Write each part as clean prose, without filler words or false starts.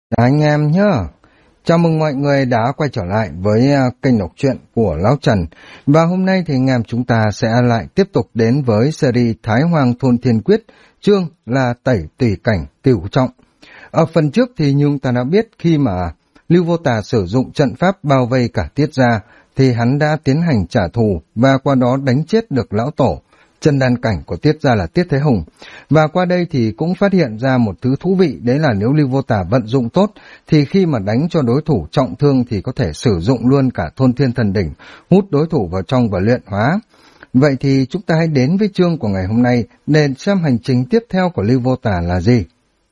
Anh em nhá, chào mừng mọi người đã quay trở lại với kênh đọc truyện của Lão Trần. Và hôm nay thì anh em chúng ta sẽ lại tiếp tục đến với series Thái Hoang Thôn Thiên Quyết, chương là Tẩy Tùy Cảnh Cửu Trọng. Ở phần trước thì chúng ta đã biết khi mà Lưu Vô Tà sử dụng trận pháp bao vây cả Tiết Gia thì hắn đã tiến hành trả thù và qua đó đánh chết được lão tổ. Chân đan cảnh của Tiết Gia là Tiết Thế Hùng. Và qua đây thì cũng phát hiện ra một thứ thú vị, đấy là nếu Lưu Vô Tà vận dụng tốt thì khi mà đánh cho đối thủ trọng thương thì có thể sử dụng luôn cả Thôn Thiên Thần Đỉnh, hút đối thủ vào trong và luyện hóa. Vậy thì chúng ta hãy đến với chương của ngày hôm nay để xem hành trình tiếp theo của Lưu Vô Tà là gì.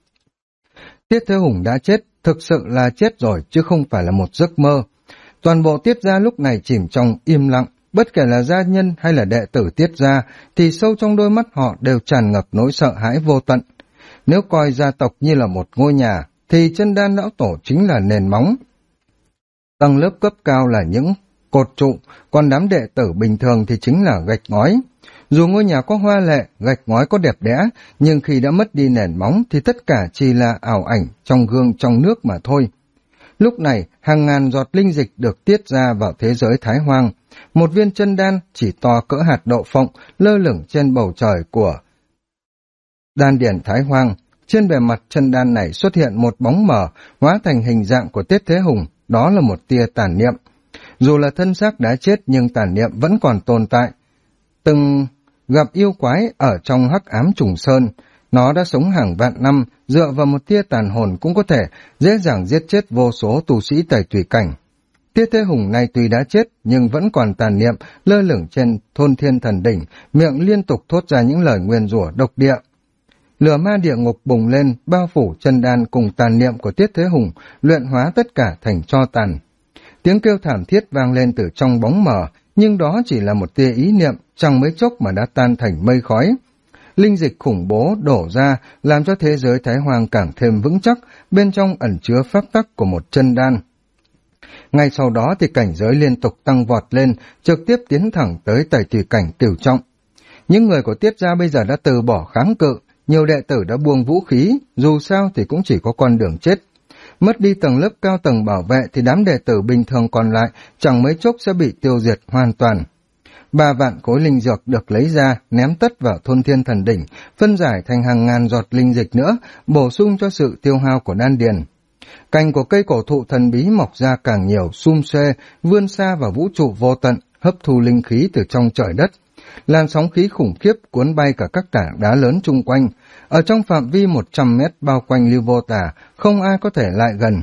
Tiết Thế Hùng đã chết, thực sự là chết rồi chứ không phải là một giấc mơ. Toàn bộ Tiết Gia lúc này chìm trong im lặng. Bất kể là gia nhân hay là đệ tử Tiết Gia thì sâu trong đôi mắt họ đều tràn ngập nỗi sợ hãi vô tận. Nếu coi gia tộc như là một ngôi nhà thì chân đan lão tổ chính là nền móng. Tầng lớp cấp cao là những cột trụ, còn đám đệ tử bình thường thì chính là gạch ngói. Dù ngôi nhà có hoa lệ, gạch ngói có đẹp đẽ, nhưng khi đã mất đi nền móng thì tất cả chỉ là ảo ảnh trong gương trong nước mà thôi. Lúc này, hàng ngàn giọt linh dịch được tiết ra vào thế giới Thái Hoang. Một viên chân đan chỉ to cỡ hạt đậu phộng lơ lửng trên bầu trời của đan điển Thái Hoang. Trên bề mặt chân đan này xuất hiện một bóng mờ hóa thành hình dạng của Tiết Thế Hùng, đó là một tia tàn niệm. Dù là thân xác đã chết nhưng tàn niệm vẫn còn tồn tại. Từng gặp yêu quái ở trong hắc ám trùng sơn, nó đã sống hàng vạn năm, dựa vào một tia tàn hồn cũng có thể dễ dàng giết chết vô số tu sĩ tẩy tùy cảnh. Tiết Thế Hùng này tuy đã chết nhưng vẫn còn tàn niệm lơ lửng trên Thôn Thiên Thần Đỉnh, miệng liên tục thốt ra những lời nguyền rủa độc địa. Lửa ma địa ngục bùng lên, bao phủ chân đan cùng tàn niệm của Tiết Thế Hùng, luyện hóa tất cả thành tro tàn. Tiếng kêu thảm thiết vang lên từ trong bóng mờ, nhưng đó chỉ là một tia ý niệm, chẳng mấy chốc mà đã tan thành mây khói. Linh dịch khủng bố đổ ra, làm cho thế giới Thái Hoang càng thêm vững chắc, bên trong ẩn chứa pháp tắc của một chân đan. Ngay sau đó thì cảnh giới liên tục tăng vọt lên, trực tiếp tiến thẳng tới tẩy tùy cảnh cửu trọng. Những người của Tiết Gia bây giờ đã từ bỏ kháng cự, nhiều đệ tử đã buông vũ khí, dù sao thì cũng chỉ có con đường chết. Mất đi tầng lớp cao tầng bảo vệ thì đám đệ tử bình thường còn lại chẳng mấy chốc sẽ bị tiêu diệt hoàn toàn. 3 vạn khối linh dược được lấy ra, ném tất vào Thôn Thiên Thần Đỉnh, phân giải thành hàng ngàn giọt linh dịch nữa, bổ sung cho sự tiêu hao của đan điền. Cành của cây cổ thụ thần bí mọc ra càng nhiều, sum xuê, vươn xa vào vũ trụ vô tận, hấp thu linh khí từ trong trời đất. Làn sóng khí khủng khiếp cuốn bay cả các tảng đá lớn chung quanh. Ở trong phạm vi 100 mét bao quanh Lưu Vô Tà, không ai có thể lại gần.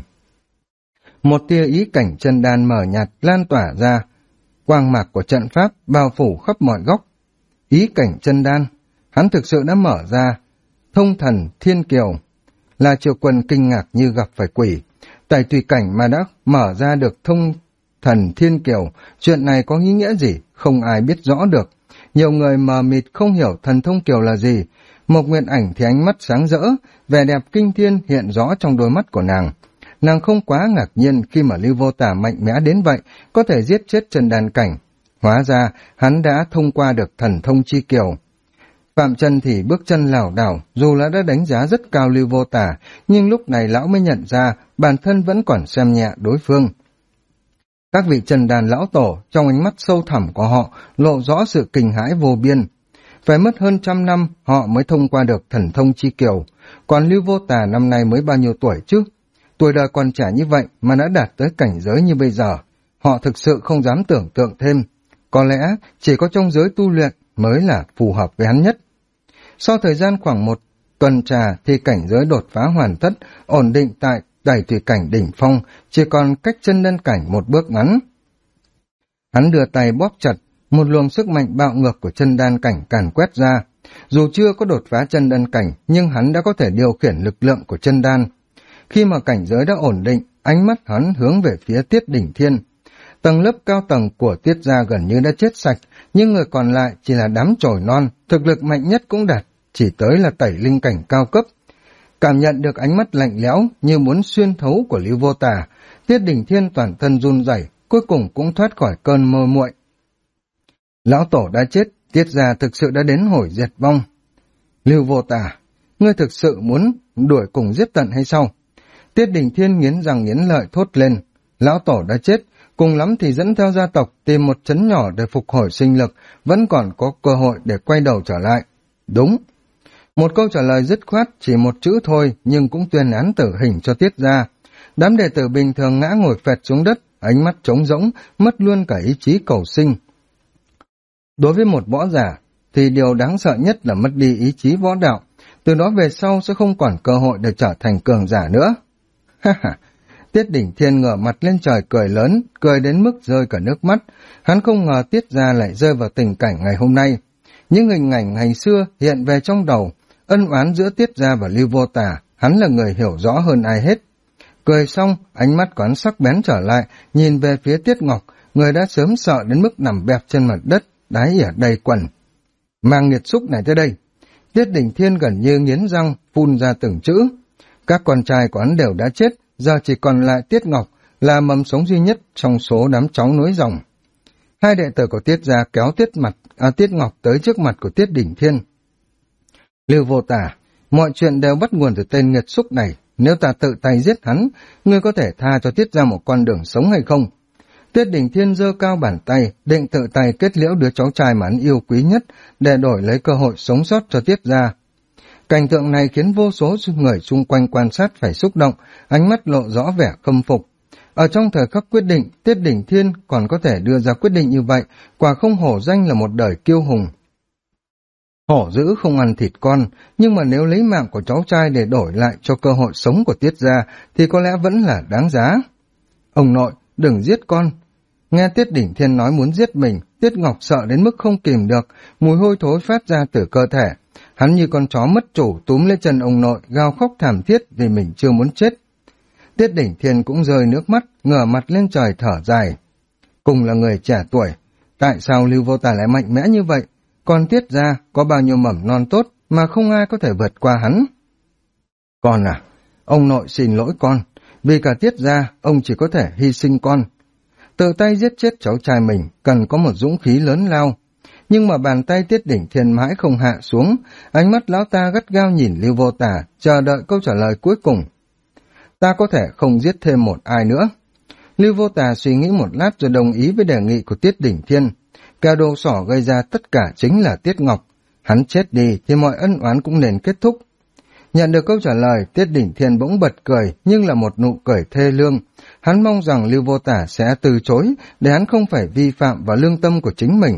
Một tia ý cảnh chân đan mờ nhạt lan tỏa ra, quang mạc của trận pháp bao phủ khắp mọi góc. Ý cảnh chân đan, hắn thực sự đã mở ra. Thông thần thiên kiều, là Triều Quân kinh ngạc như gặp phải quỷ. Tại tùy cảnh mà đã mở ra được thông thần thiên kiều, chuyện này có ý nghĩa gì, không ai biết rõ được. Nhiều người mờ mịt không hiểu thần thông kiều là gì. Mộc Nguyệt Ảnh thì ánh mắt sáng rỡ, vẻ đẹp kinh thiên hiện rõ trong đôi mắt của nàng. Nàng không quá ngạc nhiên khi mà Lưu Vô Tà mạnh mẽ đến vậy, có thể giết chết chân đan cảnh. Hóa ra, hắn đã thông qua được thần thông chi kiều. Phạm Chân thì bước chân lảo đảo, dù đã đánh giá rất cao Lưu Vô Tà, nhưng lúc này lão mới nhận ra bản thân vẫn còn xem nhẹ đối phương. Các vị chân đàn lão tổ, trong ánh mắt sâu thẳm của họ, lộ rõ sự kinh hãi vô biên. Phải mất hơn 100 năm, họ mới thông qua được thần thông chi kiều. Còn Lưu Vô Tà năm nay mới bao nhiêu tuổi chứ? Tuổi đời còn trẻ như vậy mà đã đạt tới cảnh giới như bây giờ. Họ thực sự không dám tưởng tượng thêm. Có lẽ chỉ có trong giới tu luyện mới là phù hợp với hắn nhất. Sau thời gian khoảng 1 tuần trà thì cảnh giới đột phá hoàn tất, ổn định tại tẩy tùy cảnh đỉnh phong, chỉ còn cách chân đan cảnh một bước ngắn. Hắn đưa tay bóp chặt, một luồng sức mạnh bạo ngược của chân đan cảnh càn quét ra. Dù chưa có đột phá chân đan cảnh, nhưng hắn đã có thể điều khiển lực lượng của chân đan. Khi mà cảnh giới đã ổn định, ánh mắt hắn hướng về phía Tiết Đỉnh Thiên. Tầng lớp cao tầng của Tiết Gia gần như đã chết sạch, nhưng người còn lại chỉ là đám chồi non, thực lực mạnh nhất cũng đạt chỉ tới là tẩy linh cảnh cao cấp. Cảm nhận được ánh mắt lạnh lẽo như muốn xuyên thấu của Lưu Vô Tà, Tiết Đỉnh Thiên toàn thân run rẩy, cuối cùng cũng thoát khỏi cơn mơ muội. Lão tổ đã chết, Tiết Gia thực sự đã đến hồi diệt vong. Lưu Vô Tà, ngươi thực sự muốn đuổi cùng giết tận hay sao? Tiết Đình Thiên nghiến răng nghiến lợi thốt lên, lão tổ đã chết, cùng lắm thì dẫn theo gia tộc tìm một trấn nhỏ để phục hồi sinh lực, vẫn còn có cơ hội để quay đầu trở lại. Đúng. Một câu trả lời dứt khoát, chỉ một chữ thôi, nhưng cũng tuyên án tử hình cho Tiết gia. Đám đệ tử bình thường ngã ngồi phệt xuống đất, ánh mắt trống rỗng, mất luôn cả ý chí cầu sinh. Đối với một võ giả, thì điều đáng sợ nhất là mất đi ý chí võ đạo, từ đó về sau sẽ không còn cơ hội để trở thành cường giả nữa. Ha ha! Tiết Đỉnh Thiên ngửa mặt lên trời cười lớn, cười đến mức rơi cả nước mắt. Hắn không ngờ Tiết gia lại rơi vào tình cảnh ngày hôm nay. Những hình ảnh ngày xưa hiện về trong đầu, ân oán giữa Tiết gia và Lưu Vô Tà, hắn là người hiểu rõ hơn ai hết. Cười xong, ánh mắt của hắn sắc bén trở lại, nhìn về phía Tiết Ngọc, người đã sớm sợ đến mức nằm bẹp trên mặt đất, đái ỉa đầy quần. Mang nghiệt xúc này tới đây. Tiết Đỉnh Thiên gần như nghiến răng, phun ra từng chữ. Các con trai của hắn đều đã chết, giờ chỉ còn lại Tiết Ngọc, là mầm sống duy nhất trong số đám cháu nối dòng. Hai đệ tử của Tiết gia kéo Tiết Ngọc tới trước mặt của Tiết Đỉnh Thiên. Lưu Vô Tà, mọi chuyện đều bắt nguồn từ tên nghiệt xúc này. Nếu ta tự tay giết hắn, ngươi có thể tha cho Tiết gia một con đường sống hay không? Tiết Đỉnh Thiên giơ cao bàn tay, định tự tay kết liễu đứa cháu trai mà hắn yêu quý nhất để đổi lấy cơ hội sống sót cho Tiết gia. Cảnh tượng này khiến vô số người xung quanh quan sát phải xúc động, ánh mắt lộ rõ vẻ khâm phục. Ở trong thời khắc quyết định, Tiết Đỉnh Thiên còn có thể đưa ra quyết định như vậy, quả không hổ danh là một đời kiêu hùng. Hổ dữ không ăn thịt con, nhưng mà nếu lấy mạng của cháu trai để đổi lại cho cơ hội sống của Tiết gia, thì có lẽ vẫn là đáng giá. Ông nội, đừng giết con. Nghe Tiết Đỉnh Thiên nói muốn giết mình, Tiết Ngọc sợ đến mức không kìm được, mùi hôi thối phát ra từ cơ thể. Hắn như con chó mất chủ túm lấy chân ông nội, gào khóc thảm thiết vì mình chưa muốn chết. Tiết Đỉnh Thiên cũng rơi nước mắt, ngửa mặt lên trời thở dài. Cùng là người trẻ tuổi, tại sao Lưu Vô Tà lại mạnh mẽ như vậy? Còn Tiết gia có bao nhiêu mầm non tốt mà không ai có thể vượt qua hắn? Con à, ông nội xin lỗi con, vì cả Tiết gia ông chỉ có thể hy sinh con. Tự tay giết chết cháu trai mình cần có một dũng khí lớn lao. Nhưng mà bàn tay Tiết Đỉnh Thiên mãi không hạ xuống, ánh mắt lão ta gắt gao nhìn Lưu Vô Tà, chờ đợi câu trả lời cuối cùng. Ta có thể không giết thêm một ai nữa. Lưu Vô Tà suy nghĩ một lát rồi đồng ý với đề nghị của Tiết Đỉnh Thiên. Kẻ đồ sỏ gây ra tất cả chính là Tiết Ngọc. Hắn chết đi thì mọi ân oán cũng nên kết thúc. Nhận được câu trả lời, Tiết Đỉnh Thiên bỗng bật cười, nhưng là một nụ cười thê lương. Hắn mong rằng Lưu Vô Tà sẽ từ chối, để hắn không phải vi phạm vào lương tâm của chính mình.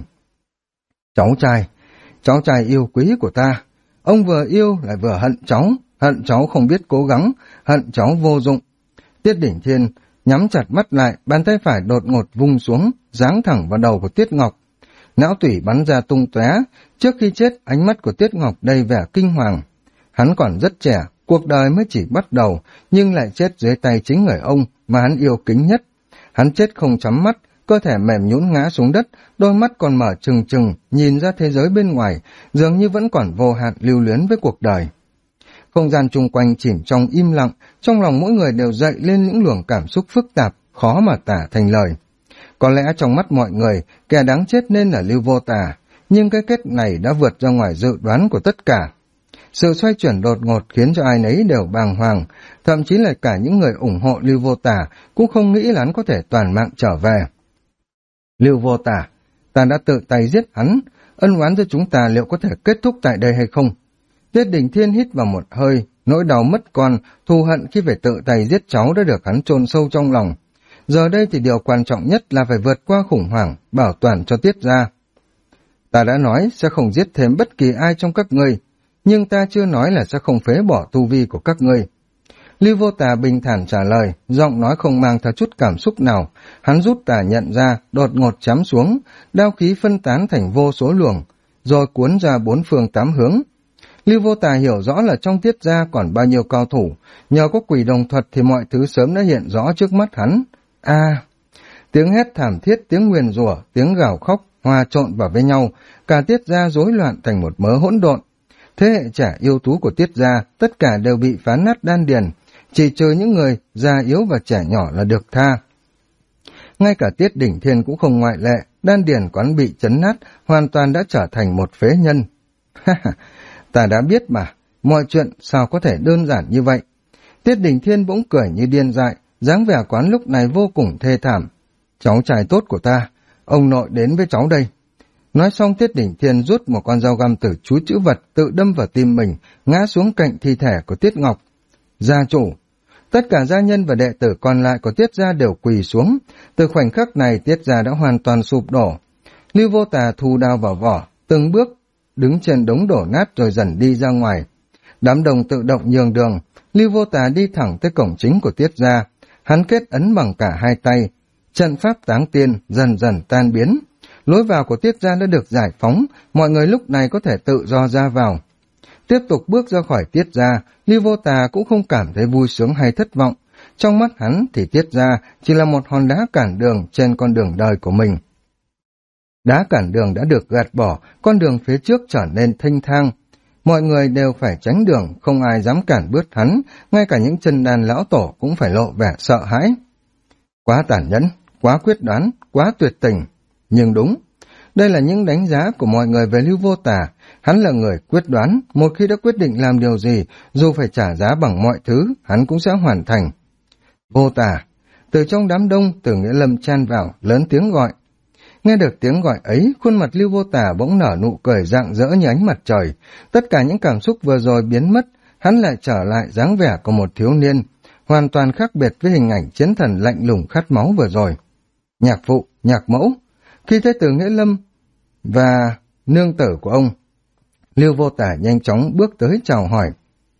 Cháu trai yêu quý của ta. Ông vừa yêu lại vừa hận cháu không biết cố gắng, hận cháu vô dụng. Tiết Đỉnh Thiên nhắm chặt mắt lại, bàn tay phải đột ngột vung xuống, giáng thẳng vào đầu của Tiết Ngọc. Não tủy bắn ra tung tóe. Trước khi chết, ánh mắt của Tiết Ngọc đầy vẻ kinh hoàng. Hắn còn rất trẻ, cuộc đời mới chỉ bắt đầu, nhưng lại chết dưới tay chính người ông mà hắn yêu kính nhất. Hắn chết không chấm mắt, cơ thể mềm nhũn ngã xuống đất, đôi mắt còn mở trừng trừng, nhìn ra thế giới bên ngoài, dường như vẫn còn vô hạn lưu luyến với cuộc đời. Không gian chung quanh chìm trong im lặng, trong lòng mỗi người đều dậy lên những luồng cảm xúc phức tạp, khó mà tả thành lời. Có lẽ trong mắt mọi người, kẻ đáng chết nên là Lưu Vô Tà, nhưng cái kết này đã vượt ra ngoài dự đoán của tất cả. Sự xoay chuyển đột ngột khiến cho ai nấy đều bàng hoàng, thậm chí là cả những người ủng hộ Lưu Vô Tà cũng không nghĩ là hắn có thể toàn mạng trở về. Lưu Vô Tà, ta đã tự tay giết hắn, ân oán giữa chúng ta liệu có thể kết thúc tại đây hay không? Tiết Đỉnh Thiên hít vào một hơi, nỗi đau mất con, thù hận khi phải tự tay giết cháu đã được hắn chôn sâu trong lòng. Giờ đây thì điều quan trọng nhất là phải vượt qua khủng hoảng, bảo toàn cho Tiết gia. Ta đã nói sẽ không giết thêm bất kỳ ai trong các ngươi, nhưng ta chưa nói là sẽ không phế bỏ tu vi của các ngươi. Lưu Vô Tà bình thản trả lời, giọng nói không mang theo chút cảm xúc nào. Hắn rút tà nhận ra, đột ngột chém xuống, đao khí phân tán thành vô số luồng, rồi cuốn ra bốn phương tám hướng. Lưu Vô Tà hiểu rõ là trong Tiết gia còn bao nhiêu cao thủ, nhờ có quỷ đồng thuật thì mọi thứ sớm đã hiện rõ trước mắt hắn. Tiếng hét thảm thiết, tiếng nguyền rủa, tiếng gào khóc hòa trộn vào với nhau, cả Tiết gia rối loạn thành một mớ hỗn độn. Thế hệ trẻ yêu tú của Tiết gia tất cả đều bị phá nát đan điền, chỉ trừ những người già yếu và trẻ nhỏ là được tha. Ngay cả Tiết Đỉnh Thiên cũng không ngoại lệ, đan điền quán bị chấn nát, hoàn toàn đã trở thành một phế nhân. Ta đã biết mà, mọi chuyện sao có thể đơn giản như vậy. Tiết Đình Thiên bỗng cười như điên dại, dáng vẻ quán lúc này vô cùng thê thảm. Cháu trai tốt của ta, ông nội đến với cháu đây. Nói xong Tiết Đình Thiên rút một con dao găm từ chú chữ vật tự đâm vào tim mình, ngã xuống cạnh thi thể của Tiết Ngọc. Gia chủ! Tất cả gia nhân và đệ tử còn lại của Tiết gia đều quỳ xuống. Từ khoảnh khắc này Tiết gia đã hoàn toàn sụp đổ. Lưu Vô Tà thu đao vào vỏ, từng bước đứng trên đống đổ nát rồi dần đi ra ngoài. Đám đông tự động nhường đường. Lưu Vô Tà đi thẳng tới cổng chính của Tiết gia. Hắn kết ấn bằng cả hai tay. Trận pháp táng tiên dần dần tan biến. Lối vào của Tiết gia đã được giải phóng, mọi người lúc này có thể tự do ra vào. Tiếp tục bước ra khỏi Tiết gia, Lưu Vô Tà cũng không cảm thấy vui sướng hay thất vọng. Trong mắt hắn thì Tiết gia chỉ là một hòn đá cản đường trên con đường đời của mình. Đá cản đường đã được gạt bỏ, con đường phía trước trở nên thênh thang. Mọi người đều phải tránh đường, không ai dám cản bước hắn, ngay cả những chân đàn lão tổ cũng phải lộ vẻ sợ hãi. Quá tàn nhẫn, quá quyết đoán, quá tuyệt tình. Nhưng đúng, đây là những đánh giá của mọi người về Lưu Vô Tà. Hắn là người quyết đoán, một khi đã quyết định làm điều gì, dù phải trả giá bằng mọi thứ, hắn cũng sẽ hoàn thành. Vô Tà! Từ trong đám đông, Từ Nghĩa Lâm chen vào, lớn tiếng gọi. Nghe được tiếng gọi ấy, khuôn mặt Lưu Vô Tà bỗng nở nụ cười rạng rỡ như ánh mặt trời. Tất cả những cảm xúc vừa rồi biến mất, hắn lại trở lại dáng vẻ của một thiếu niên, hoàn toàn khác biệt với hình ảnh chiến thần lạnh lùng khát máu vừa rồi. Nhạc phụ, nhạc mẫu. Khi thấy Từ Nghĩa Lâm và nương tử của ông, Lưu Vô Tà nhanh chóng bước tới chào hỏi.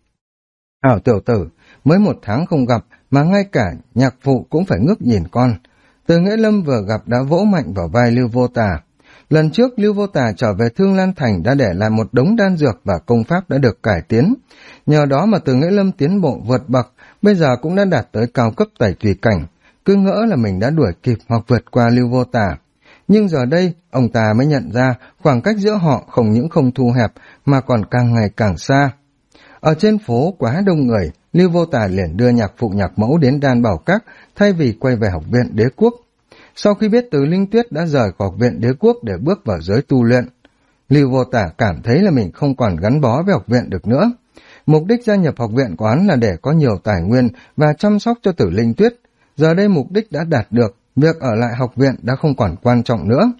Hảo tiểu tử, mới 1 tháng không gặp mà ngay cả nhạc phụ cũng phải ngước nhìn con. Từ Nghĩa Lâm vừa gặp đã vỗ mạnh vào vai Lưu Vô Tà. Lần trước Lưu Vô Tà trở về Thương Lan Thành đã để lại một đống đan dược và công pháp đã được cải tiến. Nhờ đó mà Từ Nghĩa Lâm tiến bộ vượt bậc, bây giờ cũng đã đạt tới cao cấp tẩy tùy cảnh. Cứ ngỡ là mình đã đuổi kịp hoặc vượt qua Lưu Vô Tà. Nhưng giờ đây, ông ta mới nhận ra khoảng cách giữa họ không những không thu hẹp mà còn càng ngày càng xa. Ở trên phố quá đông người, Lưu Vô Tà liền đưa nhạc phụ nhạc mẫu đến Đan Bảo Các thay vì quay về học viện Đế Quốc. Sau khi biết Từ Linh Tuyết đã rời khỏi học viện Đế Quốc để bước vào giới tu luyện, Lưu Vô Tà cảm thấy là mình không còn gắn bó với học viện được nữa. Mục đích gia nhập học viện của hắn là để có nhiều tài nguyên và chăm sóc cho Tử Linh Tuyết. Giờ đây mục đích đã đạt được, việc ở lại học viện đã không còn quan trọng nữa.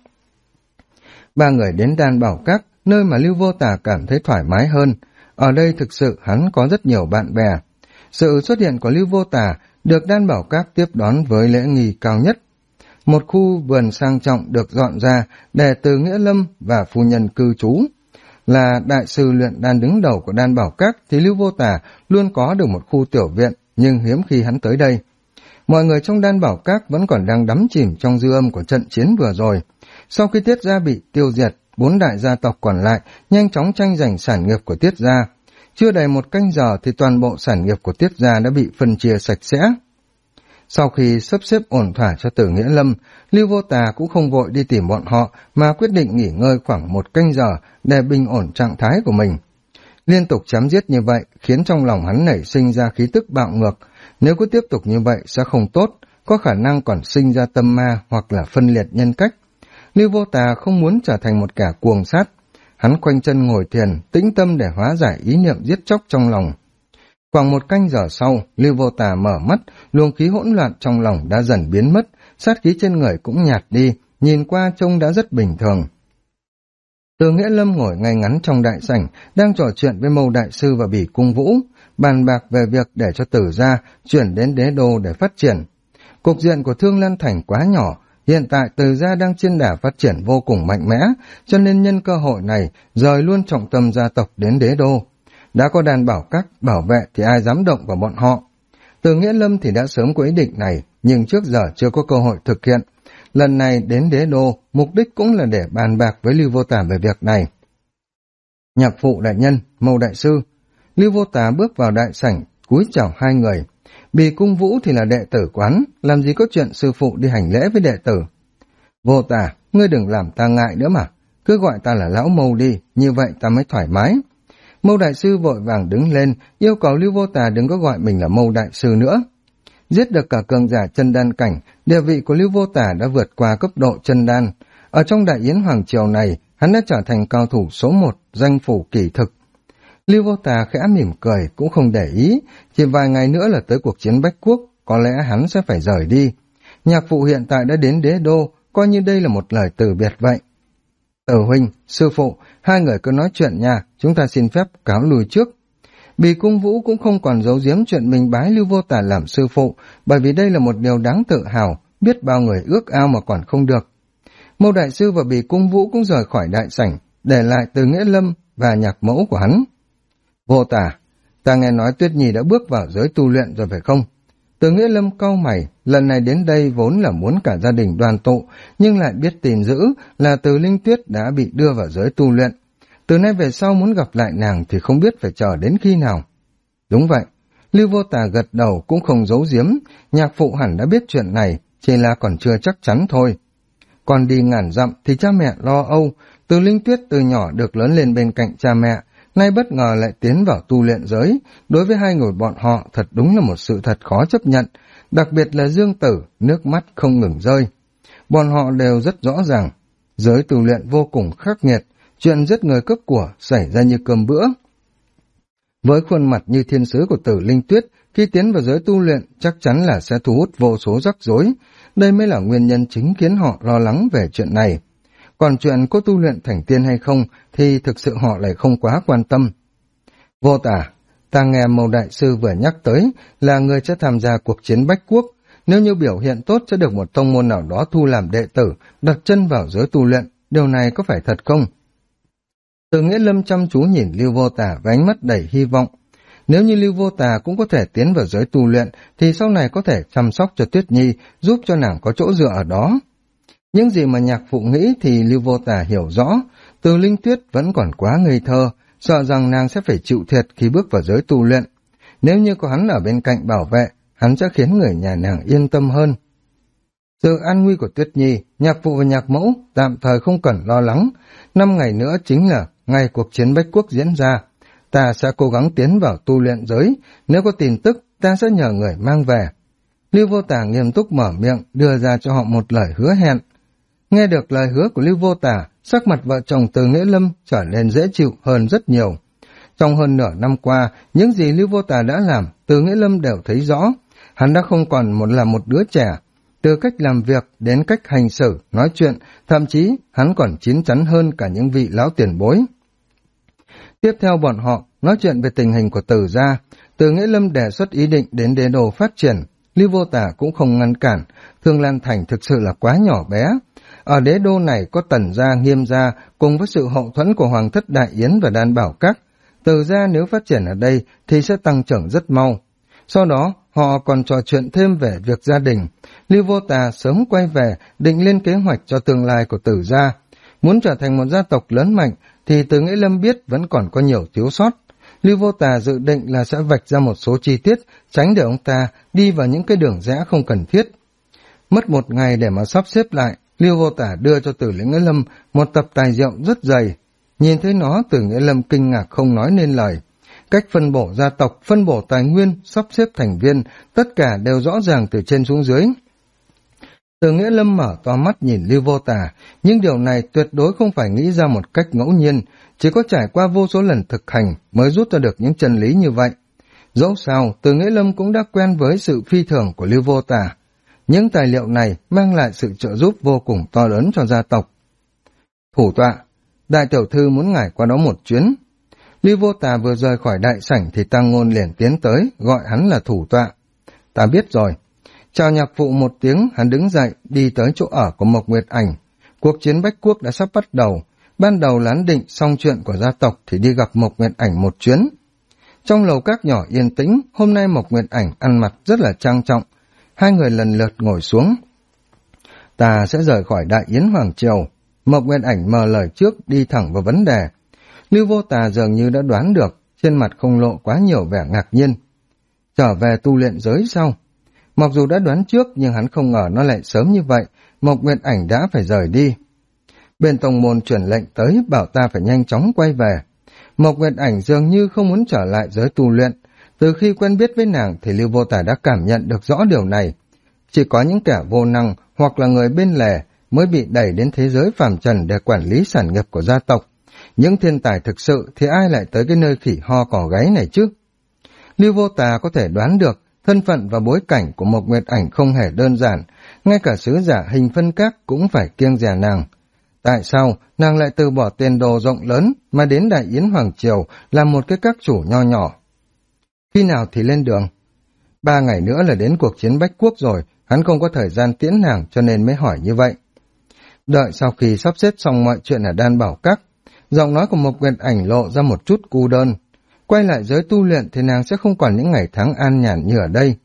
3 người đến Đan Bảo Các, nơi mà Lưu Vô Tà cảm thấy thoải mái hơn. Ở đây thực sự hắn có rất nhiều bạn bè. Sự xuất hiện của Lưu Vô Tà được Đan Bảo Các tiếp đón với lễ nghi cao nhất. Một khu vườn sang trọng được dọn ra để Từ Nghĩa Lâm và phu nhân cư trú. Là đại sư luyện đan đứng đầu của Đan Bảo Các thì Lưu Vô Tà luôn có được một khu tiểu viện, nhưng hiếm khi hắn tới đây. Mọi người trong Đan Bảo Các vẫn còn đang đắm chìm trong dư âm của trận chiến vừa rồi. Sau khi Tiết gia bị tiêu diệt, 4 đại gia tộc còn lại nhanh chóng tranh giành sản nghiệp của Tiết gia. Chưa đầy 1 canh giờ thì toàn bộ sản nghiệp của Tiết gia đã bị phân chia sạch sẽ. Sau khi sắp xếp ổn thỏa cho Từ Nghĩa Lâm, Lưu Vô Tà cũng không vội đi tìm bọn họ mà quyết định nghỉ ngơi khoảng 1 canh giờ để bình ổn trạng thái của mình. Liên tục chém giết như vậy khiến trong lòng hắn nảy sinh ra khí tức bạo ngược. Nếu cứ tiếp tục như vậy sẽ không tốt, có khả năng còn sinh ra tâm ma hoặc là phân liệt nhân cách. Lưu Vô Tà không muốn trở thành một kẻ cuồng sát. Hắn khoanh chân ngồi thiền, tĩnh tâm để hóa giải ý niệm giết chóc trong lòng. Khoảng 1 canh giờ sau, Lưu Vô Tà mở mắt, luồng khí hỗn loạn trong lòng đã dần biến mất, sát khí trên người cũng nhạt đi, nhìn qua trông đã rất bình thường. Từ Nghĩa Lâm ngồi ngay ngắn trong đại sảnh, đang trò chuyện với Mâu Đại Sư và Bỉ Cung Vũ, bàn bạc về việc để cho Tử gia chuyển đến Đế Đô để phát triển. Cục diện của Thương Lan Thành quá nhỏ, hiện tại Tử gia đang trên đà phát triển vô cùng mạnh mẽ, cho nên nhân cơ hội này dời luôn trọng tâm gia tộc đến Đế Đô. Đã có Đan Bảo Các bảo vệ thì ai dám động vào bọn họ. Từ Nghĩa Lâm thì đã sớm có ý định này, nhưng trước giờ chưa có cơ hội thực hiện. Lần này đến Đế Đô, mục đích cũng là để bàn bạc với Lưu Vô Tà về việc này. Nhạc phụ đại nhân, Mâu Đại Sư. Lưu Vô Tà bước vào đại sảnh, cúi chào 2 người. Bì Cung Vũ thì là đệ tử quán, làm gì có chuyện sư phụ đi hành lễ với đệ tử. Vô Tà, ngươi đừng làm ta ngại nữa mà, cứ gọi ta là lão Mâu đi, như vậy ta mới thoải mái. Mâu Đại Sư vội vàng đứng lên, yêu cầu Lưu Vô Tà đừng có gọi mình là Mâu Đại Sư nữa. Giết được cả cường giả chân đan cảnh, địa vị của Lưu Vô Tà đã vượt qua cấp độ chân đan. Ở trong Đại Yến Hoàng Triều này, hắn đã trở thành cao thủ số 1, danh phủ kỳ thực. Lưu Vô Tà khẽ mỉm cười cũng không để ý, chỉ vài ngày nữa là tới cuộc chiến Bách Quốc, có lẽ hắn sẽ phải rời đi. Nhạc phụ hiện tại đã đến đế đô, coi như đây là một lời từ biệt vậy. Tử huynh, sư phụ, hai người cứ nói chuyện nha, chúng ta xin phép cáo lui trước. Bì Cung Vũ cũng không còn giấu giếm chuyện mình bái Lưu Vô Tà làm sư phụ, bởi vì đây là một điều đáng tự hào, biết bao người ước ao mà còn không được. Mâu Đại Sư và Bì Cung Vũ cũng rời khỏi đại sảnh, để lại Từ Nghĩa Lâm và nhạc mẫu của hắn. Vô Tà, ta nghe nói Tuyết Nhi đã bước vào giới tu luyện rồi phải không? Từ Nghĩa Lâm cau mày, lần này đến đây vốn là muốn cả gia đình đoàn tụ, nhưng lại biết tin dữ là Từ Linh Tuyết đã bị đưa vào giới tu luyện. Từ nay về sau muốn gặp lại nàng thì không biết phải chờ đến khi nào. Đúng vậy, Lưu Vô Tà gật đầu cũng không giấu giếm, nhạc phụ hẳn đã biết chuyện này, chỉ là còn chưa chắc chắn thôi. Còn đi ngàn dặm thì cha mẹ lo âu, Từ Linh Tuyết từ nhỏ được lớn lên bên cạnh cha mẹ, nay bất ngờ lại tiến vào tu luyện giới, đối với hai người bọn họ thật đúng là một sự thật khó chấp nhận, đặc biệt là Dương Tử, nước mắt không ngừng rơi. Bọn họ đều rất rõ ràng, giới tu luyện vô cùng khắc nghiệt, chuyện giết người cướp của xảy ra như cơm bữa. Với khuôn mặt như thiên sứ của Tử Linh Tuyết, khi tiến vào giới tu luyện chắc chắn là sẽ thu hút vô số rắc rối, đây mới là nguyên nhân chính khiến họ lo lắng về chuyện này. Còn chuyện có tu luyện thành tiên hay không thì thực sự họ lại không quá quan tâm. Vô Tà, ta nghe Mâu Đại Sư vừa nhắc tới là người sẽ tham gia cuộc chiến Bách Quốc, nếu như biểu hiện tốt sẽ được một tông môn nào đó thu làm đệ tử, đặt chân vào giới tu luyện, điều này có phải thật không? Từ Nghĩa Lâm chăm chú nhìn Lưu Vô Tà với ánh mắt đầy hy vọng. Nếu như Lưu Vô Tà cũng có thể tiến vào giới tu luyện thì sau này có thể chăm sóc cho Tuyết Nhi, giúp cho nàng có chỗ dựa ở đó. Những gì mà nhạc phụ nghĩ thì Lưu Vô Tà hiểu rõ, Từ Linh Tuyết vẫn còn quá ngây thơ, sợ rằng nàng sẽ phải chịu thiệt khi bước vào giới tu luyện. Nếu như có hắn ở bên cạnh bảo vệ, hắn sẽ khiến người nhà nàng yên tâm hơn. Sự an nguy của Tuyết Nhi, nhạc phụ và nhạc mẫu tạm thời không cần lo lắng. 5 ngày nữa chính là ngày cuộc chiến Bách Quốc diễn ra. Ta sẽ cố gắng tiến vào tu luyện giới, nếu có tin tức ta sẽ nhờ người mang về. Lưu Vô Tà nghiêm túc mở miệng, đưa ra cho họ một lời hứa hẹn. Nghe được lời hứa của Lưu Vô Tà, sắc mặt vợ chồng Từ Nghĩa Lâm trở nên dễ chịu hơn rất nhiều. Trong hơn nửa năm qua, những gì Lưu Vô Tà đã làm, Từ Nghĩa Lâm đều thấy rõ. Hắn đã không còn là một đứa trẻ. Từ cách làm việc đến cách hành xử, nói chuyện, thậm chí hắn còn chín chắn hơn cả những vị lão tiền bối. Tiếp theo bọn họ nói chuyện về tình hình của Từ gia. Từ Nghĩa Lâm đề xuất ý định đến đế đô phát triển. Lưu Vô Tà cũng không ngăn cản. Thương Lan Thành thực sự là quá nhỏ bé. Ở đế đô này có Tần gia, Nghiêm gia cùng với sự hậu thuẫn của Hoàng thất Đại Yến và Đan Bảo Các. Từ gia nếu phát triển ở đây thì sẽ tăng trưởng rất mau. Sau đó họ còn trò chuyện thêm về việc gia đình. Lưu Vô Tà sớm quay về định lên kế hoạch cho tương lai của Từ gia. Muốn trở thành một gia tộc lớn mạnh thì Từ Nghĩa Lâm biết vẫn còn có nhiều thiếu sót. Lưu Vô Tà dự định là sẽ vạch ra một số chi tiết, tránh để ông ta đi vào những cái đường rẽ không cần thiết. Mất một ngày để mà sắp xếp lại, Lưu Vô Tà đưa cho Từ Nghĩa Lâm một tập tài liệu rất dày. Nhìn thấy nó, Từ Nghĩa Lâm kinh ngạc không nói nên lời. Cách phân bổ gia tộc, phân bổ tài nguyên, sắp xếp thành viên, tất cả đều rõ ràng từ trên xuống dưới. Từ Nghĩa Lâm mở to mắt nhìn Lưu Vô Tà, nhưng điều này tuyệt đối không phải nghĩ ra một cách ngẫu nhiên, chỉ có trải qua vô số lần thực hành mới rút ra được những chân lý như vậy. Dẫu sao, Từ Nghĩa Lâm cũng đã quen với sự phi thường của Lưu Vô Tà. Những tài liệu này mang lại sự trợ giúp vô cùng to lớn cho gia tộc. Thủ tọa, đại tiểu thư muốn ngài qua đó một chuyến. Lưu Vô Tà vừa rời khỏi đại sảnh thì Tăng Ngôn liền tiến tới, gọi hắn là thủ tọa. Ta biết rồi. Chào nhạc phụ một tiếng, hắn đứng dậy, đi tới chỗ ở của Mộc Nguyệt Ảnh. Cuộc chiến Bách Quốc đã sắp bắt đầu. Ban đầu lán định xong chuyện của gia tộc thì đi gặp Mộc Nguyệt Ảnh một chuyến. Trong lầu các nhỏ yên tĩnh, hôm nay Mộc Nguyệt Ảnh ăn mặc rất là trang trọng. Hai người lần lượt ngồi xuống. Ta sẽ rời khỏi Đại Yến Hoàng Triều. Mộc Nguyệt Ảnh mở lời trước, đi thẳng vào vấn đề. Lưu Vô Tà dường như đã đoán được, trên mặt không lộ quá nhiều vẻ ngạc nhiên. Trở về tu luyện giới sau. Mặc dù đã đoán trước nhưng hắn không ngờ nó lại sớm như vậy, Mộc Nguyệt Ảnh đã phải rời đi. Bên tông môn truyền lệnh tới bảo ta phải nhanh chóng quay về. Mộc Nguyệt Ảnh dường như không muốn trở lại giới tu luyện. Từ khi quen biết với nàng thì Lưu Vô Tà đã cảm nhận được rõ điều này. Chỉ có những kẻ vô năng hoặc là người bên lề mới bị đẩy đến thế giới phàm trần để quản lý sản nghiệp của gia tộc. Những thiên tài thực sự thì ai lại tới cái nơi khỉ ho cỏ gáy này chứ? Lưu Vô Tà có thể đoán được thân phận và bối cảnh của Mộc Nguyệt Ảnh không hề đơn giản, ngay cả sứ giả Hình Phân Các cũng phải kiêng dè nàng. Tại sao nàng lại từ bỏ tiền đồ rộng lớn mà đến Đại Yến Hoàng Triều làm một cái các chủ nho nhỏ? Khi nào thì lên đường? 3 ngày nữa là đến cuộc chiến Bách Quốc rồi, hắn không có thời gian tiễn nàng cho nên mới hỏi như vậy. Đợi sau khi sắp xếp xong mọi chuyện ở Đan Bảo Các, giọng nói của Mộc Nguyệt Ảnh lộ ra một chút cô đơn. Quay lại giới tu luyện thì nàng sẽ không còn những ngày tháng an nhàn như ở đây.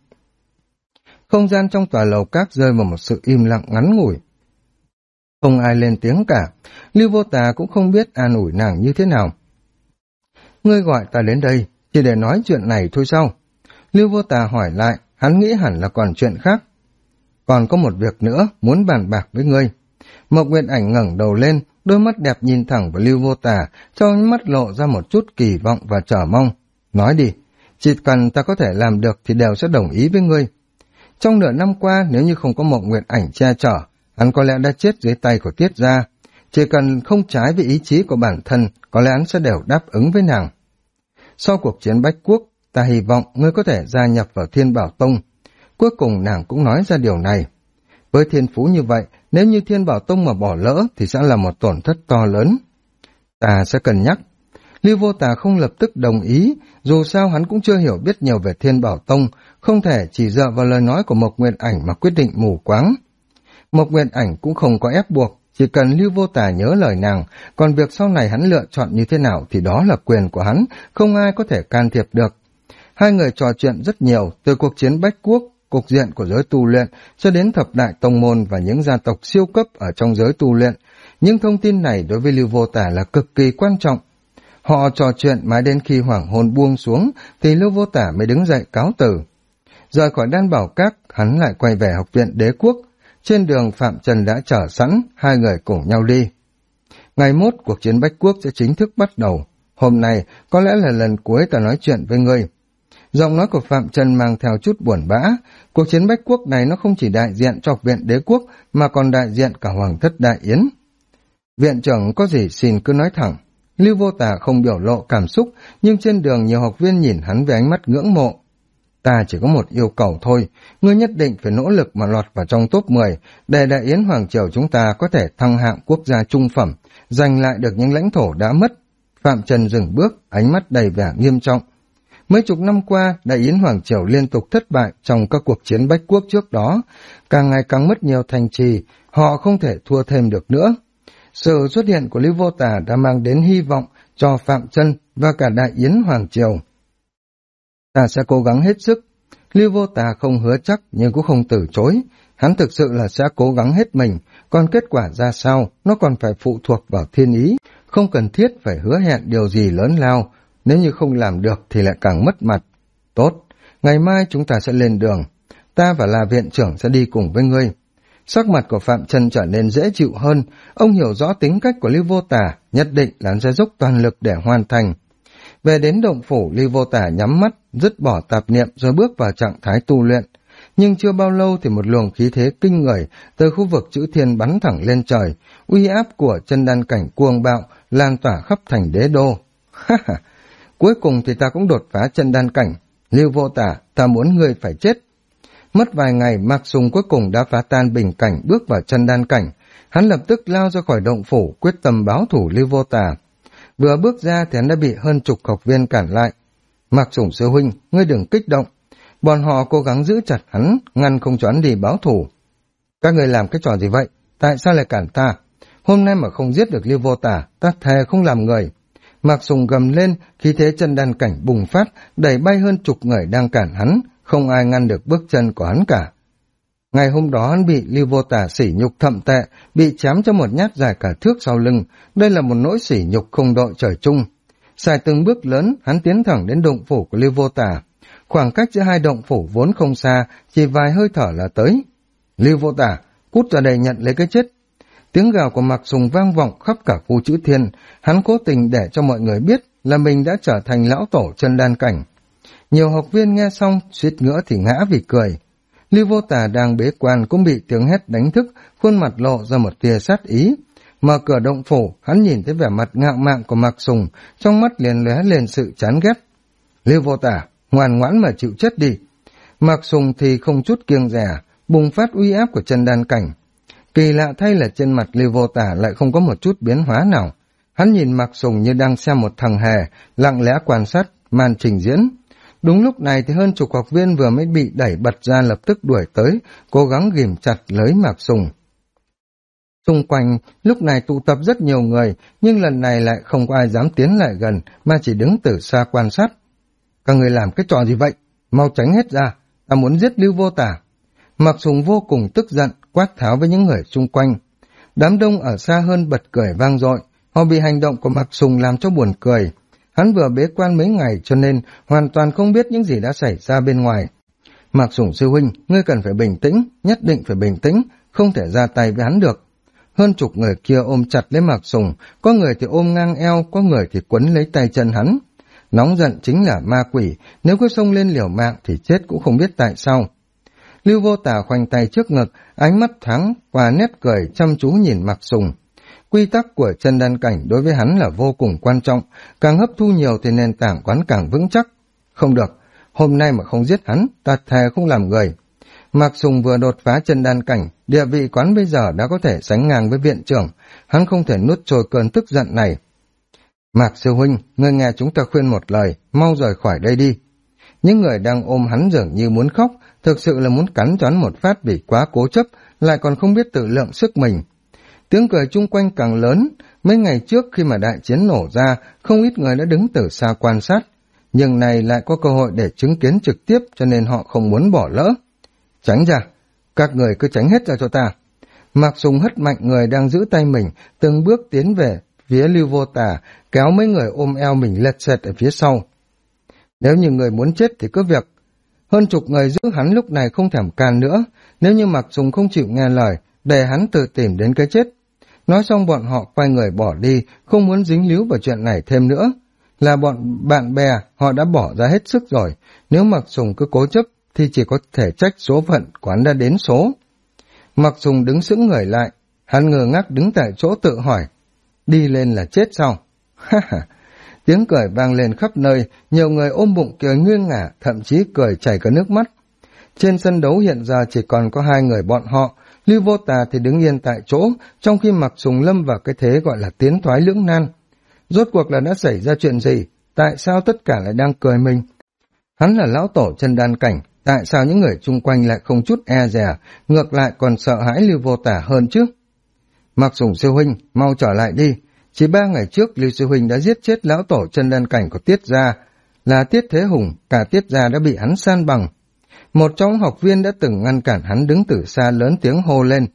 Không gian trong tòa lầu các rơi vào một sự im lặng ngắn ngủi. Không ai lên tiếng cả, Lưu Vô Tà cũng không biết an ủi nàng như thế nào. Ngươi gọi ta đến đây, chỉ để nói chuyện này thôi sao? Lưu Vô Tà hỏi lại, hắn nghĩ hẳn là còn chuyện khác. Còn có một việc nữa, muốn bàn bạc với ngươi. Mộc Nguyệt Ảnh ngẩng đầu lên, đôi mắt đẹp nhìn thẳng vào Lưu Vô Tà, trong mắt lộ ra một chút kỳ vọng và chờ mong. Nói đi, chỉ cần ta có thể làm được thì đều sẽ đồng ý với ngươi. Trong nửa năm qua, nếu như không có Mộc Nguyệt Ảnh che chở, hắn có lẽ đã chết dưới tay của Tiết Gia. Chỉ cần không trái với ý chí của bản thân, có lẽ hắn sẽ đều đáp ứng với nàng. Sau cuộc chiến Bách Quốc, ta hy vọng ngươi có thể gia nhập vào Thiên Bảo Tông. Cuối cùng nàng cũng nói ra điều này. Với thiên phú như vậy, nếu như Thiên Bảo Tông mà bỏ lỡ thì sẽ là một tổn thất to lớn. Ta sẽ cân nhắc. Lưu Vô Tà không lập tức đồng ý, dù sao hắn cũng chưa hiểu biết nhiều về Thiên Bảo Tông, không thể chỉ dựa vào lời nói của Mộc Nguyệt Ảnh mà quyết định mù quáng. Mộc Nguyệt Ảnh cũng không có ép buộc, chỉ cần Lưu Vô Tà nhớ lời nàng, còn việc sau này hắn lựa chọn như thế nào thì đó là quyền của hắn, không ai có thể can thiệp được. Hai người trò chuyện rất nhiều, từ cuộc chiến Bách Quốc, cục diện của giới tu luyện, cho đến thập đại tông môn và những gia tộc siêu cấp ở trong giới tu luyện. Những thông tin này đối với Lưu Vô Tà là cực kỳ quan trọng. Họ trò chuyện mãi đến khi hoàng hôn buông xuống, thì Lưu Vô Tà mới đứng dậy cáo từ. Rời khỏi Đan Bảo Các, hắn lại quay về học viện Đế Quốc. Trên đường Phạm Trần đã chờ sẵn, hai người cùng nhau đi. Ngày mốt, cuộc chiến Bách Quốc sẽ chính thức bắt đầu. Hôm nay, có lẽ là lần cuối ta nói chuyện với ngươi. Giọng nói của Phạm Trần mang theo chút buồn bã. Cuộc chiến Bách Quốc này nó không chỉ đại diện cho học viện Đế Quốc, mà còn đại diện cả Hoàng thất Đại Yến. Viện trưởng có gì xin cứ nói thẳng. Lưu Vô Tà không biểu lộ cảm xúc, nhưng trên đường nhiều học viên nhìn hắn với ánh mắt ngưỡng mộ. Ta chỉ có một yêu cầu thôi, ngươi nhất định phải nỗ lực mà lọt vào trong top 10, để Đại Yến Hoàng Triều chúng ta có thể thăng hạng quốc gia trung phẩm, giành lại được những lãnh thổ đã mất. Phạm Trần dừng bước, ánh mắt đầy vẻ nghiêm trọng. Mấy chục năm qua, Đại Yến Hoàng Triều liên tục thất bại trong các cuộc chiến Bách Quốc trước đó, càng ngày càng mất nhiều thành trì, họ không thể thua thêm được nữa. Sự xuất hiện của Lưu Vô Tà đã mang đến hy vọng cho Phạm Trân và cả Đại Yến Hoàng Triều. Ta sẽ cố gắng hết sức. Lưu Vô Tà không hứa chắc nhưng cũng không từ chối. Hắn thực sự là sẽ cố gắng hết mình, còn kết quả ra sao, nó còn phải phụ thuộc vào thiên ý. Không cần thiết phải hứa hẹn điều gì lớn lao, nếu như không làm được thì lại càng mất mặt. Tốt, ngày mai chúng ta sẽ lên đường. Ta và là viện trưởng sẽ đi cùng với ngươi. Sắc mặt của Phạm Trân trở nên dễ chịu hơn, ông hiểu rõ tính cách của Lưu Vô Tà, nhất định là hắn sẽ dốc toàn lực để hoàn thành. Về đến động phủ, Lưu Vô Tà nhắm mắt, dứt bỏ tạp niệm rồi bước vào trạng thái tu luyện. Nhưng chưa bao lâu thì một luồng khí thế kinh người từ khu vực chữ thiên bắn thẳng lên trời, uy áp của chân đan cảnh cuồng bạo lan tỏa khắp thành Đế Đô. Cuối cùng thì ta cũng đột phá chân đan cảnh. Lưu Vô Tà, ta muốn ngươi phải chết. Mất vài ngày, Mạc Sùng cuối cùng đã phá tan bình cảnh bước vào chân đan cảnh. Hắn lập tức lao ra khỏi động phủ, quyết tâm báo thủ Lưu Vô Tà. Vừa bước ra thì hắn đã bị hơn chục học viên cản lại. Mạc Sùng sư huynh, ngươi đừng kích động. Bọn họ cố gắng giữ chặt hắn, ngăn không cho hắn đi báo thủ. Các người làm cái trò gì vậy? Tại sao lại cản ta? Hôm nay mà không giết được Lưu Vô Tà, ta thề không làm người. Mạc Sùng gầm lên, khí thế chân đan cảnh bùng phát, đẩy bay hơn chục người đang cản hắn, không ai ngăn được bước chân của hắn cả. Ngày hôm đó hắn bị Lưu Vô Tà sỉ nhục thậm tệ, bị chém cho một nhát dài cả thước sau lưng, đây là một nỗi sỉ nhục không đội trời chung. Xài từng bước lớn, hắn tiến thẳng đến động phủ của Lưu Vô Tà. Khoảng cách giữa hai động phủ vốn không xa, chỉ vài hơi thở là tới. Lưu Vô Tà, cút ra đây nhận lấy cái chết. Tiếng gào của Mạc Sùng vang vọng khắp cả khu chữ thiên, hắn cố tình để cho mọi người biết là mình đã trở thành lão tổ chân đan cảnh. Nhiều học viên nghe xong, suýt nữa thì ngã vì cười. Lưu Vô Tà đang bế quan cũng bị tiếng hét đánh thức, khuôn mặt lộ ra một tia sát ý. Mở cửa động phủ, hắn nhìn thấy vẻ mặt ngạo mạn của Mạc Sùng, trong mắt liền lóe lên sự chán ghét. Lưu Vô Tả, ngoan ngoãn mà chịu chết đi. Mạc Sùng thì không chút kiêng dè, bùng phát uy áp của chân đan cảnh. Kỳ lạ thay là trên mặt Lưu Vô Tả lại không có một chút biến hóa nào. Hắn nhìn Mạc Sùng như đang xem một thằng hề, lặng lẽ quan sát màn trình diễn. Đúng lúc này thì hơn chục học viên vừa mới bị đẩy bật ra lập tức đuổi tới, cố gắng ghìm chặt lấy Mạc Sùng. Xung quanh lúc này tụ tập rất nhiều người, nhưng lần này lại không có ai dám tiến lại gần, mà chỉ đứng từ xa quan sát. Các người làm cái trò gì vậy? Mau tránh hết ra, ta muốn giết Lưu Vô Tả. Mạc Sùng vô cùng tức giận, quát tháo với những người xung quanh. Đám đông ở xa hơn bật cười vang dội, họ bị hành động của Mạc Sùng làm cho buồn cười. Hắn vừa bế quan mấy ngày cho nên hoàn toàn không biết những gì đã xảy ra bên ngoài. Mạc Sùng sư huynh, ngươi cần phải bình tĩnh, nhất định phải bình tĩnh, không thể ra tay với hắn được. Hơn chục người kia ôm chặt lấy Mạc Sùng, có người thì ôm ngang eo, có người thì quấn lấy tay chân hắn. Nóng giận chính là ma quỷ, nếu cứ xông lên liều mạng thì chết cũng không biết tại sao. Lưu Vô Tả khoanh tay trước ngực, ánh mắt thoáng qua nét cười chăm chú nhìn Mạc Sùng. Quy tắc của chân đan cảnh đối với hắn là vô cùng quan trọng, càng hấp thu nhiều thì nền tảng quán càng vững chắc. Không được, hôm nay mà không giết hắn, ta thề không làm người. Mạc Sùng vừa đột phá chân đan cảnh, địa vị quán bây giờ đã có thể sánh ngang với viện trưởng, hắn không thể nuốt trôi cơn tức giận này. Mạc sư huynh, ngươi nghe chúng ta khuyên một lời, mau rời khỏi đây đi. Những người đang ôm hắn dường như muốn khóc, thực sự là muốn cắn choán một phát vì quá cố chấp, lại còn không biết tự lượng sức mình. Tiếng cười chung quanh càng lớn, mấy ngày trước khi mà đại chiến nổ ra, không ít người đã đứng từ xa quan sát, nhưng này lại có cơ hội để chứng kiến trực tiếp cho nên họ không muốn bỏ lỡ. Tránh ra, các người cứ tránh hết ra cho ta. Mạc Sùng hất mạnh người đang giữ tay mình, từng bước tiến về phía Lưu Vô Tả, kéo mấy người ôm eo mình lệch sệt ở phía sau. Nếu như người muốn chết thì cứ việc. Hơn chục người giữ hắn lúc này không thèm can nữa, nếu như Mạc Sùng không chịu nghe lời, để hắn tự tìm đến cái chết. Nói xong bọn họ quay người bỏ đi, không muốn dính líu vào chuyện này thêm nữa. Là bọn bạn bè, họ đã bỏ ra hết sức rồi, nếu Mạc Sùng cứ cố chấp thì chỉ có thể trách số phận quán đã đến số. Mạc Sùng đứng sững người lại, hắn ngơ ngác đứng tại chỗ tự hỏi, đi lên là chết sao? Ha ha! Tiếng cười vang lên khắp nơi, nhiều người ôm bụng cười nghiêng ngả, thậm chí cười chảy cả nước mắt. Trên sân đấu hiện giờ chỉ còn có hai người bọn họ, Lưu Vô Tà thì đứng yên tại chỗ, trong khi Mạc Sùng lâm vào cái thế gọi là tiến thoái lưỡng nan. Rốt cuộc là đã xảy ra chuyện gì? Tại sao tất cả lại đang cười mình? Hắn là lão tổ chân đan cảnh, tại sao những người chung quanh lại không chút e dè, ngược lại còn sợ hãi Lưu Vô Tả hơn chứ? Mạc Sùng sư huynh, mau trở lại đi. Chỉ 3 ngày trước, Lưu sư huynh đã giết chết lão tổ chân đan cảnh của Tiết Gia, là Tiết Thế Hùng, cả Tiết Gia đã bị hắn san bằng. Một trong học viên đã từng ngăn cản hắn đứng từ xa lớn tiếng hô lên.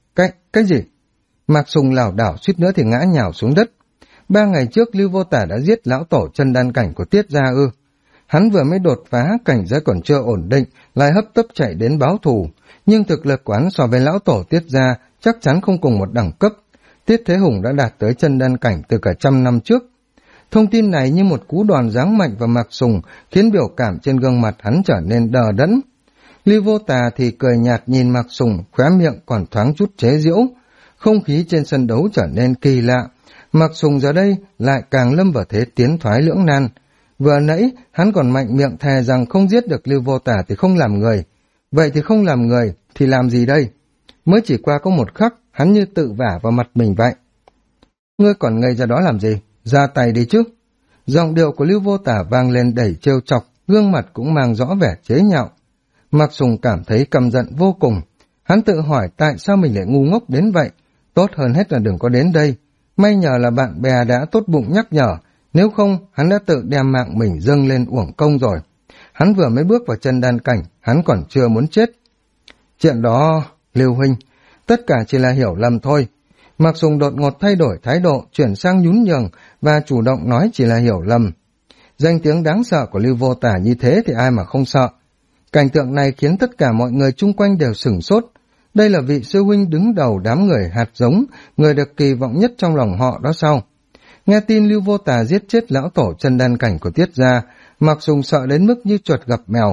Cái gì? Mạc Sùng lảo đảo suýt nữa thì ngã nhào xuống đất. 3 ngày trước Lưu Vô Tả đã giết lão tổ chân đan cảnh của Tiết Gia ư? Hắn vừa mới đột phá, cảnh giới còn chưa ổn định, lại hấp tấp chạy đến báo thù. Nhưng thực lực của hắn so với lão tổ Tiết Gia chắc chắn không cùng một đẳng cấp. Tiết Thế Hùng đã đạt tới chân đan cảnh từ cả 100 năm trước. Thông tin này như một cú đòn giáng mạnh vào Mạc Sùng, khiến biểu cảm trên gương mặt hắn trở nên đờ đẫn. Lưu Vô Tà thì cười nhạt nhìn Mạc Sùng, khóe miệng còn thoáng chút chế giễu. Không khí trên sân đấu trở nên kỳ lạ. Mạc Sùng giờ đây lại càng lâm vào thế tiến thoái lưỡng nan. Vừa nãy hắn còn mạnh miệng thề rằng không giết được Lưu Vô Tả thì không làm người. Vậy thì không làm người thì làm gì đây? Mới chỉ qua có một khắc, hắn như tự vả vào mặt mình vậy. Ngươi còn ngây ra đó làm gì? Ra tay đi chứ. Giọng điệu của Lưu Vô Tả vang lên đầy trêu chọc, gương mặt cũng mang rõ vẻ chế nhạo. Mạc Sùng cảm thấy căm giận vô cùng. Hắn tự hỏi tại sao mình lại ngu ngốc đến vậy. Tốt hơn hết là đừng có đến đây. May nhờ là bạn bè đã tốt bụng nhắc nhở. Nếu không, hắn đã tự đem mạng mình dâng lên uổng công rồi. Hắn vừa mới bước vào chân đan cảnh, hắn còn chưa muốn chết. Chuyện đó, Lưu huynh, tất cả chỉ là hiểu lầm thôi. Mạc Sùng đột ngột thay đổi thái độ, chuyển sang nhún nhường và chủ động nói chỉ là hiểu lầm. Danh tiếng đáng sợ của Lưu Vô Tả như thế thì ai mà không sợ. Cảnh tượng này khiến tất cả mọi người chung quanh đều sửng sốt. Đây là vị sư huynh đứng đầu đám người hạt giống, người được kỳ vọng nhất trong lòng họ đó sao? Nghe tin Lưu Vô Tà giết chết lão tổ chân đan cảnh của Tiết Gia, Mạc Sùng sợ đến mức như chuột gặp mèo.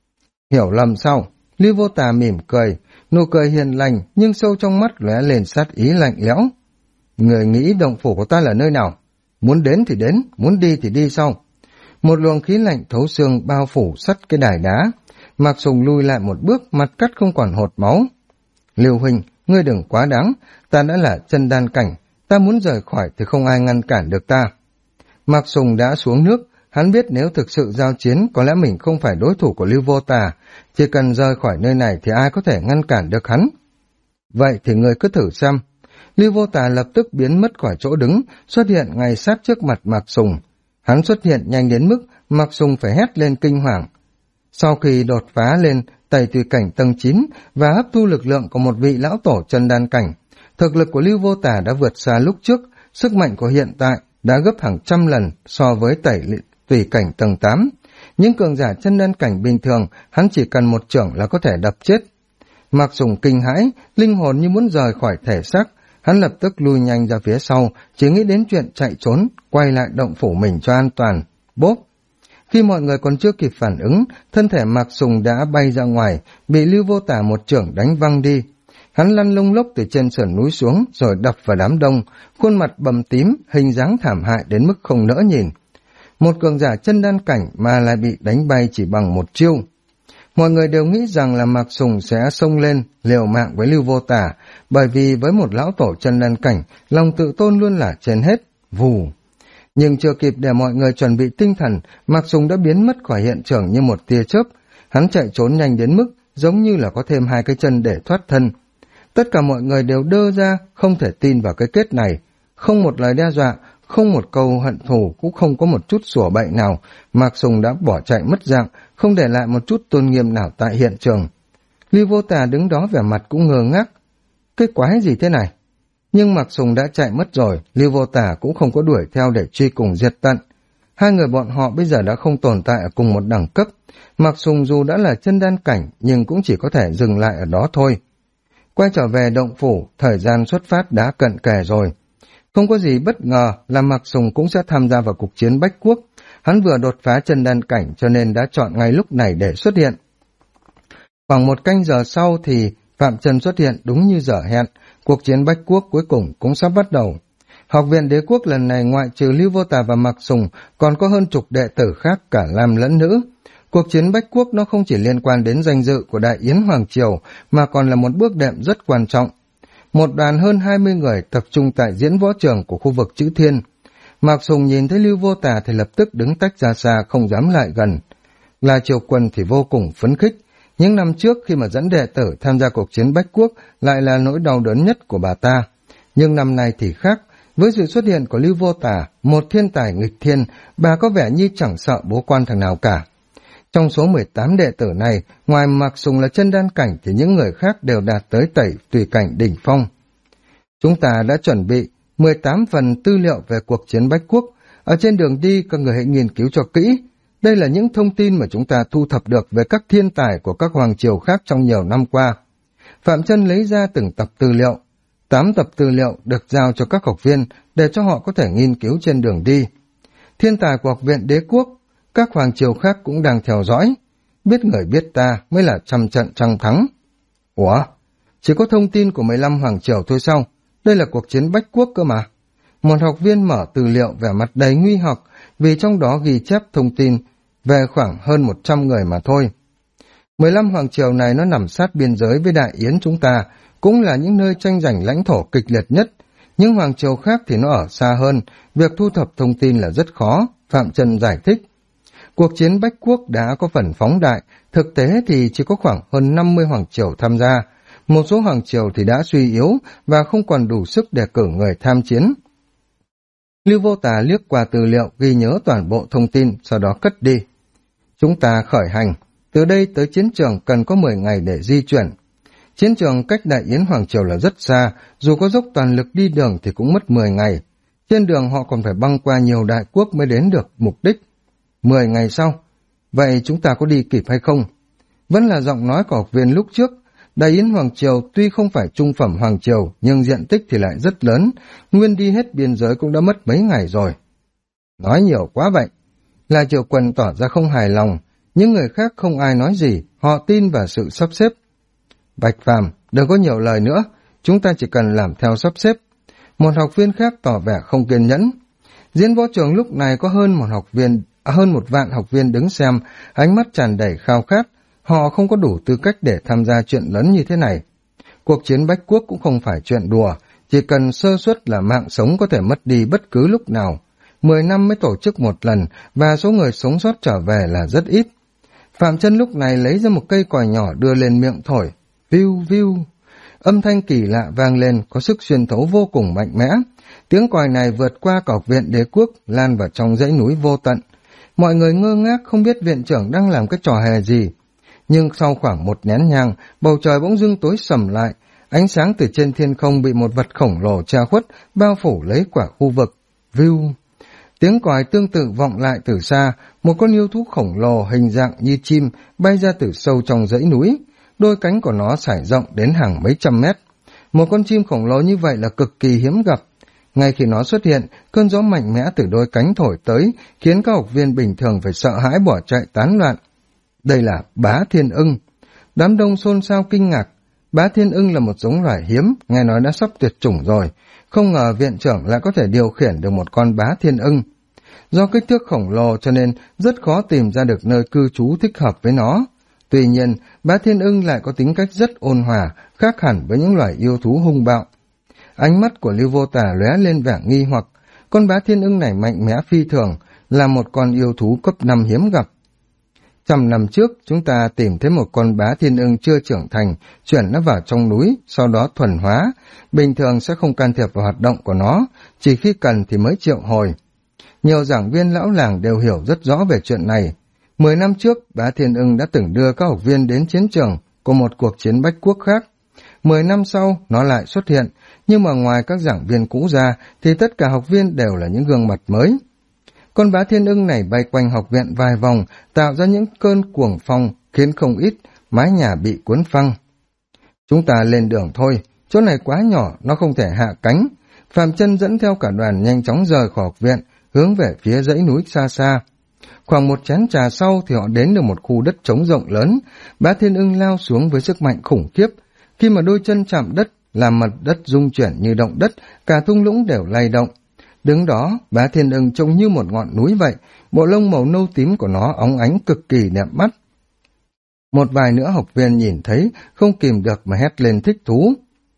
Hiểu lầm sao? Lưu Vô Tà mỉm cười, nụ cười hiền lành nhưng sâu trong mắt lóe lên sát ý lạnh lẽo. Người nghĩ động phủ của ta là nơi nào? Muốn đến thì đến, muốn đi thì đi sau. Một luồng khí lạnh thấu xương bao phủ sắt cái đài đá. Mạc Sùng lui lại một bước, mặt cắt không còn hột máu. Lưu huynh, ngươi đừng quá đáng, ta đã là chân đan cảnh, ta muốn rời khỏi thì không ai ngăn cản được ta. Mạc Sùng đã xuống nước, hắn biết nếu thực sự giao chiến có lẽ mình không phải đối thủ của Lưu Vô Tà, chỉ cần rời khỏi nơi này thì ai có thể ngăn cản được hắn. Vậy thì ngươi cứ thử xem. Lưu Vô Tà lập tức biến mất khỏi chỗ đứng, xuất hiện ngay sát trước mặt Mạc Sùng. Hắn xuất hiện nhanh đến mức Mạc Sùng phải hét lên kinh hoàng. Sau khi đột phá lên Tẩy Tùy cảnh tầng 9 và hấp thu lực lượng của một vị lão tổ chân đan cảnh, thực lực của Lưu Vô Tà đã vượt xa lúc trước, sức mạnh của hiện tại đã gấp hàng trăm lần so với Tẩy Tùy cảnh tầng 8. Những cường giả chân đan cảnh bình thường, hắn chỉ cần một chưởng là có thể đập chết. Mạc Sùng kinh hãi, linh hồn như muốn rời khỏi thể xác, hắn lập tức lui nhanh ra phía sau, chỉ nghĩ đến chuyện chạy trốn, quay lại động phủ mình cho an toàn. Bốp! Khi mọi người còn chưa kịp phản ứng, thân thể Mạc Sùng đã bay ra ngoài, bị Lưu Vô Tà một chưởng đánh văng đi. Hắn lăn lông lốc từ trên sườn núi xuống, rồi đập vào đám đông, khuôn mặt bầm tím, hình dáng thảm hại đến mức không nỡ nhìn. Một cường giả chân đan cảnh mà lại bị đánh bay chỉ bằng một chiêu. Mọi người đều nghĩ rằng là Mạc Sùng sẽ xông lên, liều mạng với Lưu Vô Tà, bởi vì với một lão tổ chân đan cảnh, lòng tự tôn luôn là trên hết. Vù! Nhưng chưa kịp để mọi người chuẩn bị tinh thần, Mạc Sùng đã biến mất khỏi hiện trường như một tia chớp. Hắn chạy trốn nhanh đến mức giống như là có thêm hai cái chân để thoát thân. Tất cả mọi người đều đơ ra, không thể tin vào cái kết này. Không một lời đe dọa, không một câu hận thù, cũng không có một chút sủa bậy nào. Mạc Sùng đã bỏ chạy mất dạng, không để lại một chút tôn nghiêm nào tại hiện trường. Lưu Vô Tà đứng đó vẻ mặt cũng ngơ ngác. Cái quái gì thế này? Nhưng Mạc Sùng đã chạy mất rồi, Lưu Vô Tà cũng không có đuổi theo để truy cùng diệt tận. Hai người bọn họ bây giờ đã không tồn tại ở cùng một đẳng cấp. Mạc Sùng dù đã là chân đan cảnh, nhưng cũng chỉ có thể dừng lại ở đó thôi. Quay trở về động phủ, thời gian xuất phát đã cận kề rồi. Không có gì bất ngờ là Mạc Sùng cũng sẽ tham gia vào cuộc chiến Bách Quốc. Hắn vừa đột phá chân đan cảnh cho nên đã chọn ngay lúc này để xuất hiện. Khoảng một canh giờ sau thì Phạm Trần xuất hiện đúng như giờ hẹn. Cuộc chiến Bách Quốc cuối cùng cũng sắp bắt đầu. Học viện Đế Quốc lần này ngoại trừ Lưu Vô Tà và Mạc Sùng còn có hơn chục đệ tử khác cả nam lẫn nữ. Cuộc chiến Bách Quốc nó không chỉ liên quan đến danh dự của Đại Yến Hoàng Triều mà còn là một bước đệm rất quan trọng. Một đoàn hơn 20 người tập trung tại diễn võ trường của khu vực Chữ Thiên. Mạc Sùng nhìn thấy Lưu Vô Tà thì lập tức đứng tách ra xa không dám lại gần. Là Triều Quân thì vô cùng phấn khích. Những năm trước khi mà dẫn đệ tử tham gia cuộc chiến Bách Quốc lại là nỗi đau đớn nhất của bà ta. Nhưng năm nay thì khác, với sự xuất hiện của Lưu Vô Tà, một thiên tài nghịch thiên, bà có vẻ như chẳng sợ bố quan thằng nào cả. Trong số 18 đệ tử này, ngoài Mạc Sùng là chân đan cảnh thì những người khác đều đạt tới Tẩy Tùy cảnh đỉnh phong. Chúng ta đã chuẩn bị 18 phần tư liệu về cuộc chiến Bách Quốc. Ở trên đường đi, các người hãy nghiên cứu cho kỹ. Đây là những thông tin mà chúng ta thu thập được về các thiên tài của các hoàng triều khác trong nhiều năm qua. Phạm Chân lấy ra từng tập tư liệu. 8 tập tư liệu được giao cho các học viên để cho họ có thể nghiên cứu trên đường đi. Thiên tài của Học viện Đế Quốc, các hoàng triều khác cũng đang theo dõi. Biết người biết ta mới là trăm trận trăm thắng. Ủa? Chỉ có thông tin của 15 hoàng triều thôi sao? Đây là cuộc chiến Bách Quốc cơ mà. Một học viên mở tư liệu vẻ mặt đầy nguy hoặc vì trong đó ghi chép thông tin về khoảng hơn 100 người mà thôi. 15 hoàng triều này nó nằm sát biên giới với Đại Yến chúng ta, cũng là những nơi tranh giành lãnh thổ kịch liệt nhất. Những hoàng triều khác thì nó ở xa hơn, việc thu thập thông tin là rất khó, Phạm Trần giải thích. Cuộc chiến Bách Quốc đã có phần phóng đại, thực tế thì chỉ có khoảng hơn 50 hoàng triều tham gia. Một số hoàng triều thì đã suy yếu và không còn đủ sức để cử người tham chiến. Lưu Vô Tà liếc qua tư liệu ghi nhớ toàn bộ thông tin, sau đó cất đi. Chúng ta khởi hành, từ đây tới chiến trường cần có 10 ngày để di chuyển. Chiến trường cách Đại Yến Hoàng Triều là rất xa, dù có dốc toàn lực đi đường thì cũng mất 10 ngày. Trên đường họ còn phải băng qua nhiều đại quốc mới đến được mục đích. 10 ngày sau, vậy chúng ta có đi kịp hay không? Vẫn là giọng nói của học viên lúc trước. Đại Yến Hoàng Triều tuy không phải trung phẩm Hoàng Triều, nhưng diện tích thì lại rất lớn, nguyên đi hết biên giới cũng đã mất mấy ngày rồi. Nói nhiều quá vậy. Là Triều Quân tỏ ra không hài lòng, những người khác không ai nói gì, họ tin vào sự sắp xếp. Bạch Phàm, đừng có nhiều lời nữa, chúng ta chỉ cần làm theo sắp xếp. Một học viên khác tỏ vẻ không kiên nhẫn. Diễn võ trường lúc này có hơn một vạn học viên đứng xem, ánh mắt tràn đầy khao khát. Họ không có đủ tư cách để tham gia chuyện lớn như thế này. Cuộc chiến Bách Quốc cũng không phải chuyện đùa, chỉ cần sơ suất là mạng sống có thể mất đi bất cứ lúc nào. 10 năm mới tổ chức một lần và số người sống sót trở về là rất ít. Phạm Chân lúc này lấy ra một cây còi nhỏ đưa lên miệng thổi. Viu viu. Âm thanh kỳ lạ vang lên, có sức xuyên thấu vô cùng mạnh mẽ. Tiếng còi này vượt qua cả học viện Đế Quốc, lan vào trong dãy núi vô tận. Mọi người ngơ ngác không biết viện trưởng đang làm cái trò hề gì. Nhưng sau khoảng một nén nhang, bầu trời bỗng dưng tối sầm lại. Ánh sáng từ trên thiên không bị một vật khổng lồ che khuất, bao phủ lấy cả khu vực. Viu. Tiếng còi tương tự vọng lại từ xa, một con yêu thú khổng lồ hình dạng như chim bay ra từ sâu trong dãy núi. Đôi cánh của nó trải rộng đến hàng mấy trăm mét. Một con chim khổng lồ như vậy là cực kỳ hiếm gặp. Ngay khi nó xuất hiện, cơn gió mạnh mẽ từ đôi cánh thổi tới, khiến các học viên bình thường phải sợ hãi bỏ chạy tán loạn. Đây là bá thiên ưng. Đám đông xôn xao kinh ngạc. Bá thiên ưng là một giống loài hiếm, nghe nói đã sắp tuyệt chủng rồi. Không ngờ viện trưởng lại có thể điều khiển được một con bá thiên ưng. Do kích thước khổng lồ cho nên rất khó tìm ra được nơi cư trú thích hợp với nó. Tuy nhiên, bá thiên ưng lại có tính cách rất ôn hòa, khác hẳn với những loài yêu thú hung bạo. Ánh mắt của Lưu Vô Tà lóe lên vẻ nghi hoặc. Con bá thiên ưng này mạnh mẽ phi thường, là một con yêu thú cấp 5 hiếm gặp. 100 năm trước, chúng ta tìm thấy một con bá thiên ưng chưa trưởng thành, chuyển nó vào trong núi, sau đó thuần hóa. Bình thường sẽ không can thiệp vào hoạt động của nó, chỉ khi cần thì mới triệu hồi. Nhiều giảng viên lão làng đều hiểu rất rõ về chuyện này. 10 năm trước, bá thiên ưng đã từng đưa các học viên đến chiến trường của một cuộc chiến Bách Quốc khác. 10 năm sau, nó lại xuất hiện, nhưng mà ngoài các giảng viên cũ ra, thì tất cả học viên đều là những gương mặt mới. Con bá thiên ưng này bay quanh học viện vài vòng, tạo ra những cơn cuồng phong, khiến không ít mái nhà bị cuốn phăng. Chúng ta lên đường thôi, chỗ này quá nhỏ, nó không thể hạ cánh. Phạm Chân dẫn theo cả đoàn nhanh chóng rời khỏi học viện, hướng về phía dãy núi xa xa. Khoảng một chén trà sau thì họ đến được một khu đất trống rộng lớn. Bá thiên ưng lao xuống với sức mạnh khủng khiếp. Khi mà đôi chân chạm đất, làm mặt đất rung chuyển như động đất, cả thung lũng đều lay động. Đứng đó, bá thiên ưng trông như một ngọn núi vậy, bộ lông màu nâu tím của nó óng ánh cực kỳ đẹp mắt. Một vài nữa học viên nhìn thấy, không kìm được mà hét lên thích thú.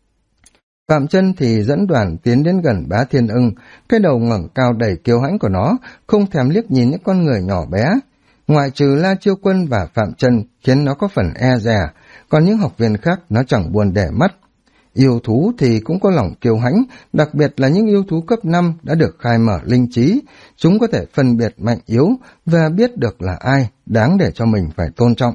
Phạm Chân thì dẫn đoàn tiến đến gần bá thiên ưng, cái đầu ngẩng cao đầy kiêu hãnh của nó, không thèm liếc nhìn những con người nhỏ bé. Ngoại trừ La Chiêu Quân và Phạm Chân khiến nó có phần e dè, còn những học viên khác nó chẳng buồn để mắt. Yêu thú thì cũng có lòng kiêu hãnh, đặc biệt là những yêu thú cấp 5 đã được khai mở linh trí. Chúng có thể phân biệt mạnh yếu và biết được là ai đáng để cho mình phải tôn trọng.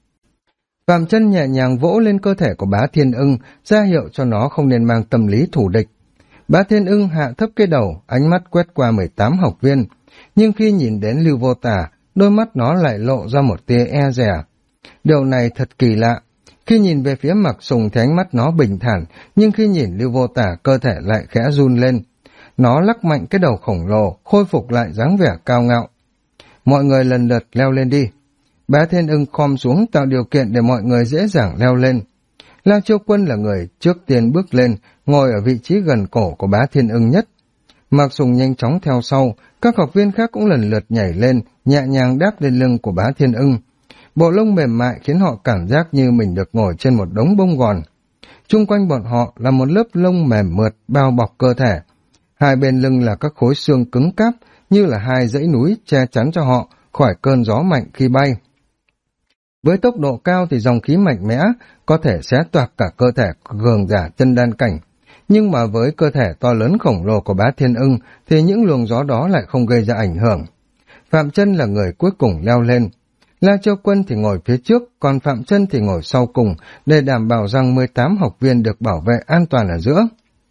Phạm Chân nhẹ nhàng vỗ lên cơ thể của bá thiên ưng, ra hiệu cho nó không nên mang tâm lý thù địch. Bá thiên ưng hạ thấp cái đầu, ánh mắt quét qua 18 học viên. Nhưng khi nhìn đến Lưu Vô Tà, đôi mắt nó lại lộ ra một tia e dè. Điều này thật kỳ lạ. Khi nhìn về phía Mạc Sùng thì ánh mắt nó bình thản, nhưng khi nhìn Lưu Vô Tà cơ thể lại khẽ run lên. Nó lắc mạnh cái đầu khổng lồ, khôi phục lại dáng vẻ cao ngạo. Mọi người lần lượt leo lên đi. Bá thiên ưng khom xuống tạo điều kiện để mọi người dễ dàng leo lên. La Chiêu Quân là người trước tiên bước lên, ngồi ở vị trí gần cổ của bá thiên ưng nhất. Mạc Sùng nhanh chóng theo sau, các học viên khác cũng lần lượt nhảy lên, nhẹ nhàng đáp lên lưng của bá thiên ưng. Bộ lông mềm mại khiến họ cảm giác như mình được ngồi trên một đống bông gòn. Chung quanh bọn họ là một lớp lông mềm mượt bao bọc cơ thể. Hai bên lưng là các khối xương cứng cáp, như là hai dãy núi che chắn cho họ khỏi cơn gió mạnh khi bay. Với tốc độ cao thì dòng khí mạnh mẽ có thể xé toạc cả cơ thể cường giả chân đan cảnh. Nhưng mà với cơ thể to lớn khổng lồ của bá thiên ưng thì những luồng gió đó lại không gây ra ảnh hưởng. Phạm Chân là người cuối cùng leo lên. La Chiêu Quân thì ngồi phía trước, còn Phạm Chân thì ngồi sau cùng để đảm bảo rằng 18 học viên được bảo vệ an toàn ở giữa.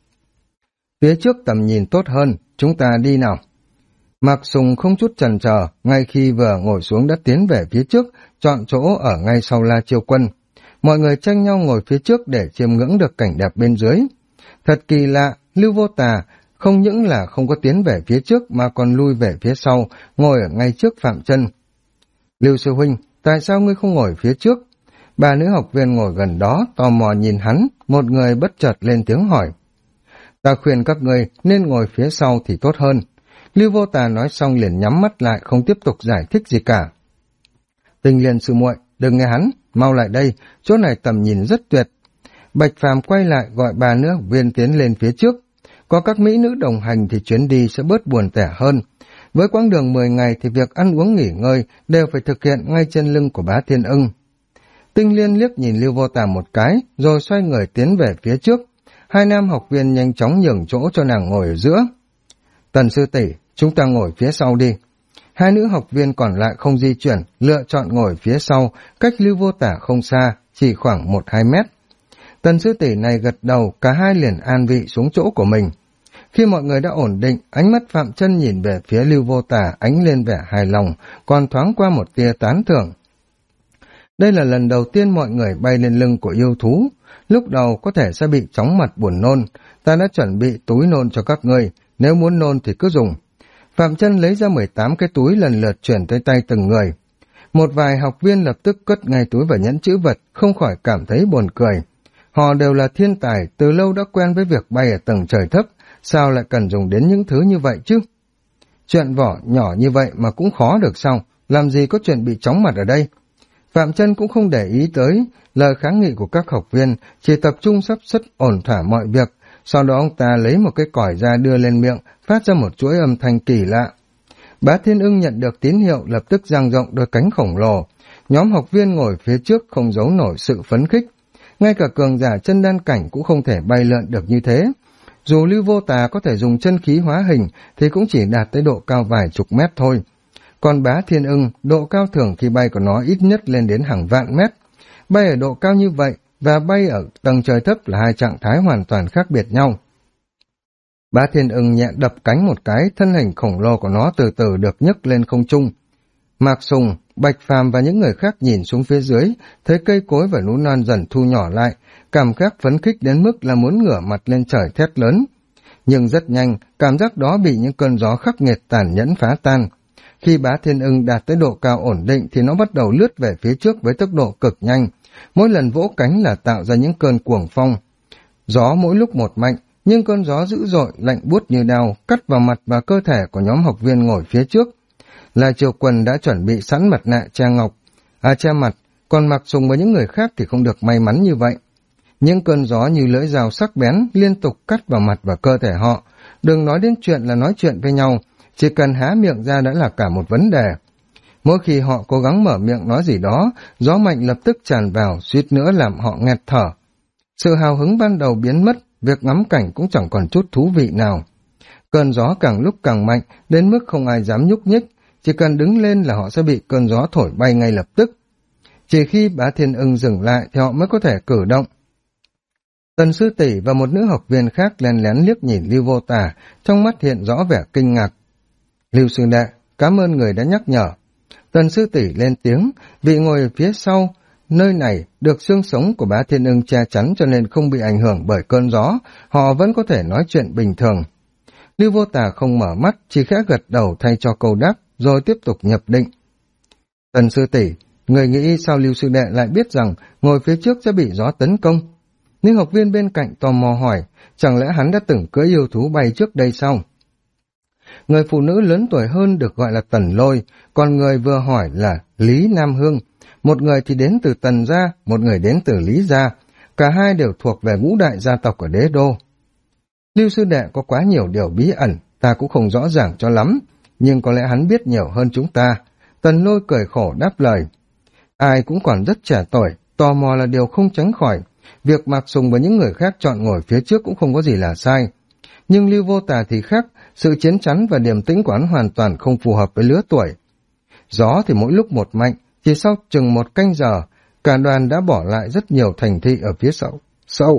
Phía trước tầm nhìn tốt hơn, chúng ta đi nào. Mạc Sùng không chút chần chờ, ngay khi vừa ngồi xuống đã tiến về phía trước, chọn chỗ ở ngay sau La Chiêu Quân. Mọi người tranh nhau ngồi phía trước để chiêm ngưỡng được cảnh đẹp bên dưới. Thật kỳ lạ, Lưu Vô Tà không những là không có tiến về phía trước mà còn lui về phía sau, ngồi ở ngay trước Phạm Chân. Lưu sư huynh, tại sao ngươi không ngồi phía trước? Ba nữ học viên ngồi gần đó, tò mò nhìn hắn, một người bất chợt lên tiếng hỏi. Ta khuyên các ngươi nên ngồi phía sau thì tốt hơn. Lưu Vô Tà nói xong liền nhắm mắt lại, không tiếp tục giải thích gì cả. Tinh Liên sư muội, đừng nghe hắn, mau lại đây, chỗ này tầm nhìn rất tuyệt. Bạch Phàm quay lại gọi bà nữa viên tiến lên phía trước. Có các mỹ nữ đồng hành thì chuyến đi sẽ bớt buồn tẻ hơn. Với quãng đường 10 ngày thì việc ăn uống nghỉ ngơi đều phải thực hiện ngay trên lưng của Bá Thiên Ưng. Tinh Liên liếc nhìn Lưu Vô Tà một cái, rồi xoay người tiến về phía trước. Hai nam học viên nhanh chóng nhường chỗ cho nàng ngồi ở giữa. Tần sư tỷ, chúng ta ngồi phía sau đi. Hai nữ học viên còn lại không di chuyển, lựa chọn ngồi phía sau, cách Lưu Vô Tà không xa, chỉ khoảng 1-2 mét. Tần sư tỷ này gật đầu, cả hai liền an vị xuống chỗ của mình. Khi mọi người đã ổn định, ánh mắt Phạm Chân nhìn về phía Lưu Vô Tà ánh lên vẻ hài lòng, còn thoáng qua một tia tán thưởng. Đây là lần đầu tiên mọi người bay lên lưng của yêu thú. Lúc đầu có thể sẽ bị chóng mặt buồn nôn, ta đã chuẩn bị túi nôn cho các ngươi, nếu muốn nôn thì cứ dùng. Phạm Chân lấy ra 18 cái túi lần lượt chuyển tới tay từng người. Một vài học viên lập tức cất ngay túi và nhẫn chữ vật, không khỏi cảm thấy buồn cười. Họ đều là thiên tài, từ lâu đã quen với việc bay ở tầng trời thấp, sao lại cần dùng đến những thứ như vậy chứ? Chuyện vỏ nhỏ như vậy mà cũng khó được sao, làm gì có chuyện bị chóng mặt ở đây? Phạm Chân cũng không để ý tới lời kháng nghị của các học viên, chỉ tập trung sắp xếp ổn thỏa mọi việc. Sau đó ông ta lấy một cái còi ra đưa lên miệng, phát ra một chuỗi âm thanh kỳ lạ. Bá Thiên Ưng nhận được tín hiệu, lập tức dang rộng đôi cánh khổng lồ. Nhóm học viên ngồi phía trước không giấu nổi sự phấn khích. Ngay cả cường giả chân đan cảnh cũng không thể bay lượn được như thế. Dù Lưu Vô Tà có thể dùng chân khí hóa hình thì cũng chỉ đạt tới độ cao vài chục mét thôi. Còn Bá Thiên Ưng, độ cao thường khi bay của nó ít nhất lên đến hàng vạn mét. Bay ở độ cao như vậy và bay ở tầng trời thấp là hai trạng thái hoàn toàn khác biệt nhau. Bá Thiên Ưng nhẹ đập cánh một cái, thân hình khổng lồ của nó từ từ được nhấc lên không trung. Mạc Sùng, Bạch Phàm và những người khác nhìn xuống phía dưới, thấy cây cối và núi non dần thu nhỏ lại, cảm giác phấn khích đến mức là muốn ngửa mặt lên trời thét lớn. Nhưng rất nhanh, cảm giác đó bị những cơn gió khắc nghiệt tàn nhẫn phá tan. Khi Bá Thiên Ưng đạt tới độ cao ổn định thì nó bắt đầu lướt về phía trước với tốc độ cực nhanh. Mỗi lần vỗ cánh là tạo ra những cơn cuồng phong. Gió mỗi lúc một mạnh, nhưng cơn gió dữ dội, lạnh buốt như đao, cắt vào mặt và cơ thể của nhóm học viên ngồi phía trước. Là Triều Quần đã chuẩn bị sẵn mặt nạ che mặt, còn Mạc Sùng và những người khác thì không được may mắn như vậy. Những cơn gió như lưỡi dao sắc bén liên tục cắt vào mặt và cơ thể họ. Đừng nói đến chuyện là nói chuyện với nhau, chỉ cần há miệng ra đã là cả một vấn đề. Mỗi khi họ cố gắng mở miệng nói gì đó, gió mạnh lập tức tràn vào, suýt nữa làm họ nghẹt thở. Sự hào hứng ban đầu biến mất, việc ngắm cảnh cũng chẳng còn chút thú vị nào. Cơn gió càng lúc càng mạnh, đến mức không ai dám nhúc nhích, chỉ cần đứng lên là họ sẽ bị cơn gió thổi bay ngay lập tức. Chỉ khi Bá Thiên Ưng dừng lại thì họ mới có thể cử động. Tần sư tỷ và một nữ học viên khác lén lén liếc nhìn Lưu Vô Tà, trong mắt hiện rõ vẻ kinh ngạc. Lưu sư đệ, cảm ơn người đã nhắc nhở. Tần sư tỷ lên tiếng, vì ngồi ở phía sau, nơi này được xương sống của Bá Thiên Ưng che chắn cho nên không bị ảnh hưởng bởi cơn gió, họ vẫn có thể nói chuyện bình thường. Lưu Vô Tà không mở mắt, chỉ khẽ gật đầu thay cho câu đáp, rồi tiếp tục nhập định. Tần sư tỷ, người nghĩ sao Lưu sư đệ lại biết rằng ngồi phía trước sẽ bị gió tấn công? Nữ học viên bên cạnh tò mò hỏi, chẳng lẽ hắn đã từng cưỡi yêu thú bay trước đây sao? Người phụ nữ lớn tuổi hơn được gọi là Tần Lôi, còn người vừa hỏi là Lý Nam Hương. Một người thì đến từ Tần gia, một người đến từ Lý gia. Cả hai đều thuộc về ngũ đại gia tộc ở đế đô. Lưu sư đệ có quá nhiều điều bí ẩn, ta cũng không rõ ràng cho lắm, nhưng có lẽ hắn biết nhiều hơn chúng ta. Tần Lôi cười khổ đáp lời. Ai cũng còn rất trẻ tuổi, tò mò là điều không tránh khỏi. Việc Mạc Sùng và những người khác chọn ngồi phía trước cũng không có gì là sai. Nhưng Lưu Vô Tà thì khác, sự chiến chắn và điềm tĩnh của hắn hoàn toàn không phù hợp với lứa tuổi. Gió thì mỗi lúc một mạnh, chỉ sau chừng một canh giờ, cả đoàn đã bỏ lại rất nhiều thành thị ở phía sau.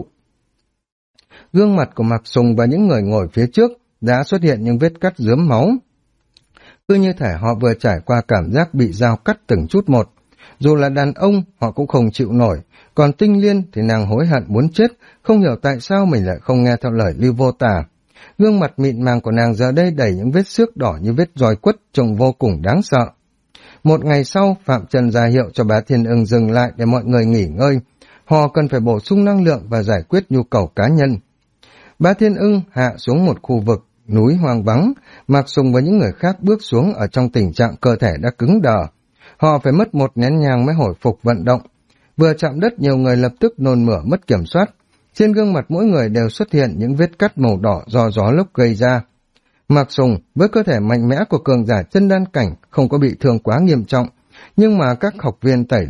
Gương mặt của Mạc Sùng và những người ngồi phía trước đã xuất hiện những vết cắt rướm máu. Cứ như thể họ vừa trải qua cảm giác bị dao cắt từng chút một. Dù là đàn ông, họ cũng không chịu nổi, còn Tinh Liên thì nàng hối hận muốn chết, không hiểu tại sao mình lại không nghe theo lời Lưu Vô Tà. Gương mặt mịn màng của nàng giờ đây đầy những vết xước đỏ như vết roi quất, trông vô cùng đáng sợ. Một ngày sau, Phạm Trần ra hiệu cho Bá Thiên Ưng dừng lại để mọi người nghỉ ngơi. Họ cần phải bổ sung năng lượng và giải quyết nhu cầu cá nhân. Bá Thiên Ưng hạ xuống một khu vực núi hoang vắng, Mạc Sùng và những người khác bước xuống ở trong tình trạng cơ thể đã cứng đờ. Họ phải mất một nén nhang mới hồi phục vận động. Vừa chạm đất nhiều người lập tức nôn mửa mất kiểm soát. Trên gương mặt mỗi người đều xuất hiện những vết cắt màu đỏ do gió lốc gây ra. Mạc Sùng với cơ thể mạnh mẽ của cường giả chân đan cảnh không có bị thương quá nghiêm trọng, nhưng mà các học viên tẩy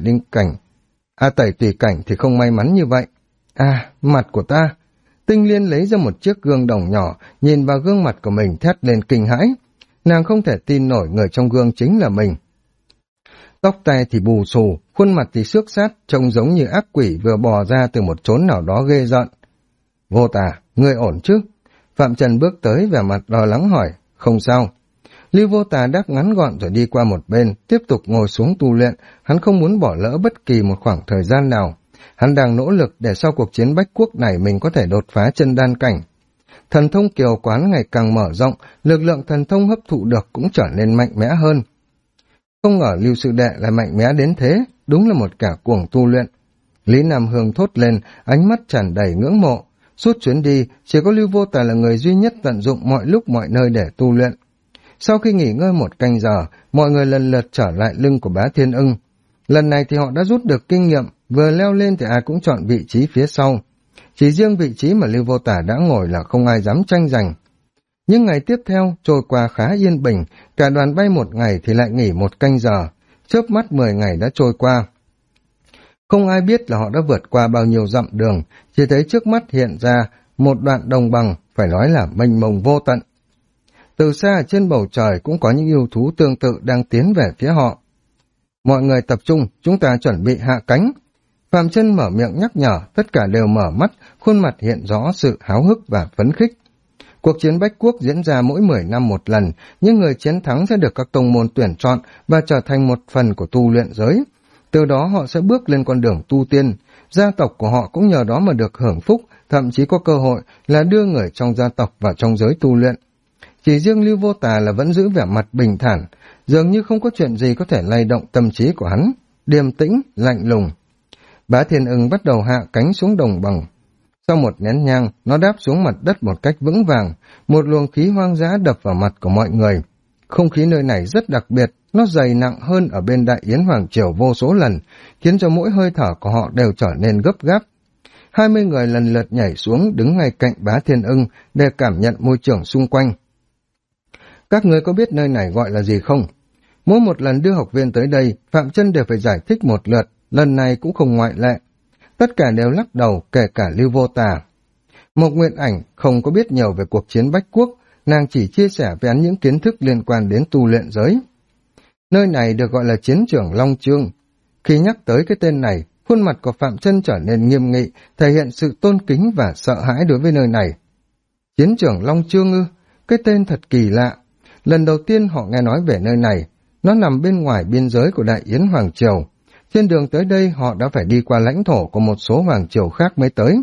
tùy cảnh thì không may mắn như vậy. Mặt của ta! Tinh Liên lấy ra một chiếc gương đồng nhỏ, nhìn vào gương mặt của mình thét lên kinh hãi. Nàng không thể tin nổi người trong gương chính là mình. Tóc tai thì bù xù, khuôn mặt thì xước sát, trông giống như ác quỷ vừa bò ra từ một chốn nào đó ghê rợn. Vô Tà, ngươi ổn chứ? Phạm Trần bước tới vẻ mặt lo lắng hỏi. Không sao. Lưu Vô Tà đáp ngắn gọn rồi đi qua một bên, tiếp tục ngồi xuống tu luyện. Hắn không muốn bỏ lỡ bất kỳ một khoảng thời gian nào. Hắn đang nỗ lực để sau cuộc chiến Bách Quốc này mình có thể đột phá chân đan cảnh. Thần thông kiều quán ngày càng mở rộng, lực lượng thần thông hấp thụ được cũng trở nên mạnh mẽ hơn. Không ngờ Lưu sư đệ lại mạnh mẽ đến thế, đúng là một kẻ cuồng tu luyện. Lý Nam Hương thốt lên, ánh mắt tràn đầy ngưỡng mộ. Suốt chuyến đi, chỉ có Lưu Vô Tà là người duy nhất tận dụng mọi lúc mọi nơi để tu luyện. Sau khi nghỉ ngơi một canh giờ, mọi người lần lượt trở lại lưng của Bá Thiên Ưng. Lần này thì họ đã rút được kinh nghiệm, vừa leo lên thì ai cũng chọn vị trí phía sau. Chỉ riêng vị trí mà Lưu Vô Tà đã ngồi là không ai dám tranh giành. Những ngày tiếp theo trôi qua khá yên bình, cả đoàn bay một ngày thì lại nghỉ một canh giờ, chớp mắt 10 ngày đã trôi qua. Không ai biết là họ đã vượt qua bao nhiêu dặm đường, chỉ thấy trước mắt hiện ra một đoạn đồng bằng, phải nói là mênh mông vô tận. Từ xa trên bầu trời cũng có những yêu thú tương tự đang tiến về phía họ. Mọi người tập trung, chúng ta chuẩn bị hạ cánh. Phạm Chân mở miệng nhắc nhở, tất cả đều mở mắt, khuôn mặt hiện rõ sự háo hức và phấn khích. Cuộc chiến Bách Quốc diễn ra mỗi 10 năm một lần, những người chiến thắng sẽ được các tông môn tuyển chọn và trở thành một phần của tu luyện giới. Từ đó họ sẽ bước lên con đường tu tiên, gia tộc của họ cũng nhờ đó mà được hưởng phúc, thậm chí có cơ hội là đưa người trong gia tộc vào trong giới tu luyện. Chỉ riêng Lưu Vô Tà là vẫn giữ vẻ mặt bình thản, dường như không có chuyện gì có thể lay động tâm trí của hắn, điềm tĩnh, lạnh lùng. Bá Thiên Ưng bắt đầu hạ cánh xuống đồng bằng. Sau một nén nhang, nó đáp xuống mặt đất một cách vững vàng, một luồng khí hoang dã đập vào mặt của mọi người. Không khí nơi này rất đặc biệt, nó dày nặng hơn ở bên Đại Yến Hoàng Triều vô số lần, khiến cho mỗi hơi thở của họ đều trở nên gấp gáp. 20 người lần lượt nhảy xuống đứng ngay cạnh Bá Thiên Ưng để cảm nhận môi trường xung quanh. Các người có biết nơi này gọi là gì không? Mỗi một lần đưa học viên tới đây, Phạm Chân đều phải giải thích một lượt, lần này cũng không ngoại lệ. Tất cả đều lắc đầu, kể cả Lưu Vô Tà. Mộc Nguyện Ảnh không có biết nhiều về cuộc chiến Bách Quốc, nàng chỉ chia sẻ với hắn những kiến thức liên quan đến tu luyện giới. Nơi này được gọi là chiến trường Long Chương. Khi nhắc tới cái tên này, khuôn mặt của Phạm Chân trở nên nghiêm nghị, thể hiện sự tôn kính và sợ hãi đối với nơi này. Chiến trường Long Chương ư? Cái tên thật kỳ lạ. Lần đầu tiên họ nghe nói về nơi này, nó nằm bên ngoài biên giới của Đại Yến Hoàng Triều. Trên đường tới đây họ đã phải đi qua lãnh thổ của một số hoàng triều khác mới tới.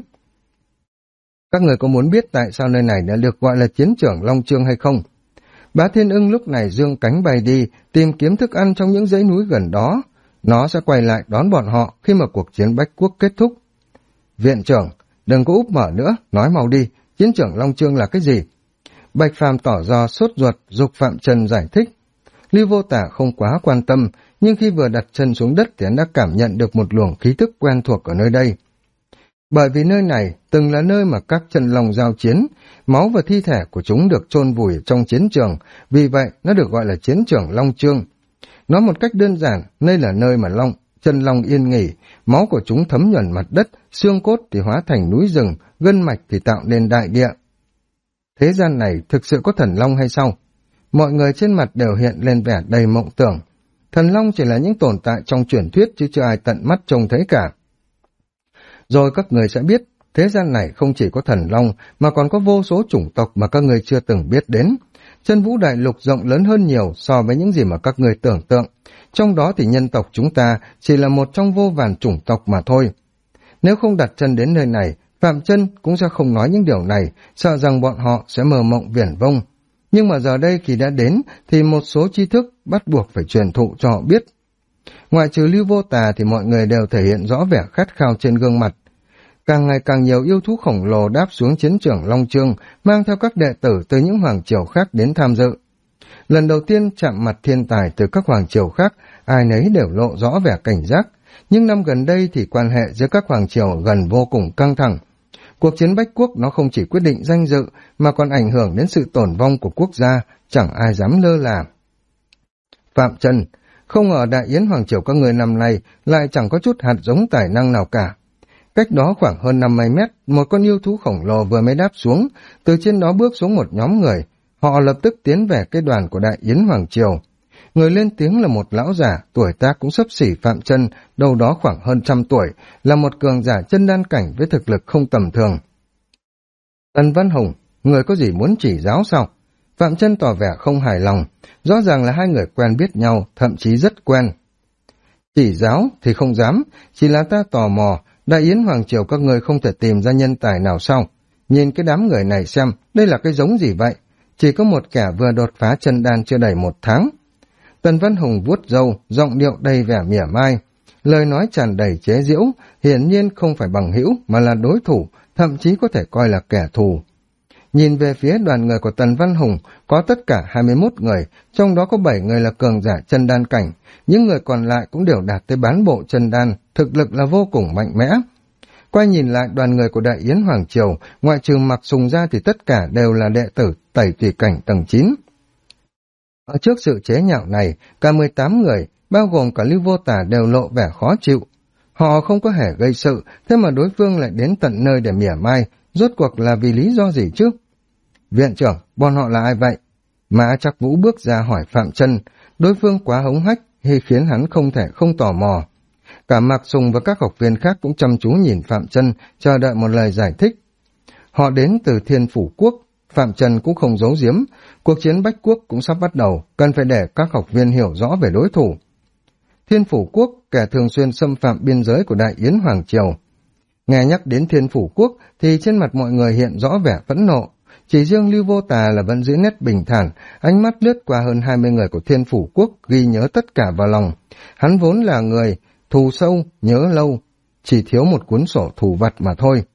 Các người có muốn biết tại sao nơi này đã được gọi là chiến trường Long Chương hay không? Bá Thiên Ưng lúc này dương cánh bay đi, tìm kiếm thức ăn trong những dãy núi gần đó. Nó sẽ quay lại đón bọn họ khi mà cuộc chiến Bách Quốc kết thúc. Viện trưởng, đừng có úp mở nữa, nói mau đi, chiến trường Long Chương là cái gì? Bạch Phàm tỏ ra sốt ruột, giục Phạm Trần giải thích. Lưu Vô Tả không quá quan tâm, nhưng khi vừa đặt chân xuống đất thì hắn đã cảm nhận được một luồng khí tức quen thuộc ở nơi đây. Bởi vì nơi này từng là nơi mà các chân long giao chiến, máu và thi thể của chúng được chôn vùi trong chiến trường, vì vậy nó được gọi là chiến trường Long Chương. Nói một cách đơn giản, đây là nơi mà chân long yên nghỉ, máu của chúng thấm nhuần mặt đất, xương cốt thì hóa thành núi rừng, gân mạch thì tạo nên đại địa. Thế gian này thực sự có thần long hay sao? Mọi người trên mặt đều hiện lên vẻ đầy mộng tưởng. Thần long chỉ là những tồn tại trong truyền thuyết chứ chưa ai tận mắt trông thấy cả. Rồi các người sẽ biết, thế gian này không chỉ có thần long mà còn có vô số chủng tộc mà các người chưa từng biết đến. Chân vũ đại lục rộng lớn hơn nhiều so với những gì mà các người tưởng tượng. Trong đó thì nhân tộc chúng ta chỉ là một trong vô vàn chủng tộc mà thôi. Nếu không đặt chân đến nơi này, Phạm Chân cũng sẽ không nói những điều này, sợ rằng bọn họ sẽ mơ mộng viển vông. Nhưng mà giờ đây khi đã đến thì một số tri thức bắt buộc phải truyền thụ cho họ biết. Ngoại trừ Lưu Vô Tà thì mọi người đều thể hiện rõ vẻ khát khao trên gương mặt. Càng ngày càng nhiều yêu thú khổng lồ đáp xuống chiến trường Long Chương, mang theo các đệ tử từ những hoàng triều khác đến tham dự. Lần đầu tiên chạm mặt thiên tài từ các hoàng triều khác, ai nấy đều lộ rõ vẻ cảnh giác. Nhưng năm gần đây thì quan hệ giữa các hoàng triều gần vô cùng căng thẳng. Cuộc chiến Bách Quốc nó không chỉ quyết định danh dự mà còn ảnh hưởng đến sự tồn vong của quốc gia, chẳng ai dám lơ là. Phạm Trần, không ngờ Đại Yến hoàng triều các người năm nay lại chẳng có chút hạt giống tài năng nào cả. Cách đó khoảng hơn 50 mét, một con yêu thú khổng lồ vừa mới đáp xuống, từ trên đó bước xuống một nhóm người. Họ lập tức tiến về cái đoàn của Đại Yến hoàng triều. Người lên tiếng là một lão giả, tuổi tác cũng xấp xỉ Phạm Trần, đâu đó khoảng hơn 100 tuổi, là một cường giả chân đan cảnh với thực lực không tầm thường. Tần Văn Hùng, người có gì muốn chỉ giáo sao? Phạm Trần tỏ vẻ không hài lòng, rõ ràng là hai người quen biết nhau, thậm chí rất quen. Chỉ giáo thì không dám, chỉ là ta tò mò, Đại Yến hoàng triều các người không thể tìm ra nhân tài nào sao? Nhìn cái đám người này xem, đây là cái giống gì vậy? Chỉ có một kẻ vừa đột phá chân đan chưa đầy 1 tháng. Tần Văn Hùng vuốt râu, giọng điệu đầy vẻ mỉa mai. Lời nói tràn đầy chế giễu, hiển nhiên không phải bằng hữu mà là đối thủ, thậm chí có thể coi là kẻ thù. Nhìn về phía đoàn người của Tần Văn Hùng, có tất cả 21 người, trong đó có 7 người là cường giả chân đan cảnh, những người còn lại cũng đều đạt tới bán bộ chân đan, thực lực là vô cùng mạnh mẽ. Quay nhìn lại đoàn người của Đại Yến hoàng triều, ngoại trừ Mạc Sùng ra thì tất cả đều là đệ tử Tẩy Tùy cảnh tầng 9. Ở trước sự chế nhạo này, cả 18 người, bao gồm cả Lưu Vô Tả đều lộ vẻ khó chịu. Họ không có hề gây sự, thế mà đối phương lại đến tận nơi để mỉa mai, rốt cuộc là vì lý do gì chứ? Viện trưởng, bọn họ là ai vậy? Mã Trắc Vũ bước ra hỏi Phạm Trần, đối phương quá hống hách, thì khiến hắn không thể không tò mò. Cả Mạc Sùng và các học viên khác cũng chăm chú nhìn Phạm Trần, chờ đợi một lời giải thích. Họ đến từ Thiên Phủ Quốc, Phạm Trần cũng không giấu giếm, cuộc chiến Bách Quốc cũng sắp bắt đầu, cần phải để các học viên hiểu rõ về đối thủ. Thiên Phủ Quốc, kẻ thường xuyên xâm phạm biên giới của Đại Yến hoàng triều. Nghe nhắc đến Thiên Phủ Quốc thì trên mặt mọi người hiện rõ vẻ phẫn nộ, chỉ riêng Lưu Vô Tà là vẫn giữ nét bình thản, ánh mắt lướt qua hơn 20 người của Thiên Phủ Quốc, ghi nhớ tất cả vào lòng. Hắn vốn là người thù sâu, nhớ lâu, chỉ thiếu một cuốn sổ thù vặt mà thôi.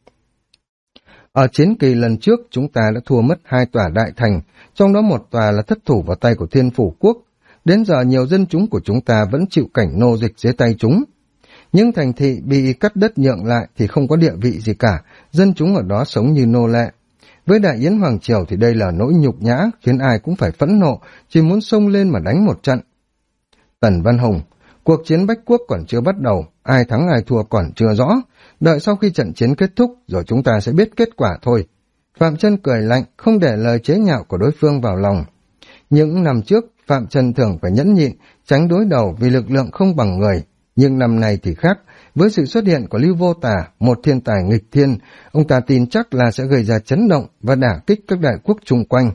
Ở chiến kỳ lần trước, chúng ta đã thua mất 2 tòa đại thành, trong đó một tòa là thất thủ vào tay của Thiên Phủ Quốc. Đến giờ nhiều dân chúng của chúng ta vẫn chịu cảnh nô dịch dưới tay chúng. Những thành thị bị cắt đất nhượng lại thì không có địa vị gì cả, dân chúng ở đó sống như nô lệ. Với Đại Yến hoàng triều thì đây là nỗi nhục nhã, khiến ai cũng phải phẫn nộ, chỉ muốn xông lên mà đánh một trận. Tần Văn Hùng, cuộc chiến Bách Quốc còn chưa bắt đầu, ai thắng ai thua còn chưa rõ, đợi sau khi trận chiến kết thúc rồi chúng ta sẽ biết kết quả thôi. Phạm Trân cười lạnh, không để lời chế nhạo của đối phương vào lòng. Những năm trước, Phạm Trân thường phải nhẫn nhịn, tránh đối đầu vì lực lượng không bằng người, nhưng năm nay thì khác, với sự xuất hiện của Lưu Vô Tả, một thiên tài nghịch thiên, ông ta tin chắc là sẽ gây ra chấn động và đả kích các đại quốc chung quanh.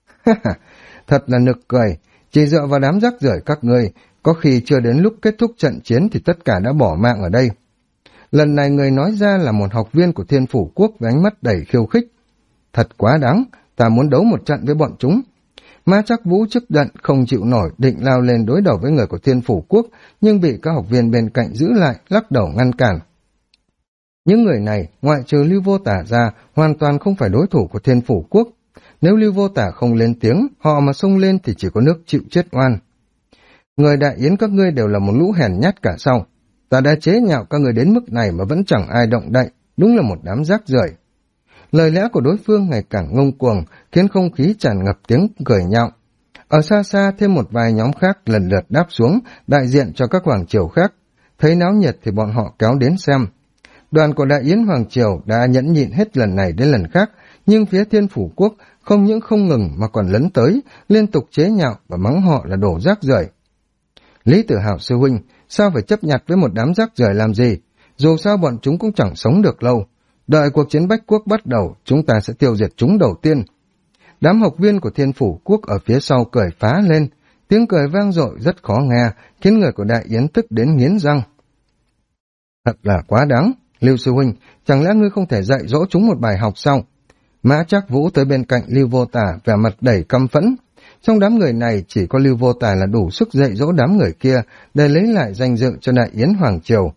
Thật là nực cười, chỉ dựa vào đám rác rưởi các ngươi, có khi chưa đến lúc kết thúc trận chiến thì tất cả đã bỏ mạng ở đây. Lần này người nói ra là một học viên của Thiên Phủ Quốc với ánh mắt đầy khiêu khích. Thật quá đáng, ta muốn đấu một trận với bọn chúng. Mã Trắc Vũ tức giận không chịu nổi, định lao lên đối đầu với người của Thiên Phủ Quốc, nhưng bị các học viên bên cạnh giữ lại, lắc đầu ngăn cản. Những người này, ngoại trừ Lưu Vô Tả ra, hoàn toàn không phải đối thủ của Thiên Phủ Quốc. Nếu Lưu Vô Tả không lên tiếng, họ mà xông lên thì chỉ có nước chịu chết oan. Người Đại Yến các ngươi đều là một lũ hèn nhát cả sau. Ta đã chế nhạo các người đến mức này mà vẫn chẳng ai động đậy, đúng là một đám rác rưởi. Lời lẽ của đối phương ngày càng ngông cuồng, khiến không khí tràn ngập tiếng cười nhạo. Ở xa xa thêm một vài nhóm khác lần lượt đáp xuống, đại diện cho các hoàng triều khác. Thấy náo nhiệt thì bọn họ kéo đến xem. Đoàn của Đại Yến hoàng triều đã nhẫn nhịn hết lần này đến lần khác, nhưng phía Thiên Phủ Quốc không những không ngừng mà còn lấn tới, liên tục chế nhạo và mắng họ là đồ rác rưởi. Lý Tử Hào sư huynh, sao phải chấp nhặt với một đám rác rưởi làm gì? Dù sao bọn chúng cũng chẳng sống được lâu. Đợi cuộc chiến Bách Quốc bắt đầu, chúng ta sẽ tiêu diệt chúng đầu tiên. Đám học viên của Thiên Phủ Quốc ở phía sau cười phá lên, tiếng cười vang dội rất khó nghe, khiến người của Đại Yến tức đến nghiến răng. Thật là quá đáng, Lưu sư huynh, chẳng lẽ ngươi không thể dạy dỗ chúng một bài học sao? Mã Trắc Vũ tới bên cạnh Lưu Vô Tả, vẻ mặt đầy căm phẫn. Trong đám người này chỉ có Lưu Vô Tả là đủ sức dạy dỗ đám người kia để lấy lại danh dự cho Đại Yến hoàng triều.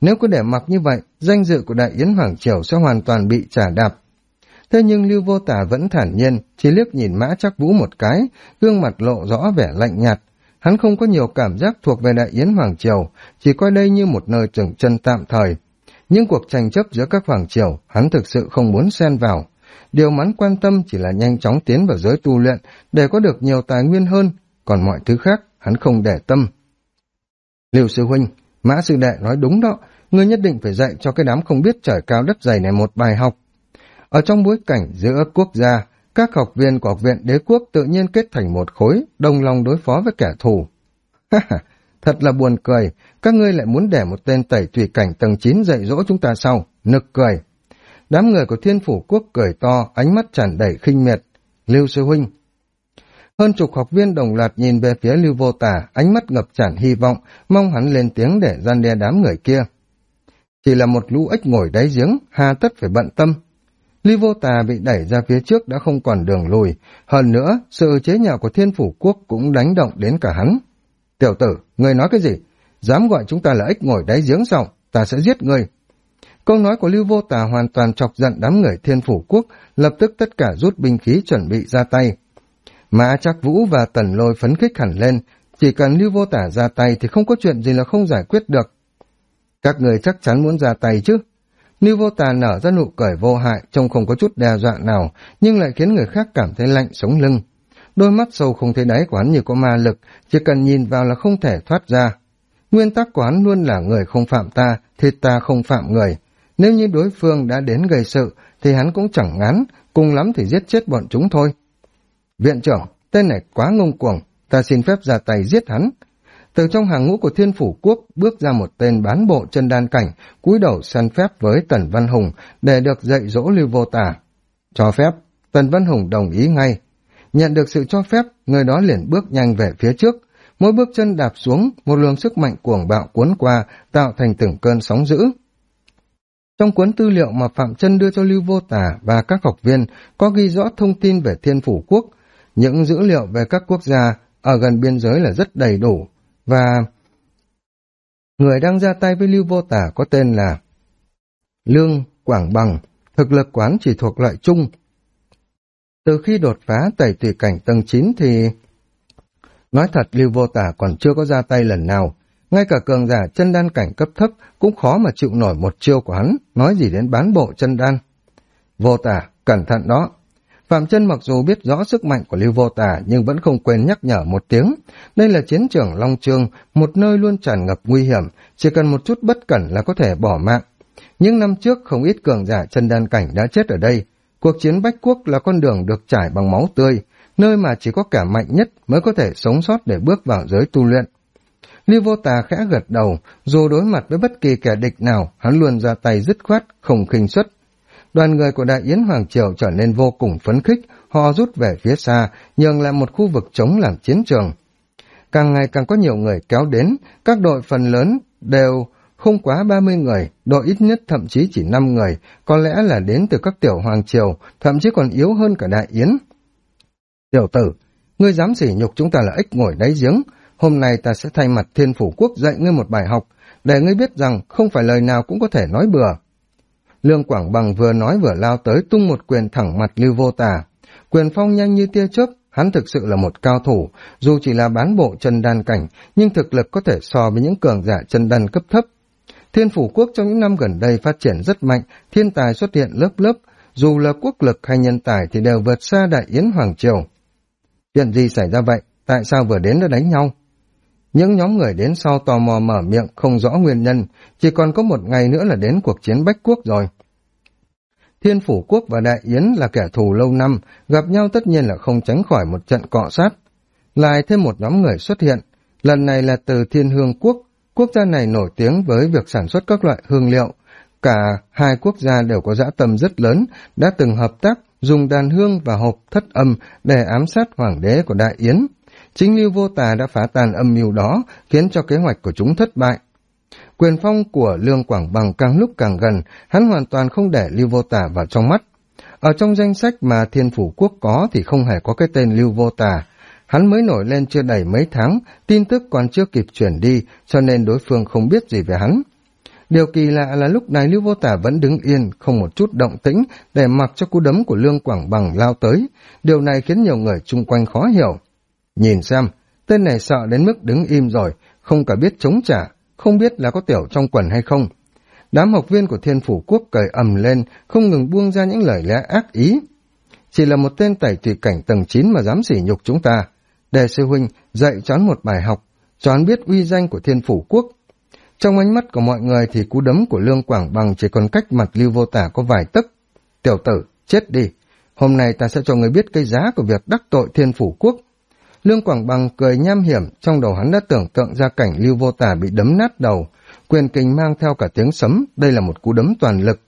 Nếu cứ để mặc như vậy, danh dự của Đại Yến Hoàng Triều sẽ hoàn toàn bị trà đạp. Thế nhưng Lưu Vô Tả vẫn thản nhiên, chỉ liếc nhìn Mã Trắc Vũ một cái, gương mặt lộ rõ vẻ lạnh nhạt. Hắn không có nhiều cảm giác thuộc về Đại Yến Hoàng Triều, chỉ coi đây như một nơi dừng chân tạm thời. Những cuộc tranh chấp giữa các hoàng triều, hắn thực sự không muốn xen vào. Điều hắn quan tâm chỉ là nhanh chóng tiến vào giới tu luyện để có được nhiều tài nguyên hơn, còn mọi thứ khác hắn không để tâm. Lưu sư huynh, Mã sư đệ nói đúng đó, ngươi nhất định phải dạy cho cái đám không biết trời cao đất dày này một bài học. Ở trong bối cảnh giữa quốc gia, các học viên của Học viện Đế Quốc tự nhiên kết thành một khối, đồng lòng đối phó với kẻ thù. Thật là buồn cười, các ngươi lại muốn để một tên tẩy thủy cảnh tầng 9 dạy dỗ chúng ta sao? Nực cười. Đám người của Thiên Phủ Quốc cười to, ánh mắt tràn đầy khinh miệt. Lưu sư huynh. Hơn chục học viên đồng loạt nhìn về phía Lưu Vô Tả, ánh mắt ngập tràn hy vọng, mong hắn lên tiếng để gian đe đám người kia. Chỉ là một lũ ếch ngồi đáy giếng, hà tất phải bận tâm. Lưu Vô Tà bị đẩy ra phía trước đã không còn đường lùi, hơn nữa, sự chế nhạo của Thiên Phủ Quốc cũng đánh động đến cả hắn. Tiểu tử, ngươi nói cái gì? Dám gọi chúng ta là ếch ngồi đáy giếng sao? Ta sẽ giết ngươi. Câu nói của Lưu Vô Tà hoàn toàn chọc giận đám người Thiên Phủ Quốc, lập tức tất cả rút binh khí chuẩn bị ra tay. Mã Trắc Vũ và Tần Lôi phấn khích hẳn lên, chỉ cần Lưu Vô Tả ra tay thì không có chuyện gì là không giải quyết được. Các người chắc chắn muốn ra tay chứ? Lưu Vô Tà nở ra nụ cười vô hại, trông không có chút đe dọa nào, nhưng lại khiến người khác cảm thấy lạnh sống lưng. Đôi mắt sâu không thấy đáy của hắn như có ma lực, chỉ cần nhìn vào là không thể thoát ra. Nguyên tắc của hắn luôn là người không phạm ta, thì ta không phạm người. Nếu như đối phương đã đến gây sự, thì hắn cũng chẳng ngán, cùng lắm thì giết chết bọn chúng thôi. Viện trưởng, tên này quá ngông cuồng, ta xin phép ra tay giết hắn. Từ trong hàng ngũ của Thiên Phủ Quốc bước ra một tên bán bộ chân đan cảnh, cúi đầu xin phép với Tần Văn Hùng để được dạy dỗ Lưu Vô Tả. Cho phép, Tần Văn Hùng đồng ý ngay. Nhận được sự cho phép, người đó liền bước nhanh về phía trước. Mỗi bước chân đạp xuống, một luồng sức mạnh cuồng bạo cuốn qua, tạo thành từng cơn sóng dữ. Trong cuốn tư liệu mà Phạm Chân đưa cho Lưu Vô Tả và các học viên có ghi rõ thông tin về Thiên Phủ Quốc. Những dữ liệu về các quốc gia ở gần biên giới là rất đầy đủ, và người đang ra tay với Lưu Vô Tả có tên là Lương Quảng Bằng, thực lực quán chỉ thuộc loại trung. Từ khi đột phá tẩy tùy cảnh tầng 9 thì nói thật Lưu Vô Tả còn chưa có ra tay lần nào, ngay cả cường giả chân đan cảnh cấp thấp cũng khó mà chịu nổi một chiêu của hắn, nói gì đến bán bộ chân đan. Vô Tả, cẩn thận đó. Phạm Chân mặc dù biết rõ sức mạnh của Lưu Vô Tả nhưng vẫn không quên nhắc nhở một tiếng. Đây là chiến trường Long Chương, một nơi luôn tràn ngập nguy hiểm, chỉ cần một chút bất cẩn là có thể bỏ mạng. Những năm trước không ít cường giả chân đan cảnh đã chết ở đây. Cuộc chiến Bách Quốc là con đường được trải bằng máu tươi, nơi mà chỉ có kẻ mạnh nhất mới có thể sống sót để bước vào giới tu luyện. Lưu Vô Tà khẽ gật đầu, dù đối mặt với bất kỳ kẻ địch nào, hắn luôn ra tay dứt khoát, không khinh suất. Đoàn người của Đại Yến Hoàng Triều trở nên vô cùng phấn khích, họ rút về phía xa, nhường lại một khu vực trống làm chiến trường. Càng ngày càng có nhiều người kéo đến, các đội phần lớn đều không quá 30 người, đội ít nhất thậm chí chỉ 5 người, có lẽ là đến từ các tiểu hoàng triều, thậm chí còn yếu hơn cả Đại Yến. Tiểu tử, ngươi dám sỉ nhục chúng ta là ếch ngồi đáy giếng, hôm nay ta sẽ thay mặt Thiên Phủ Quốc dạy ngươi một bài học, để ngươi biết rằng không phải lời nào cũng có thể nói bừa. Lương Quảng Bằng vừa nói vừa lao tới tung một quyền thẳng mặt Lưu Vô Tả. Quyền phong nhanh như tia chớp, hắn thực sự là một cao thủ, dù chỉ là bán bộ chân đan cảnh, nhưng thực lực có thể so với những cường giả chân đan cấp thấp. Thiên Phủ Quốc trong những năm gần đây phát triển rất mạnh, thiên tài xuất hiện lớp lớp, dù là quốc lực hay nhân tài thì đều vượt xa Đại Yến Hoàng Triều. Chuyện gì xảy ra vậy? Tại sao vừa đến đã đánh nhau? Những nhóm người đến sau tò mò mở miệng không rõ nguyên nhân, chỉ còn có một ngày nữa là đến cuộc chiến Bách Quốc rồi. Thiên Phủ Quốc và Đại Yến là kẻ thù lâu năm, gặp nhau tất nhiên là không tránh khỏi một trận cọ sát. Lại thêm một nhóm người xuất hiện, lần này là từ Thiên Hương Quốc. Quốc gia này nổi tiếng với việc sản xuất các loại hương liệu. Cả hai quốc gia đều có dã tâm rất lớn, đã từng hợp tác dùng đàn hương và hộp thất âm để ám sát hoàng đế của Đại Yến. Chính Lưu Vô Tà đã phá tan âm mưu đó, khiến cho kế hoạch của chúng thất bại. Quyền phong của Lương Quảng Bằng càng lúc càng gần, hắn hoàn toàn không để Lưu Vô Tà vào trong mắt. Ở trong danh sách mà Thiên Phủ Quốc có thì không hề có cái tên Lưu Vô Tà. Hắn mới nổi lên chưa đầy mấy tháng, tin tức còn chưa kịp chuyển đi, cho nên đối phương không biết gì về hắn. Điều kỳ lạ là lúc này Lưu Vô Tả vẫn đứng yên, không một chút động tĩnh, để mặc cho cú đấm của Lương Quảng Bằng lao tới. Điều này khiến nhiều người chung quanh khó hiểu. Nhìn xem, tên này sợ đến mức đứng im rồi, không cả biết chống trả, không biết là có tiểu trong quần hay không. Đám học viên của Thiên Phủ Quốc cười ầm lên, không ngừng buông ra những lời lẽ ác ý. Chỉ là một tên tẩy tùy cảnh tầng 9 mà dám sỉ nhục chúng ta. Đề sư huynh dạy cho hắn một bài học, cho hắn biết uy danh của Thiên Phủ Quốc. Trong ánh mắt của mọi người thì cú đấm của Lương Quảng Bằng chỉ còn cách mặt Lưu Vô Tả có vài tấc. Tiểu tử, chết đi. Hôm nay ta sẽ cho người biết cái giá của việc đắc tội Thiên Phủ Quốc. Lương Quảng Bằng cười nham hiểm, trong đầu hắn đã tưởng tượng ra cảnh Lưu Vô Tả bị đấm nát đầu, quyền kình mang theo cả tiếng sấm, đây là một cú đấm toàn lực.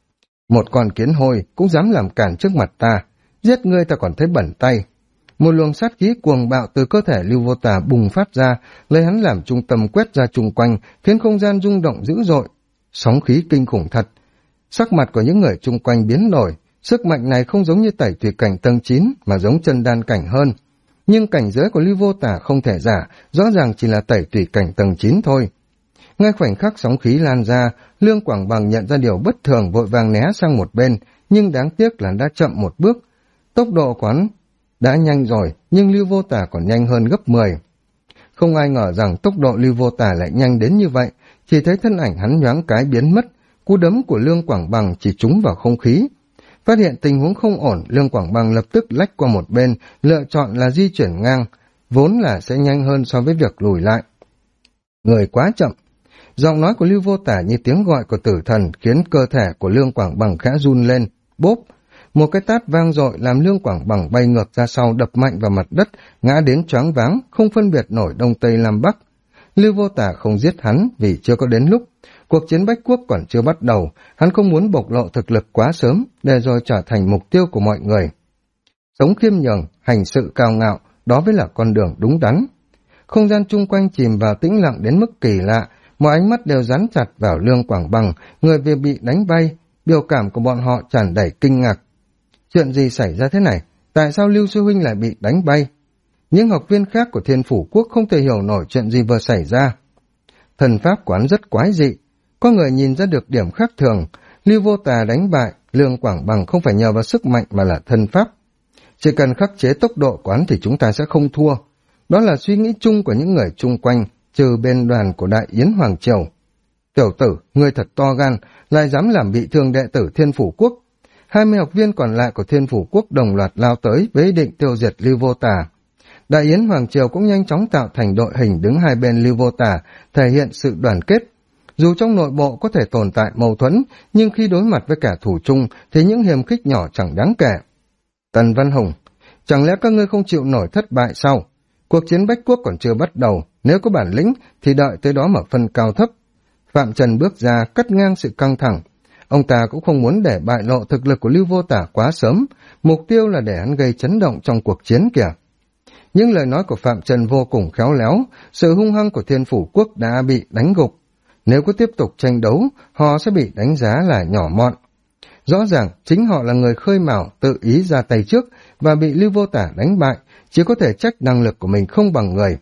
Một con kiến hôi cũng dám làm cản trước mặt ta, giết ngươi ta còn thấy bẩn tay. Một luồng sát khí cuồng bạo từ cơ thể Lưu Vô Tả bùng phát ra, lấy hắn làm trung tâm quét ra chung quanh, khiến không gian rung động dữ dội. Sóng khí kinh khủng thật. Sắc mặt của những người chung quanh biến đổi, sức mạnh này không giống như tẩy tùy cảnh tầng 9 mà giống chân đan cảnh hơn. Nhưng cảnh giới của Lưu Vô Tả không thể giả, rõ ràng chỉ là tẩy tùy cảnh tầng 9 thôi. Ngay khoảnh khắc sóng khí lan ra, Lương Quảng Bằng nhận ra điều bất thường, vội vàng né sang một bên, nhưng đáng tiếc là đã chậm một bước. Tốc độ quán đã nhanh rồi, nhưng Lưu Vô Tả còn nhanh hơn gấp 10. Không ai ngờ rằng tốc độ Lưu Vô Tả lại nhanh đến như vậy, chỉ thấy thân ảnh hắn nhoáng cái biến mất, cú đấm của Lương Quảng Bằng chỉ trúng vào không khí. Phát hiện tình huống không ổn, Lương Quảng Bằng lập tức lách qua một bên, lựa chọn là di chuyển ngang, vốn là sẽ nhanh hơn so với việc lùi lại. Người quá chậm. Giọng nói của Lưu Vô Tả như tiếng gọi của tử thần khiến cơ thể của Lương Quảng Bằng khẽ run lên, bốp. Một cái tát vang dội làm Lương Quảng Bằng bay ngược ra sau, đập mạnh vào mặt đất, ngã đến choáng váng, không phân biệt nổi đông tây nam bắc. Lưu Vô Tả không giết hắn vì chưa có đến lúc. Cuộc chiến Bách Quốc còn chưa bắt đầu, hắn không muốn bộc lộ thực lực quá sớm, để rồi trở thành mục tiêu của mọi người. Sống khiêm nhường, hành sự cao ngạo, đó mới là con đường đúng đắn. Không gian chung quanh chìm vào tĩnh lặng đến mức kỳ lạ, mọi ánh mắt đều dán chặt vào Lương Quảng Bằng, người vừa bị đánh bay, biểu cảm của bọn họ tràn đầy kinh ngạc. Chuyện gì xảy ra thế này? Tại sao Lưu Sư Huynh lại bị đánh bay? Những học viên khác của Thiên Phủ Quốc không thể hiểu nổi chuyện gì vừa xảy ra. Thần pháp quán rất quái dị, có người nhìn ra được điểm khác thường. Lưu Vô Tà đánh bại Lương Quảng Bằng không phải nhờ vào sức mạnh mà là thân pháp. Chỉ cần khắc chế tốc độ quán thì chúng ta sẽ không thua. Đó là suy nghĩ chung của những người chung quanh, trừ bên đoàn của Đại Yến Hoàng Triều. Tiểu tử, ngươi thật to gan, lại dám làm bị thương đệ tử Thiên Phủ Quốc. 20 học viên còn lại của Thiên Phủ Quốc đồng loạt lao tới với ý định tiêu diệt Lưu Vô Tà. Đại Yến Hoàng Triều cũng nhanh chóng tạo thành đội hình đứng hai bên Lưu Vô Tà, thể hiện sự đoàn kết. Dù trong nội bộ có thể tồn tại mâu thuẫn, nhưng khi đối mặt với kẻ thù chung thì những hiềm khích nhỏ chẳng đáng kể. Tần Văn Hùng, chẳng lẽ các ngươi không chịu nổi thất bại sao? Cuộc chiến Bách Quốc còn chưa bắt đầu, nếu có bản lĩnh thì đợi tới đó mà phân cao thấp. Phạm Trần bước ra cắt ngang sự căng thẳng. Ông ta cũng không muốn để bại lộ thực lực của Lưu Vô Tả quá sớm, mục tiêu là để hắn gây chấn động trong cuộc chiến kìa. Những lời nói của Phạm Trần vô cùng khéo léo, sự hung hăng của Thiên Phủ Quốc đã bị đánh gục. Nếu có tiếp tục tranh đấu, họ sẽ bị đánh giá là nhỏ mọn. Rõ ràng, chính họ là người khơi mào, tự ý ra tay trước và bị Lưu Vô Tả đánh bại, chỉ có thể trách năng lực của mình không bằng người.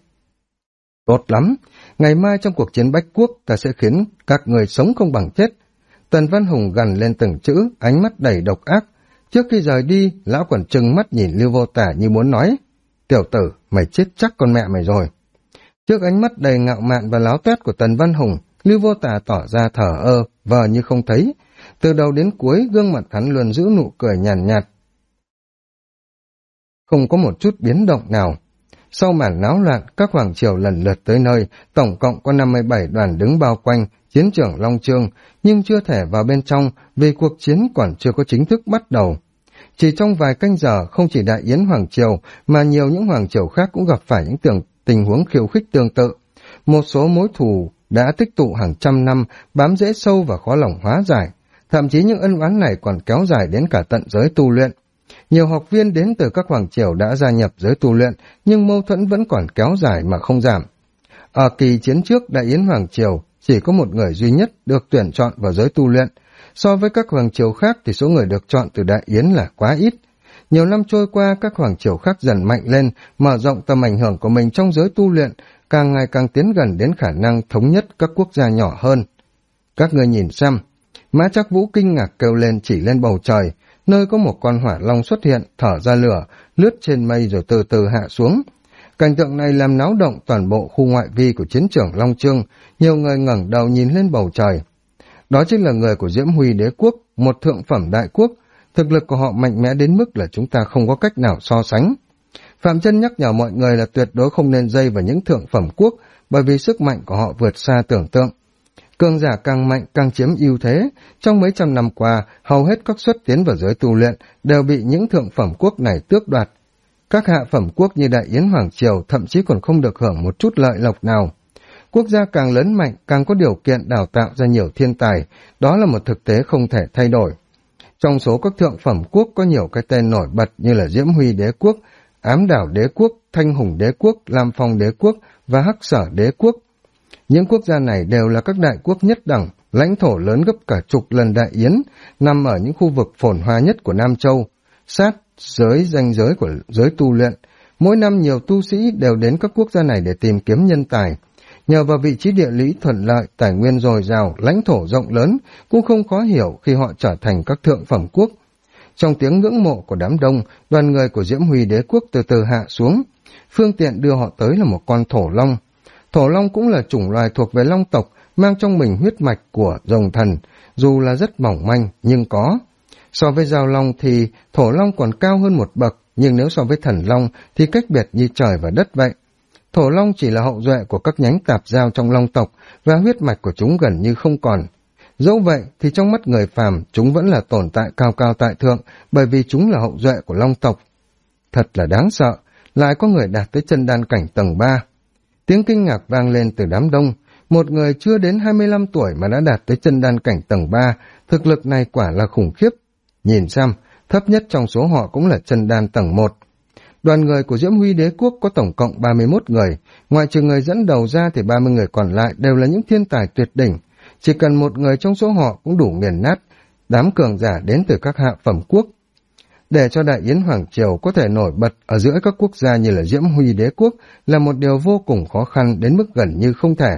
Tốt lắm, ngày mai trong cuộc chiến Bách Quốc ta sẽ khiến các người sống không bằng chết. Tần Văn Hùng gằn lên từng chữ, ánh mắt đầy độc ác. Trước khi rời đi, lão còn trừng mắt nhìn Lưu Vô Tả như muốn nói, tiểu tử, mày chết chắc con mẹ mày rồi. Trước ánh mắt đầy ngạo mạn và láo toét của Tần Văn Hùng, Lưu Vô Tả tỏ ra thở ơ, vờ như không thấy. Từ đầu đến cuối, gương mặt hắn luôn giữ nụ cười nhàn nhạt. Không có một chút biến động nào. Sau màn náo loạn, các hoàng triều lần lượt tới nơi, tổng cộng có 57 đoàn đứng bao quanh chiến trường Long Chương, nhưng chưa thể vào bên trong vì cuộc chiến còn chưa có chính thức bắt đầu. Chỉ trong vài canh giờ, không chỉ Đại Yến Hoàng Triều, mà nhiều những hoàng triều khác cũng gặp phải những tình huống khiêu khích tương tự. Một số mối thù đã tích tụ hàng trăm năm, bám rễ sâu và khó lòng hóa giải. Thậm chí những ân oán này còn kéo dài đến cả tận giới tu luyện. Nhiều học viên đến từ các hoàng triều đã gia nhập giới tu luyện, nhưng mâu thuẫn vẫn còn kéo dài mà không giảm. Ở kỳ chiến trước, Đại Yến Hoàng Triều chỉ có một người duy nhất được tuyển chọn vào giới tu luyện. So với các hoàng triều khác thì số người được chọn từ Đại Yến là quá ít. Nhiều năm trôi qua, các hoàng triều khác dần mạnh lên, mở rộng tầm ảnh hưởng của mình trong giới tu luyện, càng ngày càng tiến gần đến khả năng thống nhất các quốc gia nhỏ hơn. Các ngươi nhìn xem. Mã Trác Vũ kinh ngạc kêu lên, chỉ lên bầu trời, nơi có một con hỏa long xuất hiện, thở ra lửa, lướt trên mây rồi từ từ hạ xuống. Cảnh tượng này làm náo động toàn bộ khu ngoại vi của chiến trường Long Chương, nhiều người ngẩng đầu nhìn lên bầu trời. Đó chính là người của Diễm Huy Đế quốc, một thượng phẩm đại quốc, thực lực của họ mạnh mẽ đến mức là chúng ta không có cách nào so sánh. Phạm Chân nhắc nhở mọi người là tuyệt đối không nên dây vào những thượng phẩm quốc, bởi vì sức mạnh của họ vượt xa tưởng tượng. Cường giả càng mạnh càng chiếm ưu thế, trong mấy trăm năm qua, hầu hết các suất tiến vào giới tu luyện đều bị những thượng phẩm quốc này tước đoạt. Các hạ phẩm quốc như Đại Yến Hoàng Triều thậm chí còn không được hưởng một chút lợi lộc nào. Quốc gia càng lớn mạnh, càng có điều kiện đào tạo ra nhiều thiên tài, đó là một thực tế không thể thay đổi. Trong số các thượng phẩm quốc có nhiều cái tên nổi bật như là Diễm Huy Đế quốc, Ám Đảo Đế quốc, Thanh Hùng Đế quốc, Lam Phong Đế quốc và Hắc Sở Đế quốc. Những quốc gia này đều là các đại quốc nhất đẳng, lãnh thổ lớn gấp cả chục lần Đại Yến, nằm ở những khu vực phồn hoa nhất của Nam Châu, sát ranh giới của giới tu luyện. Mỗi năm nhiều tu sĩ đều đến các quốc gia này để tìm kiếm nhân tài. Nhờ vào vị trí địa lý thuận lợi, tài nguyên dồi dào, lãnh thổ rộng lớn, cũng không khó hiểu khi họ trở thành các thượng phẩm quốc. Trong tiếng ngưỡng mộ của đám đông, đoàn người của Diễm Huy Đế quốc từ từ hạ xuống. Phương tiện đưa họ tới là một con thổ long. Thổ long cũng là chủng loài thuộc về long tộc, mang trong mình huyết mạch của rồng thần, dù là rất mỏng manh nhưng có. So với giao long thì thổ long còn cao hơn một bậc, nhưng nếu so với thần long thì cách biệt như trời và đất vậy. Thổ long chỉ là hậu duệ của các nhánh tạp giao trong long tộc và huyết mạch của chúng gần như không còn. Dẫu vậy thì trong mắt người phàm chúng vẫn là tồn tại cao cao tại thượng, bởi vì chúng là hậu duệ của long tộc. Thật là đáng sợ, lại có người đạt tới chân đan cảnh tầng 3. Tiếng kinh ngạc vang lên từ đám đông, một người chưa đến 25 tuổi mà đã đạt tới chân đan cảnh tầng 3, thực lực này quả là khủng khiếp. Nhìn xem, thấp nhất trong số họ cũng là chân đan tầng 1. Đoàn người của Diễm Huy Đế quốc có tổng cộng 31 người, ngoại trừ người dẫn đầu ra thì 30 người còn lại đều là những thiên tài tuyệt đỉnh. Chỉ cần một người trong số họ cũng đủ nghiền nát đám cường giả đến từ các hạ phẩm quốc. Để cho Đại Yến Hoàng Triều có thể nổi bật ở giữa các quốc gia như là Diễm Huy Đế quốc là một điều vô cùng khó khăn đến mức gần như không thể.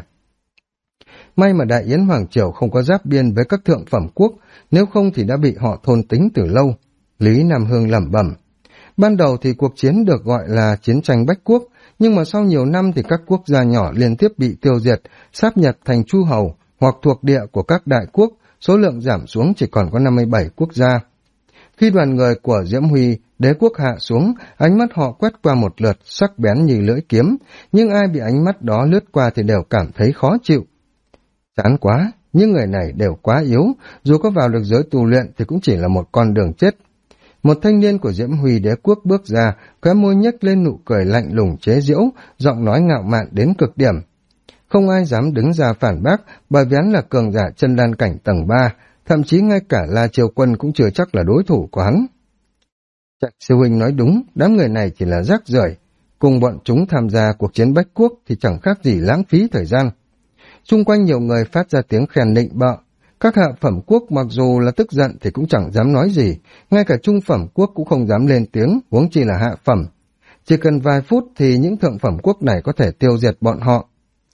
May mà Đại Yến Hoàng Triều không có giáp biên với các thượng phẩm quốc, nếu không thì đã bị họ thôn tính từ lâu. Lý Nam Hương lẩm bẩm. Ban đầu thì cuộc chiến được gọi là chiến tranh Bách Quốc, nhưng mà sau nhiều năm thì các quốc gia nhỏ liên tiếp bị tiêu diệt, sáp nhập thành chu hầu hoặc thuộc địa của các đại quốc, số lượng giảm xuống chỉ còn có 57 quốc gia. Khi đoàn người của Diễm Huy Đế quốc hạ xuống, ánh mắt họ quét qua một lượt sắc bén như lưỡi kiếm, nhưng ai bị ánh mắt đó lướt qua thì đều cảm thấy khó chịu. Chán quá, những người này đều quá yếu, dù có vào được giới tu luyện thì cũng chỉ là một con đường chết. Một thanh niên của Diễm Huy Đế quốc bước ra, khóe môi nhếch lên nụ cười lạnh lùng chế giễu, giọng nói ngạo mạn đến cực điểm. Không ai dám đứng ra phản bác, bởi vì hắn là cường giả chân đan cảnh tầng 3, thậm chí ngay cả La Triều Quân cũng chưa chắc là đối thủ của hắn. Trạch sư huynh nói đúng, đám người này chỉ là rác rưởi, cùng bọn chúng tham gia cuộc chiến Bách Quốc thì chẳng khác gì lãng phí thời gian. Xung quanh nhiều người phát ra tiếng khen nịnh bợ. Các hạ phẩm quốc mặc dù là tức giận thì cũng chẳng dám nói gì, ngay cả trung phẩm quốc cũng không dám lên tiếng, huống chi là hạ phẩm. Chỉ cần vài phút thì những thượng phẩm quốc này có thể tiêu diệt bọn họ.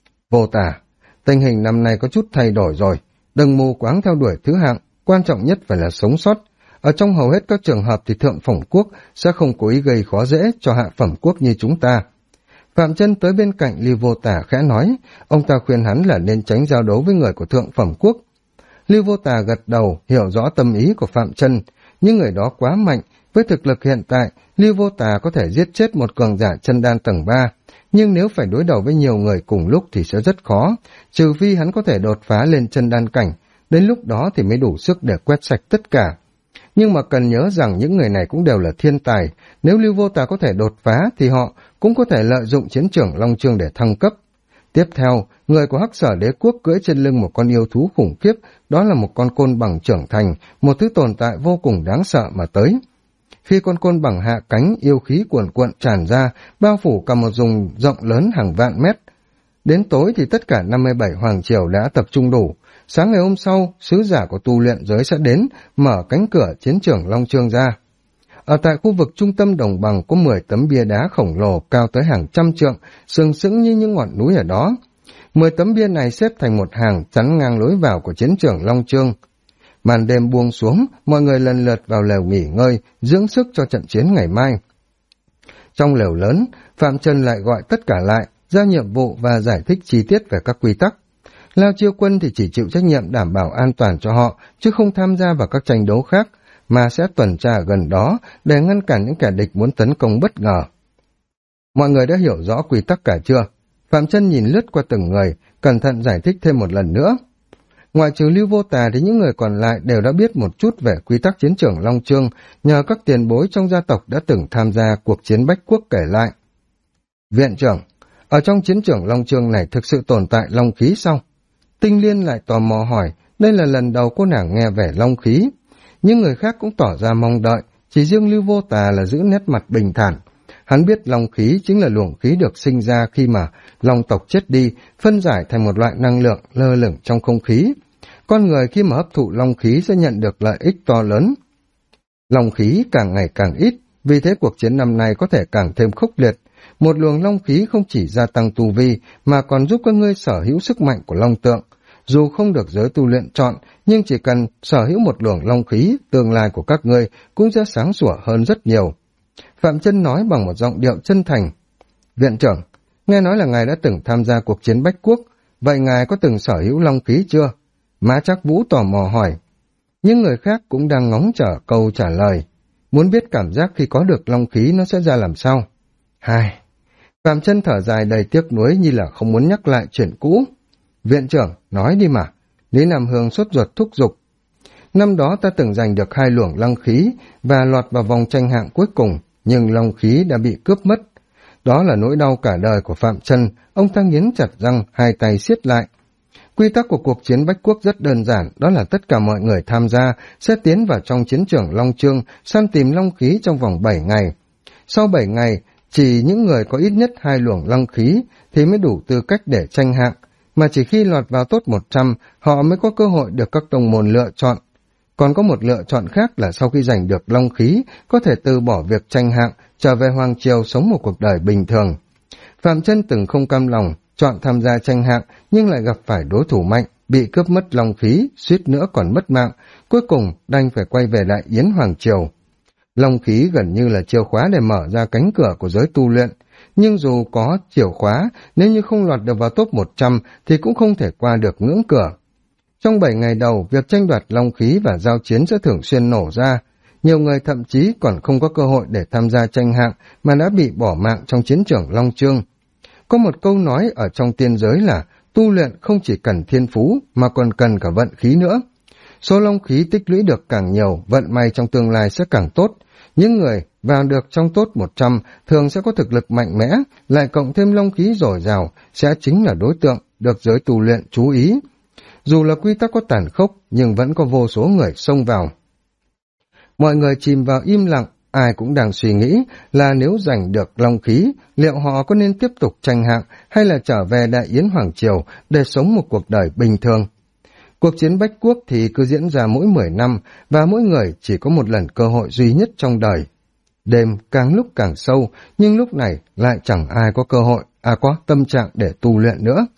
Vô tả, tình hình năm nay có chút thay đổi rồi, đừng mù quáng theo đuổi thứ hạng, quan trọng nhất phải là sống sót. Ở trong hầu hết các trường hợp thì thượng phẩm quốc sẽ không cố ý gây khó dễ cho hạ phẩm quốc như chúng ta. Phạm Chân tới bên cạnh Lưu Vô Tả khẽ nói, ông ta khuyên hắn là nên tránh giao đấu với người của thượng phẩm quốc. Lưu Vô Tả gật đầu, hiểu rõ tâm ý của Phạm Chân, những người đó quá mạnh, với thực lực hiện tại, Lưu Vô Tả có thể giết chết một cường giả chân đan tầng 3, nhưng nếu phải đối đầu với nhiều người cùng lúc thì sẽ rất khó, trừ phi hắn có thể đột phá lên chân đan cảnh, đến lúc đó thì mới đủ sức để quét sạch tất cả. Nhưng mà cần nhớ rằng những người này cũng đều là thiên tài, nếu Lưu Vô Tả có thể đột phá thì họ cũng có thể lợi dụng chiến trường Long Chương để thăng cấp. Tiếp theo, người của Hắc Sở Đế quốc cưỡi trên lưng một con yêu thú khủng khiếp, đó là một con côn bằng trưởng thành, một thứ tồn tại vô cùng đáng sợ mà tới. Khi con côn bằng hạ cánh, yêu khí cuồn cuộn tràn ra, bao phủ cả một vùng rộng lớn hàng vạn mét. Đến tối thì tất cả 57 hoàng triều đã tập trung đủ. Sáng ngày hôm sau, sứ giả của tu luyện giới sẽ đến, mở cánh cửa chiến trường Long Chương ra. Ở tại khu vực trung tâm đồng bằng có 10 tấm bia đá khổng lồ cao tới hàng trăm trượng, sừng sững như những ngọn núi ở đó. 10 tấm bia này xếp thành một hàng chắn ngang lối vào của chiến trường Long Chương. Màn đêm buông xuống, mọi người lần lượt vào lều nghỉ ngơi, dưỡng sức cho trận chiến ngày mai. Trong lều lớn, Phạm Trần lại gọi tất cả lại, giao nhiệm vụ và giải thích chi tiết về các quy tắc. Lao Chiêu Quân thì chỉ chịu trách nhiệm đảm bảo an toàn cho họ, chứ không tham gia vào các tranh đấu khác, mà sẽ tuần tra gần đó để ngăn cản những kẻ địch muốn tấn công bất ngờ. Mọi người đã hiểu rõ quy tắc cả chưa? Phạm Trân nhìn lướt qua từng người, cẩn thận giải thích thêm một lần nữa. Ngoại trừ Lưu Vô Tà thì những người còn lại đều đã biết một chút về quy tắc chiến trường Long Chương, nhờ các tiền bối trong gia tộc đã từng tham gia cuộc chiến Bách Quốc kể lại. Viện trưởng, ở trong chiến trường Long Chương này thực sự tồn tại long khí sao? Tinh Liên lại tò mò hỏi, đây là lần đầu cô nàng nghe về long khí. Những người khác cũng tỏ ra mong đợi, chỉ riêng Lưu Vô Tà là giữ nét mặt bình thản. Hắn biết long khí chính là luồng khí được sinh ra khi mà long tộc chết đi, phân giải thành một loại năng lượng lơ lửng trong không khí. Con người khi mà hấp thụ long khí sẽ nhận được lợi ích to lớn. Long khí càng ngày càng ít, vì thế cuộc chiến năm nay có thể càng thêm khốc liệt. Một luồng long khí không chỉ gia tăng tu vi, mà còn giúp các ngươi sở hữu sức mạnh của long tượng. Dù không được giới tu luyện chọn, nhưng chỉ cần sở hữu một luồng long khí, tương lai của các ngươi cũng sẽ sáng sủa hơn rất nhiều. Phạm Trân nói bằng một giọng điệu chân thành. Viện trưởng, nghe nói là ngài đã từng tham gia cuộc chiến Bách Quốc, vậy ngài có từng sở hữu long khí chưa? Mã Trác Vũ tò mò hỏi. Những người khác cũng đang ngóng chờ câu trả lời, muốn biết cảm giác khi có được long khí nó sẽ ra làm sao. Phạm Trân thở dài đầy tiếc nuối như là không muốn nhắc lại chuyện cũ. Viện trưởng, nói đi mà. Lý Nam Hương sốt ruột thúc giục. Năm đó ta từng giành được 2 luồng long khí và lọt vào vòng tranh hạng cuối cùng, nhưng long khí đã bị cướp mất. Đó là nỗi đau cả đời của Phạm Trân, ông ta nghiến chặt răng, hai tay siết lại. Quy tắc của cuộc chiến Bách Quốc rất đơn giản, đó là tất cả mọi người tham gia sẽ tiến vào trong chiến trường Long Chương, săn tìm long khí trong vòng 7 ngày. Sau 7 ngày, chỉ những người có ít nhất 2 luồng long khí thì mới đủ tư cách để tranh hạng, mà chỉ khi lọt vào top 100, họ mới có cơ hội được các tông môn lựa chọn. Còn có một lựa chọn khác là sau khi giành được long khí, có thể từ bỏ việc tranh hạng, trở về Hoàng Triều sống một cuộc đời bình thường. Phạm Trân từng không cam lòng, chọn tham gia tranh hạng, nhưng lại gặp phải đối thủ mạnh, bị cướp mất long khí, suýt nữa còn mất mạng, cuối cùng đành phải quay về lại Yến Hoàng Triều. Long khí gần như là chìa khóa để mở ra cánh cửa của giới tu luyện, nhưng dù có chìa khóa, nếu như không lọt được vào top 100 thì cũng không thể qua được ngưỡng cửa. Trong 7 ngày đầu, việc tranh đoạt long khí và giao chiến sẽ thường xuyên nổ ra. Nhiều người thậm chí còn không có cơ hội để tham gia tranh hạng mà đã bị bỏ mạng trong chiến trường Long Chương. Có một câu nói ở trong tiên giới là tu luyện không chỉ cần thiên phú mà còn cần cả vận khí nữa. Số long khí tích lũy được càng nhiều, vận may trong tương lai sẽ càng tốt. Những người vào được trong top 100 thường sẽ có thực lực mạnh mẽ, lại cộng thêm long khí dồi dào sẽ chính là đối tượng được giới tu luyện chú ý. Dù là quy tắc có tàn khốc, nhưng vẫn có vô số người xông vào. Mọi người chìm vào im lặng, ai cũng đang suy nghĩ là nếu giành được long khí, liệu họ có nên tiếp tục tranh hạng hay là trở về Đại Yến Hoàng Triều để sống một cuộc đời bình thường. Cuộc chiến Bách Quốc thì cứ diễn ra mỗi 10 năm, và mỗi người chỉ có một lần cơ hội duy nhất trong đời. Đêm càng lúc càng sâu, nhưng lúc này lại chẳng ai có cơ hội, có tâm trạng để tu luyện nữa.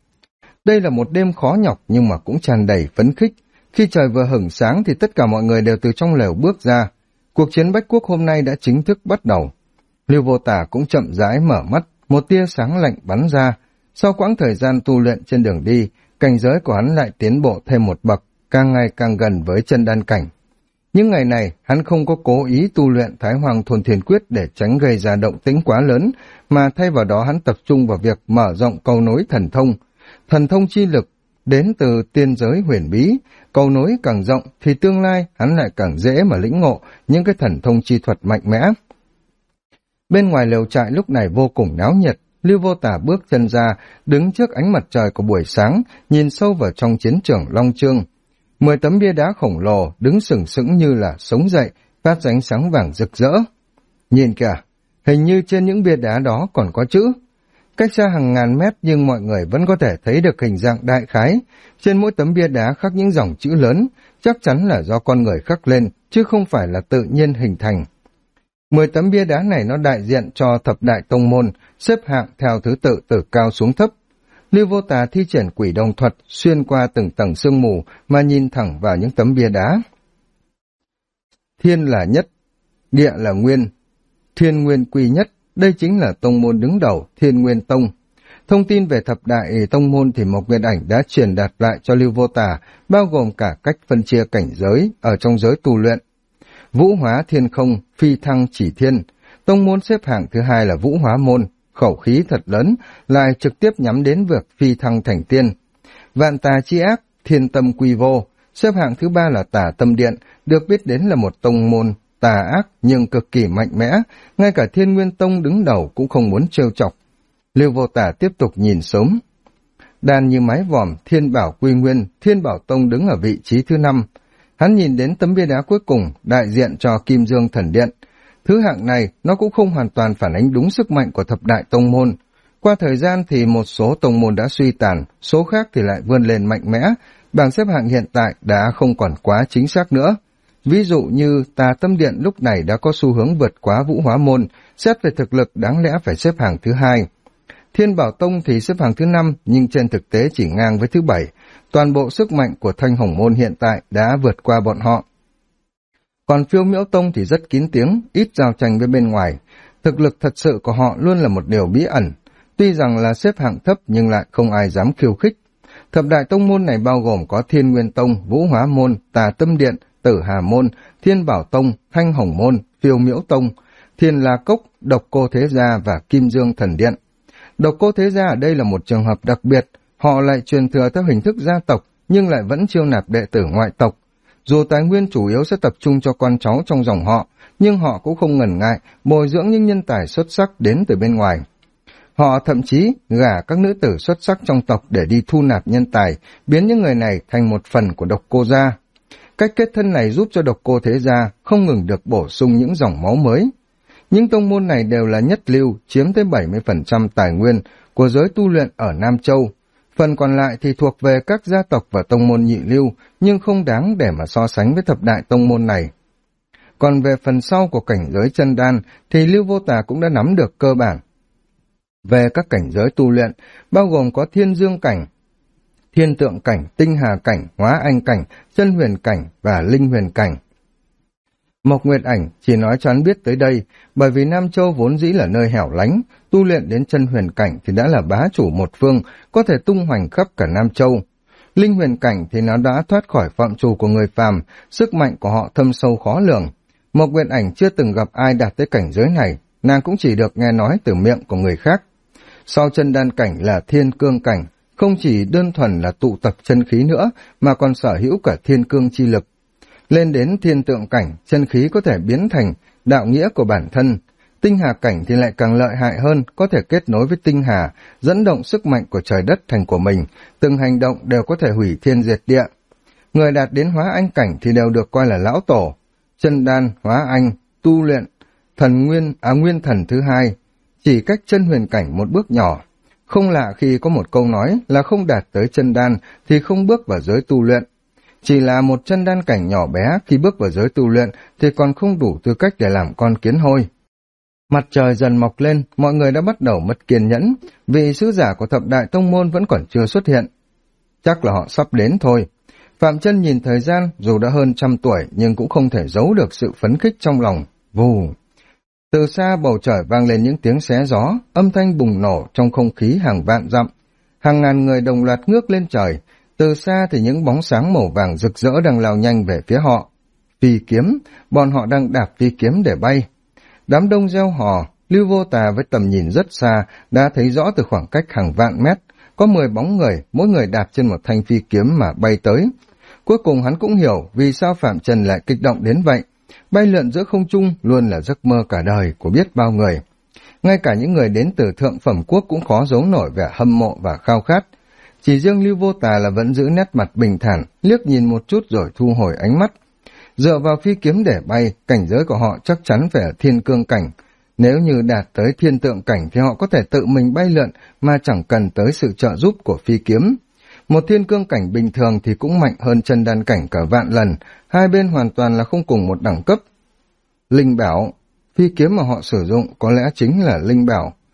Đây là một đêm khó nhọc nhưng mà cũng tràn đầy phấn khích. Khi trời vừa hửng sáng thì tất cả mọi người đều từ trong lều bước ra. Cuộc chiến Bách Quốc hôm nay đã chính thức bắt đầu. Lưu Vô Tả cũng chậm rãi mở mắt, một tia sáng lạnh bắn ra. Sau quãng thời gian tu luyện trên đường đi, cảnh giới của hắn lại tiến bộ thêm một bậc, càng ngày càng gần với chân đan cảnh. Những ngày này, hắn không có cố ý tu luyện Thái Hoàng Thôn Thiên Quyết để tránh gây ra động tĩnh quá lớn, mà thay vào đó hắn tập trung vào việc mở rộng cầu nối thần thông. Thần thông chi lực đến từ tiên giới huyền bí, cầu nối càng rộng thì tương lai hắn lại càng dễ mà lĩnh ngộ những cái thần thông chi thuật mạnh mẽ. Bên ngoài lều trại lúc này vô cùng náo nhiệt, Lưu Vô Tả bước chân ra, đứng trước ánh mặt trời của buổi sáng, nhìn sâu vào trong chiến trường Long Chương. 10 tấm bia đá khổng lồ đứng sừng sững như là sống dậy, phát ra ánh sáng vàng rực rỡ. Nhìn kìa, hình như trên những bia đá đó còn có chữ. Cách xa hàng ngàn mét nhưng mọi người vẫn có thể thấy được hình dạng đại khái. Trên mỗi tấm bia đá khắc những dòng chữ lớn, chắc chắn là do con người khắc lên, chứ không phải là tự nhiên hình thành. 10 tấm bia đá này nó đại diện cho thập đại tông môn, xếp hạng theo thứ tự từ cao xuống thấp. Lưu Vô Tà thi triển quỷ đồng thuật xuyên qua từng tầng sương mù mà nhìn thẳng vào những tấm bia đá. Thiên là nhất, địa là nguyên, thiên nguyên quy nhất, đây chính là tông môn đứng đầu Thiên Nguyên Tông. Thông tin về thập đại tông môn thì Mộc Nguyệt Ảnh đã truyền đạt lại cho Lưu Vô Tà, bao gồm cả cách phân chia cảnh giới ở trong giới tu luyện. Vũ hóa thiên không, phi thăng chỉ thiên. Tông môn xếp hạng thứ hai là Vũ hóa môn, khẩu khí thật lớn, lại trực tiếp nhắm đến việc phi thăng thành tiên. Vạn tà chi ác, thiên tâm quy vô. Xếp hạng thứ ba là Tà Tâm Điện, được biết đến là một tông môn tà ác nhưng cực kỳ mạnh mẽ, ngay cả Thiên Nguyên Tông đứng đầu cũng không muốn trêu chọc. Lưu Vô Tà tiếp tục nhìn sớm. Đàn như mái vòm, Thiên Bảo Quy Nguyên, Thiên Bảo Tông đứng ở vị trí thứ 5. Hắn nhìn đến tấm bia đá cuối cùng, đại diện cho Kim Dương Thần Điện. Thứ hạng này, nó cũng không hoàn toàn phản ánh đúng sức mạnh của thập đại tông môn. Qua thời gian thì một số tông môn đã suy tàn, số khác thì lại vươn lên mạnh mẽ. Bảng xếp hạng hiện tại đã không còn quá chính xác nữa. Ví dụ như Tà Tâm Điện lúc này đã có xu hướng vượt quá Vũ hóa môn, xét về thực lực đáng lẽ phải xếp hạng thứ 2. Thiên Bảo Tông thì xếp hạng thứ 5, nhưng trên thực tế chỉ ngang với thứ 7. Toàn bộ sức mạnh của Thanh Hồng Môn hiện tại đã vượt qua bọn họ. Còn Phiêu Miễu Tông thì rất kín tiếng, ít giao tranh với bên ngoài. Thực lực thật sự của họ luôn là một điều bí ẩn. Tuy rằng là xếp hạng thấp nhưng lại không ai dám khiêu khích. Thập đại tông môn này bao gồm có Thiên Nguyên Tông, Vũ hóa môn, Tà Tâm Điện, Tử Hà môn, Thiên Bảo Tông, Thanh Hồng môn, Phiêu Miễu Tông, Thiên La Cốc, Độc Cô Thế Gia và Kim Dương Thần Điện. Độc Cô Thế Gia ở đây là một trường hợp đặc biệt, họ lại truyền thừa theo hình thức gia tộc nhưng lại vẫn chiêu nạp đệ tử ngoại tộc. Dù tài nguyên chủ yếu sẽ tập trung cho con cháu trong dòng họ, nhưng họ cũng không ngần ngại bồi dưỡng những nhân tài xuất sắc đến từ bên ngoài. Họ thậm chí gả các nữ tử xuất sắc trong tộc để đi thu nạp nhân tài, biến những người này thành một phần của Độc Cô gia. Cách kết thân này giúp cho Độc Cô Thế Gia không ngừng được bổ sung những dòng máu mới. Những tông môn này đều là nhất lưu, chiếm tới 70% tài nguyên của giới tu luyện ở Nam Châu. Phần còn lại thì thuộc về các gia tộc và tông môn nhị lưu, nhưng không đáng để mà so sánh với thập đại tông môn này. Còn về phần sau của cảnh giới chân đan thì Lưu Vô Tà cũng đã nắm được cơ bản. Về các cảnh giới tu luyện, bao gồm có Thiên Dương cảnh, Thiên Tượng cảnh, Tinh Hà cảnh, Hóa Anh cảnh, Chân Huyền cảnh và Linh Huyền cảnh. Mộc Nguyệt Ảnh chỉ nói cho hắn biết tới đây, bởi vì Nam Châu vốn dĩ là nơi hẻo lánh, tu luyện đến Chân Huyền cảnh thì đã là bá chủ một phương, có thể tung hoành khắp cả Nam Châu. Linh Huyền cảnh thì nó đã thoát khỏi phạm trù của người phàm, sức mạnh của họ thâm sâu khó lường. Mộc Nguyệt Ảnh chưa từng gặp ai đạt tới cảnh giới này, nàng cũng chỉ được nghe nói từ miệng của người khác. Sau chân đan cảnh là Thiên Cương cảnh, không chỉ đơn thuần là tụ tập chân khí nữa, mà còn sở hữu cả thiên cương chi lực. Lên đến Thiên Tượng cảnh, chân khí có thể biến thành đạo nghĩa của bản thân. Tinh Hà cảnh thì lại càng lợi hại hơn, có thể kết nối với Tinh Hà, dẫn động sức mạnh của trời đất thành của mình, từng hành động đều có thể hủy thiên diệt địa. Người đạt đến Hóa Anh cảnh thì đều được coi là lão tổ. Chân đan, Hóa Anh, tu luyện, nguyên thần thứ 2, chỉ cách Chân Huyền cảnh một bước nhỏ. Không lạ khi có một câu nói là không đạt tới chân đan thì không bước vào giới tu luyện. Chỉ là một chân đan cảnh nhỏ bé khi bước vào giới tu luyện thì còn không đủ tư cách để làm con kiến hôi. Mặt trời dần mọc lên, mọi người đã bắt đầu mất kiên nhẫn, vì sứ giả của thập đại tông môn vẫn còn chưa xuất hiện. Chắc là họ sắp đến thôi. Phạm Chân nhìn thời gian, dù đã hơn 100 tuổi nhưng cũng không thể giấu được sự phấn khích trong lòng. Vù! Từ xa bầu trời vang lên những tiếng xé gió, âm thanh bùng nổ trong không khí hàng vạn dặm. Hàng ngàn người đồng loạt ngước lên trời, từ xa thì những bóng sáng màu vàng rực rỡ đang lao nhanh về phía họ. Phi kiếm, bọn họ đang đạp phi kiếm để bay. Đám đông reo hò, Lưu Vô Tà với tầm nhìn rất xa đã thấy rõ từ khoảng cách hàng vạn mét, có 10 bóng người, mỗi người đạp trên một thanh phi kiếm mà bay tới. Cuối cùng hắn cũng hiểu vì sao Phạm Trần lại kích động đến vậy. Bay lượn giữa không trung luôn là giấc mơ cả đời của biết bao người. Ngay cả những người đến từ thượng phẩm quốc cũng khó giấu nổi vẻ hâm mộ và khao khát. Chỉ riêng Lưu Vô Tà là vẫn giữ nét mặt bình thản, liếc nhìn một chút rồi thu hồi ánh mắt. Dựa vào phi kiếm để bay, cảnh giới của họ chắc chắn phải ở Thiên Cương cảnh. Nếu như đạt tới Thiên Tượng cảnh thì họ có thể tự mình bay lượn mà chẳng cần tới sự trợ giúp của phi kiếm. Một Thiên Cương cảnh bình thường thì cũng mạnh hơn chân đan cảnh cả vạn lần, hai bên hoàn toàn là không cùng một đẳng cấp. Linh bảo, phi kiếm mà họ sử dụng có lẽ chính là linh bảo.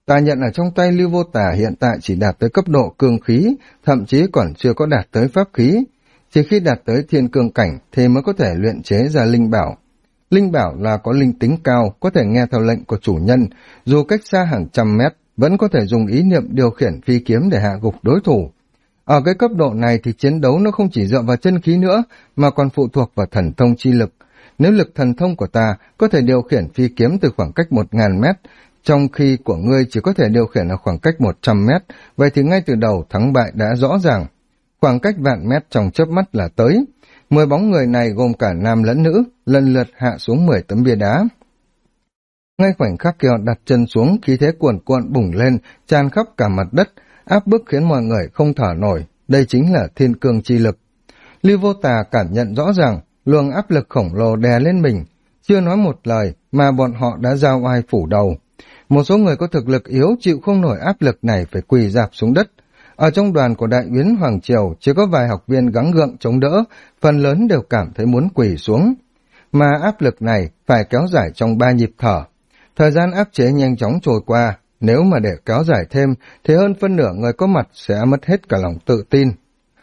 Tà nhận ở trong tay Lưu Vô Tà hiện tại chỉ đạt tới cấp độ cương khí, thậm chí còn chưa có đạt tới pháp khí. Chỉ khi đạt tới thiên cương cảnh thì mới có thể luyện chế ra linh bảo. Linh bảo là có linh tính cao, có thể nghe theo lệnh của chủ nhân, dù cách xa hàng trăm mét, vẫn có thể dùng ý niệm điều khiển phi kiếm để hạ gục đối thủ. Ở cái cấp độ này thì chiến đấu nó không chỉ dựa vào chân khí nữa, mà còn phụ thuộc vào thần thông chi lực. Nếu lực thần thông của ta có thể điều khiển phi kiếm từ khoảng cách 1000 mét, trong khi của ngươi chỉ có thể điều khiển ở khoảng cách 100 mét, vậy thì ngay từ đầu thắng bại đã rõ ràng. Khoảng cách vạn mét trong chớp mắt là tới. 10 bóng người này gồm cả nam lẫn nữ, lần lượt hạ xuống 10 tấm bia đá. Ngay khoảnh khắc khi họ đặt chân xuống, khí thế cuồn cuộn bùng lên, tràn khắp cả mặt đất, áp bức khiến mọi người không thở nổi. Đây chính là thiên cương chi lực. Lưu Vô Tà cảm nhận rõ ràng, luồng áp lực khổng lồ đè lên mình. Chưa nói một lời mà bọn họ đã giao oai phủ đầu. Một số người có thực lực yếu chịu không nổi áp lực này phải quỳ rạp xuống đất. Ở trong đoàn của Đại Uyên Hoàng Triều chỉ có vài học viên gắng gượng chống đỡ, phần lớn đều cảm thấy muốn quỳ xuống. Mà áp lực này phải kéo dài trong 3 nhịp thở. Thời gian áp chế nhanh chóng trôi qua, nếu mà để kéo dài thêm thì hơn phân nửa người có mặt sẽ mất hết cả lòng tự tin.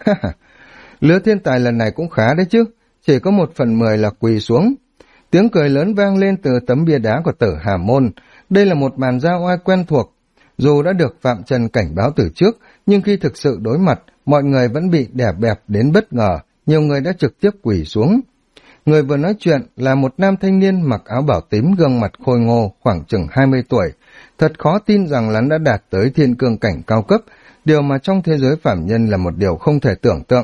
Lứa thiên tài lần này cũng khá đấy chứ, chỉ có 1/10 là quỳ xuống. Tiếng cười lớn vang lên từ tấm bia đá của Tử Hà Môn. Đây là một màn giao oai quen thuộc. Dù đã được Phạm Trần cảnh báo từ trước, nhưng khi thực sự đối mặt, mọi người vẫn bị đè bẹp đến bất ngờ, nhiều người đã trực tiếp quỳ xuống. Người vừa nói chuyện là một nam thanh niên mặc áo bảo tím, gương mặt khôi ngô, khoảng chừng 20 tuổi. Thật khó tin rằng hắn đã đạt tới thiên cương cảnh cao cấp, điều mà trong thế giới phàm nhân là một điều không thể tưởng tượng.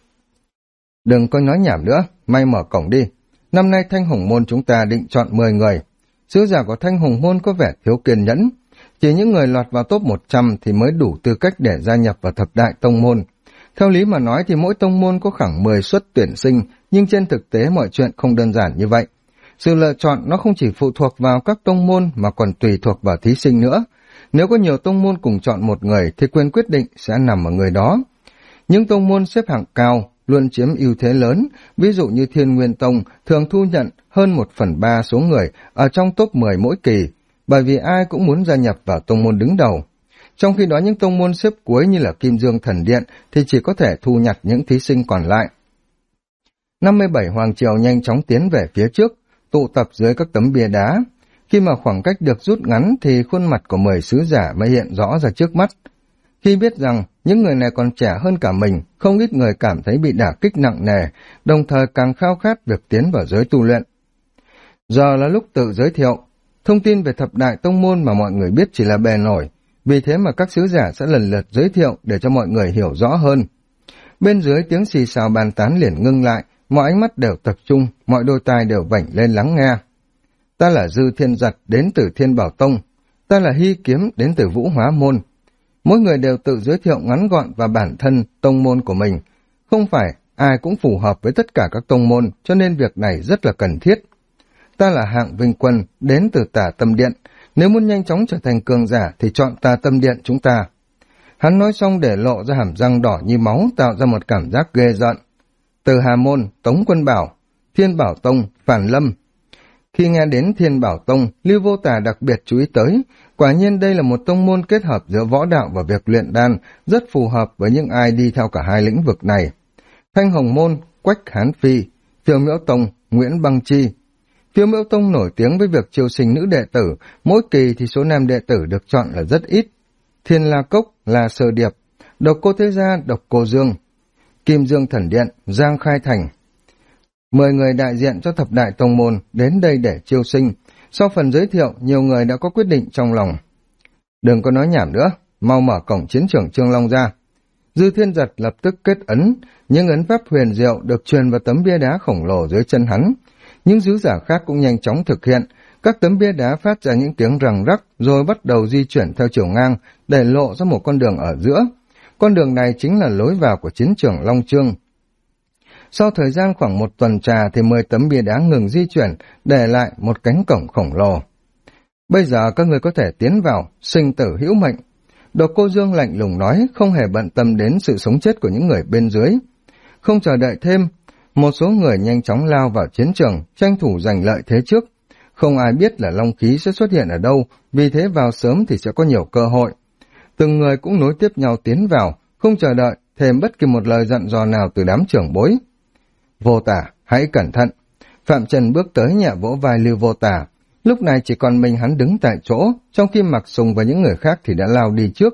Đừng có nói nhảm nữa, may mở cổng đi. Năm nay Thanh Hồng Môn chúng ta định chọn 10 người. Sứ giả của Thanh Hồng Môn có vẻ thiếu kiên nhẫn. Chỉ những người lọt vào top 100 thì mới đủ tư cách để gia nhập vào thập đại tông môn. Theo lý mà nói thì mỗi tông môn có khoảng 10 suất tuyển sinh, nhưng trên thực tế mọi chuyện không đơn giản như vậy. Sự lựa chọn nó không chỉ phụ thuộc vào các tông môn mà còn tùy thuộc vào thí sinh nữa. Nếu có nhiều tông môn cùng chọn một người thì quyền quyết định sẽ nằm ở người đó. Những tông môn xếp hạng cao luôn chiếm ưu thế lớn, ví dụ như Thiên Nguyên Tông thường thu nhận hơn 1/3 số người ở trong top 10 mỗi kỳ, bởi vì ai cũng muốn gia nhập vào tông môn đứng đầu. Trong khi đó những tông môn xếp cuối như là Kim Dương Thần Điện thì chỉ có thể thu nhặt những thí sinh còn lại. 57 Hoàng Triều nhanh chóng tiến về phía trước, tụ tập dưới các tấm bia đá. Khi mà khoảng cách được rút ngắn thì khuôn mặt của 10 sứ giả mới hiện rõ ra trước mắt. Khi biết rằng những người này còn trẻ hơn cả mình, không ít người cảm thấy bị đả kích nặng nề, đồng thời càng khao khát việc tiến vào giới tu luyện. Giờ là lúc tự giới thiệu. Thông tin về thập đại tông môn mà mọi người biết chỉ là bề nổi, vì thế mà các sứ giả sẽ lần lượt giới thiệu để cho mọi người hiểu rõ hơn. Bên dưới tiếng xì xào bàn tán liền ngưng lại, mọi ánh mắt đều tập trung, mọi đôi tai đều vảnh lên lắng nghe. Ta là Dư Thiên Giật đến từ Thiên Bảo Tông, ta là Hy Kiếm đến từ Vũ Hóa Môn. Mỗi người đều tự giới thiệu ngắn gọn và bản thân tông môn của mình. Không phải ai cũng phù hợp với tất cả các tông môn, cho nên việc này rất là cần thiết. Ta là Hạng Vinh Quân, đến từ Tà Tâm Điện. Nếu muốn nhanh chóng trở thành cường giả thì chọn Tà Tâm Điện chúng ta. Hắn nói xong để lộ ra hàm răng đỏ như máu, tạo ra một cảm giác ghê rợn. Từ Hà Môn, Tống Quân Bảo, Thiên Bảo Tông, Phản Lâm. Khi nghe đến Thiên Bảo Tông, Lưu Vô Tà đặc biệt chú ý tới. Quả nhiên đây là một tông môn kết hợp giữa võ đạo và việc luyện đan, rất phù hợp với những ai đi theo cả hai lĩnh vực này. Thanh Hồng Môn, Quách Hán Phi, Phiêu Miễu Tông, Nguyễn Băng Chi. Phiêu Miễu Tông nổi tiếng với việc chiêu sinh nữ đệ tử, mỗi kỳ thì số nam đệ tử được chọn là rất ít. Thiên La Cốc, La Sơ Điệp, Độc Cô Thế Gia, Độc Cô Dương, Kim Dương Thần Điện, Giang Khai Thành. 10 người đại diện cho thập đại tông môn đến đây để chiêu sinh. Sau phần giới thiệu, nhiều người đã có quyết định trong lòng. Đừng có nói nhảm nữa, mau mở cổng chiến trường Trương Long ra. Dư Thiên Giật lập tức kết ấn, những ấn pháp huyền diệu được truyền vào tấm bia đá khổng lồ dưới chân hắn. Những sứ giả khác cũng nhanh chóng thực hiện, các tấm bia đá phát ra những tiếng răng rắc rồi bắt đầu di chuyển theo chiều ngang để lộ ra một con đường ở giữa. Con đường này chính là lối vào của chiến trường Long Chương. Sau thời gian khoảng 1 tuần trà thì 10 tấm bia đá ngừng di chuyển, để lại một cánh cổng khổng lồ. Bây giờ các người có thể tiến vào, sinh tử hữu mệnh. Độc Cô Dương lạnh lùng nói, không hề bận tâm đến sự sống chết của những người bên dưới. Không chờ đợi thêm, một số người nhanh chóng lao vào chiến trường, tranh thủ giành lợi thế trước. Không ai biết là long khí sẽ xuất hiện ở đâu, vì thế vào sớm thì sẽ có nhiều cơ hội. Từng người cũng nối tiếp nhau tiến vào, không chờ đợi thêm bất kỳ một lời dặn dò nào từ đám trưởng bối. Vô Tả, hãy cẩn thận. Phạm Trần bước tới nhẹ vỗ vai Lưu Vô Tả. Lúc này chỉ còn mình hắn đứng tại chỗ, trong khi Mạc Sùng và những người khác thì đã lao đi trước.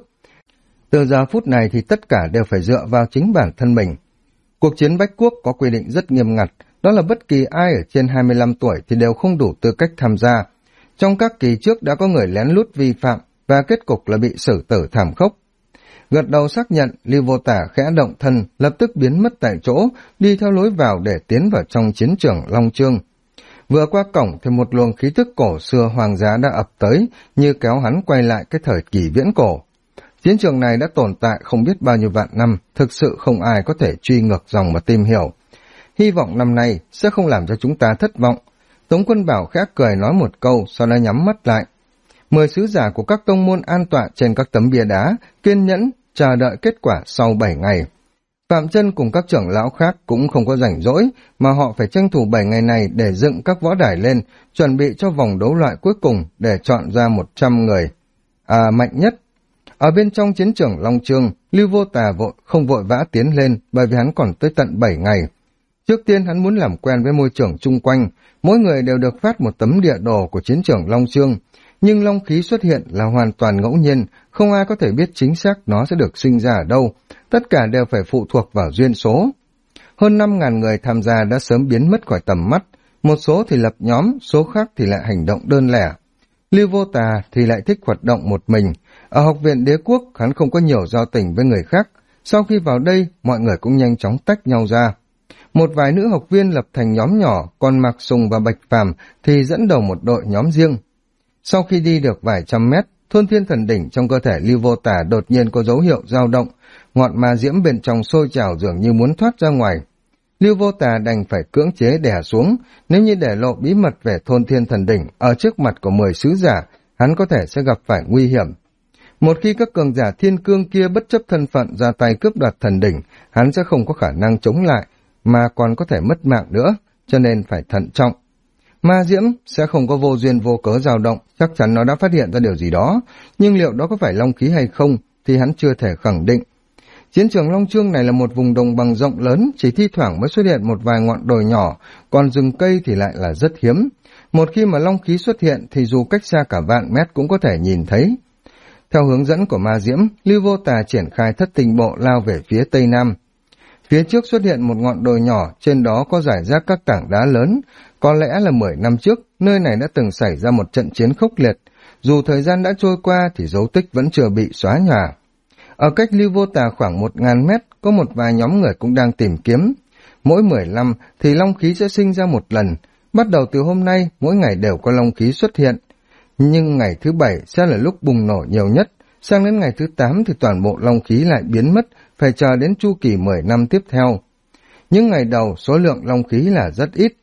Từ giờ phút này thì tất cả đều phải dựa vào chính bản thân mình. Cuộc chiến Bách Quốc có quy định rất nghiêm ngặt, đó là bất kỳ ai ở trên 25 tuổi thì đều không đủ tư cách tham gia. Trong các kỳ trước đã có người lén lút vi phạm và kết cục là bị xử tử thảm khốc. Gật đầu xác nhận, Lưu Vô Tả khẽ động thân, lập tức biến mất tại chỗ, đi theo lối vào để tiến vào trong chiến trường Long Chương. Vừa qua cổng thì một luồng khí thức cổ xưa hoàng giá đã ập tới, như kéo hắn quay lại cái thời kỳ viễn cổ. Chiến trường này đã tồn tại không biết bao nhiêu vạn năm, thực sự không ai có thể truy ngược dòng mà tìm hiểu. Hy vọng năm nay sẽ không làm cho chúng ta thất vọng. Tống Quân Bảo khẽ cười nói một câu, sau đó nhắm mắt lại. 10 sứ giả của các tông môn an tọa trên các tấm bia đá, kiên nhẫn chờ đợi kết quả sau 7 ngày. Phạm Chân cùng các trưởng lão khác cũng không có rảnh rỗi, mà họ phải tranh thủ 7 ngày này để dựng các võ đài lên, chuẩn bị cho vòng đấu loại cuối cùng để chọn ra 100 người mạnh nhất. Ở bên trong chiến trường Long Chương, Lưu Vô Tà không vội vã tiến lên, bởi vì hắn còn tới tận 7 ngày. Trước tiên hắn muốn làm quen với môi trường chung quanh, mỗi người đều được phát một tấm địa đồ của chiến trường Long Chương, nhưng long khí xuất hiện là hoàn toàn ngẫu nhiên, không ai có thể biết chính xác nó sẽ được sinh ra ở đâu, tất cả đều phải phụ thuộc vào duyên số. Hơn 5.000 người tham gia đã sớm biến mất khỏi tầm mắt, một số thì lập nhóm, số khác thì lại hành động đơn lẻ. Lưu Vô Tà thì lại thích hoạt động một mình, ở học viện Đế Quốc hắn không có nhiều giao tình với người khác, sau khi vào đây mọi người cũng nhanh chóng tách nhau ra. Một vài nữ học viên lập thành nhóm nhỏ, còn Mạc Sùng và Bạch Phàm thì dẫn đầu một đội nhóm riêng. Sau khi đi được vài trăm mét, Thôn Thiên Thần Đỉnh trong cơ thể Lưu Vô Tả đột nhiên có dấu hiệu dao động, ngọn ma diễm bên trong sôi trào dường như muốn thoát ra ngoài. Lưu Vô Tả đành phải cưỡng chế đè xuống, nếu như để lộ bí mật về Thôn Thiên Thần Đỉnh ở trước mặt của 10 sứ giả, hắn có thể sẽ gặp phải nguy hiểm. Một khi các cường giả thiên cương kia bất chấp thân phận ra tay cướp đoạt thần đỉnh, hắn sẽ không có khả năng chống lại, mà còn có thể mất mạng nữa, cho nên phải thận trọng. Ma diễm sẽ không có vô duyên vô cớ dao động, chắc chắn nó đã phát hiện ra điều gì đó, nhưng liệu đó có phải long khí hay không thì hắn chưa thể khẳng định. Chiến trường Long Chương này là một vùng đồng bằng rộng lớn, chỉ thi thoảng mới xuất hiện một vài ngọn đồi nhỏ, còn rừng cây thì lại là rất hiếm. Một khi mà long khí xuất hiện thì dù cách xa cả vạn mét cũng có thể nhìn thấy. Theo hướng dẫn của ma diễm, Lưu Vô Tà triển khai thất tình bộ lao về phía tây nam. Phía trước xuất hiện một ngọn đồi nhỏ, trên đó có rải rác các tảng đá lớn. Có lẽ là 10 năm trước, nơi này đã từng xảy ra một trận chiến khốc liệt. Dù thời gian đã trôi qua thì dấu tích vẫn chưa bị xóa nhòa. Ở cách Lưu Vô Tà khoảng 1.000 mét, có một vài nhóm người cũng đang tìm kiếm. Mỗi 10 năm thì long khí sẽ sinh ra một lần. Bắt đầu từ hôm nay, mỗi ngày đều có long khí xuất hiện. Nhưng ngày thứ 7 sẽ là lúc bùng nổ nhiều nhất. Sang đến ngày thứ 8 thì toàn bộ long khí lại biến mất, phải chờ đến chu kỳ 10 năm tiếp theo. Những ngày đầu, số lượng long khí là rất ít,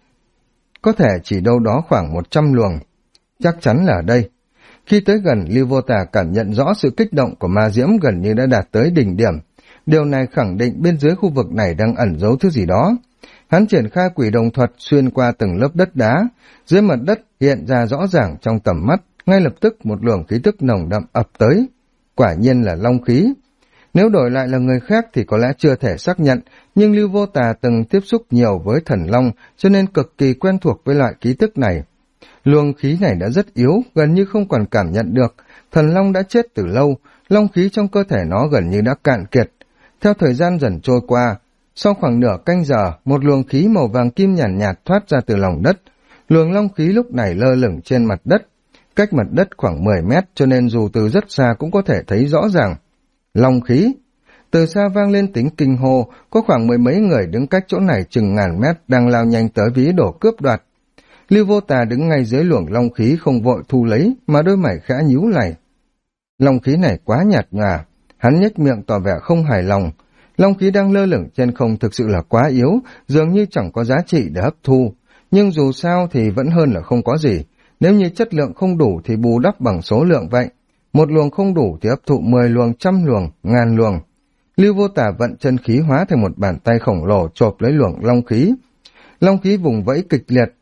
có thể chỉ đâu đó khoảng 100 luồng. Chắc chắn là ở đây. Khi tới gần, Lưu Vô Tà cảm nhận rõ sự kích động của ma diễm gần như đã đạt tới đỉnh điểm. Điều này khẳng định bên dưới khu vực này đang ẩn giấu thứ gì đó. Hắn triển khai quỷ đồng thuật xuyên qua từng lớp đất đá. Dưới mặt đất hiện ra rõ ràng trong tầm mắt, ngay lập tức một luồng khí tức nồng đậm ập tới. Quả nhiên là long khí. Nếu đổi lại là người khác thì có lẽ chưa thể xác nhận, nhưng Lưu Vô Tà từng tiếp xúc nhiều với thần long, cho nên cực kỳ quen thuộc với loại khí tức này. Luồng khí này đã rất yếu, gần như không còn cảm nhận được. Thần long đã chết từ lâu, long khí trong cơ thể nó gần như đã cạn kiệt. Theo thời gian dần trôi qua, sau khoảng nửa canh giờ, một luồng khí màu vàng kim nhàn nhạt thoát ra từ lòng đất. Luồng long khí lúc này lơ lửng trên mặt đất, cách mặt đất khoảng 10 mét, cho nên dù từ rất xa cũng có thể thấy rõ ràng. Long khí. Từ xa vang lên tiếng kinh hô, có khoảng 10 mấy người đứng cách chỗ này chừng ngàn mét đang lao nhanh tới với ý đồ cướp đoạt. Lưu Vô Tà đứng ngay dưới luồng long khí không vội thu lấy, mà đôi mày khẽ nhíu lại. Long khí này quá nhạt nhòa, hắn nhếch miệng tỏ vẻ không hài lòng. Long khí đang lơ lửng trên không thực sự là quá yếu, dường như chẳng có giá trị để hấp thu. Nhưng dù sao thì vẫn hơn là không có gì. Nếu như chất lượng không đủ thì bù đắp bằng số lượng vậy. Một luồng không đủ thì hấp thụ 10 luồng, 100 luồng, 1000 luồng. Lưu Vô Tà vận chân khí hóa thành một bàn tay khổng lồ chộp lấy luồng long khí. Long khí vùng vẫy kịch liệt,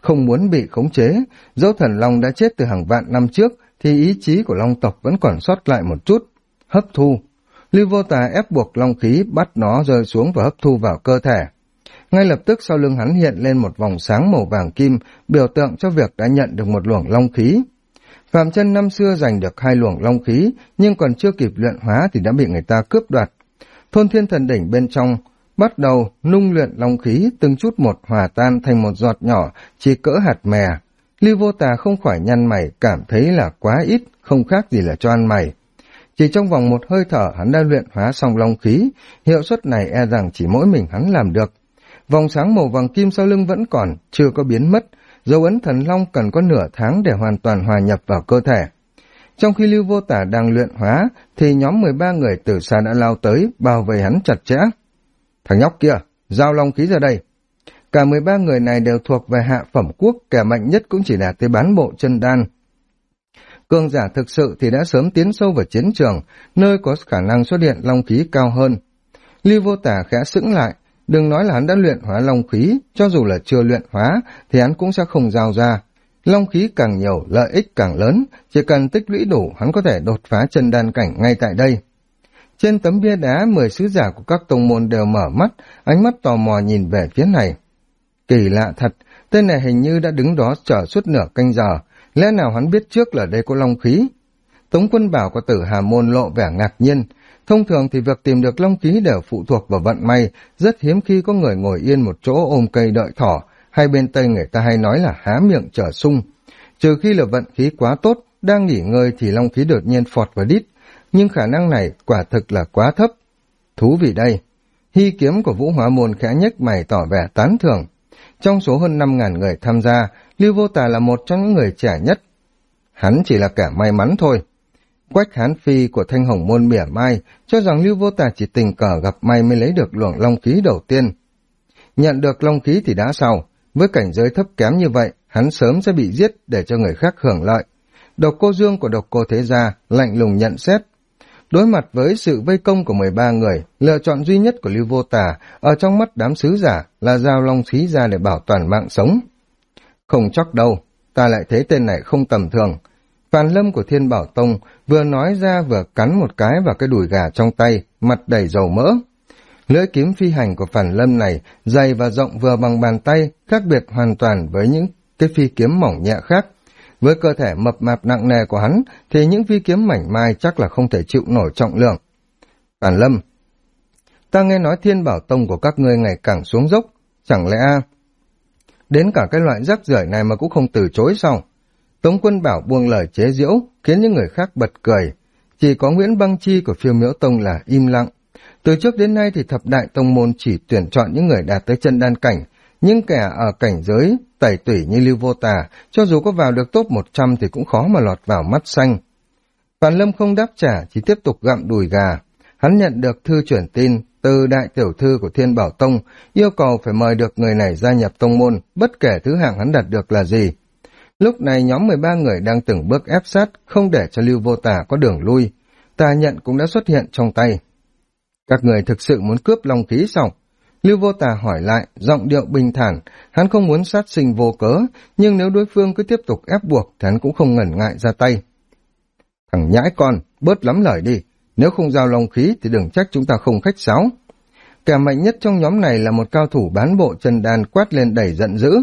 không muốn bị khống chế. Dẫu thần long đã chết từ hàng vạn năm trước, thì ý chí của long tộc vẫn còn sót lại một chút. Hấp thu. Lưu Vô Tà ép buộc long khí bắt nó rơi xuống và hấp thu vào cơ thể. Ngay lập tức sau lưng hắn hiện lên một vòng sáng màu vàng kim, biểu tượng cho việc đã nhận được một luồng long khí. Phạm Chân năm xưa giành được 2 luồng long khí, nhưng còn chưa kịp luyện hóa thì đã bị người ta cướp đoạt. Thôn Thiên Thần Đỉnh bên trong bắt đầu nung luyện long khí, từng chút một hòa tan thành một giọt nhỏ chỉ cỡ hạt mè. Lưu Vô Tà không khỏi nhăn mày, cảm thấy là quá ít, không khác gì là cho ăn mày. Chỉ trong vòng một hơi thở hắn đã luyện hóa xong long khí, hiệu suất này e rằng chỉ mỗi mình hắn làm được. Vòng sáng màu vàng kim sau lưng vẫn còn, chưa có biến mất, dấu ấn thần long cần có nửa tháng để hoàn toàn hòa nhập vào cơ thể. Trong khi Lưu Vô Tà đang luyện hóa, thì nhóm 13 người từ xa đã lao tới, bao vây hắn chặt chẽ. Thằng nhóc kia, giao long khí ra đây. Cả 13 người này đều thuộc về hạ phẩm quốc, kẻ mạnh nhất cũng chỉ đạt tới bán bộ chân đan. Cường giả thực sự thì đã sớm tiến sâu vào chiến trường, nơi có khả năng xuất hiện long khí cao hơn. Lưu Vô Tà khẽ sững lại, đừng nói là hắn đã luyện hóa long khí, cho dù là chưa luyện hóa thì hắn cũng sẽ không giao ra. Long khí càng nhiều, lợi ích càng lớn, chỉ cần tích lũy đủ hắn có thể đột phá chân đan cảnh ngay tại đây. Trên tấm bia đá, 10 sứ giả của các tông môn đều mở mắt, ánh mắt tò mò nhìn về phía này. Kỳ lạ thật, tên này hình như đã đứng đó chờ suốt nửa canh giờ, lẽ nào hắn biết trước là đây có long khí? Tống Quân Bảo của Tử Hà Môn lộ vẻ ngạc nhiên. Thông thường thì việc tìm được long khí đều phụ thuộc vào vận may, rất hiếm khi có người ngồi yên một chỗ ôm cây đợi thỏ, hay bên Tây người ta hay nói là há miệng chờ sung. Trừ khi là vận khí quá tốt, đang nghỉ ngơi thì long khí đột nhiên phọt vào đít, nhưng khả năng này quả thực là quá thấp. Thú vị đây. Hy kiếm của Vũ Hóa Môn khẽ nhếch mày tỏ vẻ tán thưởng. Trong số hơn 5.000 người tham gia, Lưu Vô Tà là một trong những người trẻ nhất. Hắn chỉ là kẻ may mắn thôi. Quách Hán Phi của Thanh Hồng Môn mỉa mai, cho rằng Lưu Vô Tà chỉ tình cờ gặp may mới lấy được luồng long khí đầu tiên. Nhận được long khí thì đã sao, với cảnh giới thấp kém như vậy, hắn sớm sẽ bị giết để cho người khác hưởng lợi. Độc Cô Dương của Độc Cô Thế Gia lạnh lùng nhận xét. Đối mặt với sự vây công của 13 người, lựa chọn duy nhất của Lưu Vô Tà ở trong mắt đám sứ giả là giao long khí ra để bảo toàn mạng sống. Không chắc đâu, ta lại thấy tên này không tầm thường. Phàn Lâm của Thiên Bảo Tông vừa nói ra vừa cắn một cái vào cái đùi gà trong tay, mặt đầy dầu mỡ. Lưỡi kiếm phi hành của Phàn Lâm này dày và rộng vừa bằng bàn tay, khác biệt hoàn toàn với những cái phi kiếm mỏng nhẹ khác. Với cơ thể mập mạp nặng nề của hắn thì những phi kiếm mảnh mai chắc là không thể chịu nổi trọng lượng. Phàn Lâm, ta nghe nói Thiên Bảo Tông của các ngươi ngày càng xuống dốc, chẳng lẽ đến cả cái loại rác rưởi này mà cũng không từ chối sao? Tống Quân Bảo buông lời chế giễu, khiến những người khác bật cười. Chỉ có Nguyễn Băng Chi của Phiêu Miễu Tông là im lặng. Từ trước đến nay thì thập đại tông môn chỉ tuyển chọn những người đạt tới chân đan cảnh, nhưng kẻ ở cảnh giới tẩy tủy như Lưu Vô Tà, cho dù có vào được top 100 thì cũng khó mà lọt vào mắt xanh. Phàn Lâm không đáp trả, chỉ tiếp tục gặm đùi gà. Hắn nhận được thư chuyển tin từ đại tiểu thư của Thiên Bảo Tông, yêu cầu phải mời được người này gia nhập tông môn, bất kể thứ hạng hắn đạt được là gì. Lúc này nhóm 13 người đang từng bước ép sát, không để cho Lưu Vô Tà có đường lui. Tà nhận cũng đã xuất hiện trong tay. Các người thực sự muốn cướp long khí sao? Lưu Vô Tà hỏi lại, giọng điệu bình thản. Hắn không muốn sát sinh vô cớ, nhưng nếu đối phương cứ tiếp tục ép buộc thì hắn cũng không ngần ngại ra tay. Thằng nhãi con, bớt lắm lời đi. Nếu không giao long khí thì đừng trách chúng ta không khách sáo. Kẻ mạnh nhất trong nhóm này là một cao thủ bán bộ chân đan quát lên đầy giận dữ.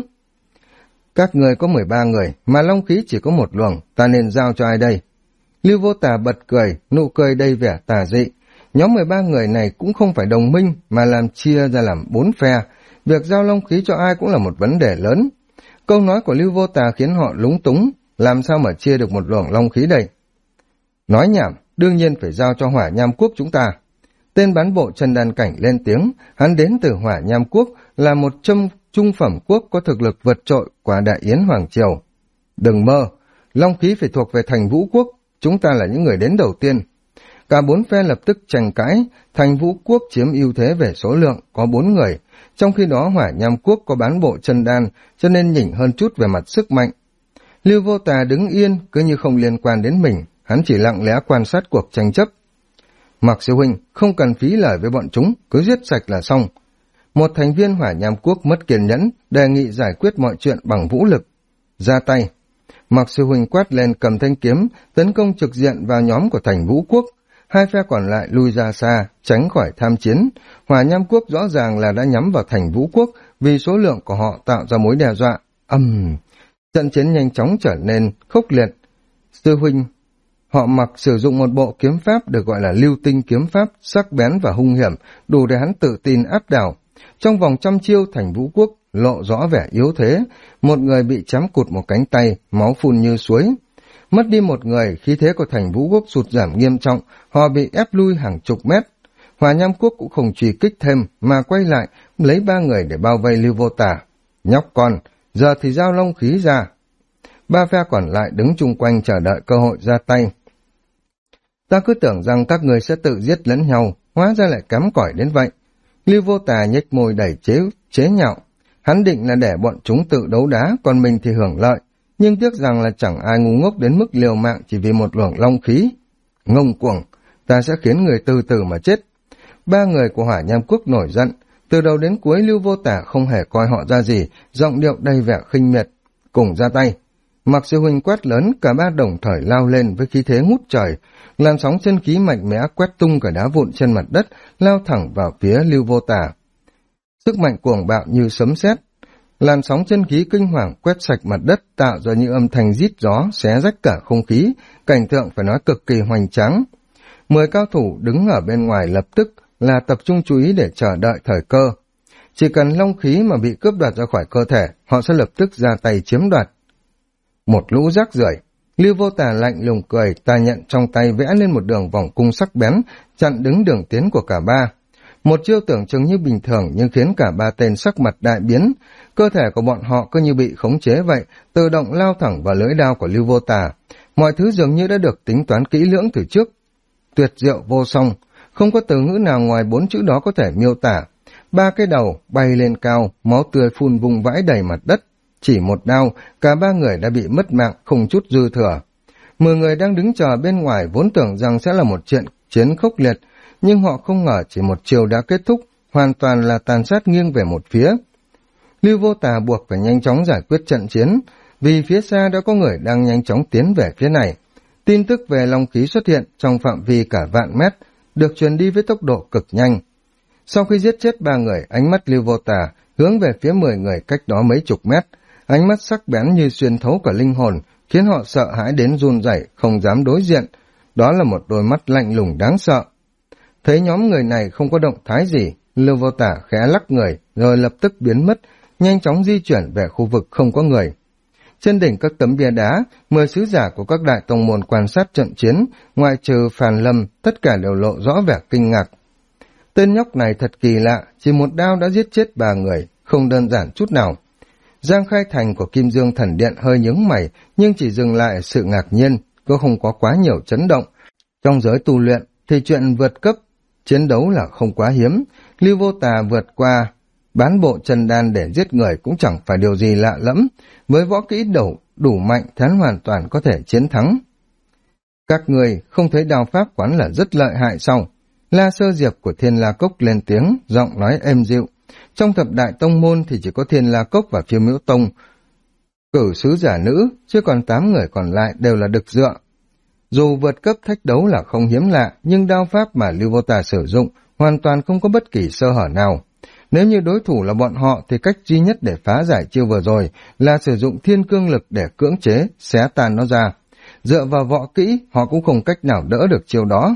Các người có 13 người, mà long khí chỉ có một luồng, ta nên giao cho ai đây? Lưu Vô Tà bật cười, nụ cười đầy vẻ tà dị. Nhóm 13 người này cũng không phải đồng minh, mà làm chia ra làm 4 phe. Việc giao long khí cho ai cũng là một vấn đề lớn. Câu nói của Lưu Vô Tà khiến họ lúng túng, làm sao mà chia được một luồng long khí đây? Nói nhảm, đương nhiên phải giao cho Hỏa Nham Quốc chúng ta. Tên bán bộ chân đan cảnh lên tiếng, hắn đến từ Hỏa Nham Quốc, là một trung phẩm quốc có thực lực vượt trội qua Đại Yến Hoàng Triều. Đừng mơ, long khí phải thuộc về Thành Vũ Quốc, chúng ta là những người đến đầu tiên. Cả 4 phe lập tức tranh cãi, Thành Vũ Quốc chiếm ưu thế về số lượng, có 4 người, trong khi đó Hỏa Nham Quốc có bán bộ chân đan, cho nên nhỉnh hơn chút về mặt sức mạnh. Lưu Vô Tà đứng yên, cứ như không liên quan đến mình, hắn chỉ lặng lẽ quan sát cuộc tranh chấp. Mạc sư huynh, không cần phí lời với bọn chúng, cứ giết sạch là xong. Một thành viên Hỏa Nham Quốc mất kiên nhẫn, đề nghị giải quyết mọi chuyện bằng vũ lực. Ra tay. Mạc Sư Huynh quát lên cầm thanh kiếm, tấn công trực diện vào nhóm của Thành Vũ Quốc. Hai phe còn lại lui ra xa, tránh khỏi tham chiến. Hỏa Nham Quốc rõ ràng là đã nhắm vào Thành Vũ Quốc vì số lượng của họ tạo ra mối đe dọa. Trận chiến nhanh chóng trở nên khốc liệt. Sư Huynh, họ Mặc sử dụng một bộ kiếm pháp được gọi là lưu tinh kiếm pháp, sắc bén và hung hiểm, đủ để hắn tự tin áp đảo. Trong vòng trăm chiêu, Thành Vũ Quốc lộ rõ vẻ yếu thế, một người bị chém cụt một cánh tay, máu phun như suối. Mất đi một người, khí thế của Thành Vũ Quốc sụt giảm nghiêm trọng, họ bị ép lui hàng chục mét. Hỏa Nham Quốc cũng không truy kích thêm, mà quay lại, lấy 3 người để bao vây Lưu Vô Tả. Nhóc con, giờ thì giao long khí ra. 3 phe còn lại đứng chung quanh chờ đợi cơ hội ra tay. Ta cứ tưởng rằng các người sẽ tự giết lẫn nhau, hóa ra lại kém cỏi đến vậy. Lưu Vô Tà nhếch môi đẩy chế nhạo. Hắn định là để bọn chúng tự đấu đá, còn mình thì hưởng lợi. Nhưng tiếc rằng là chẳng ai ngu ngốc đến mức liều mạng chỉ vì một luồng long khí. Ngông cuồng, ta sẽ khiến người từ từ mà chết. 3 người của Hỏa Nham Quốc nổi giận. Từ đầu đến cuối Lưu Vô Tả không hề coi họ ra gì, giọng điệu đầy vẻ khinh miệt. Cùng ra tay. Mạc Sư Huynh quát lớn, cả 3 đồng thời lao lên với khí thế ngút trời. Làn sóng chân khí mạnh mẽ quét tung cả đá vụn trên mặt đất, lao thẳng vào phía Lưu Vô Tả. Sức mạnh cuồng bạo như sấm sét. Làn sóng chân khí kinh hoàng quét sạch mặt đất, tạo ra những âm thanh rít gió, xé rách cả không khí, cảnh tượng phải nói cực kỳ hoành tráng. 10 cao thủ đứng ở bên ngoài lập tức là tập trung chú ý để chờ đợi thời cơ. Chỉ cần long khí mà bị cướp đoạt ra khỏi cơ thể, họ sẽ lập tức ra tay chiếm đoạt. Một lũ rác rưởi. Lưu Vô Tà lạnh lùng cười, ta nhận trong tay vẽ lên một đường vòng cung sắc bén, chặn đứng đường tiến của cả 3. Một chiêu tưởng chừng như bình thường nhưng khiến cả 3 tên sắc mặt đại biến. Cơ thể của bọn họ cứ như bị khống chế vậy, tự động lao thẳng vào lưỡi đao của Lưu Vô Tà. Mọi thứ dường như đã được tính toán kỹ lưỡng từ trước. Tuyệt diệu vô song, không có từ ngữ nào ngoài 4 chữ đó có thể miêu tả. 3 cái đầu bay lên cao, máu tươi phun vung vãi đầy mặt đất. Chỉ một đao, cả 3 người đã bị mất mạng, không chút dư thừa. 10 người đang đứng chờ bên ngoài vốn tưởng rằng sẽ là một trận chiến khốc liệt, nhưng họ không ngờ chỉ một chiều đã kết thúc, hoàn toàn là tàn sát nghiêng về một phía. Lưu Vô Tà buộc phải nhanh chóng giải quyết trận chiến, vì phía xa đã có người đang nhanh chóng tiến về phía này. Tin tức về long khí xuất hiện trong phạm vi cả vạn mét, được truyền đi với tốc độ cực nhanh. Sau khi giết chết 3 người, ánh mắt Lưu Vô Tà hướng về phía 10 người cách đó mấy chục mét. Ánh mắt sắc bén như xuyên thấu cả linh hồn, khiến họ sợ hãi đến run rẩy, không dám đối diện. Đó là một đôi mắt lạnh lùng đáng sợ. Thấy nhóm người này không có động thái gì, Lưu Vô Tả khẽ lắc người, rồi lập tức biến mất, nhanh chóng di chuyển về khu vực không có người. Trên đỉnh các tấm bia đá, 10 sứ giả của các đại tông môn quan sát trận chiến, ngoại trừ Phàn Lâm, tất cả đều lộ rõ vẻ kinh ngạc. Tên nhóc này thật kỳ lạ, chỉ một đao đã giết chết 3 người, không đơn giản chút nào. Giang Khai Thành của Kim Dương Thần Điện hơi nhướng mày, nhưng chỉ dừng lại ở sự ngạc nhiên, có không có quá nhiều chấn động. Trong giới tu luyện, thì chuyện vượt cấp, chiến đấu là không quá hiếm. Lưu Vô Tà vượt qua bán bộ chân đan để giết người cũng chẳng phải điều gì lạ lẫm. Với võ kỹ đủ mạnh, hắn hoàn toàn có thể chiến thắng. Các người không thấy đao pháp quán là rất lợi hại sao? La Sơ Diệp của Thiên La Cốc lên tiếng, giọng nói êm dịu. Trong thập đại tông môn thì chỉ có Thiên La Cốc và Phiêu Miễu Tông cử sứ giả nữ, chứ còn 8 người còn lại đều là đực dựa. Dù vượt cấp thách đấu là không hiếm lạ, nhưng đao pháp mà Lưu Vô Tà sử dụng hoàn toàn không có bất kỳ sơ hở nào. Nếu như đối thủ là bọn họ thì cách duy nhất để phá giải chiêu vừa rồi là sử dụng thiên cương lực để cưỡng chế, xé tan nó ra. Dựa vào võ kỹ, họ cũng không cách nào đỡ được chiêu đó.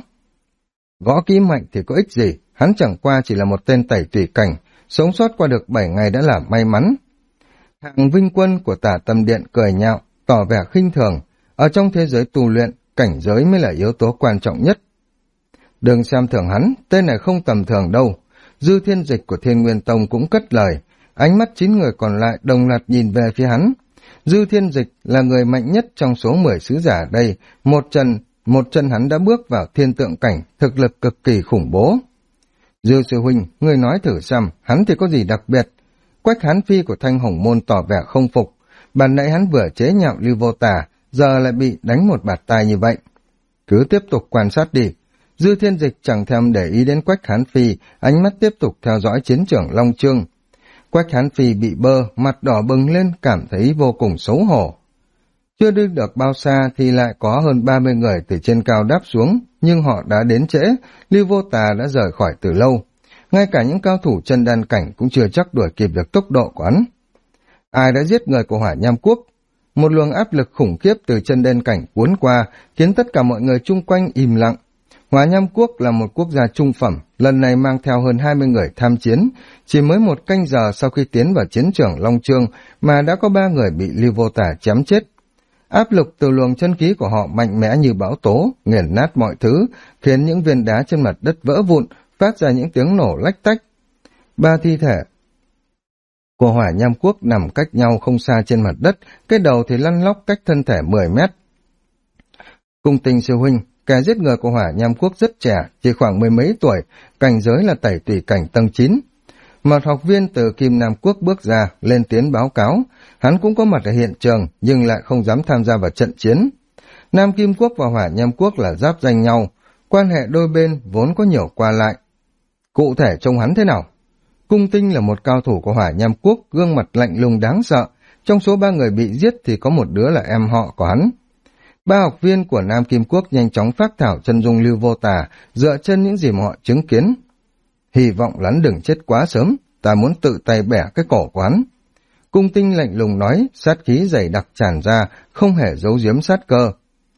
Võ kỹ mạnh thì có ích gì, hắn chẳng qua chỉ là một tên tẩy tùy cảnh, sống sót qua được 7 ngày đã là may mắn. Hạng Vinh Quân của Tả Tâm Điện cười nhạo, tỏ vẻ khinh thường. Ở trong thế giới tu luyện, cảnh giới mới là yếu tố quan trọng nhất. Đừng xem thường hắn, tên này không tầm thường đâu. Dư Thiên Dịch của Thiên Nguyên Tông cũng cất lời, ánh mắt 9 người còn lại đồng loạt nhìn về phía hắn. Dư Thiên Dịch là người mạnh nhất trong số 10 sứ giả ở đây, một chân hắn đã bước vào thiên tượng cảnh, thực lực cực kỳ khủng bố. Dư sư huynh, ngươi nói thử xem, hắn thì có gì đặc biệt? Quách Hán Phi của Thanh Hồng Môn tỏ vẻ không phục, ban nãy hắn vừa chế nhạo Lưu Vô Tà, giờ lại bị đánh một bạt tai như vậy. Cứ tiếp tục quan sát đi, Dư Thiên Dịch chẳng thèm để ý đến Quách Hán Phi, ánh mắt tiếp tục theo dõi chiến trường Long Chương. Quách Hán Phi bị bơ, mặt đỏ bừng lên, cảm thấy vô cùng xấu hổ. Chưa đi được bao xa thì lại có hơn 30 người từ trên cao đáp xuống, nhưng họ đã đến trễ, Lưu Vô Tà đã rời khỏi từ lâu. Ngay cả những cao thủ chân đan cảnh cũng chưa chắc đuổi kịp được tốc độ của hắn. Ai đã giết người của Hỏa Nham Quốc? Một luồng áp lực khủng khiếp từ chân đan cảnh cuốn qua, khiến tất cả mọi người chung quanh im lặng. Hỏa Nham Quốc là một quốc gia trung phẩm, lần này mang theo hơn 20 người tham chiến. Chỉ mới một canh giờ sau khi tiến vào chiến trường Long Chương mà đã có 3 người bị Lưu Vô Tà chém chết. Áp lực từ luồng chân khí của họ mạnh mẽ như bão tố, nghiền nát mọi thứ, khiến những viên đá trên mặt đất vỡ vụn, phát ra những tiếng nổ lách tách. 3 thi thể của Hỏa Nham Quốc nằm cách nhau không xa trên mặt đất, cái đầu thì lăn lóc cách thân thể 10 mét. Cung Tinh sư huynh, kẻ giết người của Hỏa Nham Quốc rất trẻ, chỉ khoảng 10 mấy tuổi, cảnh giới là tẩy tùy cảnh tầng 9. Một học viên từ Kim Nam Quốc bước ra, lên tiếng báo cáo. Hắn cũng có mặt ở hiện trường, nhưng lại không dám tham gia vào trận chiến. Nam Kim Quốc và Hỏa Nham Quốc là giáp danh nhau, quan hệ đôi bên vốn có nhiều qua lại. Cụ thể trông hắn thế nào? Cung Tinh là một cao thủ của Hỏa Nham Quốc, gương mặt lạnh lùng đáng sợ. Trong số 3 người bị giết thì có một đứa là em họ của hắn. 3 học viên của Nam Kim Quốc nhanh chóng phác thảo chân dung Lưu Vô Tà, dựa trên những gì mà họ chứng kiến. Hy vọng hắn đừng chết quá sớm, ta muốn tự tay bẻ cái cổ của hắn. Cung Tinh lạnh lùng nói, sát khí dày đặc tràn ra, không hề giấu giếm sát cơ.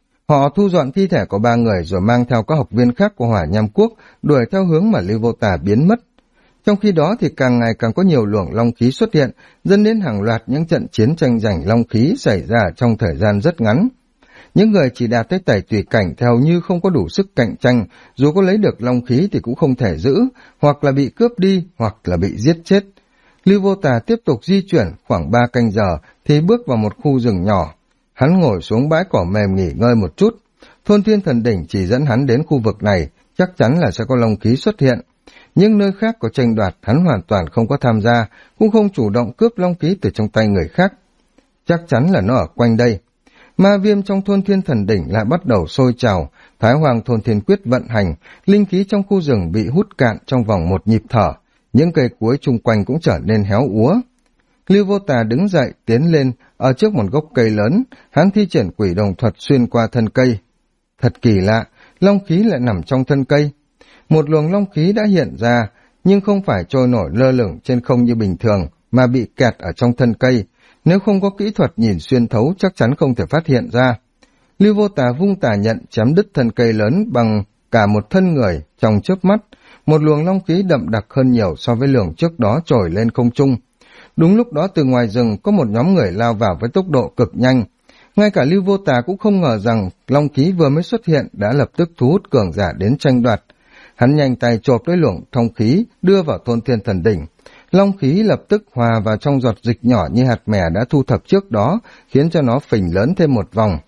Họ thu dọn thi thể của 3 người rồi mang theo các học viên khác của Hỏa Nham Quốc, đuổi theo hướng mà Lưu Vô Tà biến mất. Trong khi đó thì càng ngày càng có nhiều luồng long khí xuất hiện, dẫn đến hàng loạt những trận chiến tranh giành long khí xảy ra trong thời gian rất ngắn. Những người chỉ đạt tới tẩy tùy cảnh theo như không có đủ sức cạnh tranh, dù có lấy được long khí thì cũng không thể giữ, hoặc là bị cướp đi, hoặc là bị giết chết. Lưu Vô Tà tiếp tục di chuyển khoảng 3 canh giờ thì bước vào một khu rừng nhỏ. Hắn ngồi xuống bãi cỏ mềm nghỉ ngơi một chút. Thôn Thiên Thần Đỉnh chỉ dẫn hắn đến khu vực này, chắc chắn là sẽ có long khí xuất hiện. Nhưng nơi khác có tranh đoạt, hắn hoàn toàn không có tham gia, cũng không chủ động cướp long khí từ trong tay người khác. Chắc chắn là nó ở quanh đây. Ma viêm trong Thôn Thiên Thần Đỉnh lại bắt đầu sôi trào, Thái Hoàng Thôn Thiên Quyết vận hành, linh khí trong khu rừng bị hút cạn trong vòng một nhịp thở, những cây cuối chung quanh cũng trở nên héo úa. Lưu Vô Tà đứng dậy, tiến lên, ở trước một gốc cây lớn, hắn thi triển quỷ đồng thuật xuyên qua thân cây. Thật kỳ lạ, long khí lại nằm trong thân cây. Một luồng long khí đã hiện ra, nhưng không phải trôi nổi lơ lửng trên không như bình thường, mà bị kẹt ở trong thân cây. Nếu không có kỹ thuật nhìn xuyên thấu chắc chắn không thể phát hiện ra. Lưu Vô Tà vung tà nhận chém đứt thân cây lớn bằng cả một thân người trong chớp mắt. Một luồng long khí đậm đặc hơn nhiều so với lượng trước đó trồi lên không trung. Đúng lúc đó từ ngoài rừng có một nhóm người lao vào với tốc độ cực nhanh. Ngay cả Lưu Vô Tà cũng không ngờ rằng long khí vừa mới xuất hiện đã lập tức thu hút cường giả đến tranh đoạt. Hắn nhanh tay chộp lấy luồng thông khí đưa vào Thôn Thiên Thần Đỉnh. Long khí lập tức hòa vào trong giọt dịch nhỏ như hạt mè đã thu thập trước đó, khiến cho nó phình lớn thêm một vòng.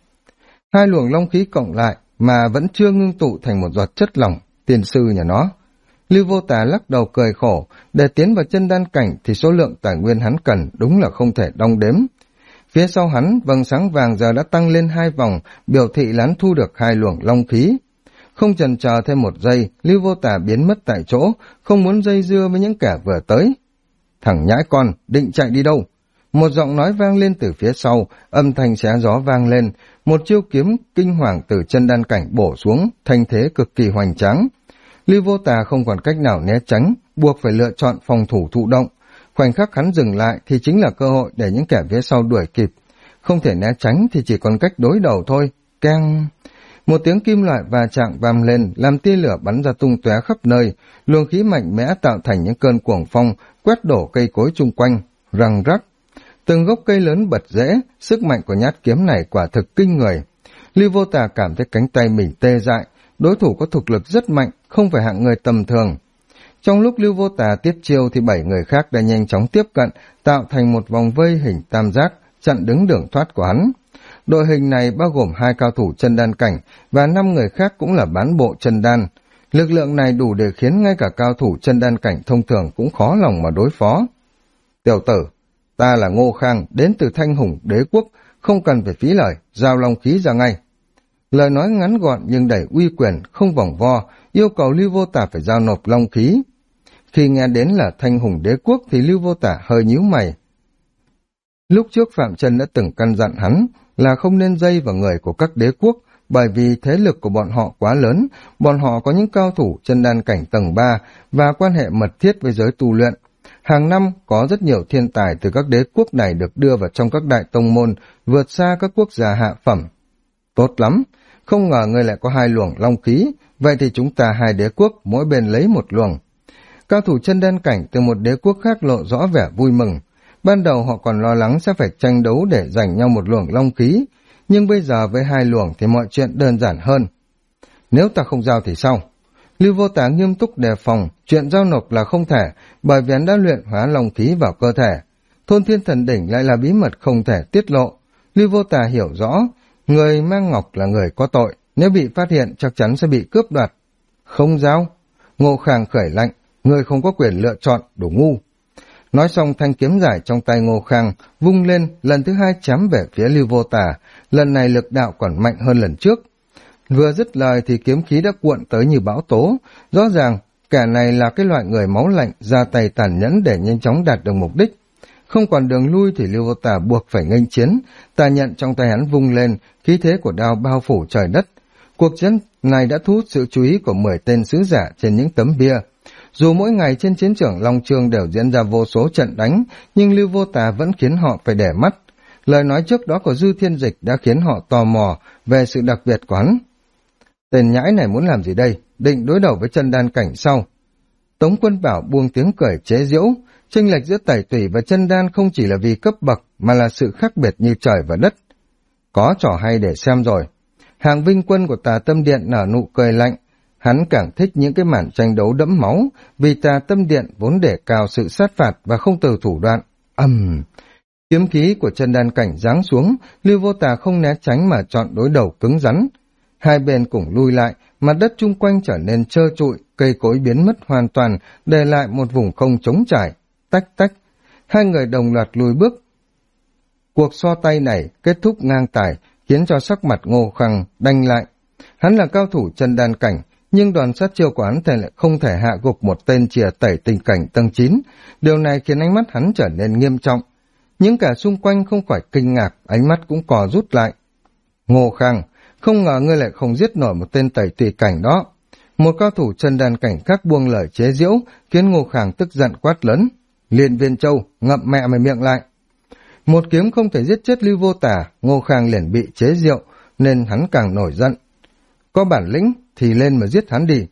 2 luồng long khí cộng lại mà vẫn chưa ngưng tụ thành một giọt chất lỏng, tiên sư nhà nó. Lưu Vô Tà lắc đầu cười khổ, để tiến vào chân đan cảnh thì số lượng tài nguyên hắn cần đúng là không thể đong đếm. Phía sau hắn, vầng sáng vàng giờ đã tăng lên 2 vòng, biểu thị là hắn thu được 2 luồng long khí. Không chần chờ thêm một giây, Lưu Vô Tà biến mất tại chỗ, không muốn dây dưa với những kẻ vừa tới. Thằng nhãi con, định chạy đi đâu? Một giọng nói vang lên từ phía sau, âm thanh xé gió vang lên, một chiêu kiếm kinh hoàng từ chân đan cảnh bổ xuống, thanh thế cực kỳ hoành tráng. Lưu Vô Tà không còn cách nào né tránh, buộc phải lựa chọn phòng thủ thụ động. Khoảnh khắc hắn dừng lại thì chính là cơ hội để những kẻ phía sau đuổi kịp. Không thể né tránh thì chỉ còn cách đối đầu thôi. Keng! Một tiếng kim loại va chạm vang lên, làm tia lửa bắn ra tung tóe khắp nơi, luồng khí mạnh mẽ tạo thành những cơn cuồng phong, quét đổ cây cối chung quanh, răng rắc. Từng gốc cây lớn bật rễ, sức mạnh của nhát kiếm này quả thực kinh người. Lưu Vô Tà cảm thấy cánh tay mình tê dại, đối thủ có thực lực rất mạnh, không phải hạng người tầm thường. Trong lúc Lưu Vô Tà tiếp chiêu thì 7 người khác đã nhanh chóng tiếp cận, tạo thành một vòng vây hình tam giác, chặn đứng đường thoát của hắn. Đội hình này bao gồm 2 cao thủ chân đan cảnh và 5 người khác cũng là bán bộ chân đan. Lực lượng này đủ để khiến ngay cả cao thủ chân đan cảnh thông thường cũng khó lòng mà đối phó. Tiểu tử, ta là Ngô Khang, đến từ Thanh Hùng Đế Quốc, không cần phải phí lời, giao long khí ra ngay. Lời nói ngắn gọn nhưng đầy uy quyền, không vòng vo, yêu cầu Lưu Vô Tả phải giao nộp long khí. Khi nghe đến là Thanh Hùng Đế Quốc thì Lưu Vô Tả hơi nhíu mày. Lúc trước Phạm Chân đã từng căn dặn hắn là không nên dây vào người của các đế quốc, bởi vì thế lực của bọn họ quá lớn, bọn họ có những cao thủ chân đan cảnh tầng 3 và quan hệ mật thiết với giới tu luyện. Hàng năm có rất nhiều thiên tài từ các đế quốc này được đưa vào trong các đại tông môn, vượt xa các quốc gia hạ phẩm. Tốt lắm, không ngờ ngươi lại có 2 luồng long khí, vậy thì chúng ta 2 đế quốc mỗi bên lấy 1 luồng. Cao thủ chân đan cảnh từ một đế quốc khác lộ rõ vẻ vui mừng. Ban đầu họ còn lo lắng sẽ phải tranh đấu để giành nhau 1 luồng long khí, nhưng bây giờ với 2 luồng thì mọi chuyện đơn giản hơn. Nếu ta không giao thì sao? Lưu Vô Tả nghiêm túc đề phòng, chuyện giao nộp là không thể, bởi vì hắn đã luyện hóa long khí vào cơ thể. Thôn Thiên Thần Đỉnh lại là bí mật không thể tiết lộ. Lưu Vô Tả hiểu rõ, người mang ngọc là người có tội, nếu bị phát hiện chắc chắn sẽ bị cướp đoạt. Không giao. Ngô Khang khởi lạnh, người không có quyền lựa chọn, đủ ngu. Nói xong thanh kiếm dài trong tay Ngô Khang vung lên, lần thứ 2 chém về phía Lưu Vô Tả, lần này lực đạo còn mạnh hơn lần trước. Vừa dứt lời thì kiếm khí đã cuộn tới như bão tố, rõ ràng kẻ này là cái loại người máu lạnh, ra tay tàn nhẫn để nhanh chóng đạt được mục đích. Không còn đường lui thì Lưu Vô Tả buộc phải nghênh chiến, tà nhận trong tay hắn vung lên, khí thế của đao bao phủ trời đất. Cuộc chiến này đã thu hút sự chú ý của 10 tên sứ giả trên những tấm bia. Dù mỗi ngày trên chiến trường Long Chương đều diễn ra vô số trận đánh, nhưng Lưu Vô Tả vẫn khiến họ phải để mắt. Lời nói trước đó của Dư Thiên Dịch đã khiến họ tò mò về sự đặc biệt của hắn. Tên nhãi này muốn làm gì đây? Định đối đầu với chân đan cảnh sau. Tống Quân Bảo buông tiếng cười chế giễu, chênh lệch giữa tẩy tủy và chân đan không chỉ là vì cấp bậc mà là sự khác biệt như trời và đất. Có trò hay để xem rồi. Hàng Vinh Quân của Tà Tâm Điện nở nụ cười lạnh. Hắn càng thích những cái màn tranh đấu đẫm máu, vì Tà Tâm Điện vốn đề cao sự sát phạt và không từ thủ đoạn. Kiếm khí của chân đan cảnh giáng xuống, Lưu Vô Tả không né tránh mà chọn đối đầu cứng rắn. Hai bên cùng lui lại, mặt đất chung quanh trở nên trơ trụi, cây cối biến mất hoàn toàn, để lại một vùng không trống trải. Tách tách, hai người đồng loạt lùi bước. Cuộc so tay này kết thúc ngang tài, khiến cho sắc mặt Ngô Khang đanh lại. Hắn là cao thủ chân đan cảnh, nhưng đoàn sát chiêu của hắn lại không thể hạ gục một tên chìa tẩy tình cảnh tầng 9. Điều này khiến ánh mắt hắn trở nên nghiêm trọng. Những kẻ xung quanh không khỏi kinh ngạc, ánh mắt cũng cò rút lại. Ngô Khang, không ngờ ngươi lại không giết nổi một tên tẩy tùy cảnh đó. Một cao thủ chân đan cảnh khác buông lời chế giễu, khiến Ngô Khang tức giận quát lớn. Liên Viên Châu, ngậm mẹ mày miệng lại. Một kiếm không thể giết chết Lưu Vô Tả, Ngô Khang liền bị chế giễu, nên hắn càng nổi giận. Có bản lĩnh thì lên mà giết hắn đi.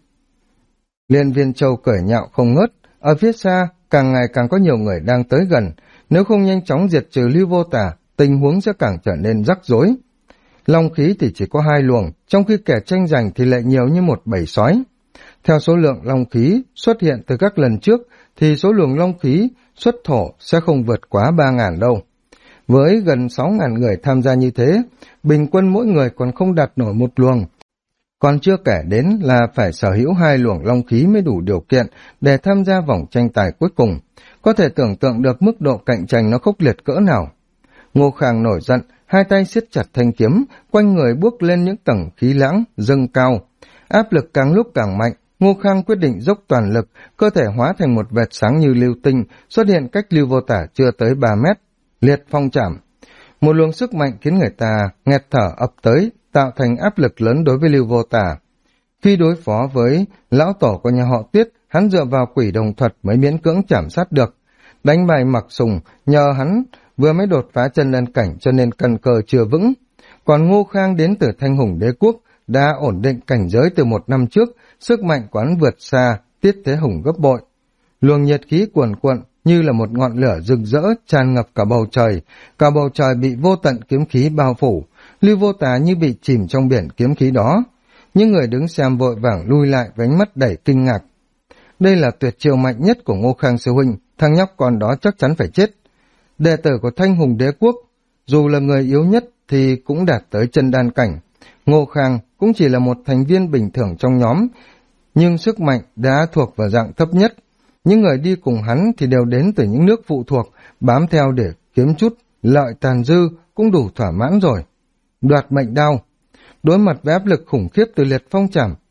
Liên Viên Châu cười nhạo không ngớt, ở phía xa càng ngày càng có nhiều người đang tới gần, nếu không nhanh chóng diệt trừ Lưu Vô Tả, tình huống sẽ càng trở nên rắc rối. Long khí thì chỉ có 2 luồng, trong khi kẻ tranh giành thì lại nhiều như một bầy sói. Theo số lượng long khí xuất hiện từ các lần trước, thì số lượng long khí xuất thổ sẽ không vượt quá 3.000 đâu. Với gần 6.000 người tham gia như thế, bình quân mỗi người còn không đạt nổi 1 luồng. Còn chưa kể đến là phải sở hữu 2 luồng long khí mới đủ điều kiện để tham gia vòng tranh tài cuối cùng. Có thể tưởng tượng được mức độ cạnh tranh nó khốc liệt cỡ nào. Ngô Khang nổi giận, hai tay siết chặt thanh kiếm, quanh người bước lên những tầng khí lãng, dâng cao. Áp lực càng lúc càng mạnh, Ngô Khang quyết định dốc toàn lực, cơ thể hóa thành một vệt sáng như lưu tinh, xuất hiện cách Lưu Vô Tả chưa tới 3 mét. Liệt phong trảm. Một luồng sức mạnh khiến người ta nghẹt thở ập tới, tạo thành áp lực lớn đối với Lưu Vô Tả. Khi đối phó với lão tổ của nhà họ Tiết, hắn dựa vào quỷ đồng thuật mới miễn cưỡng chảm sát được. Đánh bại Mặc Sùng, nhờ hắn vừa mới đột phá chân đan cảnh cho nên căn cơ chưa vững. Còn Ngô Khang đến từ Thanh Hùng Đế Quốc, đã ổn định cảnh giới từ 1 năm trước, sức mạnh của hắn vượt xa Tiết Thế Hùng gấp bội. Luồng nhiệt khí cuồn cuộn như là một ngọn lửa rực rỡ tràn ngập cả bầu trời bị vô tận kiếm khí bao phủ. Lưu Vô Tả như bị chìm trong biển kiếm khí đó. Những người đứng xem vội vàng lui lại với ánh mắt đầy kinh ngạc. Đây là tuyệt chiêu mạnh nhất của Ngô Khang sư huynh, thằng nhóc con đó chắc chắn phải chết. Đệ tử của Thanh Hùng Đế Quốc, dù là người yếu nhất thì cũng đạt tới chân đan cảnh. Ngô Khang cũng chỉ là một thành viên bình thường trong nhóm, nhưng sức mạnh đã thuộc vào dạng thấp nhất. Những người đi cùng hắn thì đều đến từ những nước phụ thuộc, bám theo để kiếm chút lợi tàn dư cũng đủ thỏa mãn rồi. Đoạt mệnh đao. Đối mặt với áp lực khủng khiếp từ liệt phong trảm,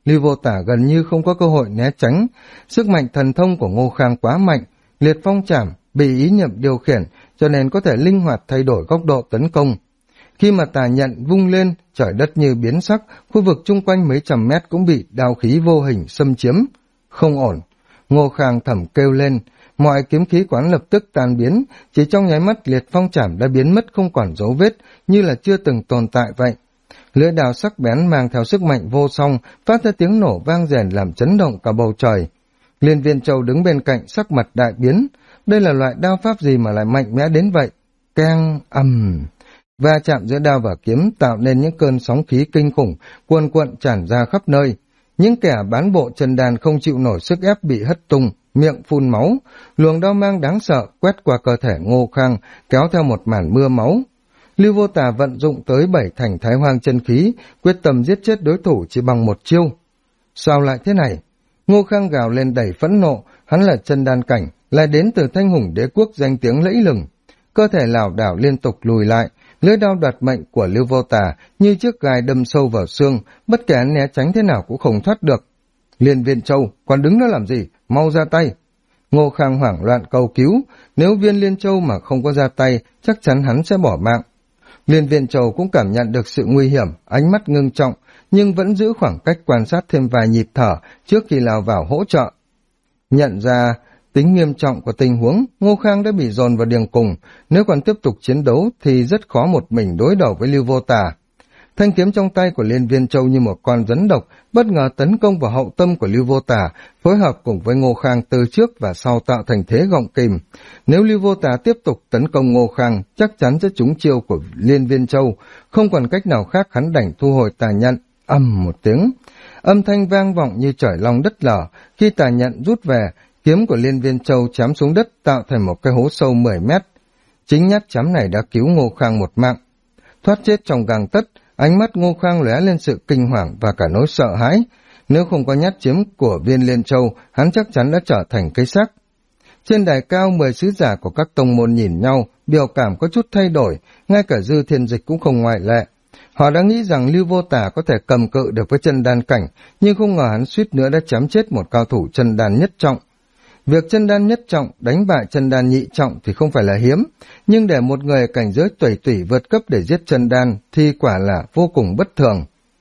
Lưu Vô Tả gần như không có cơ hội né tránh. Sức mạnh thần thông của Ngô Khang quá mạnh, liệt phong trảm bị ý niệm điều khiển cho nên có thể linh hoạt thay đổi góc độ tấn công. Khi mà tà nhận vung lên, trời đất như biến sắc, khu vực chung quanh mấy trăm mét cũng bị đao khí vô hình xâm chiếm. Không ổn. Ngô Khang thầm kêu lên, mọi kiếm khí quán lập tức tan biến, chỉ trong nháy mắt liệt phong trảm đã biến mất không còn dấu vết, như là chưa từng tồn tại vậy. Lưỡi đao sắc bén mang theo sức mạnh vô song, phát ra tiếng nổ vang rền làm chấn động cả bầu trời. Liên Viên Châu đứng bên cạnh sắc mặt đại biến, đây là loại đao pháp gì mà lại mạnh mẽ đến vậy? Keng ầm. Va chạm giữa đao và kiếm tạo nên những cơn sóng khí kinh khủng, cuồn cuộn tràn ra khắp nơi. Những kẻ bán bộ chân đàn không chịu nổi sức ép bị hất tung, miệng phun máu, luồng đao mang đáng sợ quét qua cơ thể Ngô Khang, kéo theo một màn mưa máu. Lưu Vô Tà vận dụng tới 7 thành Thái Hoang chân khí, quyết tâm giết chết đối thủ chỉ bằng một chiêu. Sao lại thế này? Ngô Khang gào lên đầy phẫn nộ, hắn là chân đan cảnh, lại đến từ Thanh Hùng Đế quốc danh tiếng lẫy lừng. Cơ thể lảo đảo liên tục lùi lại, lưỡi đao đoạt mệnh của Lưu Vô Tà như chiếc gai đâm sâu vào xương, bất kể hắn né tránh thế nào cũng không thoát được. Liên Viên Châu, còn đứng đó làm gì? Mau ra tay! Ngô Khang hoảng loạn cầu cứu, nếu Viên Liên Châu mà không có ra tay, chắc chắn hắn sẽ bỏ mạng. Liên Viên Châu cũng cảm nhận được sự nguy hiểm, ánh mắt ngưng trọng, nhưng vẫn giữ khoảng cách quan sát thêm vài nhịp thở trước khi lao vào hỗ trợ. Nhận ra tính nghiêm trọng của tình huống, Ngô Khang đã bị dồn vào đường cùng, nếu còn tiếp tục chiến đấu thì rất khó một mình đối đầu với Lưu Vô Tà. Thanh kiếm trong tay của Liên Viên Châu như một con rắn độc, bất ngờ tấn công vào hậu tâm của Lưu Vô Tà, phối hợp cùng với Ngô Khang từ trước và sau tạo thành thế gọng kìm. Nếu Lưu Vô Tà tiếp tục tấn công Ngô Khang, chắc chắn sẽ trúng chiêu của Liên Viên Châu, không còn cách nào khác hắn đành thu hồi tà nhận. Ầm một tiếng, âm thanh vang vọng như trời long đất lở, khi tà nhận rút về, kiếm của Liên Viên Châu chém xuống đất tạo thành một cái hố sâu 10 mét. Chính nhát chém này đã cứu Ngô Khang một mạng. Thoát chết trong gang tấc, ánh mắt Ngô Khang lóe lên sự kinh hoàng và cả nỗi sợ hãi. Nếu không có nhát chiếm của Viên Liên Châu, hắn chắc chắn đã trở thành cây xác. Trên đài cao, 10 sứ giả của các tông môn nhìn nhau, biểu cảm có chút thay đổi, ngay cả Dư Thiên Dịch cũng không ngoại lệ. Họ đã nghĩ rằng Lưu Vô Tà có thể cầm cự được với chân đan cảnh, nhưng không ngờ hắn suýt nữa đã chém chết một cao thủ chân đan nhất trọng. Việc chân đan nhất trọng đánh bại chân đan nhị trọng thì không phải là hiếm, nhưng để một người cảnh giới tùy tủy vượt cấp để giết chân đan thì quả là vô cùng bất thường.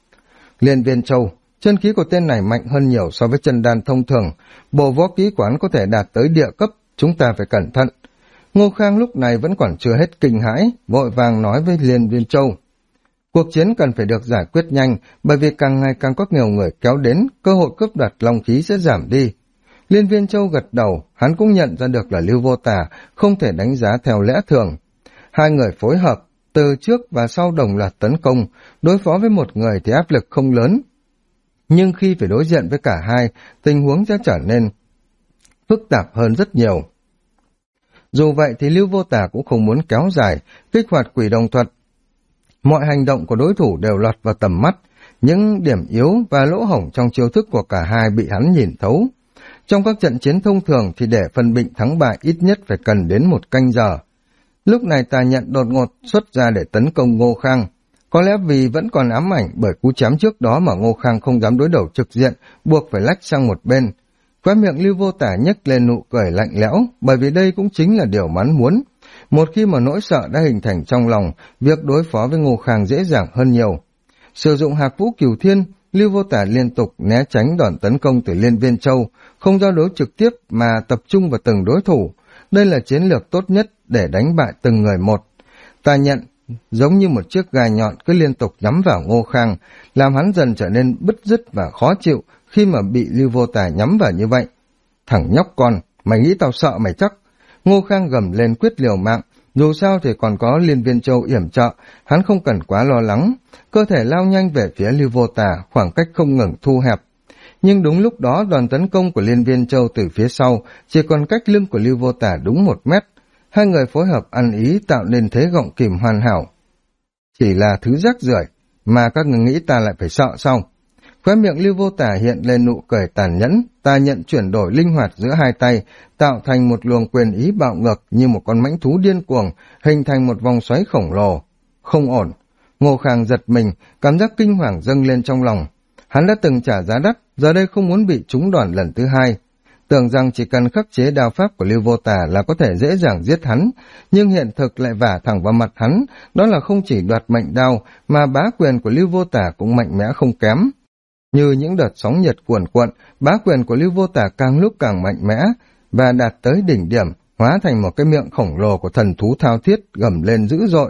Liên Viên Châu, chân khí của tên này mạnh hơn nhiều so với chân đan thông thường, bộ võ kỹ quán có thể đạt tới địa cấp, chúng ta phải cẩn thận. Ngô Khang lúc này vẫn còn chưa hết kinh hãi, vội vàng nói với Liên Viên Châu. Cuộc chiến cần phải được giải quyết nhanh, bởi vì càng ngày càng có nhiều người kéo đến, cơ hội cướp đoạt long khí sẽ giảm đi. Liên Viên Châu gật đầu, hắn cũng nhận ra được là Lưu Vô Tà không thể đánh giá theo lẽ thường. Hai người phối hợp, từ trước và sau đồng loạt tấn công, đối phó với một người thì áp lực không lớn. Nhưng khi phải đối diện với cả hai, tình huống sẽ trở nên phức tạp hơn rất nhiều. Dù vậy thì Lưu Vô Tà cũng không muốn kéo dài, kích hoạt quỷ đồng thuật. Mọi hành động của đối thủ đều lọt vào tầm mắt, những điểm yếu và lỗ hổng trong chiêu thức của cả hai bị hắn nhìn thấu. Trong các trận chiến thông thường thì để phân định thắng bại ít nhất phải cần đến 1 canh giờ. Lúc này Tà Nhận đột ngột xuất ra để tấn công Ngô Khang. Có lẽ vì vẫn còn ám ảnh bởi cú chém trước đó mà Ngô Khang không dám đối đầu trực diện, buộc phải lách sang một bên. Khóe miệng Lưu Vô Tả nhếch lên nụ cười lạnh lẽo, bởi vì đây cũng chính là điều mà hắn muốn. Một khi mà nỗi sợ đã hình thành trong lòng, việc đối phó với Ngô Khang dễ dàng hơn nhiều. Sử dụng Hạc Vũ Cửu Thiên, Lưu Vô Tả liên tục né tránh đòn tấn công từ Liên Viên Châu, không giao đấu trực tiếp mà tập trung vào từng đối thủ. Đây là chiến lược tốt nhất để đánh bại từng người một. Tà Nhận giống như một chiếc gai nhọn cứ liên tục nhắm vào Ngô Khang, làm hắn dần trở nên bứt rứt và khó chịu khi mà bị Lưu Vô Tả nhắm vào như vậy. Thằng nhóc con, mày nghĩ tao sợ mày chắc? Ngô Khang gầm lên quyết liều mạng, dù sao thì còn có Liên Viên Châu yểm trợ, hắn không cần quá lo lắng. Cơ thể lao nhanh về phía Lưu Vô Tả, khoảng cách không ngừng thu hẹp. Nhưng đúng lúc đó đòn tấn công của Liên Viên Châu từ phía sau chỉ còn cách lưng của Lưu Vô Tả đúng 1 mét. Hai người phối hợp ăn ý tạo nên thế gọng kìm hoàn hảo. Chỉ là thứ rác rưởi mà các người nghĩ ta lại phải sợ sao? Khóe miệng Lưu Vô Tả hiện lên nụ cười tàn nhẫn, Tà Nhận chuyển đổi linh hoạt giữa hai tay, tạo thành một luồng quyền ý bạo ngược như một con mãnh thú điên cuồng, hình thành một vòng xoáy khổng lồ. Không ổn. Ngô Khang giật mình, cảm giác kinh hoàng dâng lên trong lòng. Hắn đã từng trả giá đắt, giờ đây không muốn bị trúng đòn lần thứ hai. Tưởng rằng chỉ cần khắc chế đao pháp của Lưu Vô Tà là có thể dễ dàng giết hắn, nhưng hiện thực lại vả thẳng vào mặt hắn, đó là không chỉ đoạt mệnh đao, mà bá quyền của Lưu Vô Tà cũng mạnh mẽ không kém. Như những đợt sóng nhiệt cuồn cuộn, bá quyền của Lưu Vô Tà càng lúc càng mạnh mẽ, và đạt tới đỉnh điểm, hóa thành một cái miệng khổng lồ của thần thú thao thiết gầm lên dữ dội.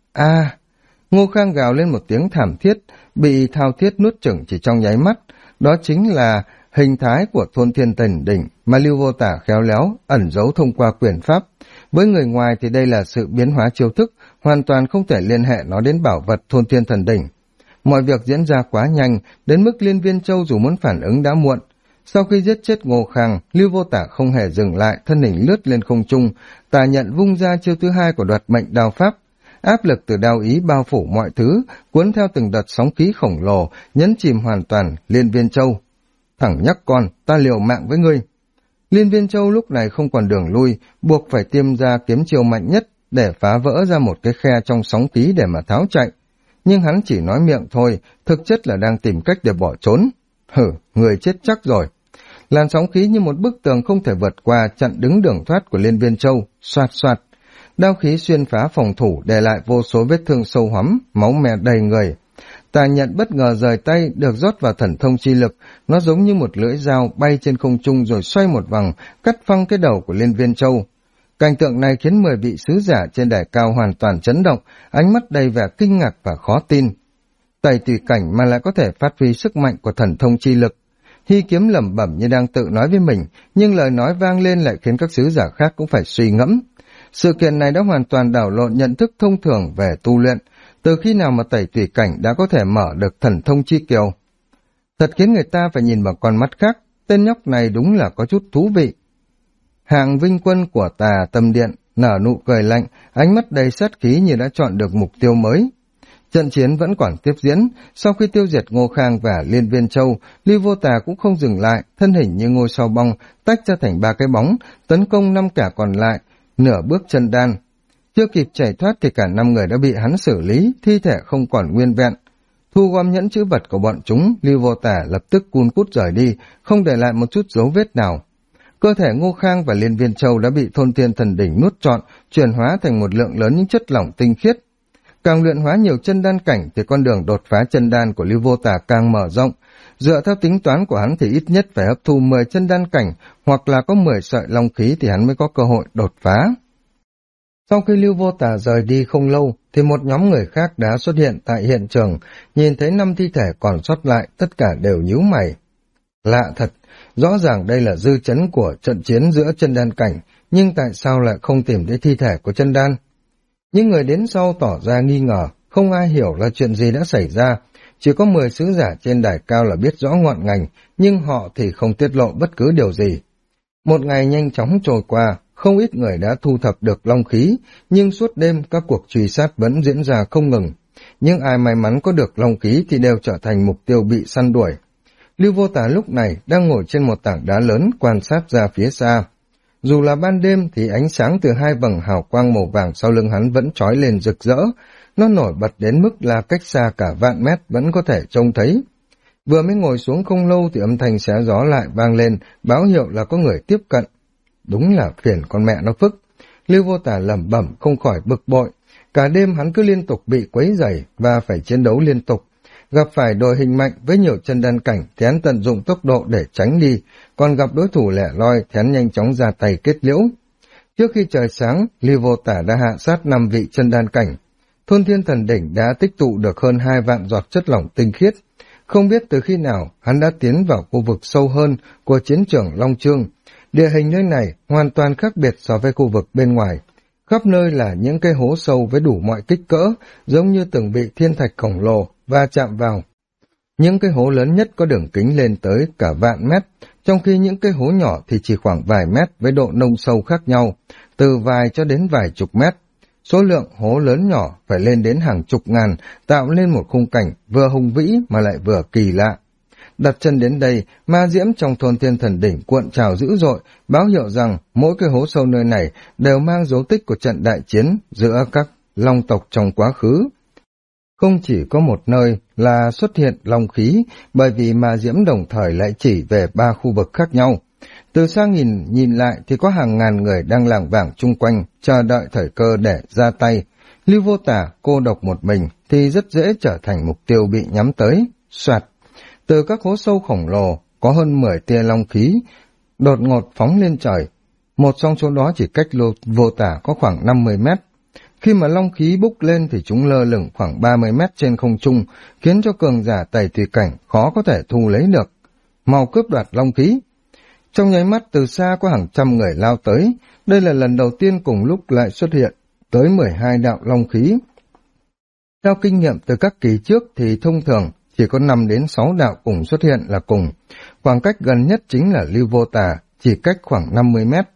A! Ngô Khang gào lên một tiếng thảm thiết, bị thao thiết nuốt chửng chỉ trong nháy mắt. Đó chính là hình thái của Thôn Thiên Thần Đỉnh mà Lưu Vô Tà khéo léo ẩn giấu thông qua quyền pháp. Với người ngoài thì đây là sự biến hóa chiêu thức, hoàn toàn không thể liên hệ nó đến bảo vật Thôn Thiên Thần Đỉnh. Mọi việc diễn ra quá nhanh, đến mức Liên Viên Châu dù muốn phản ứng đã muộn. Sau khi giết chết Ngô Khang, Lưu Vô Tà không hề dừng lại, thân hình lướt lên không trung, Tà Nhận vung ra chiêu thứ hai của đoạt mệnh đao pháp. Áp lực từ đao ý bao phủ mọi thứ, cuốn theo từng đợt sóng khí khổng lồ, nhấn chìm hoàn toàn Liên Viên Châu. Thằng nhóc con, ta liều mạng với ngươi. Liên Viên Châu lúc này không còn đường lui, buộc phải tiêm ra kiếm chiêu mạnh nhất để phá vỡ ra một cái khe trong sóng khí để mà tháo chạy. Nhưng hắn chỉ nói miệng thôi, thực chất là đang tìm cách để bỏ trốn. Hử, người chết chắc rồi. Làn sóng khí như một bức tường không thể vượt qua chặn đứng đường thoát của Liên Viên Châu, xoạt xoạt. Đao khí xuyên phá phòng thủ để lại vô số vết thương sâu hoắm, máu me đầy người. Tà Nhận bất ngờ rời tay được rót vào thần thông chi lực, nó giống như một lưỡi dao bay trên không trung rồi xoay một vòng, cắt phăng cái đầu của Liên Viên Châu. Cảnh tượng này khiến 10 vị sứ giả trên đài cao hoàn toàn chấn động, ánh mắt đầy vẻ kinh ngạc và khó tin. Tẩy tùy cảnh mà lại có thể phát huy sức mạnh của thần thông chi lực. Hy Kiếm lẩm bẩm như đang tự nói với mình, nhưng lời nói vang lên lại khiến các sứ giả khác cũng phải suy ngẫm. Sự kiện này đã hoàn toàn đảo lộn nhận thức thông thường về tu luyện, từ khi nào mà tẩy tùy cảnh đã có thể mở được thần thông chi kiều. Thật khiến người ta phải nhìn bằng con mắt khác, tên nhóc này đúng là có chút thú vị. Hạng Vinh Quân của Tà Tâm Điện nở nụ cười lạnh, ánh mắt đầy sát khí như đã chọn được mục tiêu mới. Trận chiến vẫn còn tiếp diễn, sau khi tiêu diệt Ngô Khang và Liên Viên Châu, Lưu Vô Tà cũng không dừng lại, thân hình như ngôi sao bong, tách ra thành 3 cái bóng, tấn công 5 kẻ còn lại, nửa bước chân đan. Chưa kịp chạy thoát thì cả 5 người đã bị hắn xử lý, thi thể không còn nguyên vẹn. Thu gom nhẫn chữ vật của bọn chúng, Lưu Vô Tà lập tức cun cút rời đi, không để lại một chút dấu vết nào. Cơ thể Ngô Khang và Liên Viên Châu đã bị Thôn Thiên Thần Đỉnh nuốt trọn, chuyển hóa thành một lượng lớn những chất lỏng tinh khiết. Càng luyện hóa nhiều chân đan cảnh thì con đường đột phá chân đan của Lưu Vô Tà càng mở rộng. Dựa theo tính toán của hắn thì ít nhất phải hấp thu 10 chân đan cảnh, hoặc là có 10 sợi long khí thì hắn mới có cơ hội đột phá. Sau khi Lưu Vô Tà rời đi không lâu, thì một nhóm người khác đã xuất hiện tại hiện trường, nhìn thấy 5 thi thể còn sót lại, tất cả đều nhíu mày. Lạ thật, rõ ràng đây là dư chấn của trận chiến giữa chân đan cảnh, nhưng tại sao lại không tìm thấy thi thể của chân đan? Những người đến sau tỏ ra nghi ngờ, không ai hiểu là chuyện gì đã xảy ra, chỉ có 10 sứ giả trên đài cao là biết rõ ngọn ngành, nhưng họ thì không tiết lộ bất cứ điều gì. Một ngày nhanh chóng trôi qua, không ít người đã thu thập được long khí, nhưng suốt đêm các cuộc truy sát vẫn diễn ra không ngừng. Nhưng ai may mắn có được long khí thì đều trở thành mục tiêu bị săn đuổi. Lưu Vô Tà lúc này đang ngồi trên một tảng đá lớn quan sát ra phía xa. Dù là ban đêm thì ánh sáng từ 2 vầng hào quang màu vàng sau lưng hắn vẫn chói lên rực rỡ, nó nổi bật đến mức là cách xa cả vạn mét vẫn có thể trông thấy. Vừa mới ngồi xuống không lâu thì âm thanh xé gió lại vang lên, báo hiệu là có người tiếp cận. Đúng là phiền con mẹ nó phức. Lưu Vô Tà lẩm bẩm không khỏi bực bội. Cả đêm hắn cứ liên tục bị quấy rầy và phải chiến đấu liên tục. Gặp phải đội hình mạnh với nhiều chân đan cảnh thì hắn tận dụng tốc độ để tránh đi, còn gặp đối thủ lẻ loi thì hắn nhanh chóng ra tay kết liễu. Trước khi trời sáng, Lưu Vô Tà đã hạ sát 5 vị chân đan cảnh. Thôn Thiên Thần Đỉnh đã tích tụ được hơn 2 vạn giọt chất lỏng tinh khiết. Không biết từ khi nào hắn đã tiến vào khu vực sâu hơn của chiến trường Long Chương. Địa hình nơi này hoàn toàn khác biệt so với khu vực bên ngoài. Khắp nơi là những cái hố sâu với đủ mọi kích cỡ, giống như từng bị thiên thạch khổng lồ va chạm vào. Những cái hố lớn nhất có đường kính lên tới cả vạn mét, trong khi những cái hố nhỏ thì chỉ khoảng vài mét với độ nông sâu khác nhau, từ vài cho đến vài chục mét. Số lượng hố lớn nhỏ phải lên đến hàng chục ngàn, tạo nên một khung cảnh vừa hùng vĩ mà lại vừa kỳ lạ. Đặt chân đến đây, ma diễm trong Thôn Thiên Thần Đỉnh cuộn trào dữ dội, báo hiệu rằng mỗi cái hố sâu nơi này đều mang dấu tích của trận đại chiến giữa các long tộc trong quá khứ. Không chỉ có một nơi là xuất hiện long khí, bởi vì ma diễm đồng thời lại chỉ về 3 khu vực khác nhau. Từ xa nhìn lại thì có hàng ngàn người đang lảng vảng chung quanh, chờ đợi thời cơ để ra tay. Lưu Vô Tả cô độc một mình thì rất dễ trở thành mục tiêu bị nhắm tới. Soạt, từ các hố sâu khổng lồ có hơn 10 tia long khí đột ngột phóng lên trời. Một trong số đó chỉ cách Vô Tả có khoảng 50 mét. Khi mà long khí bốc lên thì chúng lơ lửng khoảng 30 mét trên không trung, khiến cho cường giả Tẩy Tùy Cảnh khó có thể thu lấy được. Mau cướp đoạt long khí. Trong nháy mắt từ xa có hàng trăm người lao tới, đây là lần đầu tiên cùng lúc lại xuất hiện tới 12 đạo long khí. Theo kinh nghiệm từ các kỳ trước thì thông thường chỉ có 5 đến 6 đạo cùng xuất hiện là cùng. Khoảng cách gần nhất chính là Lưu Vô Tà, chỉ cách khoảng 50 mét.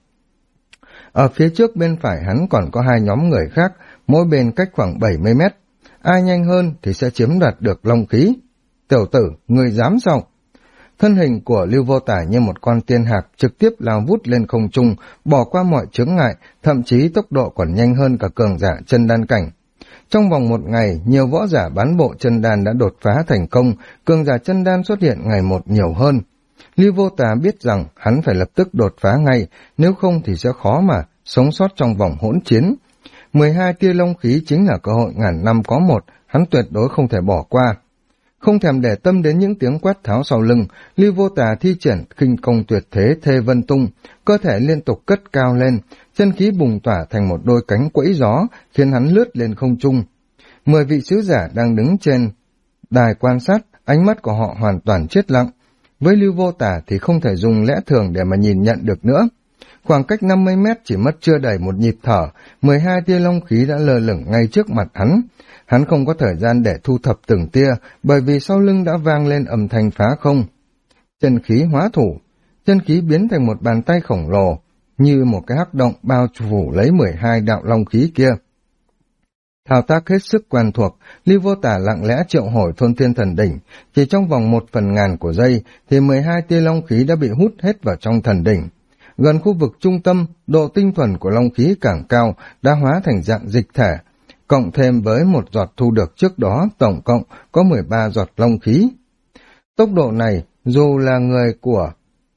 Ở phía trước bên phải hắn còn có 2 nhóm người khác, mỗi bên cách khoảng 70 mét. Ai nhanh hơn thì sẽ chiếm đoạt được long khí. Tiểu tử, người dám sao? Thân hình của Lưu Vô Tả như một con tiên hạc trực tiếp lao vút lên không trung, bỏ qua mọi chướng ngại, thậm chí tốc độ còn nhanh hơn cả cường giả chân đan cảnh. Trong vòng một ngày, nhiều võ giả bán bộ chân đan đã đột phá thành công, cường giả chân đan xuất hiện ngày một nhiều hơn. Lưu Vô Tả biết rằng hắn phải lập tức đột phá ngay, nếu không thì sẽ khó mà sống sót trong vòng hỗn chiến. 12 tia long khí chính là cơ hội ngàn năm có một, hắn tuyệt đối không thể bỏ qua. Không thèm để tâm đến những tiếng quát tháo sau lưng, Lưu Vô Tà thi triển khinh công tuyệt thế Thê Vân Tung, cơ thể liên tục cất cao lên, chân khí bùng tỏa thành một đôi cánh quẫy gió, khiến hắn lướt lên không trung. 10 vị sứ giả đang đứng trên đài quan sát, ánh mắt của họ hoàn toàn chết lặng. Với Lưu Vô Tà thì không thể dùng lẽ thường để mà nhìn nhận được nữa. Khoảng cách 50 mét chỉ mất chưa đầy một nhịp thở, 12 tia long khí đã lơ lửng ngay trước mặt hắn. Hắn không có thời gian để thu thập từng tia, bởi vì sau lưng đã vang lên âm thanh phá không. Chân khí hóa thủ, chân khí biến thành một bàn tay khổng lồ, như một cái hắc động bao phủ lấy 12 đạo long khí kia. Thao tác hết sức quen thuộc, Lưu Vô Tả lặng lẽ triệu hồi Thôn Thiên Thần Đỉnh, chỉ trong vòng 1/1000 của giây thì 12 tia long khí đã bị hút hết vào trong thần đỉnh. Gần khu vực trung tâm, độ tinh thuần của long khí càng cao, đã hóa thành dạng dịch thể, cộng thêm với một giọt thu được trước đó, tổng cộng có 13 giọt long khí. Tốc độ này, dù là người của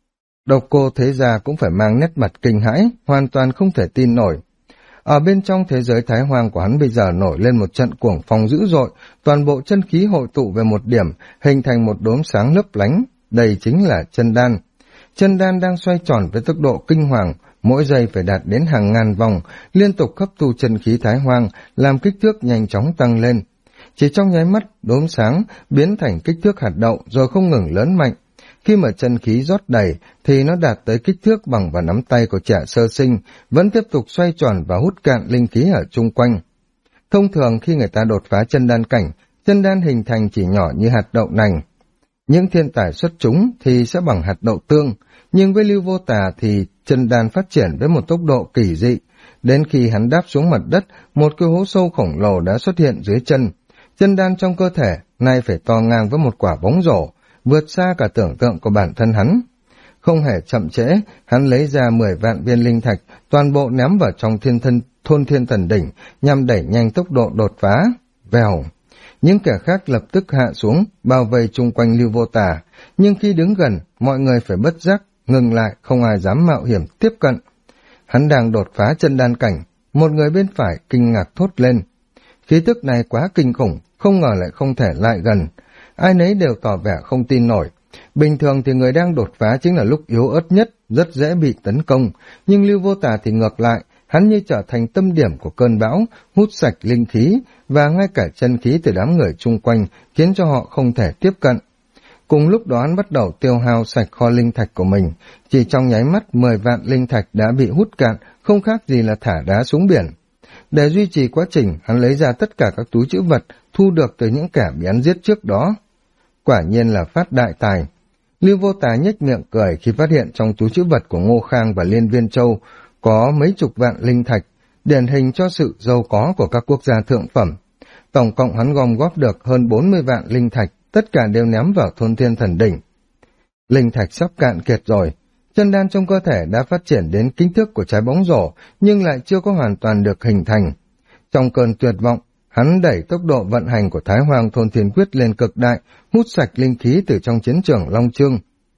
Độc Cô Thế Gia cũng phải mang nét mặt kinh hãi, hoàn toàn không thể tin nổi. Ở bên trong thế giới Thái Hoang của hắn bây giờ nổi lên một trận cuồng phong dữ dội, toàn bộ chân khí hội tụ về một điểm, hình thành một đốm sáng lấp lánh, đây chính là chân đan. Chân đan đang xoay tròn với tốc độ kinh hoàng, mỗi giây phải đạt đến hàng ngàn vòng, liên tục hấp thu chân khí Thái Hoang, làm kích thước nhanh chóng tăng lên. Chỉ trong nháy mắt, đốm sáng biến thành kích thước hạt đậu rồi không ngừng lớn mạnh. Khi mà chân khí rót đầy thì nó đạt tới kích thước bằng vào nắm tay của trẻ sơ sinh, vẫn tiếp tục xoay tròn và hút cạn linh khí ở chung quanh. Thông thường khi người ta đột phá chân đan cảnh, chân đan hình thành chỉ nhỏ như hạt đậu nành. Những thiên tài xuất chúng thì sẽ bằng hạt đậu tương, nhưng với Lưu Vô Tà thì chân đan phát triển với một tốc độ kỳ dị. Đến khi hắn đáp xuống mặt đất, một cái hố sâu khổng lồ đã xuất hiện dưới chân. Chân đan trong cơ thể nay phải to ngang với một quả bóng rổ, vượt xa cả tưởng tượng của bản thân hắn. Không hề chậm trễ, hắn lấy ra 10 vạn viên linh thạch, toàn bộ ném vào trong Thôn Thiên Thần Đỉnh, nhằm đẩy nhanh tốc độ đột phá. Vèo! Những kẻ khác lập tức hạ xuống, bao vây chung quanh Lưu Vô Tà, nhưng khi đứng gần, mọi người phải bất giác, ngừng lại, không ai dám mạo hiểm tiếp cận. Hắn đang đột phá chân đan cảnh, một người bên phải kinh ngạc thốt lên. Khí tức này quá kinh khủng, không ngờ lại không thể lại gần. Ai nấy đều tỏ vẻ không tin nổi. Bình thường thì người đang đột phá chính là lúc yếu ớt nhất, rất dễ bị tấn công, nhưng Lưu Vô Tà thì ngược lại, hắn như trở thành tâm điểm của cơn bão, hút sạch linh khí, và ngay cả chân khí từ đám người chung quanh, khiến cho họ không thể tiếp cận. Cùng lúc đó hắn bắt đầu tiêu hao sạch kho linh thạch của mình, chỉ trong nháy mắt 10 vạn linh thạch đã bị hút cạn, không khác gì là thả đá xuống biển. Để duy trì quá trình, hắn lấy ra tất cả các túi trữ vật thu được từ những kẻ bị hắn giết trước đó. Quả nhiên là phát đại tài. Lưu Vô Tà nhếch miệng cười khi phát hiện trong túi trữ vật của Ngô Khang và Liên Viên Châu có mấy chục vạn linh thạch, điển hình cho sự giàu có của các quốc gia thượng phẩm. Tổng cộng hắn gom góp được hơn 40 vạn linh thạch, tất cả đều ném vào Thôn Thiên Thần Đỉnh. Linh thạch sắp cạn kiệt rồi, chân đan trong cơ thể đã phát triển đến kích thước của trái bóng rổ, nhưng lại chưa có hoàn toàn được hình thành. Trong cơn tuyệt vọng, hắn đẩy tốc độ vận hành của Thái Hoang Thôn Thiên Quyết lên cực đại, hút sạch linh khí từ trong chiến trường Long Chương.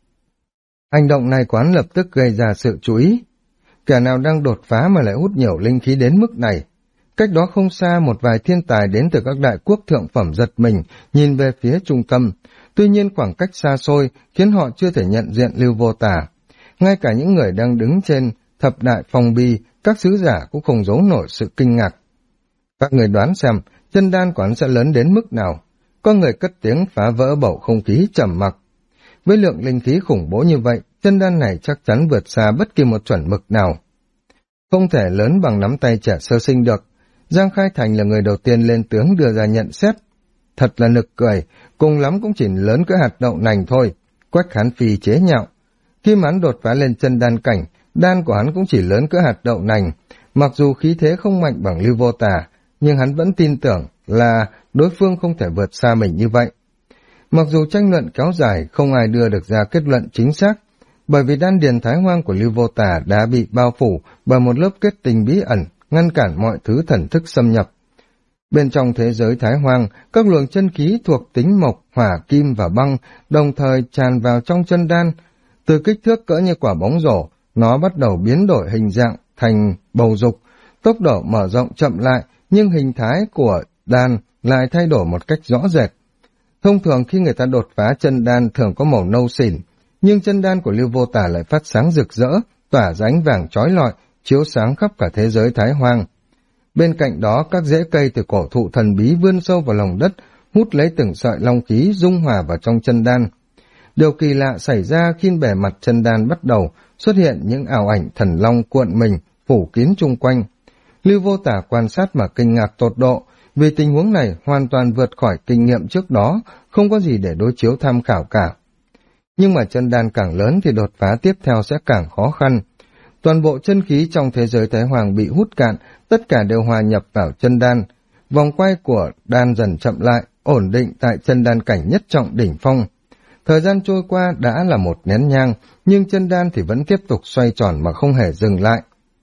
Hành động này của hắn lập tức gây ra sự chú ý. Kẻ nào đang đột phá mà lại hút nhiều linh khí đến mức này? Cách đó không xa, một vài thiên tài đến từ các đại quốc thượng phẩm giật mình, nhìn về phía trung tâm. Tuy nhiên khoảng cách xa xôi khiến họ chưa thể nhận diện Lưu Vô Tả. Ngay cả những người đang đứng trên thập đại phong bi, các sứ giả cũng không giấu nổi sự kinh ngạc. Các người đoán xem, chân đan của hắn sẽ lớn đến mức nào? Có người cất tiếng phá vỡ bầu không khí trầm mặc. Với lượng linh khí khủng bố như vậy, chân đan này chắc chắn vượt xa bất kỳ một chuẩn mực nào. Không thể lớn bằng nắm tay trẻ sơ sinh được. Giang Khai Thành là người đầu tiên lên tiếng đưa ra nhận xét. Thật là nực cười, cùng lắm cũng chỉ lớn cỡ hạt đậu nành thôi. Quách Hán Phi chế nhạo. Khi mà hắn đột phá lên chân đan cảnh, đan của hắn cũng chỉ lớn cỡ hạt đậu nành. Mặc dù khí thế không mạnh bằng Lưu Vô Tả, nhưng hắn vẫn tin tưởng là đối phương không thể vượt xa mình như vậy. Mặc dù tranh luận kéo dài, không ai đưa được ra kết luận chính xác, bởi vì đan điền Thái Hoang của Lưu Vô Tả đã bị bao phủ bởi một lớp kết tinh bí ẩn, ngăn cản mọi thứ thần thức xâm nhập. Bên trong thế giới Thái Hoang, các luồng chân khí thuộc tính mộc, hỏa, kim và băng đồng thời tràn vào trong chân đan. Từ kích thước cỡ như quả bóng rổ, nó bắt đầu biến đổi hình dạng thành bầu dục, tốc độ mở rộng chậm lại, nhưng hình thái của đan lại thay đổi một cách rõ rệt. Thông thường khi người ta đột phá chân đan thường có màu nâu xỉn, nhưng chân đan của Lưu Vô Tả lại phát sáng rực rỡ, tỏa ra ánh vàng chói lọi, chiếu sáng khắp cả thế giới Thái Hoang. Bên cạnh đó, các rễ cây từ cổ thụ thần bí vươn sâu vào lòng đất, hút lấy từng sợi long khí dung hòa vào trong chân đan. Điều kỳ lạ xảy ra khi bề mặt chân đan bắt đầu xuất hiện những ảo ảnh thần long cuộn mình, phủ kín chung quanh. Lưu Vô Tả quan sát mà kinh ngạc tột độ, vì tình huống này hoàn toàn vượt khỏi kinh nghiệm trước đó, không có gì để đối chiếu tham khảo cả. Nhưng mà chân đan càng lớn thì đột phá tiếp theo sẽ càng khó khăn. Toàn bộ chân khí trong thế giới Thái Hoàng bị hút cạn, tất cả đều hòa nhập vào chân đan. Vòng quay của đan dần chậm lại, ổn định tại chân đan cảnh nhất trọng đỉnh phong. Thời gian trôi qua đã là một nén nhang, nhưng chân đan thì vẫn tiếp tục xoay tròn mà không hề dừng lại.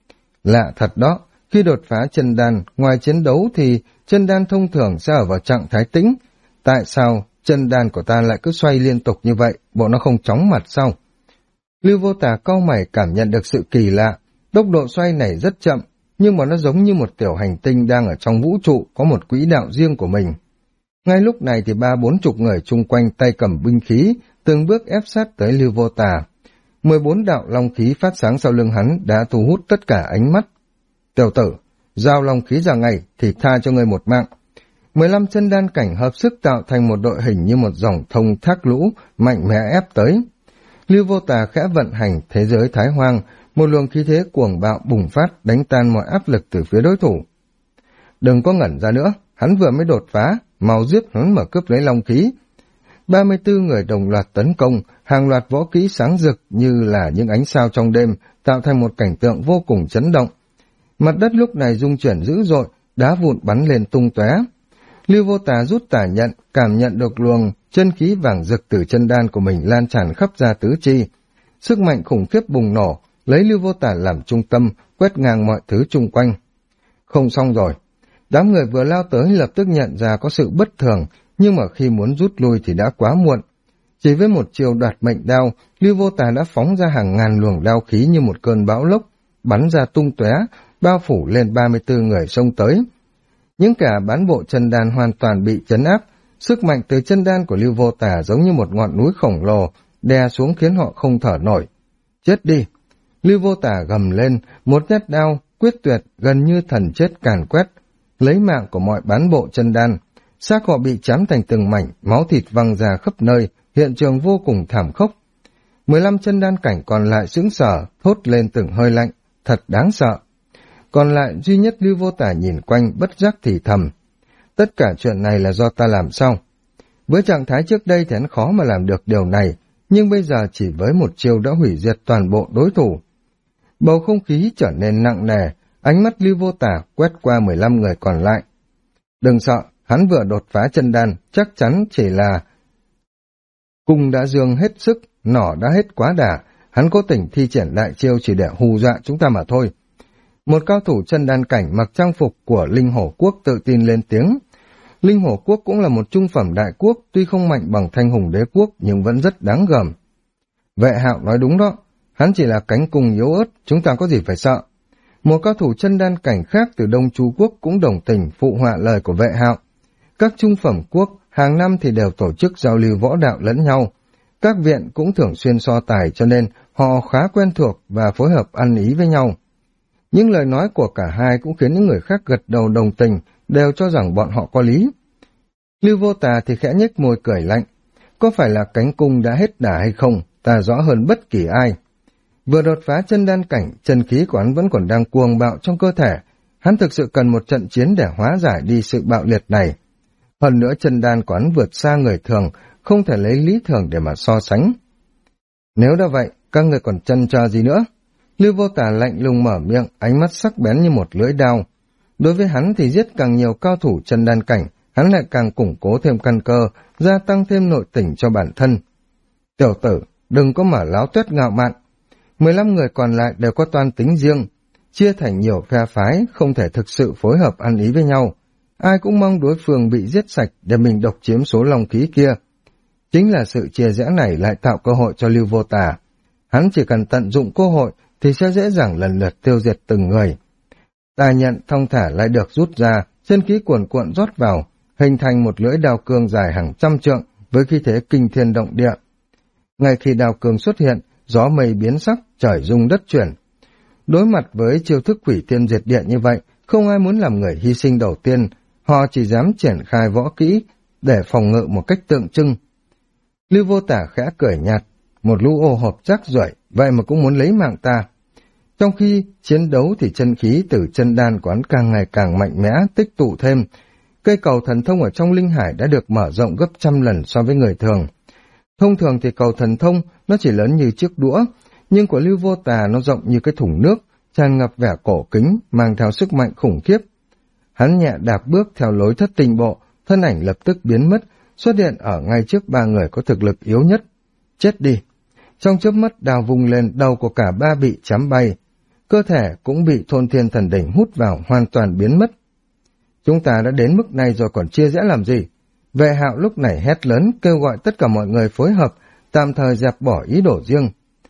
Lạ thật đó, khi đột phá chân đan, ngoài chiến đấu thì chân đan thông thường sẽ ở vào trạng thái tĩnh. Tại sao chân đan của ta lại cứ xoay liên tục như vậy, bộ nó không chóng mặt sao? Lưu Vô Tả cau mày cảm nhận được sự kỳ lạ, tốc độ xoay này rất chậm, nhưng mà nó giống như một tiểu hành tinh đang ở trong vũ trụ, có một quỹ đạo riêng của mình. Ngay lúc này thì 30-40 người chung quanh tay cầm binh khí, từng bước ép sát tới Lưu Vô Tả. 14 đạo long khí phát sáng sau lưng hắn đã thu hút tất cả ánh mắt. Tiểu tử, giao long khí ra ngay thì tha cho ngươi một mạng. 15 chân đan cảnh hợp sức tạo thành một đội hình như một dòng thông thác lũ, mạnh mẽ ép tới. Lưu Vô Tả khẽ vận hành thế giới Thái Hoang, một luồng khí thế cuồng bạo bùng phát đánh tan mọi áp lực từ phía đối thủ. Đừng có ngẩn ra nữa, hắn vừa mới đột phá, mau giết hắn mà cướp lấy long khí. 34 người đồng loạt tấn công, hàng loạt võ kỹ sáng rực như là những ánh sao trong đêm, tạo thành một cảnh tượng vô cùng chấn động. Mặt đất lúc này rung chuyển dữ dội, đá vụn bắn lên tung tóe. Lưu Vô Tả rút tả nhận, cảm nhận được luồng chân khí vàng rực từ chân đan của mình lan tràn khắp ra tứ chi. Sức mạnh khủng khiếp bùng nổ, lấy Lưu Vô Tả làm trung tâm, quét ngang mọi thứ chung quanh. Không xong rồi. Đám người vừa lao tới lập tức nhận ra có sự bất thường, nhưng mà khi muốn rút lui thì đã quá muộn. Chỉ với một chiều đoạt mệnh đao, Lưu Vô Tả đã phóng ra hàng ngàn luồng đao khí như một cơn bão lốc, bắn ra tung tóe, bao phủ lên 34 người xông tới. Những kẻ bán bộ chân đan hoàn toàn bị chấn áp, sức mạnh từ chân đan của Lưu Vô Tả giống như một ngọn núi khổng lồ, đè xuống khiến họ không thở nổi. Chết đi! Lưu Vô Tả gầm lên, một nhát đao, quyết tuyệt, gần như thần chết càn quét, lấy mạng của mọi bán bộ chân đan. Xác họ bị chém thành từng mảnh, máu thịt văng ra khắp nơi, hiện trường vô cùng thảm khốc. 15 chân đan cảnh còn lại sững sờ, thốt lên từng hơi lạnh, thật đáng sợ. Còn lại duy nhất Lưu Vô Tả nhìn quanh bất giác thì thầm. Tất cả chuyện này là do ta làm sao? Với trạng thái trước đây thì hắn khó mà làm được điều này, nhưng bây giờ chỉ với một chiêu đã hủy diệt toàn bộ đối thủ. Bầu không khí trở nên nặng nề, ánh mắt Lưu Vô Tả quét qua 15 người còn lại. Đừng sợ, hắn vừa đột phá chân đan, chắc chắn chỉ là cung đã dương hết sức, nỏ đã hết quá đà, hắn cố tình thi triển đại chiêu chỉ để hù dọa chúng ta mà thôi. Một cao thủ chân đan cảnh mặc trang phục của Linh Hổ Quốc tự tin lên tiếng. Linh Hổ Quốc cũng là một trung phẩm đại quốc, tuy không mạnh bằng Thanh Hùng Đế Quốc nhưng vẫn rất đáng gờm. Vệ Hạo nói đúng đó, hắn chỉ là cánh cung yếu ớt, chúng ta có gì phải sợ. Một cao thủ chân đan cảnh khác từ Đông Chu Quốc cũng đồng tình phụ họa lời của Vệ Hạo. Các trung phẩm quốc hàng năm thì đều tổ chức giao lưu võ đạo lẫn nhau. Các viện cũng thường xuyên so tài cho nên họ khá quen thuộc và phối hợp ăn ý với nhau. Những lời nói của cả hai cũng khiến những người khác gật đầu đồng tình, đều cho rằng bọn họ có lý. Lưu Vô Tà thì khẽ nhếch môi cười lạnh. Có phải là cánh cung đã hết đà hay không, ta rõ hơn bất kỳ ai. Vừa đột phá chân đan cảnh, chân khí của hắn vẫn còn đang cuồng bạo trong cơ thể. Hắn thực sự cần một trận chiến để hóa giải đi sự bạo liệt này. Hơn nữa chân đan của hắn vượt xa người thường, không thể lấy lý thường để mà so sánh. Nếu đã vậy, các người còn chần chờ gì nữa? Lưu Vô Tà lạnh lùng mở miệng, ánh mắt sắc bén như một lưỡi dao. Đối với hắn thì giết càng nhiều cao thủ chân đan cảnh, hắn lại càng củng cố thêm căn cơ, gia tăng thêm nội tình cho bản thân. Tiểu tử, đừng có mở láo tuét ngạo mạn. 15 người còn lại đều có toan tính riêng, chia thành nhiều phe phái, không thể thực sự phối hợp ăn ý với nhau. Ai cũng mong đối phương bị giết sạch để mình độc chiếm số long khí kia. Chính là sự chia rẽ này lại tạo cơ hội cho Lưu Vô Tà. Hắn chỉ cần tận dụng cơ hội thì sẽ dễ dàng lần lượt tiêu diệt từng người. Tài nhận thong thả lại được rút ra, chân khí cuồn cuộn rót vào, hình thành một lưỡi đao cương dài hàng trăm trượng với khí thế kinh thiên động địa. Ngay khi đao cương xuất hiện, gió mây biến sắc, trời rung đất chuyển. Đối mặt với chiêu thức quỷ tiên diệt địa như vậy, không ai muốn làm người hy sinh đầu tiên, họ chỉ dám triển khai võ kỹ để phòng ngự một cách tượng trưng. Lưu Vô Tả khẽ cười nhạt, một lũ ô hộp rác rưởi, vậy mà cũng muốn lấy mạng ta. Trong khi chiến đấu thì chân khí từ chân đan của hắn càng ngày càng mạnh mẽ, tích tụ thêm. Cây cầu thần thông ở trong linh hải đã được mở rộng gấp trăm lần so với người thường. Thông thường thì cầu thần thông nó chỉ lớn như chiếc đũa, nhưng của Lưu Vô Tà nó rộng như cái thùng nước, tràn ngập vẻ cổ kính, mang theo sức mạnh khủng khiếp. Hắn nhẹ đạp bước theo lối thất tinh bộ, thân ảnh lập tức biến mất, xuất hiện ở ngay trước ba người có thực lực yếu nhất. Chết đi! Trong chớp mắt đào vung lên, đầu của cả ba bị chém bay. Cơ thể cũng bị Thôn Thiên Thần Đỉnh hút vào, hoàn toàn biến mất. Chúng ta đã đến mức này rồi còn chia rẽ làm gì? Vệ Hạo lúc này hét lớn, kêu gọi tất cả mọi người phối hợp, tạm thời dẹp bỏ ý đồ riêng.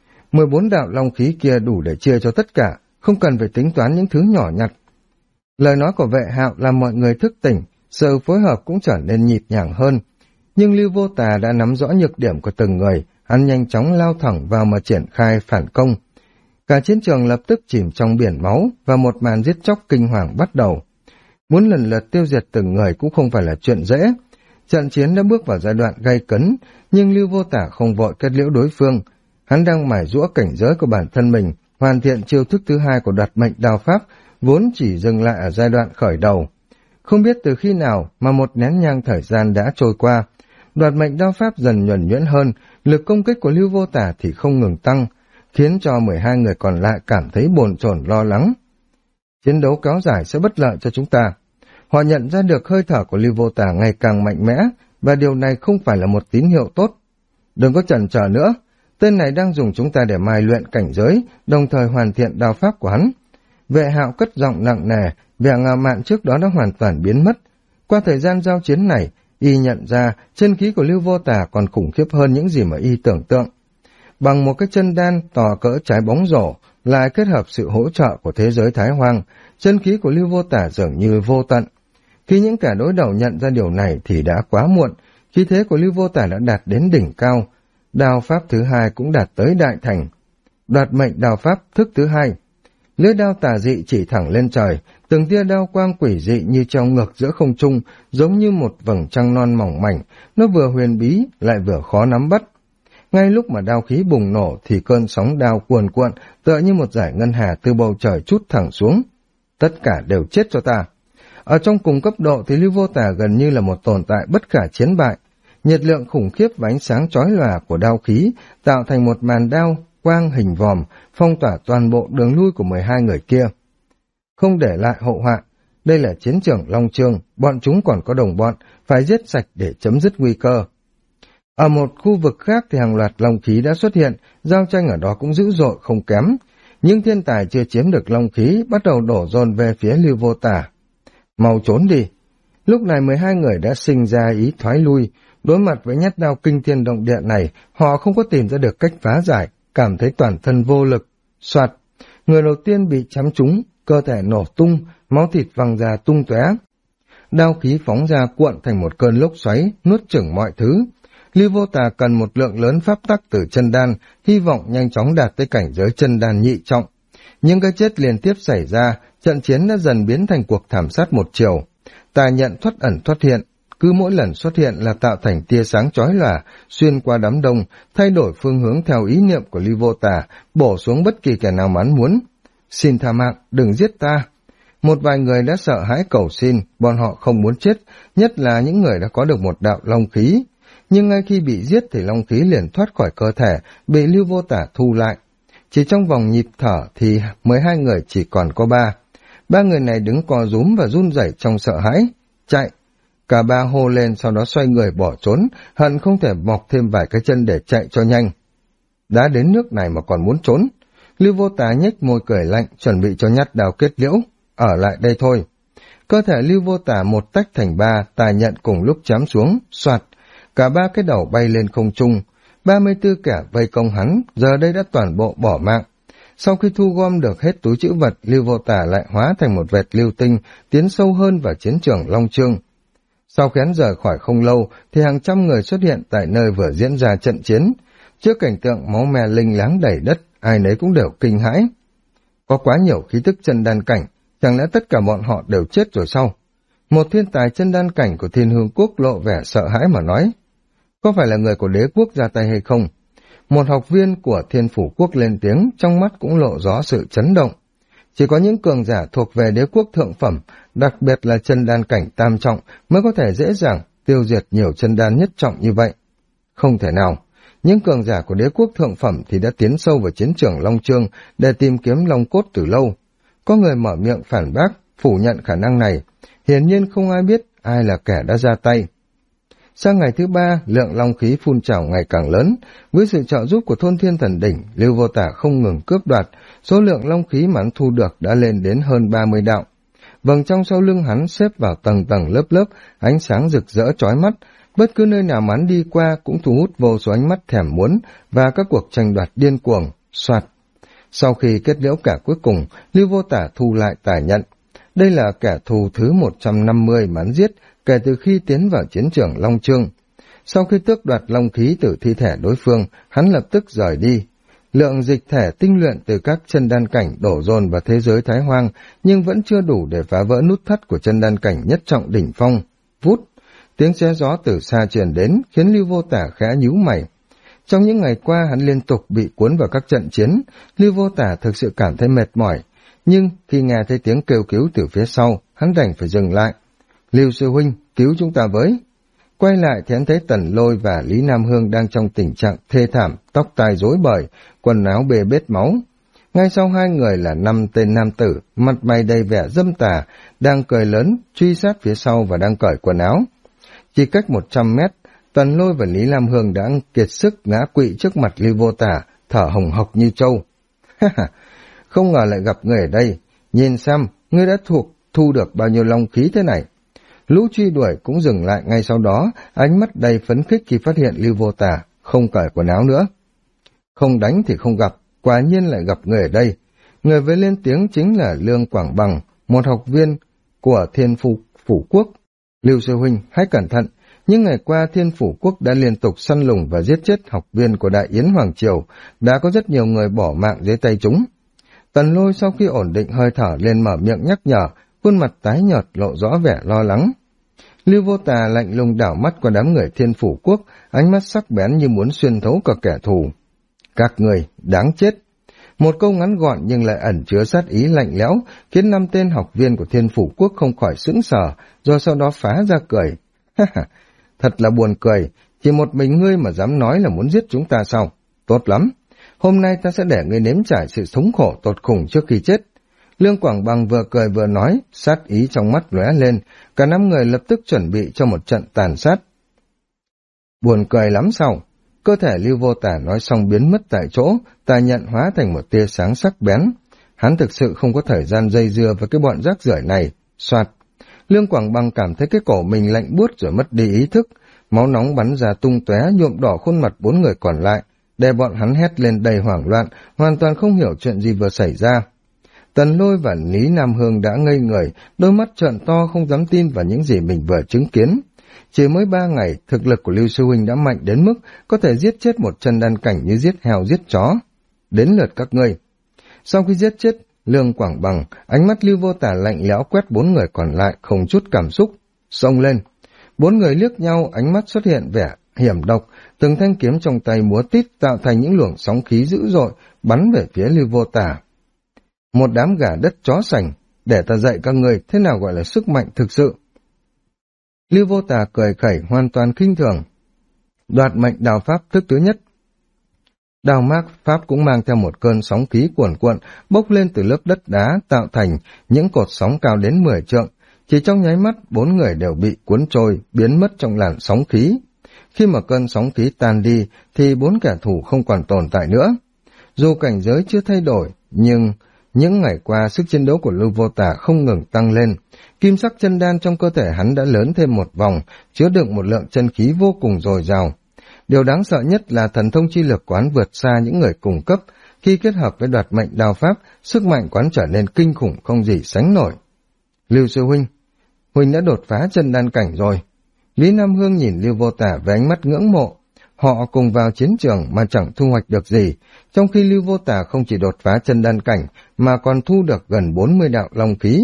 14 đạo long khí kia đủ để chia cho tất cả, không cần phải tính toán những thứ nhỏ nhặt. Lời nói của Vệ Hạo làm mọi người thức tỉnh, sự phối hợp cũng trở nên nhịp nhàng hơn. Nhưng Lưu Vô Tà đã nắm rõ nhược điểm của từng người, hắn nhanh chóng lao thẳng vào mà triển khai phản công. Cả chiến trường lập tức chìm trong biển máu và một màn giết chóc kinh hoàng bắt đầu. Muốn lần lượt tiêu diệt từng người cũng không phải là chuyện dễ. Trận chiến đã bước vào giai đoạn gay cấn, nhưng Lưu Vô Tả không vội kết liễu đối phương. Hắn đang mài giũa cảnh giới của bản thân mình, hoàn thiện chiêu thức thứ hai của Đoạt Mệnh Đao Pháp, vốn chỉ dừng lại ở giai đoạn khởi đầu. Không biết từ khi nào mà một nén nhang thời gian đã trôi qua, Đoạt Mệnh Đao Pháp dần nhuần nhuyễn hơn, lực công kích của Lưu Vô Tả thì không ngừng tăng, khiến cho 12 người còn lại cảm thấy bồn chồn lo lắng. Chiến đấu kéo dài sẽ bất lợi cho chúng ta. Họ nhận ra được hơi thở của Lưu Vô Tả ngày càng mạnh mẽ, và điều này không phải là một tín hiệu tốt. Đừng có chần chờ nữa, tên này đang dùng chúng ta để mài luyện cảnh giới, đồng thời hoàn thiện đao pháp của hắn. Vệ Hạo cất giọng nặng nề, vẻ ngạo mạn trước đó đã hoàn toàn biến mất. Qua thời gian giao chiến này, y nhận ra chân khí của Lưu Vô Tả còn khủng khiếp hơn những gì mà y tưởng tượng. Bằng một cái chân đan to cỡ trái bóng rổ, lại kết hợp sự hỗ trợ của thế giới Thái Hoang, chân khí của Lưu Vô Tả dường như vô tận. Khi những kẻ đối đầu nhận ra điều này thì đã quá muộn, khí thế của Lưu Vô Tả đã đạt đến đỉnh cao. Đao pháp thứ hai cũng đạt tới đại thành. Đoạt Mệnh Đao Pháp thức thứ hai. Lưỡi đao tà dị chỉ thẳng lên trời, từng tia đao quang quỷ dị như treo ngược giữa không trung, giống như một vầng trăng non mỏng mảnh, nó vừa huyền bí lại vừa khó nắm bắt. Ngay lúc mà đao khí bùng nổ thì cơn sóng đao cuồn cuộn, tựa như một dải ngân hà từ bầu trời trút thẳng xuống. Tất cả đều chết cho ta. Ở trong cùng cấp độ thì Lưu Vô Tả gần như là một tồn tại bất khả chiến bại. Nhiệt lượng khủng khiếp và ánh sáng chói lòa của đao khí tạo thành một màn đao quang hình vòm, phong tỏa toàn bộ đường lui của 12 người kia. Không để lại hậu họa, đây là chiến trường Long Chương, bọn chúng còn có đồng bọn, phải giết sạch để chấm dứt nguy cơ. Ở một khu vực khác thì hàng loạt long khí đã xuất hiện, giao tranh ở đó cũng dữ dội không kém. Nhưng thiên tài chưa chiếm được long khí bắt đầu đổ dồn về phía Lưu Vô Tả. Mau trốn đi! Lúc này 12 người đã sinh ra ý thoái lui. Đối mặt với nhát đao kinh thiên động địa này, họ không có tìm ra được cách phá giải, cảm thấy toàn thân vô lực. Soạt! Người đầu tiên bị chém trúng, cơ thể nổ tung, máu thịt văng ra tung tóe. Đao khí phóng ra cuộn thành một cơn lốc xoáy, nuốt chửng mọi thứ. Lưu Vô Tà cần một lượng lớn pháp tắc từ chân đan, hy vọng nhanh chóng đạt tới cảnh giới chân đan nhị trọng. Nhưng cái chết liên tiếp xảy ra, trận chiến đã dần biến thành cuộc thảm sát một chiều. Tà nhận thoát ẩn thoát hiện, cứ mỗi lần xuất hiện là tạo thành tia sáng chói lòa, xuyên qua đám đông, thay đổi phương hướng theo ý niệm của Lưu Vô Tà, bổ xuống bất kỳ kẻ nào mắn muốn. Xin tha mạng, đừng giết ta. Một vài người đã sợ hãi cầu xin, bọn họ không muốn chết, nhất là những người đã có được một đạo long khí. Nhưng ngay khi bị giết thì long khí liền thoát khỏi cơ thể, bị Lưu Vô Tả thu lại. Chỉ trong vòng nhịp thở thì 12 người chỉ còn có 3. 3 người này đứng co rúm và run rẩy trong sợ hãi. Chạy! Cả 3 hô lên sau đó xoay người bỏ trốn, hận không thể mọc thêm vài cái chân để chạy cho nhanh. Đã đến nước này mà còn muốn trốn. Lưu Vô Tả nhếch môi cười lạnh, chuẩn bị cho nhát đao kết liễu. Ở lại đây thôi. Cơ thể Lưu Vô Tả một tách thành 3, tà nhận cùng lúc chém xuống, soạt. Cả 3 cái đầu bay lên không trung. 34 kẻ vây công hắn, giờ đây đã toàn bộ bỏ mạng. Sau khi thu gom được hết túi trữ vật, Lưu Vô Tả lại hóa thành một vệt lưu tinh, tiến sâu hơn vào chiến trường Long Chương. Sau khi hắn rời khỏi không lâu, thì hàng trăm người xuất hiện tại nơi vừa diễn ra trận chiến. Trước cảnh tượng máu me linh láng đầy đất, ai nấy cũng đều kinh hãi. Có quá nhiều khí tức chân đan cảnh, chẳng lẽ tất cả bọn họ đều chết rồi sao? Một thiên tài chân đan cảnh của Thiên Hương Quốc lộ vẻ sợ hãi mà nói. Có phải là người của đế quốc ra tay hay không? Một học viên của Thiên Phủ Quốc lên tiếng, trong mắt cũng lộ rõ sự chấn động. Chỉ có những cường giả thuộc về đế quốc thượng phẩm, đặc biệt là chân đan cảnh tam trọng, mới có thể dễ dàng tiêu diệt nhiều chân đan nhất trọng như vậy. Không thể nào. Những cường giả của đế quốc thượng phẩm thì đã tiến sâu vào chiến trường Long Chương để tìm kiếm long cốt từ lâu. Có người mở miệng phản bác, phủ nhận khả năng này. Hiển nhiên không ai biết ai là kẻ đã ra tay. Sang ngày thứ 3, lượng long khí phun trào ngày càng lớn. Với sự trợ giúp của thôn Thiên Thần Đỉnh, Lưu Vô Tả không ngừng cướp đoạt. Số lượng long khí mà hắn thu được đã lên đến hơn 30 đạo. Vầng trong sau lưng hắn xếp vào tầng tầng lớp lớp, ánh sáng rực rỡ chói mắt. Bất cứ nơi nào mà hắn đi qua cũng thu hút vô số ánh mắt thèm muốn và các cuộc tranh đoạt điên cuồng, soạt. Sau khi kết liễu cả cuối cùng, Lưu Vô Tả thu lại tài nhận. Đây là kẻ thù thứ 150 mà hắn giết kể từ khi tiến vào chiến trường Long Chương. Sau khi tước đoạt long khí từ thi thể đối phương, hắn lập tức rời đi. Lượng dịch thể tinh luyện từ các chân đan cảnh đổ dồn vào thế giới Thái Hoang, nhưng vẫn chưa đủ để phá vỡ nút thắt của chân đan cảnh nhất trọng đỉnh phong. Vút! Tiếng xé gió từ xa truyền đến, khiến Lưu Vô Tả khẽ nhíu mày. Trong những ngày qua hắn liên tục bị cuốn vào các trận chiến, Lưu Vô Tả thực sự cảm thấy mệt mỏi. Nhưng khi nghe thấy tiếng kêu cứu từ phía sau, hắn đành phải dừng lại. Lưu sư huynh, cứu chúng ta với. Quay lại thì hắn thấy Tần Lôi và Lý Nam Hương đang trong tình trạng thê thảm, tóc tai rối bời, quần áo bê bết máu. Ngay sau hai người là 5 tên nam tử, mặt mày đầy vẻ dâm tà, đang cười lớn, truy sát phía sau và đang cởi quần áo. Chỉ cách 100 mét, Tần Lôi và Lý Lam Hương đã kiệt sức ngã quỵ trước mặt Lưu Vô Tả, thở hồng hộc như trâu. Không ngờ lại gặp người ở đây, nhìn xem, ngươi đã thu được bao nhiêu long khí thế này. Lũ truy đuổi cũng dừng lại ngay sau đó, ánh mắt đầy phấn khích khi phát hiện Lưu Vô Tả không cởi quần áo nữa. Không đánh thì không gặp, quả nhiên lại gặp người ở đây. Người với lên tiếng chính là Lương Quảng Bằng, một học viên của Thiên Phủ Quốc. Lưu sư huynh, hãy cẩn thận. Những ngày qua Thiên Phủ Quốc đã liên tục săn lùng và giết chết học viên của Đại Yến Hoàng Triều, đã có rất nhiều người bỏ mạng dưới tay chúng. Tần Lôi sau khi ổn định hơi thở lên mở miệng nhắc nhở, khuôn mặt tái nhợt lộ rõ vẻ lo lắng. Lưu Vô Tà lạnh lùng đảo mắt qua đám người Thiên Phủ Quốc, ánh mắt sắc bén như muốn xuyên thấu cả kẻ thù. Các người, đáng chết! Một câu ngắn gọn nhưng lại ẩn chứa sát ý lạnh lẽo, khiến 5 tên học viên của Thiên Phủ Quốc không khỏi sững sờ, rồi sau đó phá ra cười. Thật là buồn cười, chỉ một mình ngươi mà dám nói là muốn giết chúng ta sao? Tốt lắm! Hôm nay ta sẽ để ngươi nếm trải sự thống khổ tột cùng trước khi chết. Lương Quảng Bằng vừa cười vừa nói, sát ý trong mắt lóe lên, cả 5 người lập tức chuẩn bị cho một trận tàn sát. Buồn cười lắm sao? Cơ thể Lưu Vô Tả nói xong biến mất tại chỗ, tà nhận hóa thành một tia sáng sắc bén. Hắn thực sự không có thời gian dây dưa với cái bọn rác rưởi này. Soạt. Lương Quảng Bằng cảm thấy cái cổ mình lạnh buốt rồi mất đi ý thức. Máu nóng bắn ra tung tóe nhuộm đỏ khuôn mặt 4 người còn lại, để bọn hắn hét lên đầy hoảng loạn, hoàn toàn không hiểu chuyện gì vừa xảy ra. Tần Lôi và Lý Nam Hương đã ngây người, đôi mắt trợn to không dám tin vào những gì mình vừa chứng kiến. Chỉ mới 3 ngày, thực lực của Lưu Sư Huynh đã mạnh đến mức có thể giết chết một chân đan cảnh như giết heo giết chó. Đến lượt các ngươi. Sau khi giết chết Lương Quảng Bằng, ánh mắt Lưu Vô Tả lạnh lẽo quét 4 người còn lại không chút cảm xúc. Xông lên. 4 người liếc nhau, ánh mắt xuất hiện vẻ hiểm độc, từng thanh kiếm trong tay múa tít tạo thành những luồng sóng khí dữ dội bắn về phía Lưu Vô Tả. Một đám gà đất chó sành, để ta dạy các người thế nào gọi là sức mạnh thực sự. Lưu Vô Tả cười khẩy hoàn toàn khinh thường. Đoạt mệnh đào pháp thức thứ nhất. Đào mác pháp cũng mang theo một cơn sóng khí cuồn cuộn bốc lên từ lớp đất đá tạo thành những cột sóng cao đến 10 trượng. Chỉ trong nháy mắt 4 người đều bị cuốn trôi, biến mất trong làn sóng khí. Khi mà cơn sóng khí tan đi thì 4 kẻ thù không còn tồn tại nữa. Dù cảnh giới chưa thay đổi, nhưng những ngày qua sức chiến đấu của Lưu Vô Tả không ngừng tăng lên. Kim sắc chân đan trong cơ thể hắn đã lớn thêm một vòng, chứa đựng một lượng chân khí vô cùng dồi dào. Điều đáng sợ nhất là thần thông chi lực quán vượt xa những người cùng cấp. Khi kết hợp với đoạt mệnh đao pháp, sức mạnh quán trở nên kinh khủng không gì sánh nổi. Lưu Sư Huynh, Huynh đã đột phá chân đan cảnh rồi. Lý Nam Hương nhìn Lưu Vô Tả với ánh mắt ngưỡng mộ. Họ cùng vào chiến trường mà chẳng thu hoạch được gì, trong khi Lưu Vô Tả không chỉ đột phá chân đan cảnh mà còn thu được gần 40 đạo long khí.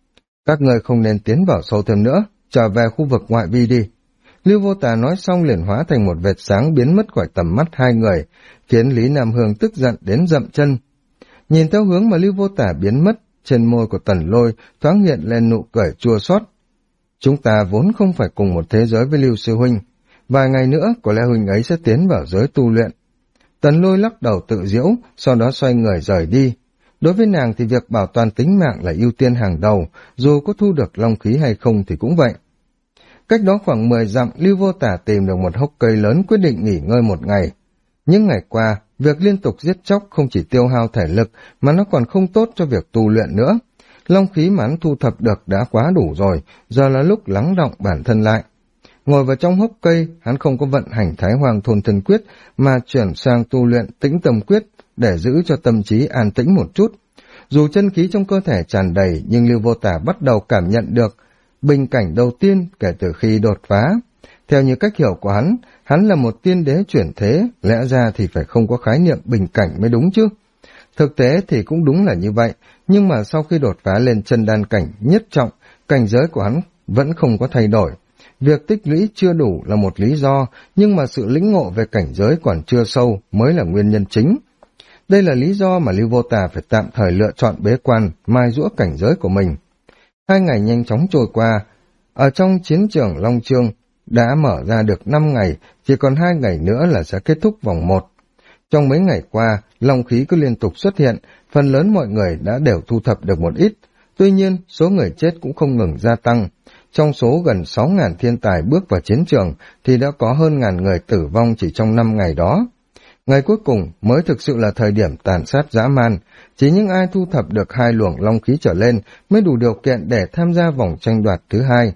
Các người không nên tiến vào sâu thêm nữa, trở về khu vực ngoại vi đi. Lưu Vô Tả nói xong liền hóa thành một vệt sáng biến mất khỏi tầm mắt hai người, khiến Lý Nam Hương tức giận đến dậm chân. Nhìn theo hướng mà Lưu Vô Tả biến mất, trên môi của Tần Lôi thoáng hiện lên nụ cười chua xót. Chúng ta vốn không phải cùng một thế giới với Lưu Sư Huynh, vài ngày nữa có lẽ Huynh ấy sẽ tiến vào giới tu luyện. Tần Lôi lắc đầu tự giễu, sau đó xoay người rời đi. Đối với nàng thì việc bảo toàn tính mạng là ưu tiên hàng đầu, dù có thu được long khí hay không thì cũng vậy. Cách đó khoảng 10 dặm, Lưu Vô Tả tìm được một hốc cây lớn quyết định nghỉ ngơi một ngày. Những ngày qua, việc liên tục giết chóc không chỉ tiêu hao thể lực mà nó còn không tốt cho việc tu luyện nữa. Long khí mà hắn thu thập được đã quá đủ rồi, giờ là lúc lắng đọng bản thân lại. Ngồi vào trong hốc cây, hắn không có vận hành Thái Hoàng Thôn Thần Quyết mà chuyển sang tu luyện Tĩnh Tâm Quyết để giữ cho tâm trí an tĩnh một chút. Dù chân khí trong cơ thể tràn đầy nhưng Lưu Vô Tả bắt đầu cảm nhận được bình cảnh đầu tiên kể từ khi đột phá. Theo như cách hiểu của hắn là một tiên đế chuyển thế, lẽ ra thì phải không có khái niệm bình cảnh mới đúng chứ. Thực tế thì cũng đúng là như vậy, nhưng mà sau khi đột phá lên chân đan cảnh nhất trọng, cảnh giới của hắn vẫn không có thay đổi. Việc tích lũy chưa đủ là một lý do, nhưng mà sự lĩnh ngộ về cảnh giới còn chưa sâu mới là nguyên nhân chính. Đây là lý do mà Lưu Vô Tả phải tạm thời lựa chọn bế quan, mai giũa cảnh giới của mình. 2 ngày nhanh chóng trôi qua, ở trong chiến trường Long Chương đã mở ra được 5 ngày, chỉ còn 2 ngày nữa là sẽ kết thúc vòng 1. Trong mấy ngày qua, long khí cứ liên tục xuất hiện, phần lớn mọi người đã đều thu thập được một ít. Tuy nhiên, số người chết cũng không ngừng gia tăng. Trong số gần 6.000 thiên tài bước vào chiến trường thì đã có hơn 1.000 người tử vong chỉ trong 5 ngày đó. Ngày cuối cùng mới thực sự là thời điểm tàn sát dã man, chỉ những ai thu thập được 2 luồng long khí trở lên mới đủ điều kiện để tham gia vòng tranh đoạt thứ 2.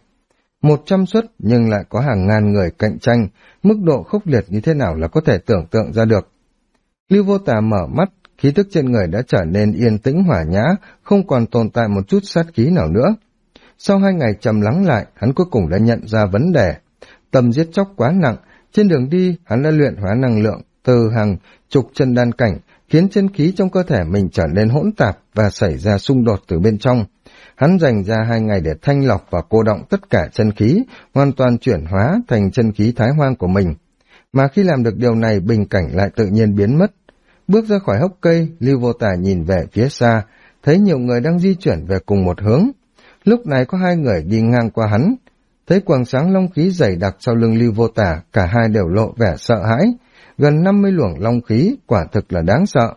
100 suất nhưng lại có hàng ngàn người cạnh tranh, mức độ khốc liệt như thế nào là có thể tưởng tượng ra được. Lưu Vô Tả mở mắt, khí tức trên người đã trở nên yên tĩnh hòa nhã, không còn tồn tại một chút sát khí nào nữa. Sau 2 ngày trầm lắng lại, hắn cuối cùng đã nhận ra vấn đề. Tầm giết chóc quá nặng, trên đường đi hắn đã luyện hóa năng lượng từ hàng chục chân đan cảnh, khiến chân khí trong cơ thể mình trở nên hỗn tạp và xảy ra xung đột từ bên trong. Hắn dành ra 2 ngày để thanh lọc và cô đọng tất cả chân khí, hoàn toàn chuyển hóa thành chân khí Thái Hoang của mình. Mà khi làm được điều này, bình cảnh lại tự nhiên biến mất. Bước ra khỏi hốc cây, Lưu Vô Tả nhìn về phía xa, thấy nhiều người đang di chuyển về cùng một hướng. Lúc này có 2 người đi ngang qua hắn. Thấy quầng sáng long khí dày đặc sau lưng Lưu Vô Tả, cả hai đều lộ vẻ sợ hãi. Gần 50 luồng long khí, quả thực là đáng sợ.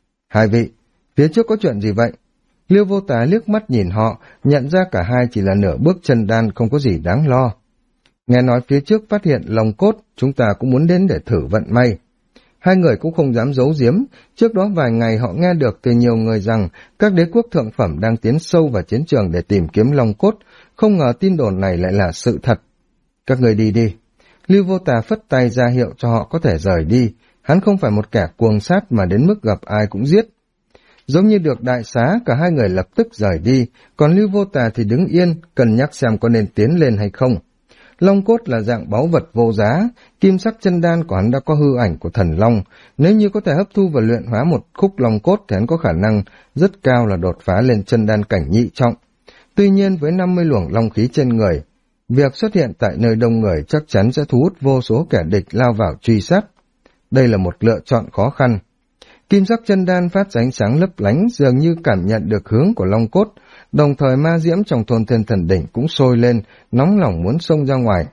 2 vị, phía trước có chuyện gì vậy? Lưu Vô Tả liếc mắt nhìn họ, nhận ra cả hai chỉ là nửa bước chân đan, không có gì đáng lo. Nghe nói phía trước phát hiện long cốt, chúng ta cũng muốn đến để thử vận may. Hai người cũng không dám giấu giếm, trước đó vài ngày họ nghe được từ nhiều người rằng các đế quốc thượng phẩm đang tiến sâu vào chiến trường để tìm kiếm long cốt, không ngờ tin đồn này lại là sự thật. Các người đi đi. Lưu Vô Tà phất tay ra hiệu cho họ có thể rời đi, hắn không phải một kẻ cuồng sát mà đến mức gặp ai cũng giết. Giống như được đại xá, cả hai người lập tức rời đi, còn Lưu Vô Tà thì đứng yên, cân nhắc xem có nên tiến lên hay không. Long cốt là dạng báu vật vô giá, kim sắc chân đan của hắn đã có hư ảnh của thần long, nếu như có thể hấp thu và luyện hóa một khúc long cốt thì hắn có khả năng rất cao là đột phá lên chân đan cảnh nhị trọng. Tuy nhiên với 50 luồng long khí trên người, việc xuất hiện tại nơi đông người chắc chắn sẽ thu hút vô số kẻ địch lao vào truy sát. Đây là một lựa chọn khó khăn. Kim sắc chân đan phát ra ánh sáng lấp lánh, dường như cảm nhận được hướng của long cốt, đồng thời ma diễm trong thôn thiên thần đỉnh cũng sôi lên, nóng lòng muốn xông ra ngoài.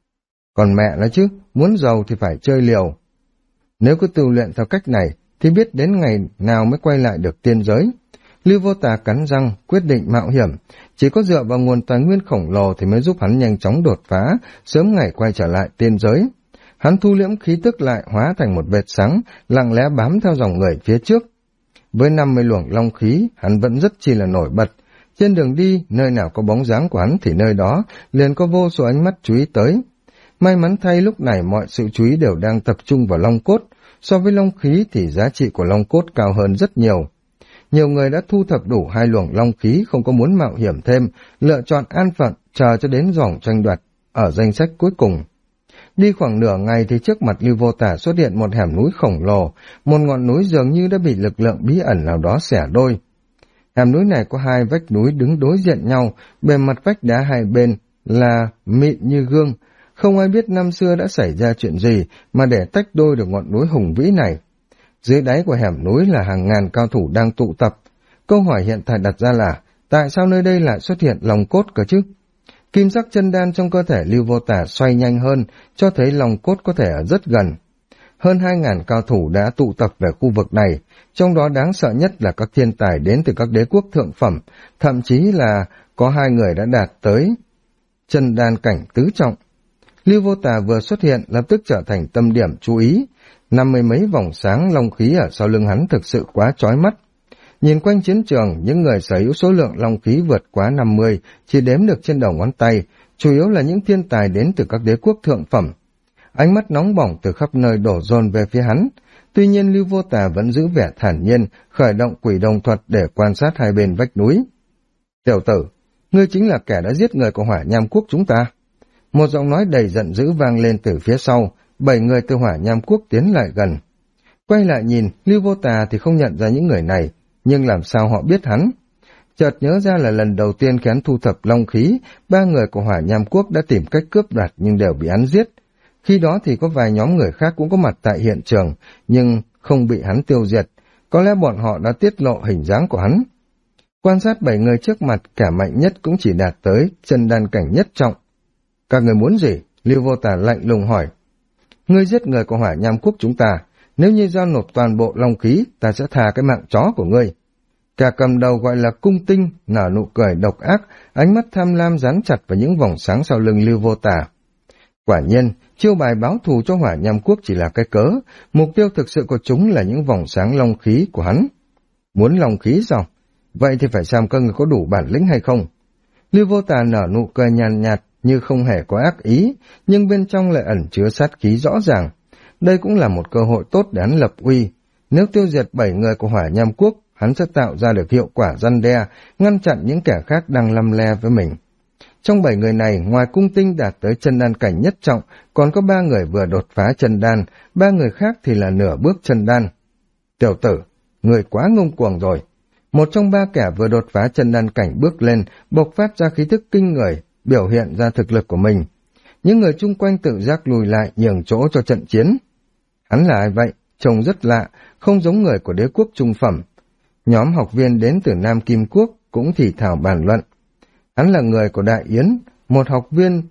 Còn mẹ nó chứ, muốn giàu thì phải chơi liều. Nếu cứ tu luyện theo cách này, thì biết đến ngày nào mới quay lại được tiên giới. Lưu Vô Tà cắn răng, quyết định mạo hiểm, chỉ có dựa vào nguồn tài nguyên khổng lồ thì mới giúp hắn nhanh chóng đột phá, sớm ngày quay trở lại tiên giới. Hắn thu liễm khí tức lại hóa thành một vệt sáng, lặng lẽ bám theo dòng người phía trước. Với 50 luồng long khí, hắn vẫn rất chi là nổi bật. Trên đường đi, nơi nào có bóng dáng của hắn thì nơi đó liền có vô số ánh mắt chú ý tới. May mắn thay lúc này mọi sự chú ý đều đang tập trung vào long cốt, so với long khí thì giá trị của long cốt cao hơn rất nhiều. Nhiều người đã thu thập đủ 2 luồng long khí, không có muốn mạo hiểm thêm, lựa chọn an phận, chờ cho đến vòng tranh đoạt ở danh sách cuối cùng. Đi khoảng nửa ngày thì trước mặt Lưu Vô Tà xuất hiện một hẻm núi khổng lồ, một ngọn núi dường như đã bị lực lượng bí ẩn nào đó xẻ đôi. Hẻm núi này có 2 vách núi đứng đối diện nhau, bề mặt vách đá hai bên là mịn như gương. Không ai biết năm xưa đã xảy ra chuyện gì mà để tách đôi được ngọn núi hùng vĩ này. Dưới đáy của hẻm núi là hàng ngàn cao thủ đang tụ tập. Câu hỏi hiện tại đặt ra là, tại sao nơi đây lại xuất hiện long cốt cơ chứ? Kim sắc chân đan trong cơ thể Lưu Vô Tà xoay nhanh hơn, cho thấy long cốt có thể ở rất gần. Hơn 2.000 cao thủ đã tụ tập về khu vực này, trong đó đáng sợ nhất là các thiên tài đến từ các đế quốc thượng phẩm, thậm chí là có 2 người đã đạt tới chân đan cảnh tứ trọng. Lưu Vô Tà vừa xuất hiện lập tức trở thành tâm điểm chú ý, 50 mấy vòng sáng long khí ở sau lưng hắn thực sự quá chói mắt. Nhìn quanh chiến trường, những người sở hữu số lượng long khí vượt quá 50 chỉ đếm được trên đầu ngón tay, chủ yếu là những thiên tài đến từ các đế quốc thượng phẩm. Ánh mắt nóng bỏng từ khắp nơi đổ dồn về phía hắn. Tuy nhiên Lưu Vô Tà vẫn giữ vẻ thản nhiên, khởi động quỷ đồng thuật để quan sát hai bên vách núi. Tiểu tử, ngươi chính là kẻ đã giết người của Hỏa Nham Quốc chúng ta. Một giọng nói đầy giận dữ vang lên từ phía sau, 7 người từ Hỏa Nham Quốc tiến lại gần. Quay lại nhìn, Lưu Vô Tà thì không nhận ra những người này, nhưng làm sao họ biết hắn? Chợt nhớ ra là lần đầu tiên khi hắn thu thập long khí, 3 người của Hỏa Nham Quốc đã tìm cách cướp đoạt nhưng đều bị hắn giết. Khi đó thì có vài nhóm người khác cũng có mặt tại hiện trường, nhưng không bị hắn tiêu diệt. Có lẽ bọn họ đã tiết lộ hình dáng của hắn. Quan sát 7 người trước mặt, kẻ mạnh nhất cũng chỉ đạt tới chân đan cảnh nhất trọng. Các người muốn gì? Lưu Vô Tà lạnh lùng hỏi. Ngươi giết người của Hỏa Nham Quốc chúng ta, nếu như giao nộp toàn bộ long khí, ta sẽ thà cái mạng chó của ngươi. Kẻ cầm đầu gọi là Cung Tinh, nở nụ cười độc ác, ánh mắt tham lam dán chặt vào những vòng sáng sau lưng Lưu Vô Tà. Quả nhiên, chiêu bài báo thù cho Hỏa Nham Quốc chỉ là cái cớ, mục tiêu thực sự của chúng là những vòng sáng long khí của hắn. Muốn long khí sao? Vậy thì phải xem các người có đủ bản lĩnh hay không. Lưu Vô Tà nở nụ cười nhàn nhạt như không hề có ác ý, nhưng bên trong lại ẩn chứa sát khí rõ ràng. Đây cũng là một cơ hội tốt để hắn lập uy. Nếu tiêu diệt 7 người của Hỏa Nham Quốc, hắn sẽ tạo ra được hiệu quả răn đe, ngăn chặn những kẻ khác đang lăm le với mình. Trong 7 người này, ngoài Cung Tinh đạt tới chân đan cảnh nhất trọng, còn có 3 người vừa đột phá chân đan, 3 người khác thì là nửa bước chân đan. Tiểu tử, người quá ngông cuồng rồi. Một trong 3 kẻ vừa đột phá chân đan cảnh bước lên, bộc phát ra khí thức kinh người, biểu hiện ra thực lực của mình. Những người chung quanh tự giác lùi lại nhường chỗ cho trận chiến. Hắn là ai vậy? Trông rất lạ, không giống người của đế quốc trung phẩm. Nhóm học viên đến từ Nam Kim Quốc cũng thì thảo bàn luận. Hắn là người của Đại Yến, một học viên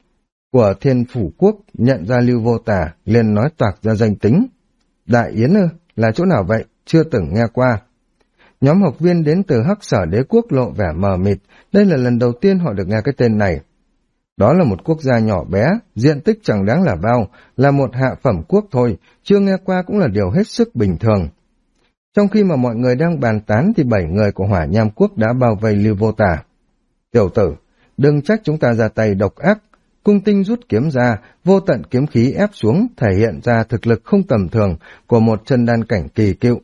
của Thiên Phủ Quốc nhận ra Lưu Vô Tà, liền nói toạc ra danh tính. Đại Yến ư? Là chỗ nào vậy? Chưa từng nghe qua. Nhóm học viên đến từ Hắc Sở Đế Quốc lộ vẻ mờ mịt, đây là lần đầu tiên họ được nghe cái tên này. Đó là một quốc gia nhỏ bé, diện tích chẳng đáng là bao, là một hạ phẩm quốc thôi, chưa nghe qua cũng là điều hết sức bình thường. Trong khi mà mọi người đang bàn tán thì 7 người của Hỏa Nham quốc đã bao vây Lưu Vô Tả. Tiểu tử, đừng trách chúng ta ra tay độc ác. Cung Tinh rút kiếm ra, vô tận kiếm khí ép xuống, thể hiện ra thực lực không tầm thường của một chân đan cảnh kỳ cựu.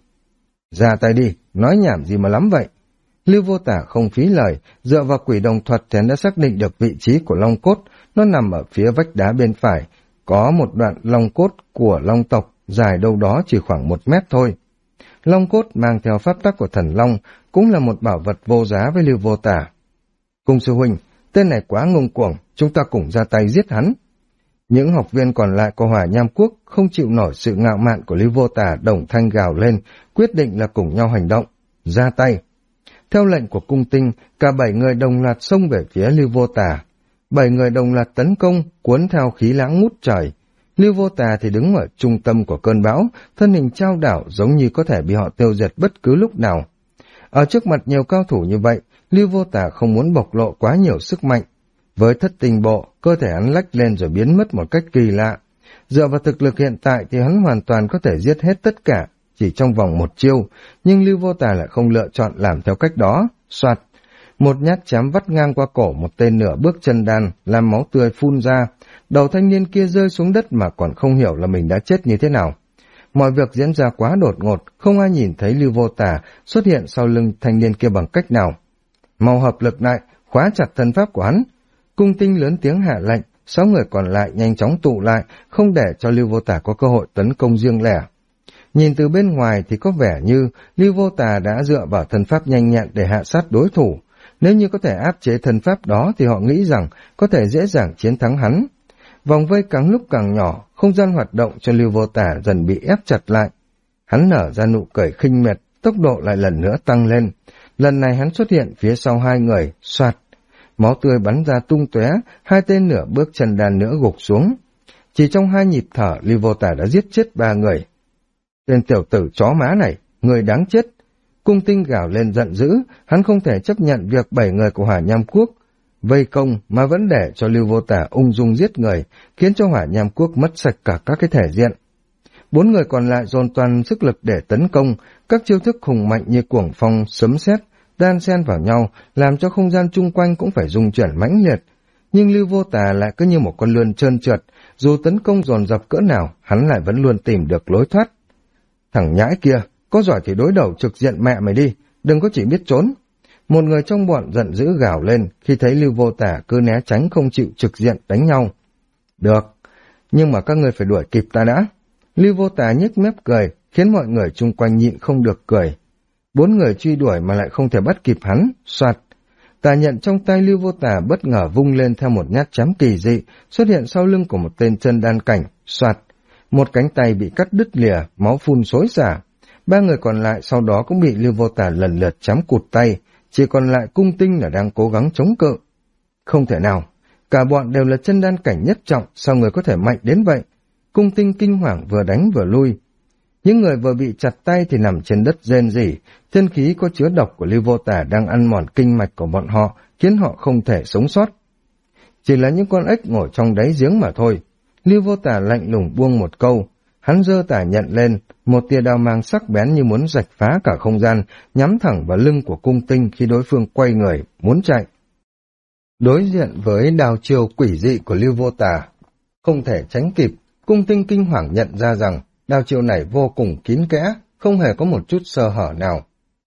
Ra tay đi, nói nhảm gì mà lắm vậy. Lưu Vô Tả không phí lời, dựa vào quỷ đồng thuật thì đã xác định được vị trí của long cốt, nó nằm ở phía vách đá bên phải, có một đoạn long cốt của long tộc, dài đâu đó chỉ khoảng 1 mét thôi. Long cốt mang theo pháp tắc của thần long, cũng là một bảo vật vô giá với Lưu Vô Tả. Cung sư huynh, tên này quá ngông cuồng, chúng ta cùng ra tay giết hắn. Những học viên còn lại của Hỏa Nham quốc không chịu nổi sự ngạo mạn của Lưu Vô Tả, đồng thanh gào lên, quyết định là cùng nhau hành động, ra tay. Theo lệnh của Cung Tinh, cả 7 người đồng loạt xông về phía Lưu Vô Tả. 7 người đồng loạt tấn công, cuốn theo khí lãng ngút trời. Lưu Vô Tả thì đứng ở trung tâm của cơn bão, thân hình chao đảo giống như có thể bị họ tiêu diệt bất cứ lúc nào. Ở trước mặt nhiều cao thủ như vậy, Lưu Vô Tả không muốn bộc lộ quá nhiều sức mạnh. Với thất tình bộ, cơ thể hắn lách lên rồi biến mất một cách kỳ lạ. Dựa vào thực lực hiện tại thì hắn hoàn toàn có thể giết hết tất cả, chỉ trong vòng 1 chiêu, nhưng Lưu Vô Tả lại không lựa chọn làm theo cách đó. Soạt, một nhát chém vắt ngang qua cổ một tên nửa bước chân đan, làm máu tươi phun ra. Đầu thanh niên kia rơi xuống đất mà còn không hiểu là mình đã chết như thế nào. Mọi việc diễn ra quá đột ngột, không ai nhìn thấy Lưu Vô Tả xuất hiện sau lưng thanh niên kia bằng cách nào. Mau hợp lực lại, khóa chặt thân pháp của hắn. Cung Tinh lớn tiếng hạ lệnh, 6 người còn lại nhanh chóng tụ lại, không để cho Lưu Vô Tả có cơ hội tấn công riêng lẻ. Nhìn từ bên ngoài thì có vẻ như Lưu Vô Tả đã dựa vào thân pháp nhanh nhẹn để hạ sát đối thủ. Nếu như có thể áp chế thân pháp đó thì họ nghĩ rằng có thể dễ dàng chiến thắng hắn. Vòng vây càng lúc càng nhỏ, không gian hoạt động cho Lưu Vô Tả dần bị ép chặt lại. Hắn nở ra nụ cười khinh miệt, tốc độ lại lần nữa tăng lên. Lần này hắn xuất hiện phía sau 2 người, soạt. Máu tươi bắn ra tung tóe, 2 tên nửa bước chân đan nữa gục xuống. Chỉ trong 2 nhịp thở, Lưu Vô Tả đã giết chết 3 người. Tên tiểu tử chó má này, người đáng chết. Cung Tinh gào lên giận dữ, hắn không thể chấp nhận việc 7 người của Hỏa Nham quốc vây công mà vẫn để cho Lưu Vô Tả ung dung giết người, khiến cho Hỏa Nham quốc mất sạch cả các cái thể diện. 4 người còn lại dồn toàn sức lực để tấn công, các chiêu thức hùng mạnh như cuồng phong, sấm sét đan xen vào nhau, làm cho không gian chung quanh cũng phải rung chuyển mãnh liệt. Nhưng Lưu Vô Tả lại cứ như một con lươn trơn trượt, dù tấn công dồn dập cỡ nào, hắn lại vẫn luôn tìm được lối thoát. Thằng nhãi kia, có giỏi thì đối đầu trực diện mẹ mày đi, đừng có chỉ biết trốn. Một người trong bọn giận dữ gào lên khi thấy Lưu Vô Tả cứ né tránh không chịu trực diện đánh nhau. Được, nhưng mà các ngươi phải đuổi kịp ta đã. Lưu Vô Tả nhếch mép cười, khiến mọi người chung quanh nhịn không được cười. 4 người truy đuổi mà lại không thể bắt kịp hắn, soạt. Tà nhận trong tay Lưu Vô Tả bất ngờ vung lên theo một nhát chém kỳ dị, xuất hiện sau lưng của một tên chân đan cảnh, soạt. Một cánh tay bị cắt đứt lìa, máu phun xối xả. 3 người còn lại sau đó cũng bị Lưu Vô Tả lần lượt chém cụt tay, chỉ còn lại Cung Tinh là đang cố gắng chống cự. Không thể nào, cả bọn đều là chân đan cảnh nhất trọng, sao người có thể mạnh đến vậy? Cung Tinh kinh hoàng vừa đánh vừa lui. Những người vừa bị chặt tay thì nằm trên đất rên rỉ, chân khí có chứa độc của Lưu Vô Tả đang ăn mòn kinh mạch của bọn họ, khiến họ không thể sống sót. Chỉ là những con ếch ngồi trong đáy giếng mà thôi. Lưu Vô Tả lạnh lùng buông một câu, hắn giơ tả nhận lên, một tia đao mang sắc bén như muốn rạch phá cả không gian, nhắm thẳng vào lưng của Cung Tinh khi đối phương quay người, muốn chạy. Đối diện với đao chiêu quỷ dị của Lưu Vô Tả, không thể tránh kịp, Cung Tinh kinh hoàng nhận ra rằng đao chiêu này vô cùng kín kẽ, không hề có một chút sơ hở nào.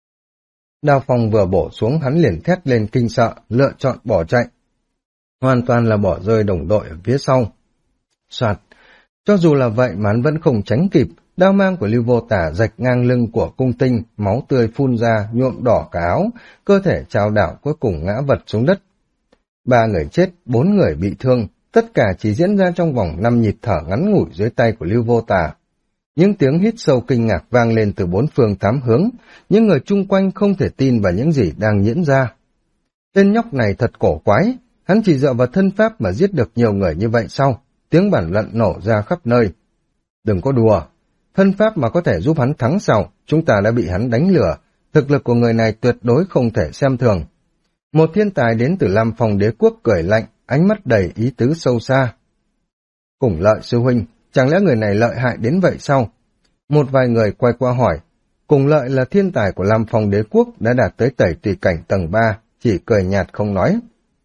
Đao phong vừa bổ xuống hắn liền thét lên kinh sợ, lựa chọn bỏ chạy. Hoàn toàn là bỏ rơi đồng đội ở phía sau. Soạt, cho dù là vậy mà hắn vẫn không tránh kịp, đao mang của Lưu Vô Tả rạch ngang lưng của Cung Tinh, máu tươi phun ra, nhuộm đỏ cả áo, cơ thể chao đảo cuối cùng ngã vật xuống đất. 3 người chết, 4 người bị thương, tất cả chỉ diễn ra trong vòng 5 nhịp thở ngắn ngủi dưới tay của Lưu Vô Tả. Những tiếng hít sâu kinh ngạc vang lên từ 4 phương 8 hướng, những người chung quanh không thể tin vào những gì đang diễn ra. Tên nhóc này thật cổ quái, hắn chỉ dựa vào thân pháp mà giết được nhiều người như vậy sao? Tiếng bản lận nổ ra khắp nơi. Đừng có đùa, thân pháp mà có thể giúp hắn thắng sao, chúng ta đã bị hắn đánh lừa, thực lực của người này tuyệt đối không thể xem thường. Một thiên tài đến từ Lam Phong Đế quốc cười lạnh, ánh mắt đầy ý tứ sâu xa. Cùng Lợi sư huynh, chẳng lẽ người này lợi hại đến vậy sao? Một vài người quay qua hỏi. Cùng Lợi là thiên tài của Lam Phong đế quốc, đã đạt tới tẩy tùy cảnh tầng 3, chỉ cười nhạt không nói.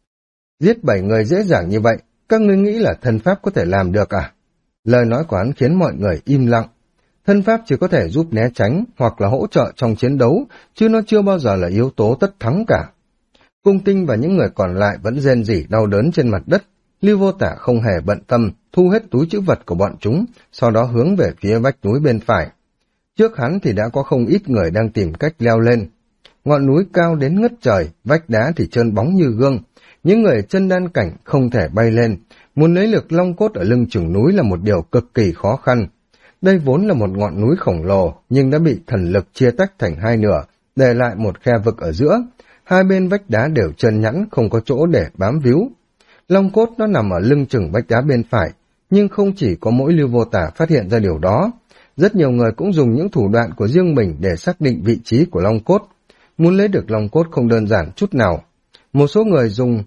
Giết 7 người dễ dàng như vậy, các ngươi nghĩ là thân pháp có thể làm được à? Lời nói của hắn khiến mọi người im lặng. Thân pháp chỉ có thể giúp né tránh hoặc là hỗ trợ trong chiến đấu, chứ nó chưa bao giờ là yếu tố tất thắng cả. Cung Tinh và những người còn lại vẫn rên rỉ đau đớn trên mặt đất. Lưu Vô Tả không hề bận tâm, thu hết túi trữ vật của bọn chúng, sau đó hướng về phía vách núi bên phải. Trước hắn thì đã có không ít người đang tìm cách leo lên. Ngọn núi cao đến ngất trời, vách đá thì trơn bóng như gương. Những người chân đan cảnh không thể bay lên. Muốn lấy lực long cốt ở lưng chừng núi là một điều cực kỳ khó khăn. Đây vốn là một ngọn núi khổng lồ, nhưng đã bị thần lực chia tách thành hai nửa, để lại một khe vực ở giữa. Hai bên vách đá đều trơn nhẵn, không có chỗ để bám víu. Long cốt nó nằm ở lưng chừng vách đá bên phải, nhưng không chỉ có mỗi Lưu Vô Tả phát hiện ra điều đó. Rất nhiều người cũng dùng những thủ đoạn của riêng mình để xác định vị trí của long cốt. Muốn lấy được long cốt không đơn giản chút nào. Một số người dùng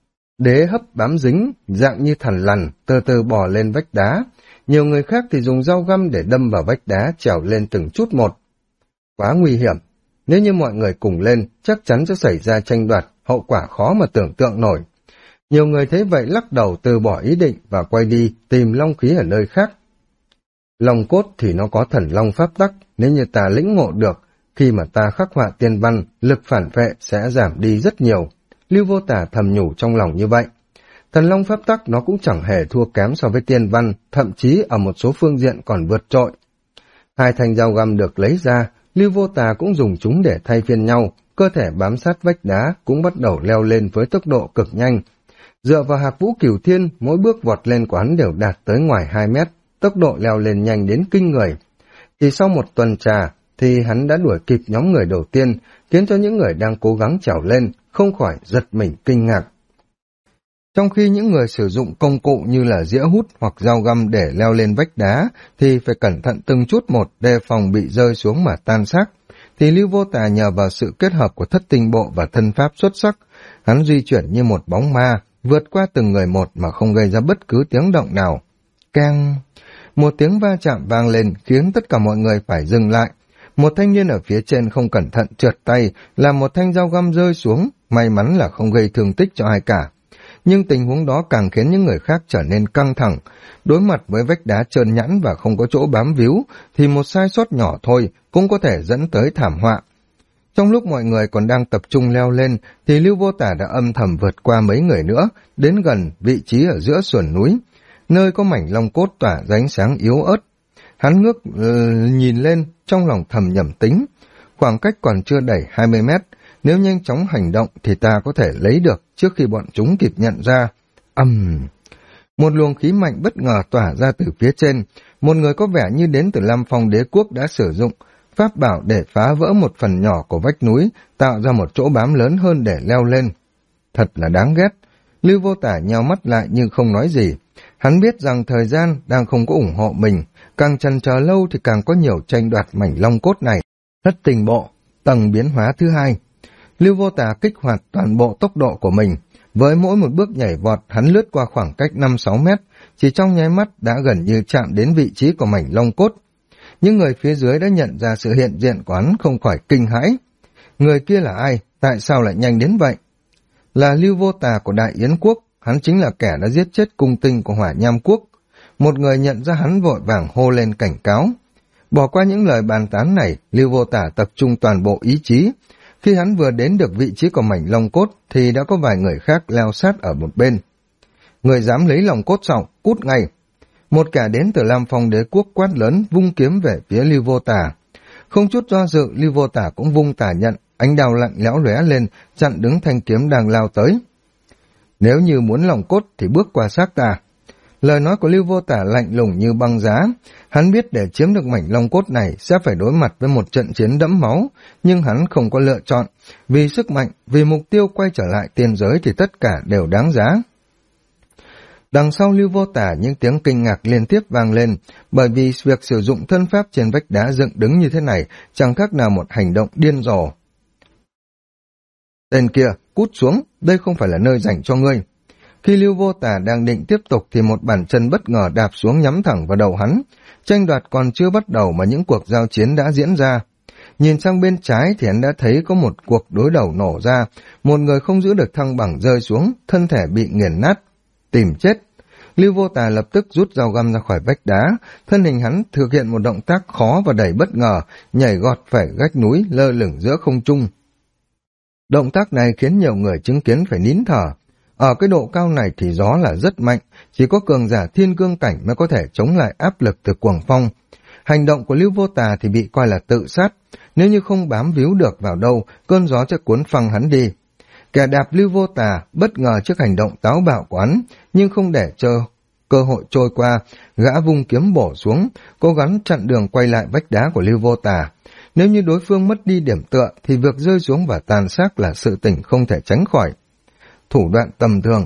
đế hấp bám dính, dạng như thằn lằn, từ từ bò lên vách đá. Nhiều người khác thì dùng dao găm để đâm vào vách đá, trèo lên từng chút một. Quá nguy hiểm. Nếu như mọi người cùng lên, chắc chắn sẽ xảy ra tranh đoạt, hậu quả khó mà tưởng tượng nổi. Nhiều người thấy vậy lắc đầu từ bỏ ý định và quay đi tìm long khí ở nơi khác. Long cốt thì nó có thần long pháp tắc, nếu như ta lĩnh ngộ được, khi mà ta khắc họa tiên văn, lực phản vệ sẽ giảm đi rất nhiều. Lưu Vô Tả thầm nhủ trong lòng như vậy. Thần long pháp tắc nó cũng chẳng hề thua kém so với tiên văn, thậm chí ở một số phương diện còn vượt trội. Hai thanh dao găm được lấy ra, Lưu Vô Tả cũng dùng chúng để thay phiên nhau, cơ thể bám sát vách đá cũng bắt đầu leo lên với tốc độ cực nhanh. Dựa vào Hạc Vũ Cửu Thiên, mỗi bước vọt lên của hắn đều đạt tới ngoài 2 mét, tốc độ leo lên nhanh đến kinh người. Chỉ sau một tuần trà thì hắn đã đuổi kịp nhóm người đầu tiên, khiến cho những người đang cố gắng trèo lên không khỏi giật mình kinh ngạc. Trong khi những người sử dụng công cụ như là dĩa hút hoặc dao găm để leo lên vách đá thì phải cẩn thận từng chút một đề phòng bị rơi xuống mà tan xác, thì Lưu Vô Tả nhờ vào sự kết hợp của thất tinh bộ và thân pháp xuất sắc, hắn di chuyển như một bóng ma, vượt qua từng người một mà không gây ra bất cứ tiếng động nào. Keng! Một tiếng va chạm vang lên khiến tất cả mọi người phải dừng lại. Một thanh niên ở phía trên không cẩn thận trượt tay, làm một thanh dao găm rơi xuống, may mắn là không gây thương tích cho ai cả. Nhưng tình huống đó càng khiến những người khác trở nên căng thẳng. Đối mặt với vách đá trơn nhẵn và không có chỗ bám víu, thì một sai sót nhỏ thôi cũng có thể dẫn tới thảm họa. Trong lúc mọi người còn đang tập trung leo lên, thì Lưu Vô Tả đã âm thầm vượt qua mấy người nữa, đến gần vị trí ở giữa sườn núi, nơi có mảnh long cốt tỏa ra ánh sáng yếu ớt. Hắn ngước nhìn lên, trong lòng thầm nhẩm tính, khoảng cách còn chưa đầy 20 mét, nếu nhanh chóng hành động thì ta có thể lấy được trước khi bọn chúng kịp nhận ra. Một luồng khí mạnh bất ngờ tỏa ra từ phía trên, một người có vẻ như đến từ Lam Phong đế quốc đã sử dụng pháp bảo để phá vỡ một phần nhỏ của vách núi, tạo ra một chỗ bám lớn hơn để leo lên. Thật là đáng ghét. Lưu Vô Tả nheo mắt lại nhưng không nói gì. Hắn biết rằng thời gian đang không có ủng hộ mình, càng chần chờ lâu thì càng có nhiều tranh đoạt mảnh long cốt này. Thất tình bộ, tầng biến hóa thứ 2. Lưu Vô Tả kích hoạt toàn bộ tốc độ của mình. Với mỗi một bước nhảy vọt, hắn lướt qua khoảng cách 5-6 mét, chỉ trong nháy mắt đã gần như chạm đến vị trí của mảnh long cốt. Những người phía dưới đã nhận ra sự hiện diện của hắn không khỏi kinh hãi. Người kia là ai? Tại sao lại nhanh đến vậy? Là Lưu Vô Tả của Đại Yến Quốc, hắn chính là kẻ đã giết chết cung tinh của Hỏa Nham Quốc. Một người nhận ra hắn vội vàng hô lên cảnh cáo. Bỏ qua những lời bàn tán này, Lưu Vô Tả tập trung toàn bộ ý chí. Khi hắn vừa đến được vị trí của mảnh long cốt thì đã có vài người khác leo sát ở một bên. Người dám lấy long cốt sau, cút ngay. Một kẻ đến từ Lam Phong đế quốc quát lớn, vung kiếm về phía Lưu Vô Tả. Không chút do dự, Lưu Vô Tả cũng vung tả nhận, ánh đao lạnh lẽo lóe lên, chặn đứng thanh kiếm đang lao tới. Nếu như muốn lòng cốt thì bước qua xác ta. Lời nói của Lưu Vô Tả lạnh lùng như băng giá. Hắn biết để chiếm được mảnh long cốt này sẽ phải đối mặt với một trận chiến đẫm máu, nhưng hắn không có lựa chọn. Vì sức mạnh, vì mục tiêu quay trở lại tiên giới thì tất cả đều đáng giá. Đằng sau Lưu Vô Tả những tiếng kinh ngạc liên tiếp vang lên, bởi vì việc sử dụng thân pháp trên vách đá dựng đứng như thế này chẳng khác nào một hành động điên rồ. Tên kia, cút xuống, đây không phải là nơi dành cho ngươi. Khi Lưu Vô Tà đang định tiếp tục thì một bàn chân bất ngờ đạp xuống nhắm thẳng vào đầu hắn. Tranh đoạt còn chưa bắt đầu mà những cuộc giao chiến đã diễn ra. Nhìn sang bên trái thì hắn đã thấy có một cuộc đối đầu nổ ra, một người không giữ được thăng bằng rơi xuống, thân thể bị nghiền nát. Tìm chết! Lưu Vô Tà lập tức rút dao găm ra khỏi vách đá, thân hình hắn thực hiện một động tác khó và đầy bất ngờ, nhảy gọt phải gách núi lơ lửng giữa không trung. Động tác này khiến nhiều người chứng kiến phải nín thở. Ở cái độ cao này thì gió là rất mạnh, chỉ có cường giả thiên cương cảnh mới có thể chống lại áp lực từ cuồng phong. Hành động của Lưu Vô Tà thì bị coi là tự sát, nếu như không bám víu được vào đâu, cơn gió sẽ cuốn phăng hắn đi. Kẻ đạp Lưu Vô Tà bất ngờ trước hành động táo bạo của hắn, nhưng không để cho cơ hội trôi qua, gã vung kiếm bổ xuống, cố gắng chặn đường quay lại vách đá của Lưu Vô Tà. Nếu như đối phương mất đi điểm tựa, thì việc rơi xuống và tàn xác là sự tình không thể tránh khỏi. Thủ đoạn tầm thường.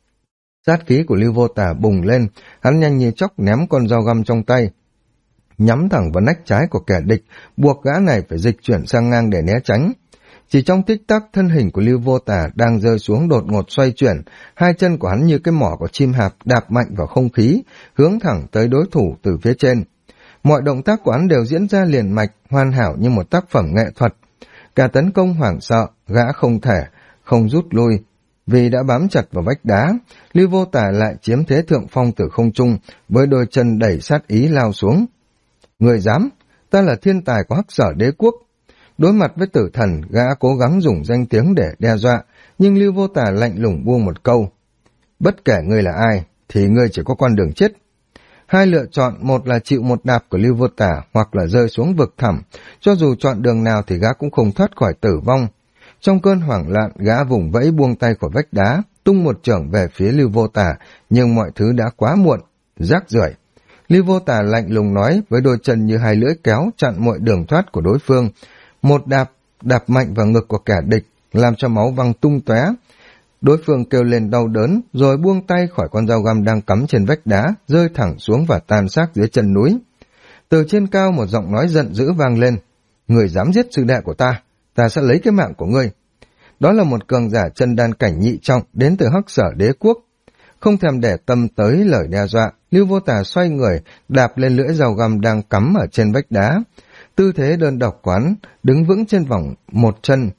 Sát khí của Lưu Vô Tà bùng lên, hắn nhanh như chóc ném con dao găm trong tay, nhắm thẳng vào nách trái của kẻ địch, buộc gã này phải dịch chuyển sang ngang để né tránh. Chỉ trong tích tắc, thân hình của Lưu Vô Tà đang rơi xuống đột ngột xoay chuyển, hai chân của hắn như cái mỏ của chim hạp đạp mạnh vào không khí, hướng thẳng tới đối thủ từ phía trên. Mọi động tác của hắn đều diễn ra liền mạch, hoàn hảo như một tác phẩm nghệ thuật. Cả tấn công hoảng sợ, gã không thể không rút lui, vì đã bám chặt vào vách đá. Lưu Vô Tà lại chiếm thế thượng phong từ không trung, với đôi chân đẩy sát ý lao xuống. Người dám, ta là thiên tài của Hắc Sở Đế Quốc. Đối mặt với tử thần, gã cố gắng dùng danh tiếng để đe dọa, nhưng Lưu Vô Tà lạnh lùng buông một câu. Bất kể ngươi là ai, thì ngươi chỉ có con đường chết. Hai lựa chọn, một là chịu một đạp của Lưu Vô Tà, hoặc là rơi xuống vực thẳm. Cho dù chọn đường nào thì gã cũng không thoát khỏi tử vong. Trong cơn hoảng loạn, gã vùng vẫy buông tay khỏi vách đá, tung một chưởng về phía Lưu Vô Tà, nhưng mọi thứ đã quá muộn. Rác rưởi. Lưu Vô Tà lạnh lùng nói, với đôi chân như hai lưỡi kéo chặn mọi đường thoát của đối phương. Một đạp mạnh vào ngực của kẻ địch, làm cho máu văng tung tóe. Đối phương kêu lên đau đớn, rồi buông tay khỏi con dao găm đang cắm trên vách đá, rơi thẳng xuống và tan xác dưới chân núi. Từ trên cao một giọng nói giận dữ vang lên. Người dám giết sư đệ của ta sẽ lấy cái mạng của ngươi. Đó là một cường giả chân đan cảnh nhị trọng đến từ Hắc Sở Đế Quốc. Không thèm để tâm tới lời đe dọa, Lưu Vô Tà xoay người, đạp lên lưỡi dao găm đang cắm ở trên vách đá. Tư thế đơn độc quán, đứng vững trên vòng một chân,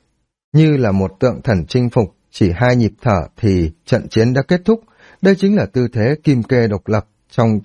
như là một tượng thần chinh phục, chỉ 2 nhịp thở thì trận chiến đã kết thúc. Đây chính là tư thế kim kê độc lập trong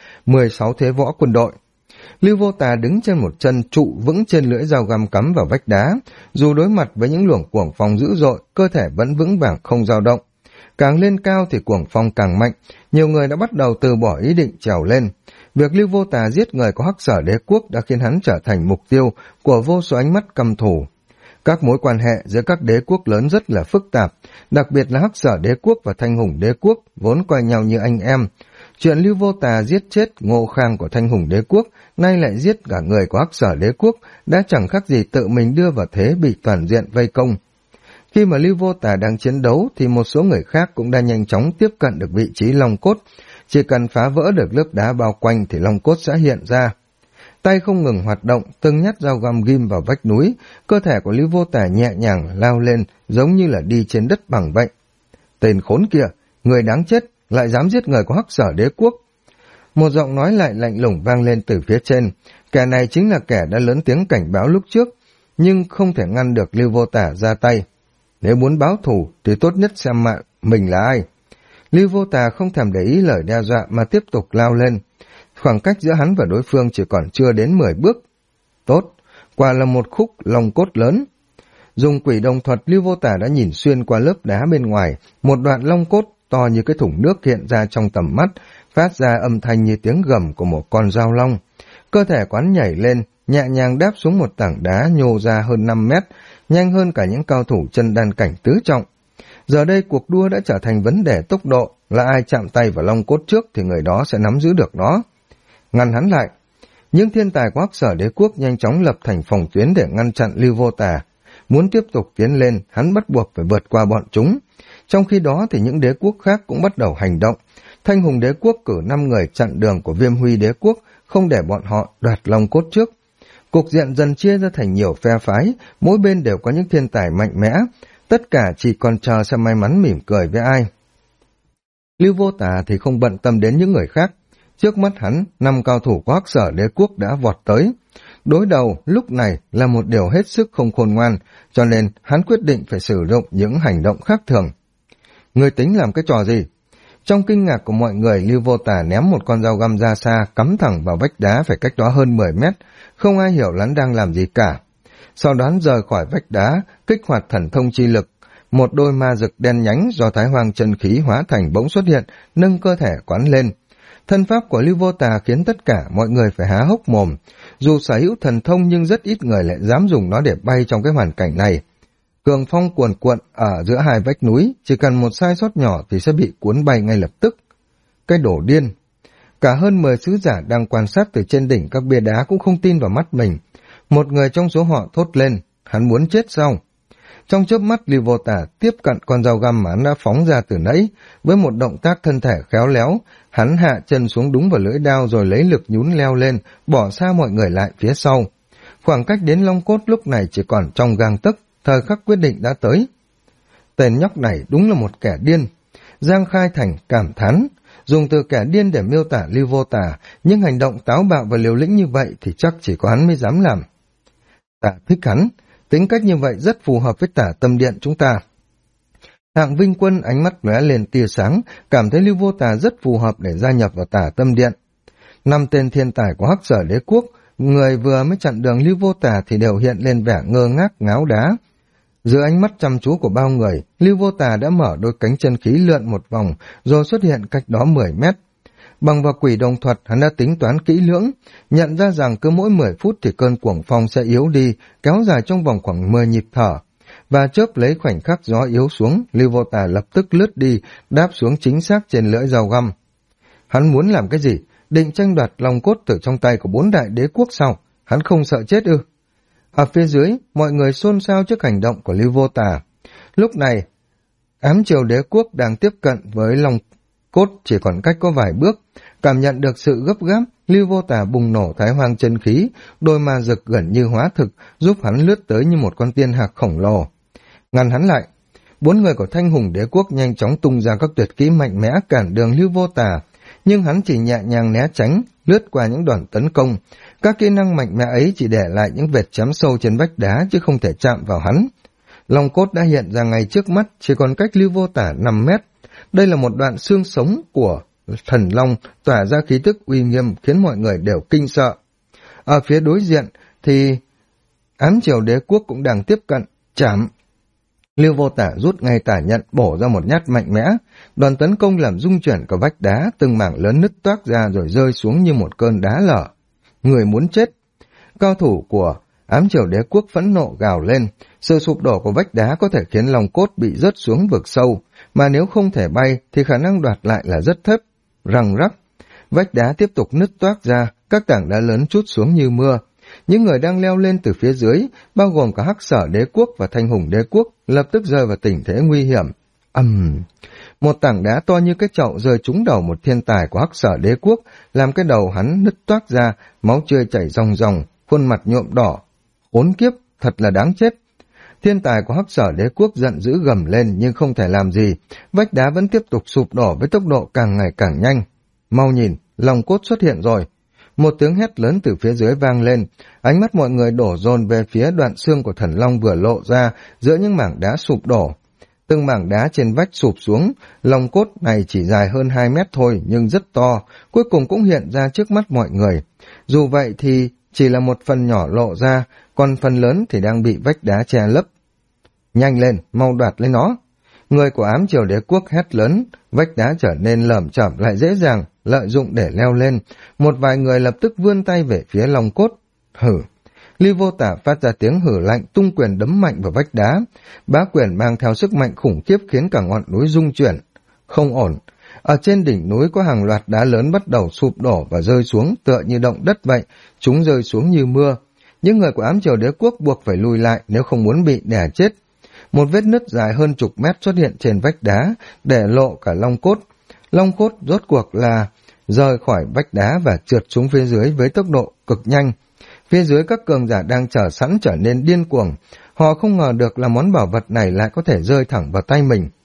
16 thế võ quân đội. Lưu Vô Tà đứng trên một chân trụ vững trên lưỡi dao găm cắm vào vách đá, dù đối mặt với những luồng cuồng phong dữ dội, cơ thể vẫn vững vàng không dao động. Càng lên cao thì cuồng phong càng mạnh, nhiều người đã bắt đầu từ bỏ ý định trèo lên. Việc Lưu Vô Tà giết người của Hắc Sở Đế Quốc đã khiến hắn trở thành mục tiêu của vô số ánh mắt căm thù. Các mối quan hệ giữa các đế quốc lớn rất là phức tạp, đặc biệt là Hắc Sở Đế Quốc và Thanh Hùng Đế Quốc vốn coi nhau như anh em. Chuyện Lưu Vô Tà giết chết Ngô Khang của Thanh Hùng Đế Quốc, nay lại giết cả người của Hắc Sở Đế Quốc, đã chẳng khác gì tự mình đưa vào thế bị toàn diện vây công. Khi mà Lưu Vô Tà đang chiến đấu thì một số người khác cũng đã nhanh chóng tiếp cận được vị trí long cốt. Chỉ cần phá vỡ được lớp đá bao quanh thì long cốt sẽ hiện ra. Tay không ngừng hoạt động, từng nhát dao găm ghim vào vách núi, cơ thể của Lưu Vô Tà nhẹ nhàng lao lên, giống như là đi trên đất bằng vậy. Tên khốn kia, người đáng chết, lại dám giết người của Hắc Sở Đế Quốc. Một giọng nói lại lạnh lùng vang lên từ phía trên. Kẻ này chính là kẻ đã lớn tiếng cảnh báo lúc trước, nhưng không thể ngăn được Lưu Vô Tà ra tay. Nếu muốn báo thù thì tốt nhất xem mình là ai. Lưu Vô Tà không thèm để ý lời đe dọa mà tiếp tục lao lên. Khoảng cách giữa hắn và đối phương chỉ còn chưa đến 10 bước. Tốt, quả là một khúc long cốt lớn. Dùng quỷ đồng thuật, Lưu Vô Tà đã nhìn xuyên qua lớp đá bên ngoài, một đoạn long cốt to như cái thùng nước hiện ra trong tầm mắt, phát ra âm thanh như tiếng gầm của một con dao long. Cơ thể quán nhảy lên, nhẹ nhàng đáp xuống một tảng đá nhô ra hơn 5 mét, nhanh hơn cả những cao thủ chân đan cảnh tứ trọng. Giờ đây cuộc đua đã trở thành vấn đề tốc độ, là ai chạm tay vào long cốt trước thì người đó sẽ nắm giữ được nó. Ngăn hắn lại. Những thiên tài của Hắc Sở Đế Quốc nhanh chóng lập thành phòng tuyến để ngăn chặn Lưu Vô Tà. Muốn tiếp tục tiến lên, hắn bắt buộc phải vượt qua bọn chúng. Trong khi đó thì những đế quốc khác cũng bắt đầu hành động. Thanh Hùng Đế Quốc cử 5 người chặn đường của Viêm Huy Đế Quốc, không để bọn họ đoạt long cốt trước. Cục diện dần chia ra thành nhiều phe phái, mỗi bên đều có những thiên tài mạnh mẽ. Tất cả chỉ còn chờ xem may mắn mỉm cười với ai. Lưu Vô Tà thì không bận tâm đến những người khác. Trước mắt hắn, 5 cao thủ của Hắc Sở Đế Quốc đã vọt tới. Đối đầu lúc này là một điều hết sức không khôn ngoan, cho nên hắn quyết định phải sử dụng những hành động khác thường. Người tính làm cái trò gì? Trong kinh ngạc của mọi người, Lưu Vô Tà ném một con dao găm ra xa, cắm thẳng vào vách đá phải cách đó hơn 10 mét, không ai hiểu hắn đang làm gì cả. Sau đó rời khỏi vách đá, kích hoạt thần thông chi lực, một đôi ma rực đen nhánh do Thái Hoang chân khí hóa thành bỗng xuất hiện, nâng cơ thể quán lên. Thân pháp của Lưu Vô Tà khiến tất cả mọi người phải há hốc mồm. Dù sở hữu thần thông nhưng rất ít người lại dám dùng nó để bay trong cái hoàn cảnh này. Cường phong cuồn cuộn ở giữa hai vách núi, chỉ cần một sai sót nhỏ thì sẽ bị cuốn bay ngay lập tức. Cái đổ điên! Cả hơn 10 sứ giả đang quan sát từ trên đỉnh các bia đá cũng không tin vào mắt mình. Một người trong số họ thốt lên, hắn muốn chết sao? Trong chớp mắt, Lưu Vô Tà tiếp cận con dao găm mà hắn đã phóng ra từ nãy. Với một động tác thân thể khéo léo, hắn hạ chân xuống đúng vào lưỡi đao rồi lấy lực nhún leo lên, bỏ xa mọi người lại phía sau. Khoảng cách đến Long Cốt lúc này chỉ còn trong gang tấc, thời khắc quyết định đã tới. Tên nhóc này đúng là một kẻ điên. Giang Khai Thành cảm thán, dùng từ kẻ điên để miêu tả Lưu Vô Tà, nhưng hành động táo bạo và liều lĩnh như vậy thì chắc chỉ có hắn mới dám làm. Ta thích hắn, tính cách như vậy rất phù hợp với Tả Tâm Điện chúng ta. Hạng Vinh Quân ánh mắt lóe lên tia sáng, cảm thấy Lưu Vô Tà rất phù hợp để gia nhập vào Tả Tâm Điện. 5 tên thiên tài của Hắc Sở Đế Quốc, người vừa mới chặn đường Lưu Vô Tà thì đều hiện lên vẻ ngơ ngác ngáo đá. Dưới ánh mắt chăm chú của bao người, Lưu Vô Tà đã mở đôi cánh chân khí lượn một vòng, rồi xuất hiện cách đó 10 mét. Bằng vào quỷ đồng thuật, hắn đã tính toán kỹ lưỡng, nhận ra rằng cứ mỗi 10 phút thì cơn cuồng phong sẽ yếu đi, kéo dài trong vòng khoảng 10 nhịp thở. Và chớp lấy khoảnh khắc gió yếu xuống, Lưu Vô Tà lập tức lướt đi, đáp xuống chính xác trên lưỡi dao găm. Hắn muốn làm cái gì? Định tranh đoạt long cốt từ trong tay của 4 đại đế quốc sao? Hắn không sợ chết ư? Ở phía dưới, mọi người xôn xao trước hành động của Lưu Vô Tà. Lúc này, ám triều đế quốc đang tiếp cận với long cốt chỉ còn cách có vài bước. Cảm nhận được sự gấp gáp, Lưu Vô Tà bùng nổ Thái Hoang chân khí, đôi ma rực gần như hóa thực, giúp hắn lướt tới như một con tiên hạc khổng lồ. Ngăn hắn lại, 4 người của Thanh Hùng đế quốc nhanh chóng tung ra các tuyệt kỹ mạnh mẽ cản đường Lưu Vô Tà, nhưng hắn chỉ nhẹ nhàng né tránh, lướt qua những đòn tấn công. Các kỹ năng mạnh mẽ ấy chỉ để lại những vệt chém sâu trên vách đá chứ không thể chạm vào hắn. Long cốt đã hiện ra ngay trước mắt, chỉ còn cách Lưu Vô Tà 5 mét. Đây là một đoạn xương sống của thần long tỏa ra khí tức uy nghiêm khiến mọi người đều kinh sợ. Ở phía đối diện thì ám triều đế quốc cũng đang tiếp cận, chạm. Lưu Vô Tà rút ngay tả nhận bổ ra một nhát mạnh mẽ, đoàn tấn công làm rung chuyển cả vách đá, từng mảng lớn nứt toác ra rồi rơi xuống như một cơn đá lở. Người muốn chết. Cao thủ của ám triều đế quốc phẫn nộ gào lên, sự sụp đổ của vách đá có thể khiến lòng cốt bị rớt xuống vực sâu, mà nếu không thể bay thì khả năng đoạt lại là rất thấp. Răng rắc, vách đá tiếp tục nứt toác ra, các tảng đá lớn trút xuống như mưa. Những người đang leo lên từ phía dưới, bao gồm cả Hắc Sở đế quốc và Thanh Hùng đế quốc, lập tức rơi vào tình thế nguy hiểm. Một tảng đá to như cái chậu rơi trúng đầu một thiên tài của Hắc Sở đế quốc, làm cái đầu hắn nứt toác ra, máu tươi chảy ròng ròng, khuôn mặt nhuộm đỏ. Khốn kiếp, thật là đáng chết. Thiên tài của Hắc Sở đế quốc giận dữ gầm lên nhưng không thể làm gì, vách đá vẫn tiếp tục sụp đổ với tốc độ càng ngày càng nhanh. Mau nhìn, lòng cốt xuất hiện rồi. Một tiếng hét lớn từ phía dưới vang lên, ánh mắt mọi người đổ dồn về phía đoạn xương của thần long vừa lộ ra giữa những mảng đá sụp đổ. Từng mảng đá trên vách sụp xuống, lòng cốt này chỉ dài hơn 2 mét thôi nhưng rất to, cuối cùng cũng hiện ra trước mắt mọi người. Dù vậy thì chỉ là một phần nhỏ lộ ra, còn phần lớn thì đang bị vách đá che lấp. Nhanh lên, mau đoạt lấy nó. Người của ám triều đế quốc hét lớn, vách đá trở nên lởm chởm lại dễ dàng, lợi dụng để leo lên. Một vài người lập tức vươn tay về phía lòng cốt. Hử! Lưu Vô Tà phát ra tiếng hử lạnh, tung quyền đấm mạnh vào vách đá. Bá quyền mang theo sức mạnh khủng khiếp khiến cả ngọn núi rung chuyển. Không ổn. Ở trên đỉnh núi có hàng loạt đá lớn bắt đầu sụp đổ và rơi xuống tựa như động đất vậy. Chúng rơi xuống như mưa. Những người của ám triều đế quốc buộc phải lùi lại nếu không muốn bị đè chết. Một vết nứt dài hơn chục mét xuất hiện trên vách đá, để lộ cả long cốt. Long cốt rốt cuộc là rời khỏi vách đá và trượt xuống phía dưới với tốc độ cực nhanh. Phía dưới các cường giả đang chờ sẵn trở nên điên cuồng. Họ không ngờ được là món bảo vật này lại có thể rơi thẳng vào tay mình.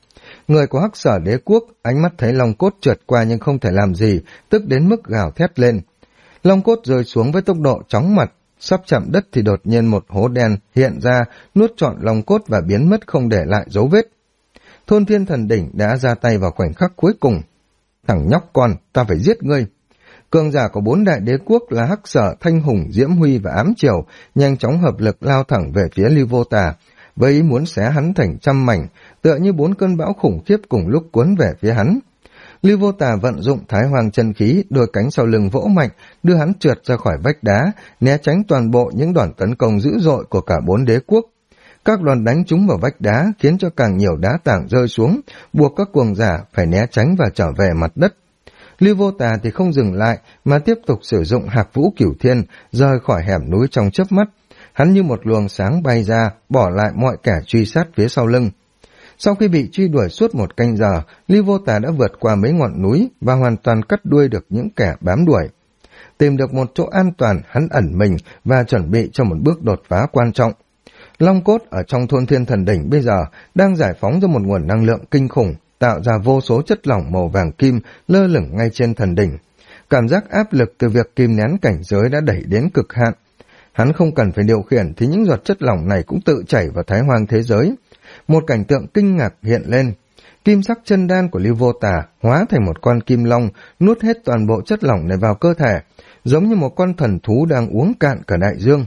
Người của Hắc Sở Đế quốc, ánh mắt thấy long cốt trượt qua nhưng không thể làm gì, tức đến mức gào thét lên. Long cốt rơi xuống với tốc độ chóng mặt, sắp chạm đất thì đột nhiên một hố đen hiện ra, nuốt trọn long cốt và biến mất không để lại dấu vết. Thôn Thiên Thần Đỉnh đã ra tay vào khoảnh khắc cuối cùng. Thằng nhóc con, ta phải giết ngươi. Cường giả của 4 đại đế quốc là Hắc Sở, Thanh Hùng, Diễm Huy và Ám Triều nhanh chóng hợp lực lao thẳng về phía Lưu Vô Tà, với ý muốn xé hắn thành trăm mảnh, tựa như 4 cơn bão khủng khiếp cùng lúc cuốn về phía hắn. Lưu Vô Tà vận dụng Thái Hoàng chân khí, đôi cánh sau lưng vỗ mạnh, đưa hắn trượt ra khỏi vách đá, né tránh toàn bộ những đòn tấn công dữ dội của cả 4 đế quốc. Các đòn đánh trúng vào vách đá khiến cho càng nhiều đá tảng rơi xuống, buộc các cuồng giả phải né tránh và trở về mặt đất. Lưu Vô Tà thì không dừng lại mà tiếp tục sử dụng Hạc Vũ Cửu Thiên rời khỏi hẻm núi trong chớp mắt. Hắn như một luồng sáng bay ra, bỏ lại mọi kẻ truy sát phía sau lưng. Sau khi bị truy đuổi suốt 1 canh giờ, Lưu Vô Tà đã vượt qua mấy ngọn núi và hoàn toàn cắt đuôi được những kẻ bám đuổi. Tìm được một chỗ an toàn, hắn ẩn mình và chuẩn bị cho một bước đột phá quan trọng. Long cốt ở trong Thôn Thiên Thần Đỉnh bây giờ đang giải phóng ra một nguồn năng lượng kinh khủng, tạo ra vô số chất lỏng màu vàng kim lơ lửng ngay trên thần đỉnh. Cảm giác áp lực từ việc kìm nén cảnh giới đã đẩy đến cực hạn. Hắn không cần phải điều khiển thì những giọt chất lỏng này cũng tự chảy vào Thái Hoang thế giới. Một cảnh tượng kinh ngạc hiện lên. Kim sắc chân đan của Lưu Vô Tà hóa thành một con kim long, nuốt hết toàn bộ chất lỏng này vào cơ thể, giống như một con thần thú đang uống cạn cả đại dương.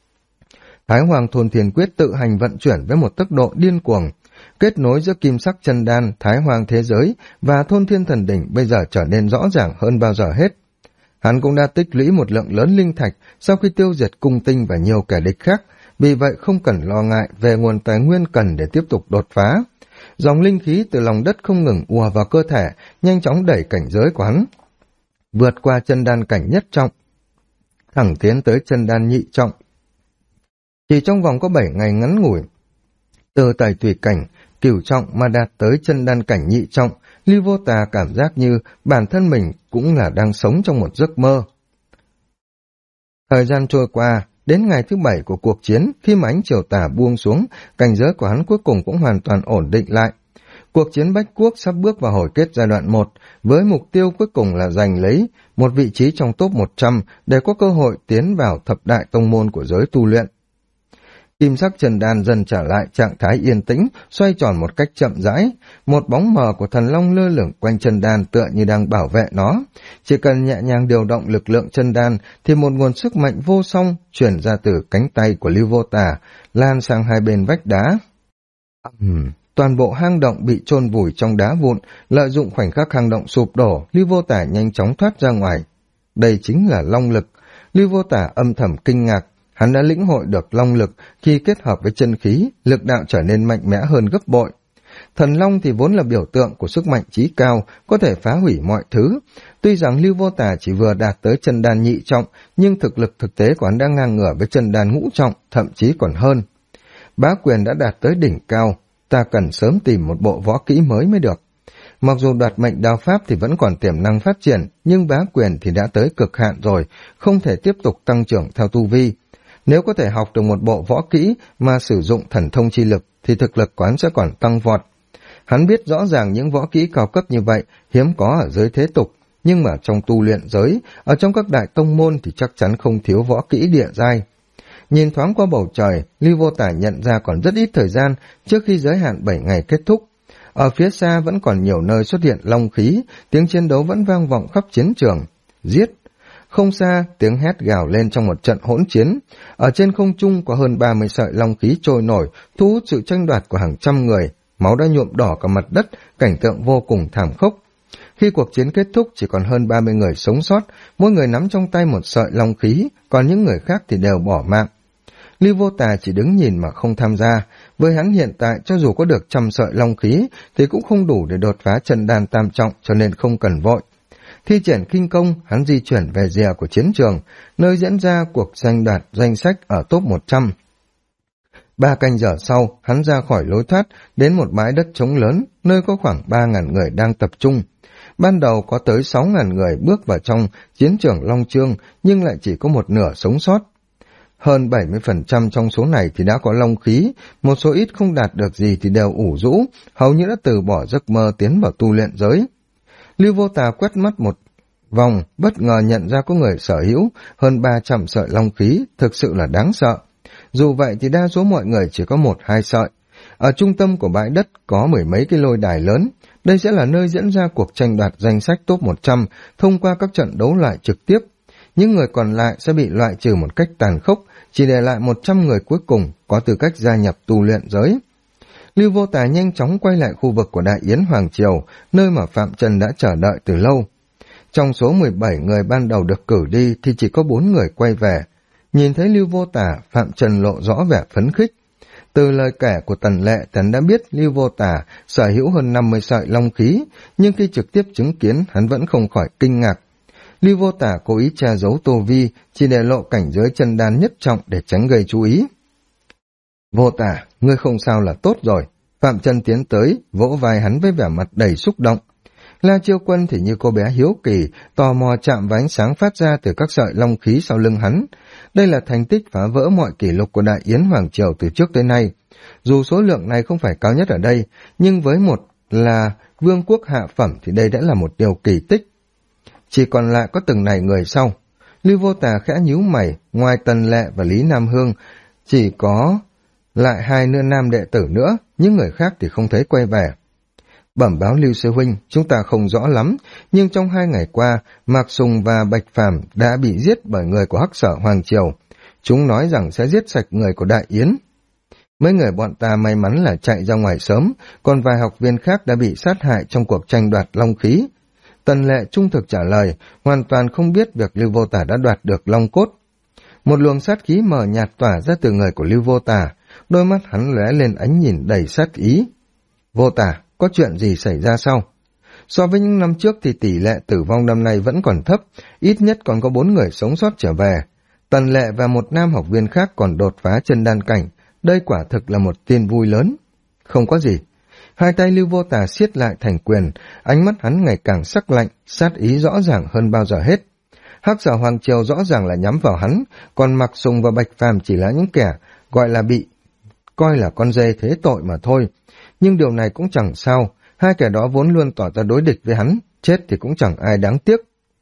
Thái Hoàng Thôn Thiên Quyết tự hành vận chuyển với một tốc độ điên cuồng. Kết nối giữa kim sắc chân đan, Thái Hoàng thế giới và Thôn Thiên Thần Đỉnh bây giờ trở nên rõ ràng hơn bao giờ hết. Hắn cũng đã tích lũy một lượng lớn linh thạch sau khi tiêu diệt cung tinh và nhiều kẻ địch khác, vì vậy không cần lo ngại về nguồn tài nguyên cần để tiếp tục đột phá. Dòng linh khí từ lòng đất không ngừng ùa vào cơ thể, nhanh chóng đẩy cảnh giới của hắn vượt qua chân đan cảnh nhất trọng, thẳng tiến tới chân đan nhị trọng. Chỉ trong vòng có 7 ngày ngắn ngủi, từ Tẩy Tùy cảnh cửu trọng mà đạt tới chân đan cảnh nhị trọng, Lưu Vô Tà cảm giác như bản thân mình cũng là đang sống trong một giấc mơ. Thời gian trôi qua, đến ngày thứ 7 của cuộc chiến, khi mà ánh chiều tà buông xuống, cảnh giới của hắn cuối cùng cũng hoàn toàn ổn định lại. Cuộc chiến Bách Quốc sắp bước vào hồi kết giai đoạn 1, với mục tiêu cuối cùng là giành lấy một vị trí trong top 100 để có cơ hội tiến vào thập đại tông môn của giới tu luyện. Kim sắc trần đan dần trở lại trạng thái yên tĩnh, xoay tròn một cách chậm rãi. Một bóng mờ của thần long lơ lửng quanh chân đan tựa như đang bảo vệ nó. Chỉ cần nhẹ nhàng điều động lực lượng chân đan thì một nguồn sức mạnh vô song chuyển ra từ cánh tay của Lưu Vô Tà, lan sang hai bên vách đá. Toàn bộ hang động bị chôn vùi trong đá vụn, lợi dụng khoảnh khắc hang động sụp đổ, Lưu Vô Tà nhanh chóng thoát ra ngoài. Đây chính là long lực. Lưu Vô Tà âm thầm kinh ngạc. Hắn đã lĩnh hội được long lực khi kết hợp với chân khí, lực đạo trở nên mạnh mẽ hơn gấp bội. Thần long thì vốn là biểu tượng của sức mạnh chí cao, có thể phá hủy mọi thứ. Tuy rằng Lưu Vô Tà chỉ vừa đạt tới chân đan nhị trọng, nhưng thực lực thực tế của hắn đang ngang ngửa với chân đan ngũ trọng, thậm chí còn hơn. Bá quyền đã đạt tới đỉnh cao, ta cần sớm tìm một bộ võ kỹ mới mới được. Mặc dù đoạt mệnh đao pháp thì vẫn còn tiềm năng phát triển, nhưng bá quyền thì đã tới cực hạn rồi, không thể tiếp tục tăng trưởng theo tu vi. Nếu có thể học được một bộ võ kỹ mà sử dụng thần thông chi lực thì thực lực quán sẽ còn tăng vọt. Hắn biết rõ ràng những võ kỹ cao cấp như vậy hiếm có ở giới thế tục, nhưng mà trong tu luyện giới, ở trong các đại tông môn thì chắc chắn không thiếu võ kỹ địa giai. Nhìn thoáng qua bầu trời, Lưu Vô Tà nhận ra còn rất ít thời gian trước khi giới hạn 7 ngày kết thúc. Ở phía xa vẫn còn nhiều nơi xuất hiện long khí, tiếng chiến đấu vẫn vang vọng khắp chiến trường. Giết! Không xa, tiếng hét gào lên trong một trận hỗn chiến. Ở trên không trung có hơn 30 sợi long khí trôi nổi, thu hút sự tranh đoạt của hàng trăm người. Máu đã nhuộm đỏ cả mặt đất, cảnh tượng vô cùng thảm khốc. Khi cuộc chiến kết thúc chỉ còn hơn 30 người sống sót, mỗi người nắm trong tay một sợi long khí, còn những người khác thì đều bỏ mạng. Lưu Vô Tà chỉ đứng nhìn mà không tham gia. Với hắn hiện tại cho dù có được 100 sợi long khí thì cũng không đủ để đột phá chân đan tam trọng, cho nên không cần vội. Thi triển khinh công, hắn di chuyển về rìa của chiến trường, nơi diễn ra cuộc tranh đoạt danh sách ở top 100. 3 canh giờ sau, hắn ra khỏi lối thoát, đến một bãi đất trống lớn, nơi có khoảng 3.000 người đang tập trung. Ban đầu có tới 6.000 người bước vào trong chiến trường Long Chương, nhưng lại chỉ có một nửa sống sót. Hơn 70% trong số này thì đã có long khí, một số ít không đạt được gì thì đều ủ rũ, hầu như đã từ bỏ giấc mơ tiến vào tu luyện giới. Lưu Vô Tà quét mắt một vòng, bất ngờ nhận ra có người sở hữu hơn 300 sợi long khí, thực sự là đáng sợ. Dù vậy thì đa số mọi người chỉ có 1-2 sợi. Ở trung tâm của bãi đất có mười mấy cái lôi đài lớn, đây sẽ là nơi diễn ra cuộc tranh đoạt danh sách top 100 thông qua các trận đấu loại trực tiếp. Những người còn lại sẽ bị loại trừ một cách tàn khốc, chỉ để lại 100 người cuối cùng có tư cách gia nhập tu luyện giới. Lưu Vô Tà nhanh chóng quay lại khu vực của Đại Yến Hoàng Triều, nơi mà Phạm Trần đã chờ đợi từ lâu. Trong số 17 người ban đầu được cử đi thì chỉ có 4 người quay về. Nhìn thấy Lưu Vô Tà, Phạm Trần lộ rõ vẻ phấn khích. Từ lời kể của Tần Lệ, hắn đã biết Lưu Vô Tà sở hữu hơn 50 sợi long khí, nhưng khi trực tiếp chứng kiến hắn vẫn không khỏi kinh ngạc. Lưu Vô Tà cố ý che giấu tu vi, chỉ để lộ cảnh giới chân đan nhất trọng để tránh gây chú ý. Vô Tà, ngươi không sao là tốt rồi. Phạm Trần tiến tới, vỗ vai hắn với vẻ mặt đầy xúc động. La Chiêu Quân thì như cô bé hiếu kỳ, tò mò chạm vào ánh sáng phát ra từ các sợi long khí sau lưng hắn. Đây là thành tích phá vỡ mọi kỷ lục của Đại Yến Hoàng Triều từ trước tới nay. Dù số lượng này không phải cao nhất ở đây, nhưng với một là vương quốc hạ phẩm thì đây đã là một điều kỳ tích. Chỉ còn lại có từng này người sau. Lưu Vô Tà khẽ nhíu mày, ngoài Tần Lệ và Lý Nam Hương, chỉ có lại 2 nam đệ tử nữa, những người khác thì không thấy quay về. Bẩm báo Lưu Sư Huynh, chúng ta không rõ lắm, nhưng trong 2 ngày qua, Mạc Sùng và Bạch Phàm đã bị giết bởi người của Hắc Sở Hoàng Triều. Chúng nói rằng sẽ giết sạch người của Đại Yến. Mấy người bọn ta may mắn là chạy ra ngoài sớm, còn vài học viên khác đã bị sát hại trong cuộc tranh đoạt long khí. Tần Lệ trung thực trả lời, hoàn toàn không biết việc Lưu Vô Tà đã đoạt được long cốt. Một luồng sát khí mờ nhạt tỏa ra từ người của Lưu Vô Tà, đôi mắt hắn lóe lên ánh nhìn đầy sát ý. Vô Tà, có chuyện gì xảy ra sao? So với những năm trước thì tỷ lệ tử vong năm nay vẫn còn thấp, ít nhất còn có 4 người sống sót trở về. Tần Lệ và một nam học viên khác còn đột phá chân đan cảnh, đây quả thực là một tin vui lớn. Không có gì. Hai tay Lưu Vô Tà siết lại thành quyền, ánh mắt hắn ngày càng sắc lạnh, sát ý rõ ràng hơn bao giờ hết. Hắc Sở Hoàng Triều rõ ràng là nhắm vào hắn, còn Mạc Sùng và Bạch Phàm chỉ là những kẻ gọi là bị coi là con dê thế tội mà thôi. Nhưng điều này cũng chẳng sao, hai kẻ đó vốn luôn tỏ ra đối địch với hắn, chết thì cũng chẳng ai đáng tiếc.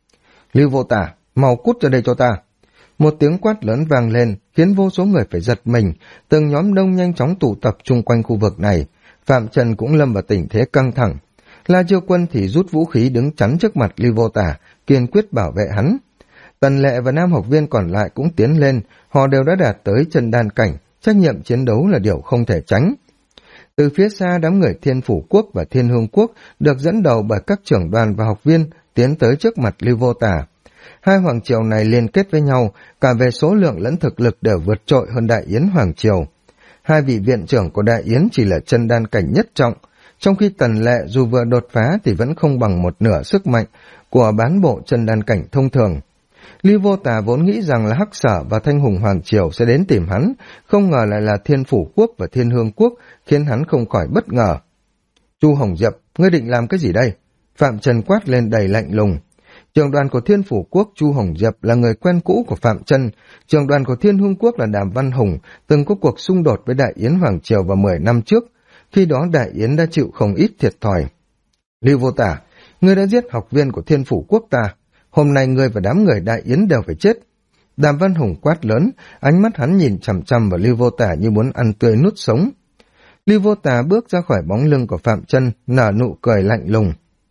Lưu Vô Tà, mau cút ra đây cho ta. Một tiếng quát lớn vang lên, khiến vô số người phải giật mình, từng nhóm đông nhanh chóng tụ tập chung quanh khu vực này. Phạm Trần cũng lâm vào tình thế căng thẳng. La Chiêu Quân thì rút vũ khí đứng chắn trước mặt Lưu Vô Tà, kiên quyết bảo vệ hắn. Tần Lệ và nam học viên còn lại cũng tiến lên, họ đều đã đạt tới chân đan cảnh, trách nhiệm chiến đấu là điều không thể tránh. Từ phía xa, đám người Thiên Phủ Quốc và Thiên Hương Quốc được dẫn đầu bởi các trưởng đoàn và học viên tiến tới trước mặt Lưu Vô Tà. Hai hoàng triều này liên kết với nhau, cả về số lượng lẫn thực lực đều vượt trội hơn Đại Yến Hoàng Triều. Hai vị viện trưởng của Đại Yến chỉ là chân đan cảnh nhất trọng, trong khi Tần Lệ dù vừa đột phá thì vẫn không bằng một nửa sức mạnh của bán bộ chân đan cảnh thông thường. Lưu Vô Tà vốn nghĩ rằng là Hắc Sở và Thanh Hùng Hoàng Triều sẽ đến tìm hắn, không ngờ lại là Thiên Phủ Quốc và Thiên Hương Quốc, khiến hắn không khỏi bất ngờ. Chu Hồng Diệp, ngươi định làm cái gì đây? Phạm Trần quát lên đầy lạnh lùng. Trưởng đoàn của Thiên Phủ Quốc Chu Hồng Diệp là người quen cũ của Phạm Trần, trưởng đoàn của Thiên Hương Quốc là Đàm Văn Hùng, từng có cuộc xung đột với Đại Yến Hoàng Triều vào 10 năm trước, khi đó Đại Yến đã chịu không ít thiệt thòi. Lưu Vô Tà, ngươi đã giết học viên của Thiên Phủ Quốc ta, hôm nay ngươi và đám người Đại Yến đều phải chết. Đàm Văn Hùng quát lớn, ánh mắt hắn nhìn chằm chằm vào Lưu Vô Tà như muốn ăn tươi nuốt sống. Lưu Vô Tà bước ra khỏi bóng lưng của Phạm Trân, nở nụ cười lạnh lùng.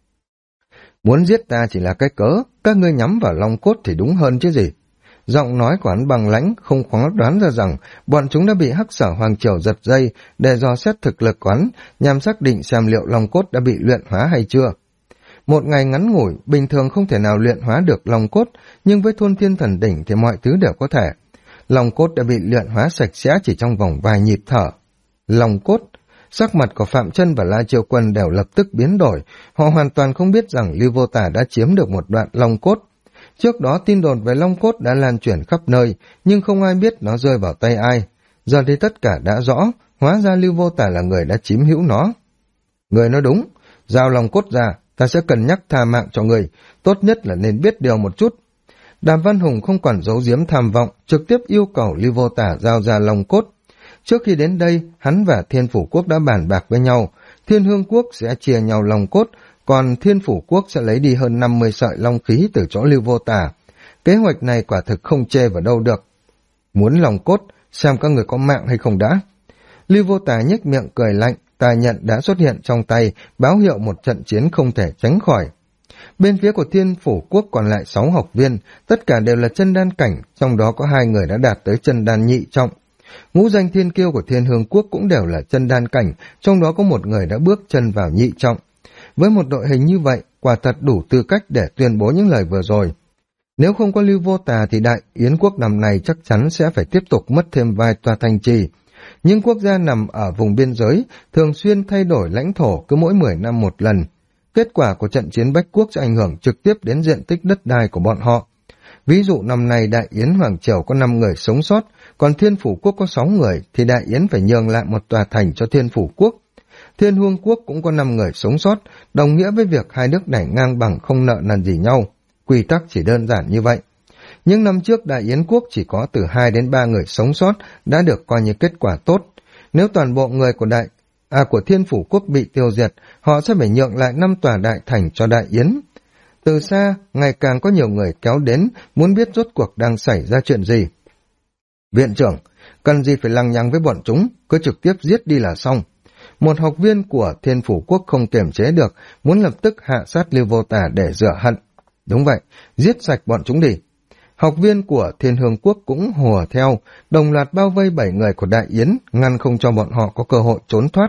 Muốn giết ta chỉ là cái cớ, các ngươi nhắm vào Long Cốt thì đúng hơn chứ gì. Giọng nói của hắn bằng lãnh, không khó đoán ra rằng bọn chúng đã bị Hắc Sở Hoàng Triều giật dây để dò xét thực lực của hắn, nhằm xác định xem liệu Long Cốt đã bị luyện hóa hay chưa. Một ngày ngắn ngủi, bình thường không thể nào luyện hóa được Long Cốt, nhưng với Thôn Thiên Thần Đỉnh thì mọi thứ đều có thể. Long Cốt đã bị luyện hóa sạch sẽ chỉ trong vòng vài nhịp thở. Long Cốt, sắc mặt của Phạm Trân và La Chiêu Quân đều lập tức biến đổi, họ hoàn toàn không biết rằng Lưu Vô Tà đã chiếm được một đoạn Long Cốt. Trước đó tin đồn về Long Cốt đã lan truyền khắp nơi, nhưng không ai biết nó rơi vào tay ai. Giờ thì tất cả đã rõ, hóa ra Lưu Vô Tà là người đã chiếm hữu nó. Người nói đúng, giao Long Cốt ra, ta sẽ cân nhắc tha mạng cho người, tốt nhất là nên biết điều một chút. Đàm Văn Hùng không còn giấu giếm tham vọng, trực tiếp yêu cầu Lưu Vô Tả giao ra long cốt. Trước khi đến đây, hắn và Thiên Phủ Quốc đã bàn bạc với nhau, Thiên Hương Quốc sẽ chia nhau long cốt, còn Thiên Phủ Quốc sẽ lấy đi hơn 50 sợi long khí từ chỗ Lưu Vô Tả. Kế hoạch này quả thực không chê vào đâu được. Muốn long cốt, xem các người có mạng hay không đã. Lưu Vô Tả nhếch miệng cười lạnh, tài nhận đã xuất hiện trong tay, báo hiệu một trận chiến không thể tránh khỏi. Bên phía của Thiên Phủ Quốc còn lại 6 học viên, tất cả đều là chân đan cảnh, trong đó có 2 người đã đạt tới chân đan nhị trọng. Ngũ danh thiên kiêu của Thiên Hương Quốc cũng đều là chân đan cảnh, trong đó có một người đã bước chân vào nhị trọng. Với một đội hình như vậy, quả thật đủ tư cách để tuyên bố những lời vừa rồi. Nếu không có Lưu Vô Tà thì Đại Yến Quốc năm này chắc chắn sẽ phải tiếp tục mất thêm vài tòa thành trì. Những quốc gia nằm ở vùng biên giới thường xuyên thay đổi lãnh thổ cứ mỗi 10 năm một lần. Kết quả của trận chiến Bách Quốc sẽ ảnh hưởng trực tiếp đến diện tích đất đai của bọn họ. Ví dụ năm nay Đại Yến Hoàng Triều có 5 người sống sót, còn Thiên Phủ Quốc có 6 người, thì Đại Yến phải nhường lại một tòa thành cho Thiên Phủ Quốc. Thiên Hương Quốc cũng có 5 người sống sót, đồng nghĩa với việc hai nước này ngang bằng không nợ nần gì nhau. Quy tắc chỉ đơn giản như vậy. Nhưng năm trước Đại Yến Quốc chỉ có từ 2 đến 3 người sống sót đã được coi như kết quả tốt. Nếu toàn bộ người của Thiên Phủ Quốc bị tiêu diệt, họ sẽ phải nhượng lại 5 tòa đại thành cho Đại Yến. Từ xa, ngày càng có nhiều người kéo đến, muốn biết rốt cuộc đang xảy ra chuyện gì. Viện trưởng, cần gì phải lằng nhằng với bọn chúng, cứ trực tiếp giết đi là xong. Một học viên của Thiên Phủ Quốc không kiềm chế được, muốn lập tức hạ sát Lưu Vô Tả để rửa hận. Đúng vậy, giết sạch bọn chúng đi. Học viên của Thiên Hương Quốc cũng hùa theo, đồng loạt bao vây 7 người của Đại Yến, ngăn không cho bọn họ có cơ hội trốn thoát.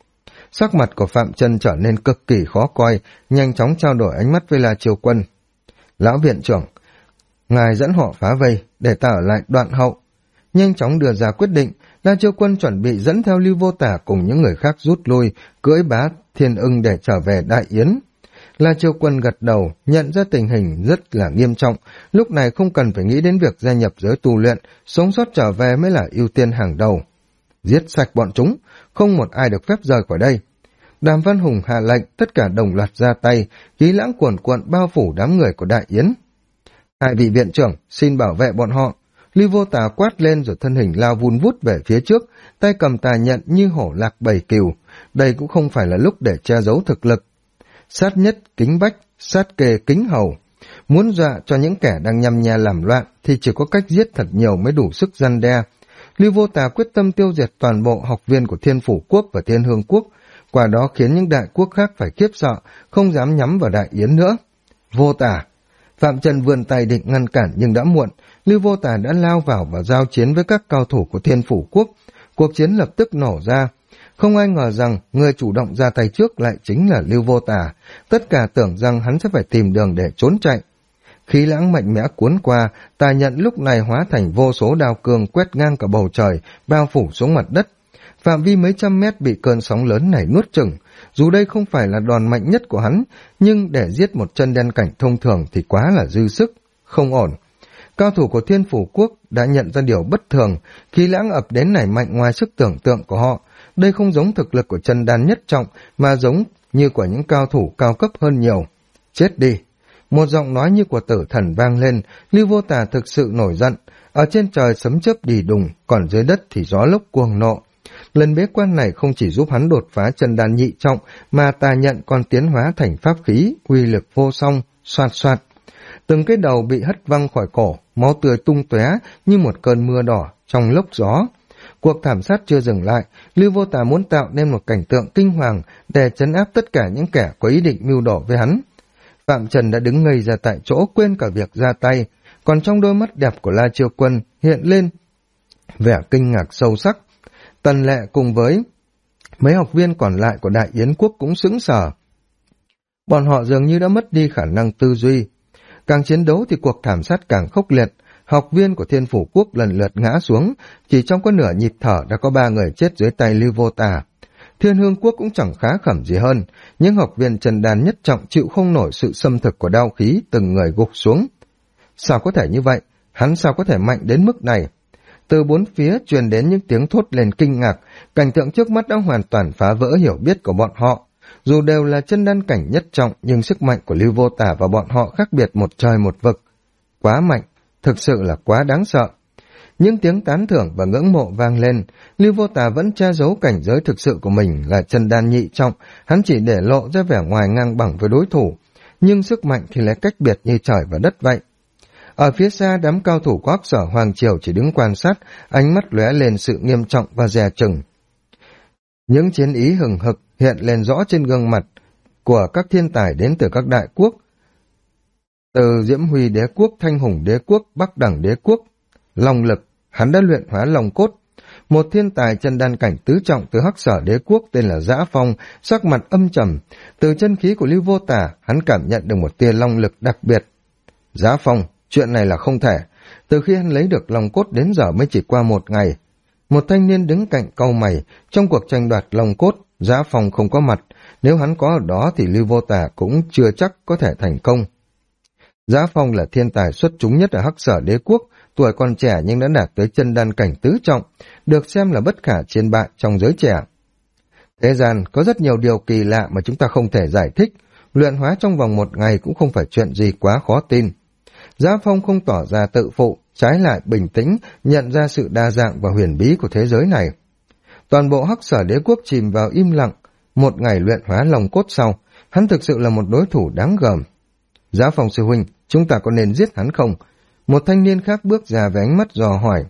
Sắc mặt của Phạm Chân trở nên cực kỳ khó coi, nhanh chóng trao đổi ánh mắt với La Chiêu Quân. Lão viện trưởng, ngài dẫn họ phá vây, để ta ở lại Đoạn Hậu. Nhanh chóng đưa ra quyết định, La Chiêu Quân chuẩn bị dẫn theo Lưu Vô Tả cùng những người khác rút lui, cưỡi bá Thiên Ưng để trở về Đại Yến. La Chiêu Quân gật đầu, nhận ra tình hình rất là nghiêm trọng, lúc này không cần phải nghĩ đến việc gia nhập giới tu luyện, sống sót trở về mới là ưu tiên hàng đầu. Giết sạch bọn chúng, không một ai được phép rời khỏi đây. Đàm Văn Hùng hạ lệnh, tất cả đồng loạt ra tay, khí lãng cuồn cuộn bao phủ đám người của Đại Yến. Hai vị viện trưởng, xin bảo vệ bọn họ. Lưu Vô Tà quát lên rồi thân hình lao vun vút về phía trước, tay cầm tà nhận như hổ lạc bầy cừu. Đây cũng không phải là lúc để che giấu thực lực. Sát nhất kính bách, sát kề kính hầu. Muốn dọa cho những kẻ đang nhăm nhe làm loạn thì chỉ có cách giết thật nhiều mới đủ sức răn đe. Lưu Vô Tà quyết tâm tiêu diệt toàn bộ học viên của Thiên Phủ Quốc và Thiên Hương Quốc, qua đó khiến những đại quốc khác phải khiếp sợ, không dám nhắm vào Đại Yến nữa. Vô Tà! Phạm Trần vươn tay định ngăn cản nhưng đã muộn, Lưu Vô Tà đã lao vào và giao chiến với các cao thủ của Thiên Phủ Quốc. Cuộc chiến lập tức nổ ra. Không ai ngờ rằng người chủ động ra tay trước lại chính là Lưu Vô Tà, tất cả tưởng rằng hắn sẽ phải tìm đường để trốn chạy. Khí lãng mạnh mẽ cuốn qua, tà nhận lúc này hóa thành vô số đao cương quét ngang cả bầu trời, bao phủ xuống mặt đất. Phạm vi mấy trăm mét bị cơn sóng lớn này nuốt chửng. Dù đây không phải là đòn mạnh nhất của hắn, nhưng để giết một chân đen cảnh thông thường thì quá là dư sức, không ổn. Cao thủ của Thiên Phủ Quốc đã nhận ra điều bất thường, khí lãng ập đến này mạnh ngoài sức tưởng tượng của họ. Đây không giống thực lực của chân đan nhất trọng, mà giống như của những cao thủ cao cấp hơn nhiều. Chết đi! Một giọng nói như của tử thần vang lên, Lưu Vô Tà thực sự nổi giận. Ở trên trời sấm chớp đì đùng, còn dưới đất thì gió lốc cuồng nộ. Lần bế quan này không chỉ giúp hắn đột phá chân đan nhị trọng, mà tà nhận còn tiến hóa thành pháp khí, uy lực vô song, xoạt xoạt. Từng cái đầu bị hất văng khỏi cổ, máu tươi tung tóe như một cơn mưa đỏ trong lốc gió. Cuộc thảm sát chưa dừng lại, Lưu Vô Tà muốn tạo nên một cảnh tượng kinh hoàng để trấn áp tất cả những kẻ có ý định mưu đổ với hắn. Phạm Trần đã đứng ngây ra tại chỗ, quên cả việc ra tay, còn trong đôi mắt đẹp của La Chiêu Quân hiện lên vẻ kinh ngạc sâu sắc. Tần Lệ cùng với mấy học viên còn lại của Đại Yến Quốc cũng sững sờ. Bọn họ dường như đã mất đi khả năng tư duy. Càng chiến đấu thì cuộc thảm sát càng khốc liệt. Học viên của Thiên Phủ Quốc lần lượt ngã xuống, chỉ trong có nửa nhịp thở đã có 3 người chết dưới tay Lưu Vô Tà. Thiên Hương Quốc cũng chẳng khá khẩm gì hơn, những học viên trần đàn nhất trọng chịu không nổi sự xâm thực của đao khí, từng người gục xuống. Sao có thể như vậy? Hắn sao có thể mạnh đến mức này? Từ bốn phía truyền đến những tiếng thốt lên kinh ngạc, cảnh tượng trước mắt đã hoàn toàn phá vỡ hiểu biết của bọn họ. Dù đều là chân đan cảnh nhất trọng, nhưng sức mạnh của Lưu Vô Tà và bọn họ khác biệt một trời một vực. quá mạnh, thực sự là quá đáng sợ. Những tiếng tán thưởng và ngưỡng mộ vang lên, Lưu Vô Tà vẫn che giấu cảnh giới thực sự của mình là chân đan nhị trọng, hắn chỉ để lộ ra vẻ ngoài ngang bằng với đối thủ, nhưng sức mạnh thì lại cách biệt như trời và đất vậy. Ở phía xa, đám cao thủ của Hắc Sở Hoàng Triều chỉ đứng quan sát, ánh mắt lóe lên sự nghiêm trọng và dè chừng. Những chiến ý hừng hực hiện lên rõ trên gương mặt của các thiên tài đến từ các đại quốc, từ Diễm Huy đế quốc, Thanh Hùng đế quốc, Bắc Đẳng đế quốc. Long lực, hắn đã luyện hóa long cốt. Một thiên tài chân đan cảnh tứ trọng từ Hắc Sở đế quốc tên là Dã Phong, sắc mặt âm trầm. Từ chân khí của Lưu Vô Tà, hắn cảm nhận được một tia long lực đặc biệt. Dã Phong, chuyện này là không thể. Từ khi hắn lấy được long cốt đến giờ mới chỉ qua 1 ngày. Một thanh niên đứng cạnh cau mày, trong cuộc tranh đoạt long cốt, Dã Phong không có mặt. Nếu hắn có ở đó thì Lưu Vô Tà cũng chưa chắc có thể thành công. Dã Phong là thiên tài xuất chúng nhất ở Hắc Sở đế quốc, tuổi còn trẻ nhưng đã đạt tới chân đan cảnh tứ trọng, được xem là bất khả chiến bại trong giới trẻ. Thế gian có rất nhiều điều kỳ lạ mà chúng ta không thể giải thích, luyện hóa trong vòng 1 ngày cũng không phải chuyện gì quá khó tin. Dã Phong không tỏ ra tự phụ, trái lại bình tĩnh, nhận ra sự đa dạng và huyền bí của thế giới này. Toàn bộ Hắc Sở đế quốc chìm vào im lặng, 1 ngày luyện hóa long cốt sau, hắn thực sự là một đối thủ đáng gờm. Dã Phong sư huynh, chúng ta có nên giết hắn không? Một thanh niên khác bước ra với ánh mắt dò hỏi.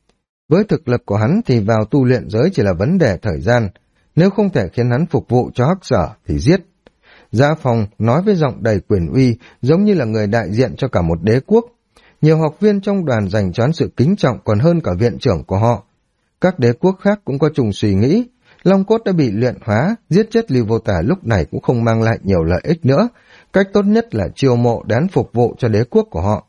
Với thực lực của hắn thì vào tu luyện giới chỉ là vấn đề thời gian, nếu không thể khiến hắn phục vụ cho Hắc Sở thì giết. Dã Phong nói với giọng đầy quyền uy, giống như là người đại diện cho cả một đế quốc. Nhiều học viên trong đoàn dành cho hắn sự kính trọng còn hơn cả viện trưởng của họ. Các đế quốc khác cũng có chung suy nghĩ, long cốt đã bị luyện hóa, giết chết Lưu Vô Tà lúc này cũng không mang lại nhiều lợi ích nữa. Cách tốt nhất là chiêu mộ đán phục vụ cho đế quốc của họ.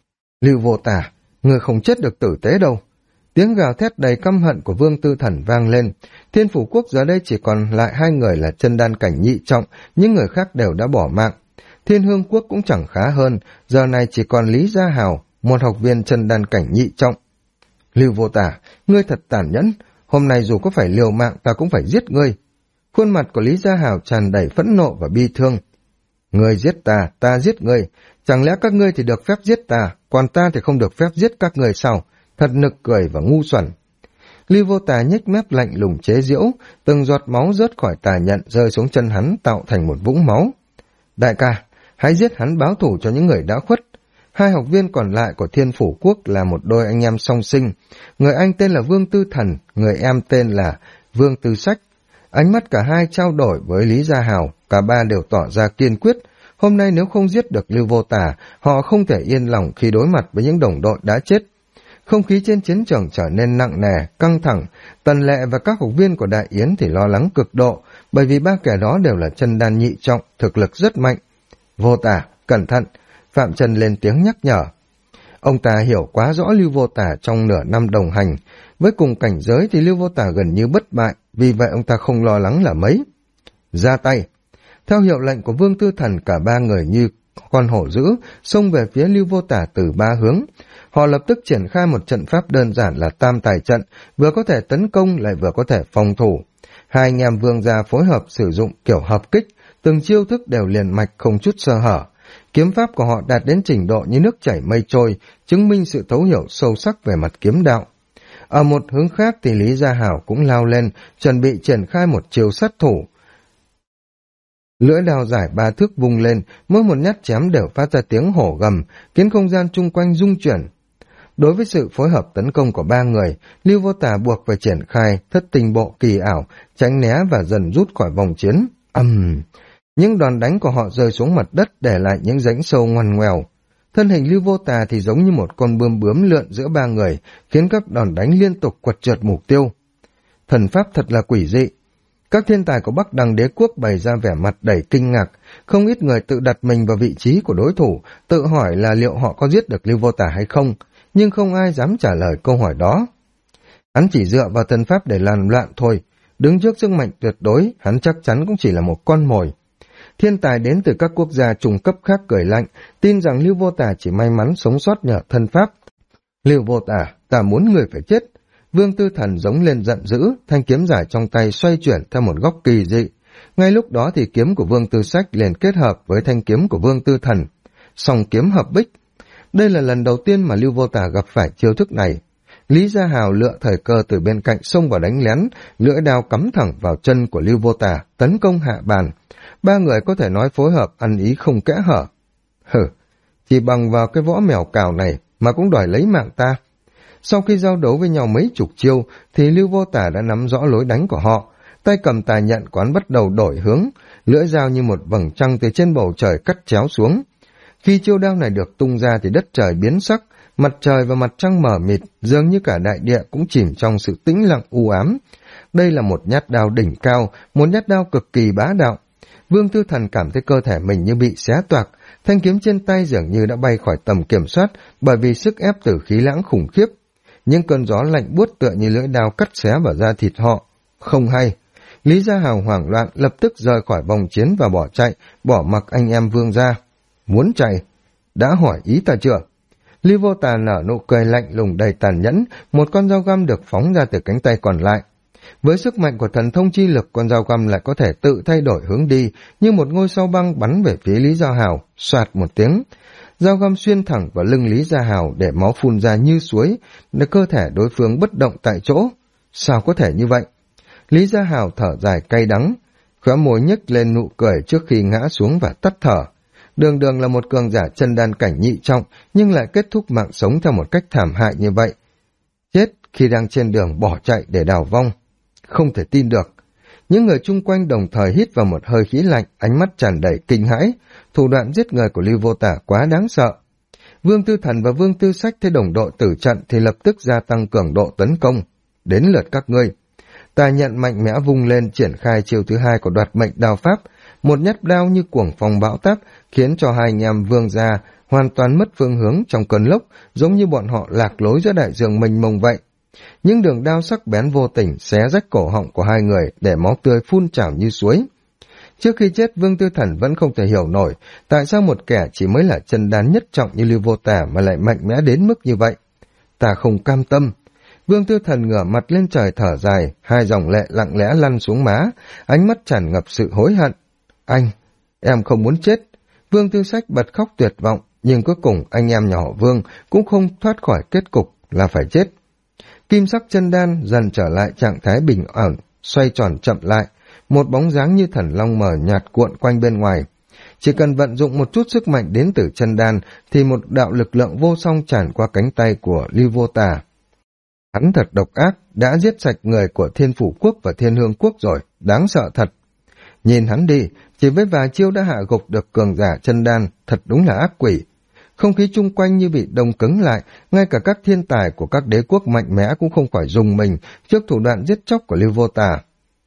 Lưu Vô Tà, người không chết được tử tế đâu. Tiếng gào thét đầy căm hận của Vương Tư Thần vang lên. Thiên Phủ Quốc giờ đây chỉ còn lại 2 người là chân đan cảnh nhị trọng, những người khác đều đã bỏ mạng. Thiên Hương Quốc cũng chẳng khá hơn, giờ này chỉ còn Lý Gia Hào, một học viên chân đan cảnh nhị trọng. Lưu Vô Tà, ngươi thật tàn nhẫn, hôm nay dù có phải liều mạng ta cũng phải giết ngươi. Khuôn mặt của Lý Gia Hào tràn đầy phẫn nộ và bi thương. Ngươi giết ta, ta giết ngươi, chẳng lẽ các ngươi thì được phép giết ta, còn ta thì không được phép giết các ngươi sao? Thật nực cười và ngu xuẩn. Lưu Vô Tà nhếch mép lạnh lùng chế giễu, từng giọt máu rớt khỏi tà nhận rơi xuống chân hắn tạo thành một vũng máu. Đại ca, hãy giết hắn báo thù cho những người đã khuất. 2 học viên còn lại của Thiên Phủ Quốc là một đôi anh em song sinh. Người anh tên là Vương Tư Thần, người em tên là Vương Tư Sách. Ánh mắt cả hai trao đổi với Lý Gia Hào, cả ba đều tỏ ra kiên quyết. Hôm nay nếu không giết được Lưu Vô Tà, họ không thể yên lòng khi đối mặt với những đồng đội đã chết. Không khí trên chiến trường trở nên nặng nề, căng thẳng. Tần Lệ và các học viên của Đại Yến thì lo lắng cực độ, bởi vì 3 kẻ đó đều là chân đan nhị trọng, thực lực rất mạnh. Vô Tà, cẩn thận, Phạm Trần lên tiếng nhắc nhở. Ông ta hiểu quá rõ Lưu Vô Tà trong nửa năm đồng hành. Với cùng cảnh giới thì Lưu Vô Tà gần như bất bại, vì vậy ông ta không lo lắng là mấy. Ra tay. Theo hiệu lệnh của Vương Tư Thần, cả 3 người như con hổ dữ xông về phía Lưu Vô Tà từ 3 hướng. Họ lập tức triển khai một trận pháp đơn giản là tam tài trận, vừa có thể tấn công lại vừa có thể phòng thủ. 2 anh em Vương gia phối hợp sử dụng kiểu hợp kích, từng chiêu thức đều liền mạch không chút sơ hở. Kiếm pháp của họ đạt đến trình độ như nước chảy mây trôi, chứng minh sự thấu hiểu sâu sắc về mặt kiếm đạo. Ở một hướng khác thì Lý Gia Hảo cũng lao lên, chuẩn bị triển khai một chiêu sát thủ. Lưỡi đao dài 3 thước vung lên, mỗi một nhát chém đều phát ra tiếng hổ gầm, khiến không gian chung quanh rung chuyển. Đối với sự phối hợp tấn công của 3 người, Lưu Vô Tà buộc phải triển khai thất tình bộ kỳ ảo, tránh né và dần rút khỏi vòng chiến. Những đòn đánh của họ rơi xuống mặt đất để lại những rãnh sâu ngoằn ngoèo. Thân hình Lưu Vô Tà thì giống như một con bươm bướm lượn giữa 3 người, khiến các đòn đánh liên tục quật trượt mục tiêu. Thần pháp thật là quỷ dị. Các thiên tài của Bắc Đằng Đế quốc bày ra vẻ mặt đầy kinh ngạc, không ít người tự đặt mình vào vị trí của đối thủ, tự hỏi là liệu họ có giết được Lưu Vô Tà hay không, nhưng không ai dám trả lời câu hỏi đó. Hắn chỉ dựa vào thần pháp để làm loạn thôi, đứng trước sức mạnh tuyệt đối, hắn chắc chắn cũng chỉ là một con mồi. Thiên tài đến từ các quốc gia trung cấp khác cười lạnh, tin rằng Lưu Vô Tà chỉ may mắn sống sót nhờ thân pháp. Lưu Vô Tà, ta muốn người phải chết. Vương Tư Thần giống lên giận dữ, thanh kiếm dài trong tay xoay chuyển theo một góc kỳ dị. Ngay lúc đó thì kiếm của Vương Tư Sách liền kết hợp với thanh kiếm của Vương Tư Thần, song kiếm hợp bích. Đây là lần đầu tiên mà Lưu Vô Tả gặp phải chiêu thức này. Lý Gia Hào lựa thời cơ từ bên cạnh xông vào đánh lén, lưỡi đao cắm thẳng vào chân của Lưu Vô Tả, tấn công hạ bàn. Ba người có thể nói phối hợp ăn ý không kẽ hở. Hừ, chỉ bằng vào cái võ mèo cào này mà cũng đòi lấy mạng ta. Sau khi giao đấu với nhau mấy chục chiêu thì Lưu Vô Tả đã nắm rõ lối đánh của họ. Tay cầm tài nhận quán bắt đầu đổi hướng, lưỡi dao như một vầng trăng từ trên bầu trời cắt chéo xuống. Khi chiêu đao này được tung ra thì đất trời biến sắc, mặt trời và mặt trăng mờ mịt, dường như cả đại địa cũng chìm trong sự tĩnh lặng u ám. Đây là một nhát đao đỉnh cao, một nhát đao cực kỳ bá đạo. Vương Tư Thần cảm thấy cơ thể mình như bị xé toạc, thanh kiếm trên tay dường như đã bay khỏi tầm kiểm soát bởi vì sức ép từ khí lãng khủng khiếp. Những cơn gió lạnh buốt tựa như lưỡi đao cắt xé vào da thịt họ. Không hay. Lý Gia Hào hoảng loạn lập tức rời khỏi vòng chiến và bỏ chạy, bỏ mặc anh em Vương ra. Muốn chạy? Đã hỏi ý ta chưa? Lưu Vô Tà nở nụ cười lạnh lùng đầy tàn nhẫn, một con dao găm được phóng ra từ cánh tay còn lại. Với sức mạnh của thần thông chi lực, con dao găm lại có thể tự thay đổi hướng đi, như một ngôi sao băng bắn về phía Lý Gia Hào, soạt một tiếng. Dao găm xuyên thẳng vào lưng Lý Gia Hào để máu phun ra như suối, để cơ thể đối phương bất động tại chỗ. Sao có thể như vậy? Lý Gia Hào thở dài cay đắng, khóe môi nhếch lên nụ cười trước khi ngã xuống và tắt thở. Đường Đường là một cường giả chân đan cảnh nhị trọng, nhưng lại kết thúc mạng sống theo một cách thảm hại như vậy. Chết khi đang trên đường bỏ chạy để đào vong. Không thể tin được. Những người chung quanh đồng thời hít vào một hơi khí lạnh, ánh mắt tràn đầy kinh hãi. Thủ đoạn giết người của Lưu Vô Tả quá đáng sợ. Vương Tư Thần và Vương Tư Sách thấy đồng đội tử trận thì lập tức gia tăng cường độ tấn công. Đến lượt các ngươi. Tài nhận mạnh mẽ vung lên triển khai chiêu thứ hai của đoạt mệnh đao pháp. Một nhát đao như cuồng phong bão táp khiến cho hai anh em Vương gia hoàn toàn mất phương hướng trong cơn lốc, giống như bọn họ lạc lối giữa đại dương mênh mông vậy. Những đường đao sắc bén vô tình xé rách cổ họng của hai người để máu tươi phun trào như suối. Trước khi chết, Vương Tư Thần vẫn không thể hiểu nổi tại sao một kẻ chỉ mới là chân đán nhất trọng như Lưu Vô Tả mà lại mạnh mẽ đến mức như vậy. Ta không cam tâm. Vương Tư Thần ngửa mặt lên trời thở dài, hai dòng lệ lặng lẽ lăn xuống má, ánh mắt tràn ngập sự hối hận. Anh, em không muốn chết. Vương Tư Sách bật khóc tuyệt vọng, nhưng cuối cùng anh em nhà họ Vương cũng không thoát khỏi kết cục là phải chết. Kim sắc chân đan dần trở lại trạng thái bình ổn, xoay tròn chậm lại, một bóng dáng như thần long mờ nhạt cuộn quanh bên ngoài. Chỉ cần vận dụng một chút sức mạnh đến từ chân đan thì một đạo lực lượng vô song tràn qua cánh tay của Lưu Vô Tả. Hắn thật độc ác, đã giết sạch người của Thiên Phủ Quốc và Thiên Hương Quốc rồi, đáng sợ thật. Nhìn hắn đi, chỉ với vài chiêu đã hạ gục được cường giả chân đan, thật đúng là ác quỷ. Không khí chung quanh như bị đông cứng lại, ngay cả các thiên tài của các đế quốc mạnh mẽ cũng không khỏi rùng mình trước thủ đoạn giết chóc của Lưu Vô Tả.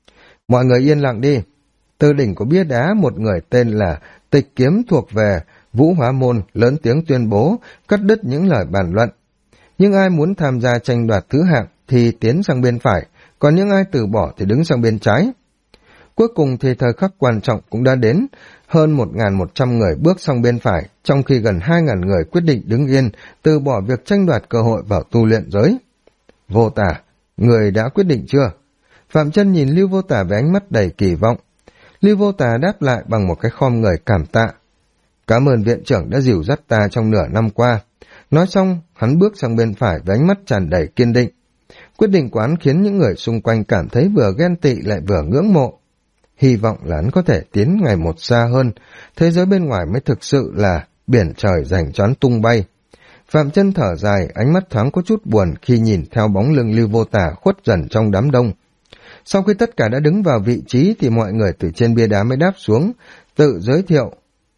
Mọi người yên lặng đi. Từ đỉnh của bia đá, một người tên là Tịch Kiếm thuộc về Vũ Hóa Môn lớn tiếng tuyên bố, cắt đứt những lời bàn luận. Nhưng ai muốn tham gia tranh đoạt thứ hạng thì tiến sang bên phải, còn những ai từ bỏ thì đứng sang bên trái. Cuối cùng thì thời khắc quan trọng cũng đã đến, hơn 1.100 người bước sang bên phải, trong khi gần 2.000 người quyết định đứng yên, từ bỏ việc tranh đoạt cơ hội vào tu luyện giới. Vô Tả, người đã quyết định chưa? Phạm Chân nhìn Lưu Vô Tả với ánh mắt đầy kỳ vọng. Lưu Vô Tả đáp lại bằng một cái khom người cảm tạ. Cảm ơn viện trưởng đã dìu dắt ta trong nửa năm qua. Nói xong, hắn bước sang bên phải với ánh mắt tràn đầy kiên định. Quyết định của hắn khiến những người xung quanh cảm thấy vừa ghen tị lại vừa ngưỡng mộ. Hy vọng là hắn có thể tiến ngày một xa hơn, thế giới bên ngoài mới thực sự là biển trời rành choán tung bay. Phạm Chân thở dài, ánh mắt thoáng có chút buồn khi nhìn theo bóng lưng Lưu Vô Tả khuất dần trong đám đông. Sau khi tất cả đã đứng vào vị trí thì mọi người từ trên bia đá mới đáp xuống, tự giới thiệu.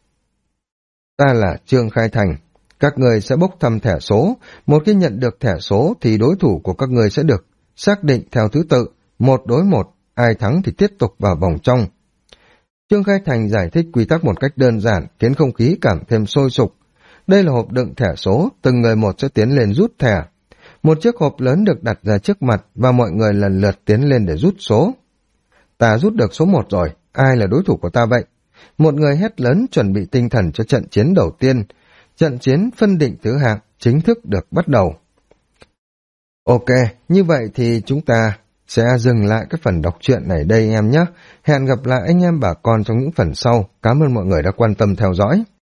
Ta là Trương Khai Thành. Các người sẽ bốc thăm thẻ số. Một khi nhận được thẻ số thì đối thủ của các người sẽ được xác định theo thứ tự, 1 đối 1, ai thắng thì tiếp tục vào vòng trong. Trương Khai Thành giải thích quy tắc một cách đơn giản, khiến không khí cảm thêm sôi sục. Đây là hộp đựng thẻ số, từng người một sẽ tiến lên rút thẻ. Một chiếc hộp lớn được đặt ra trước mặt và mọi người lần lượt tiến lên để rút số. Ta rút được số 1 rồi, ai là đối thủ của ta vậy? Một người hét lớn chuẩn bị tinh thần cho trận chiến đầu tiên. Trận chiến phân định thứ hạng chính thức được bắt đầu. Ok, như vậy thì chúng ta sẽ dừng lại cái phần đọc truyện này đây anh em nhé. Hẹn gặp lại anh em bà con trong những phần sau. Cảm ơn mọi người đã quan tâm theo dõi.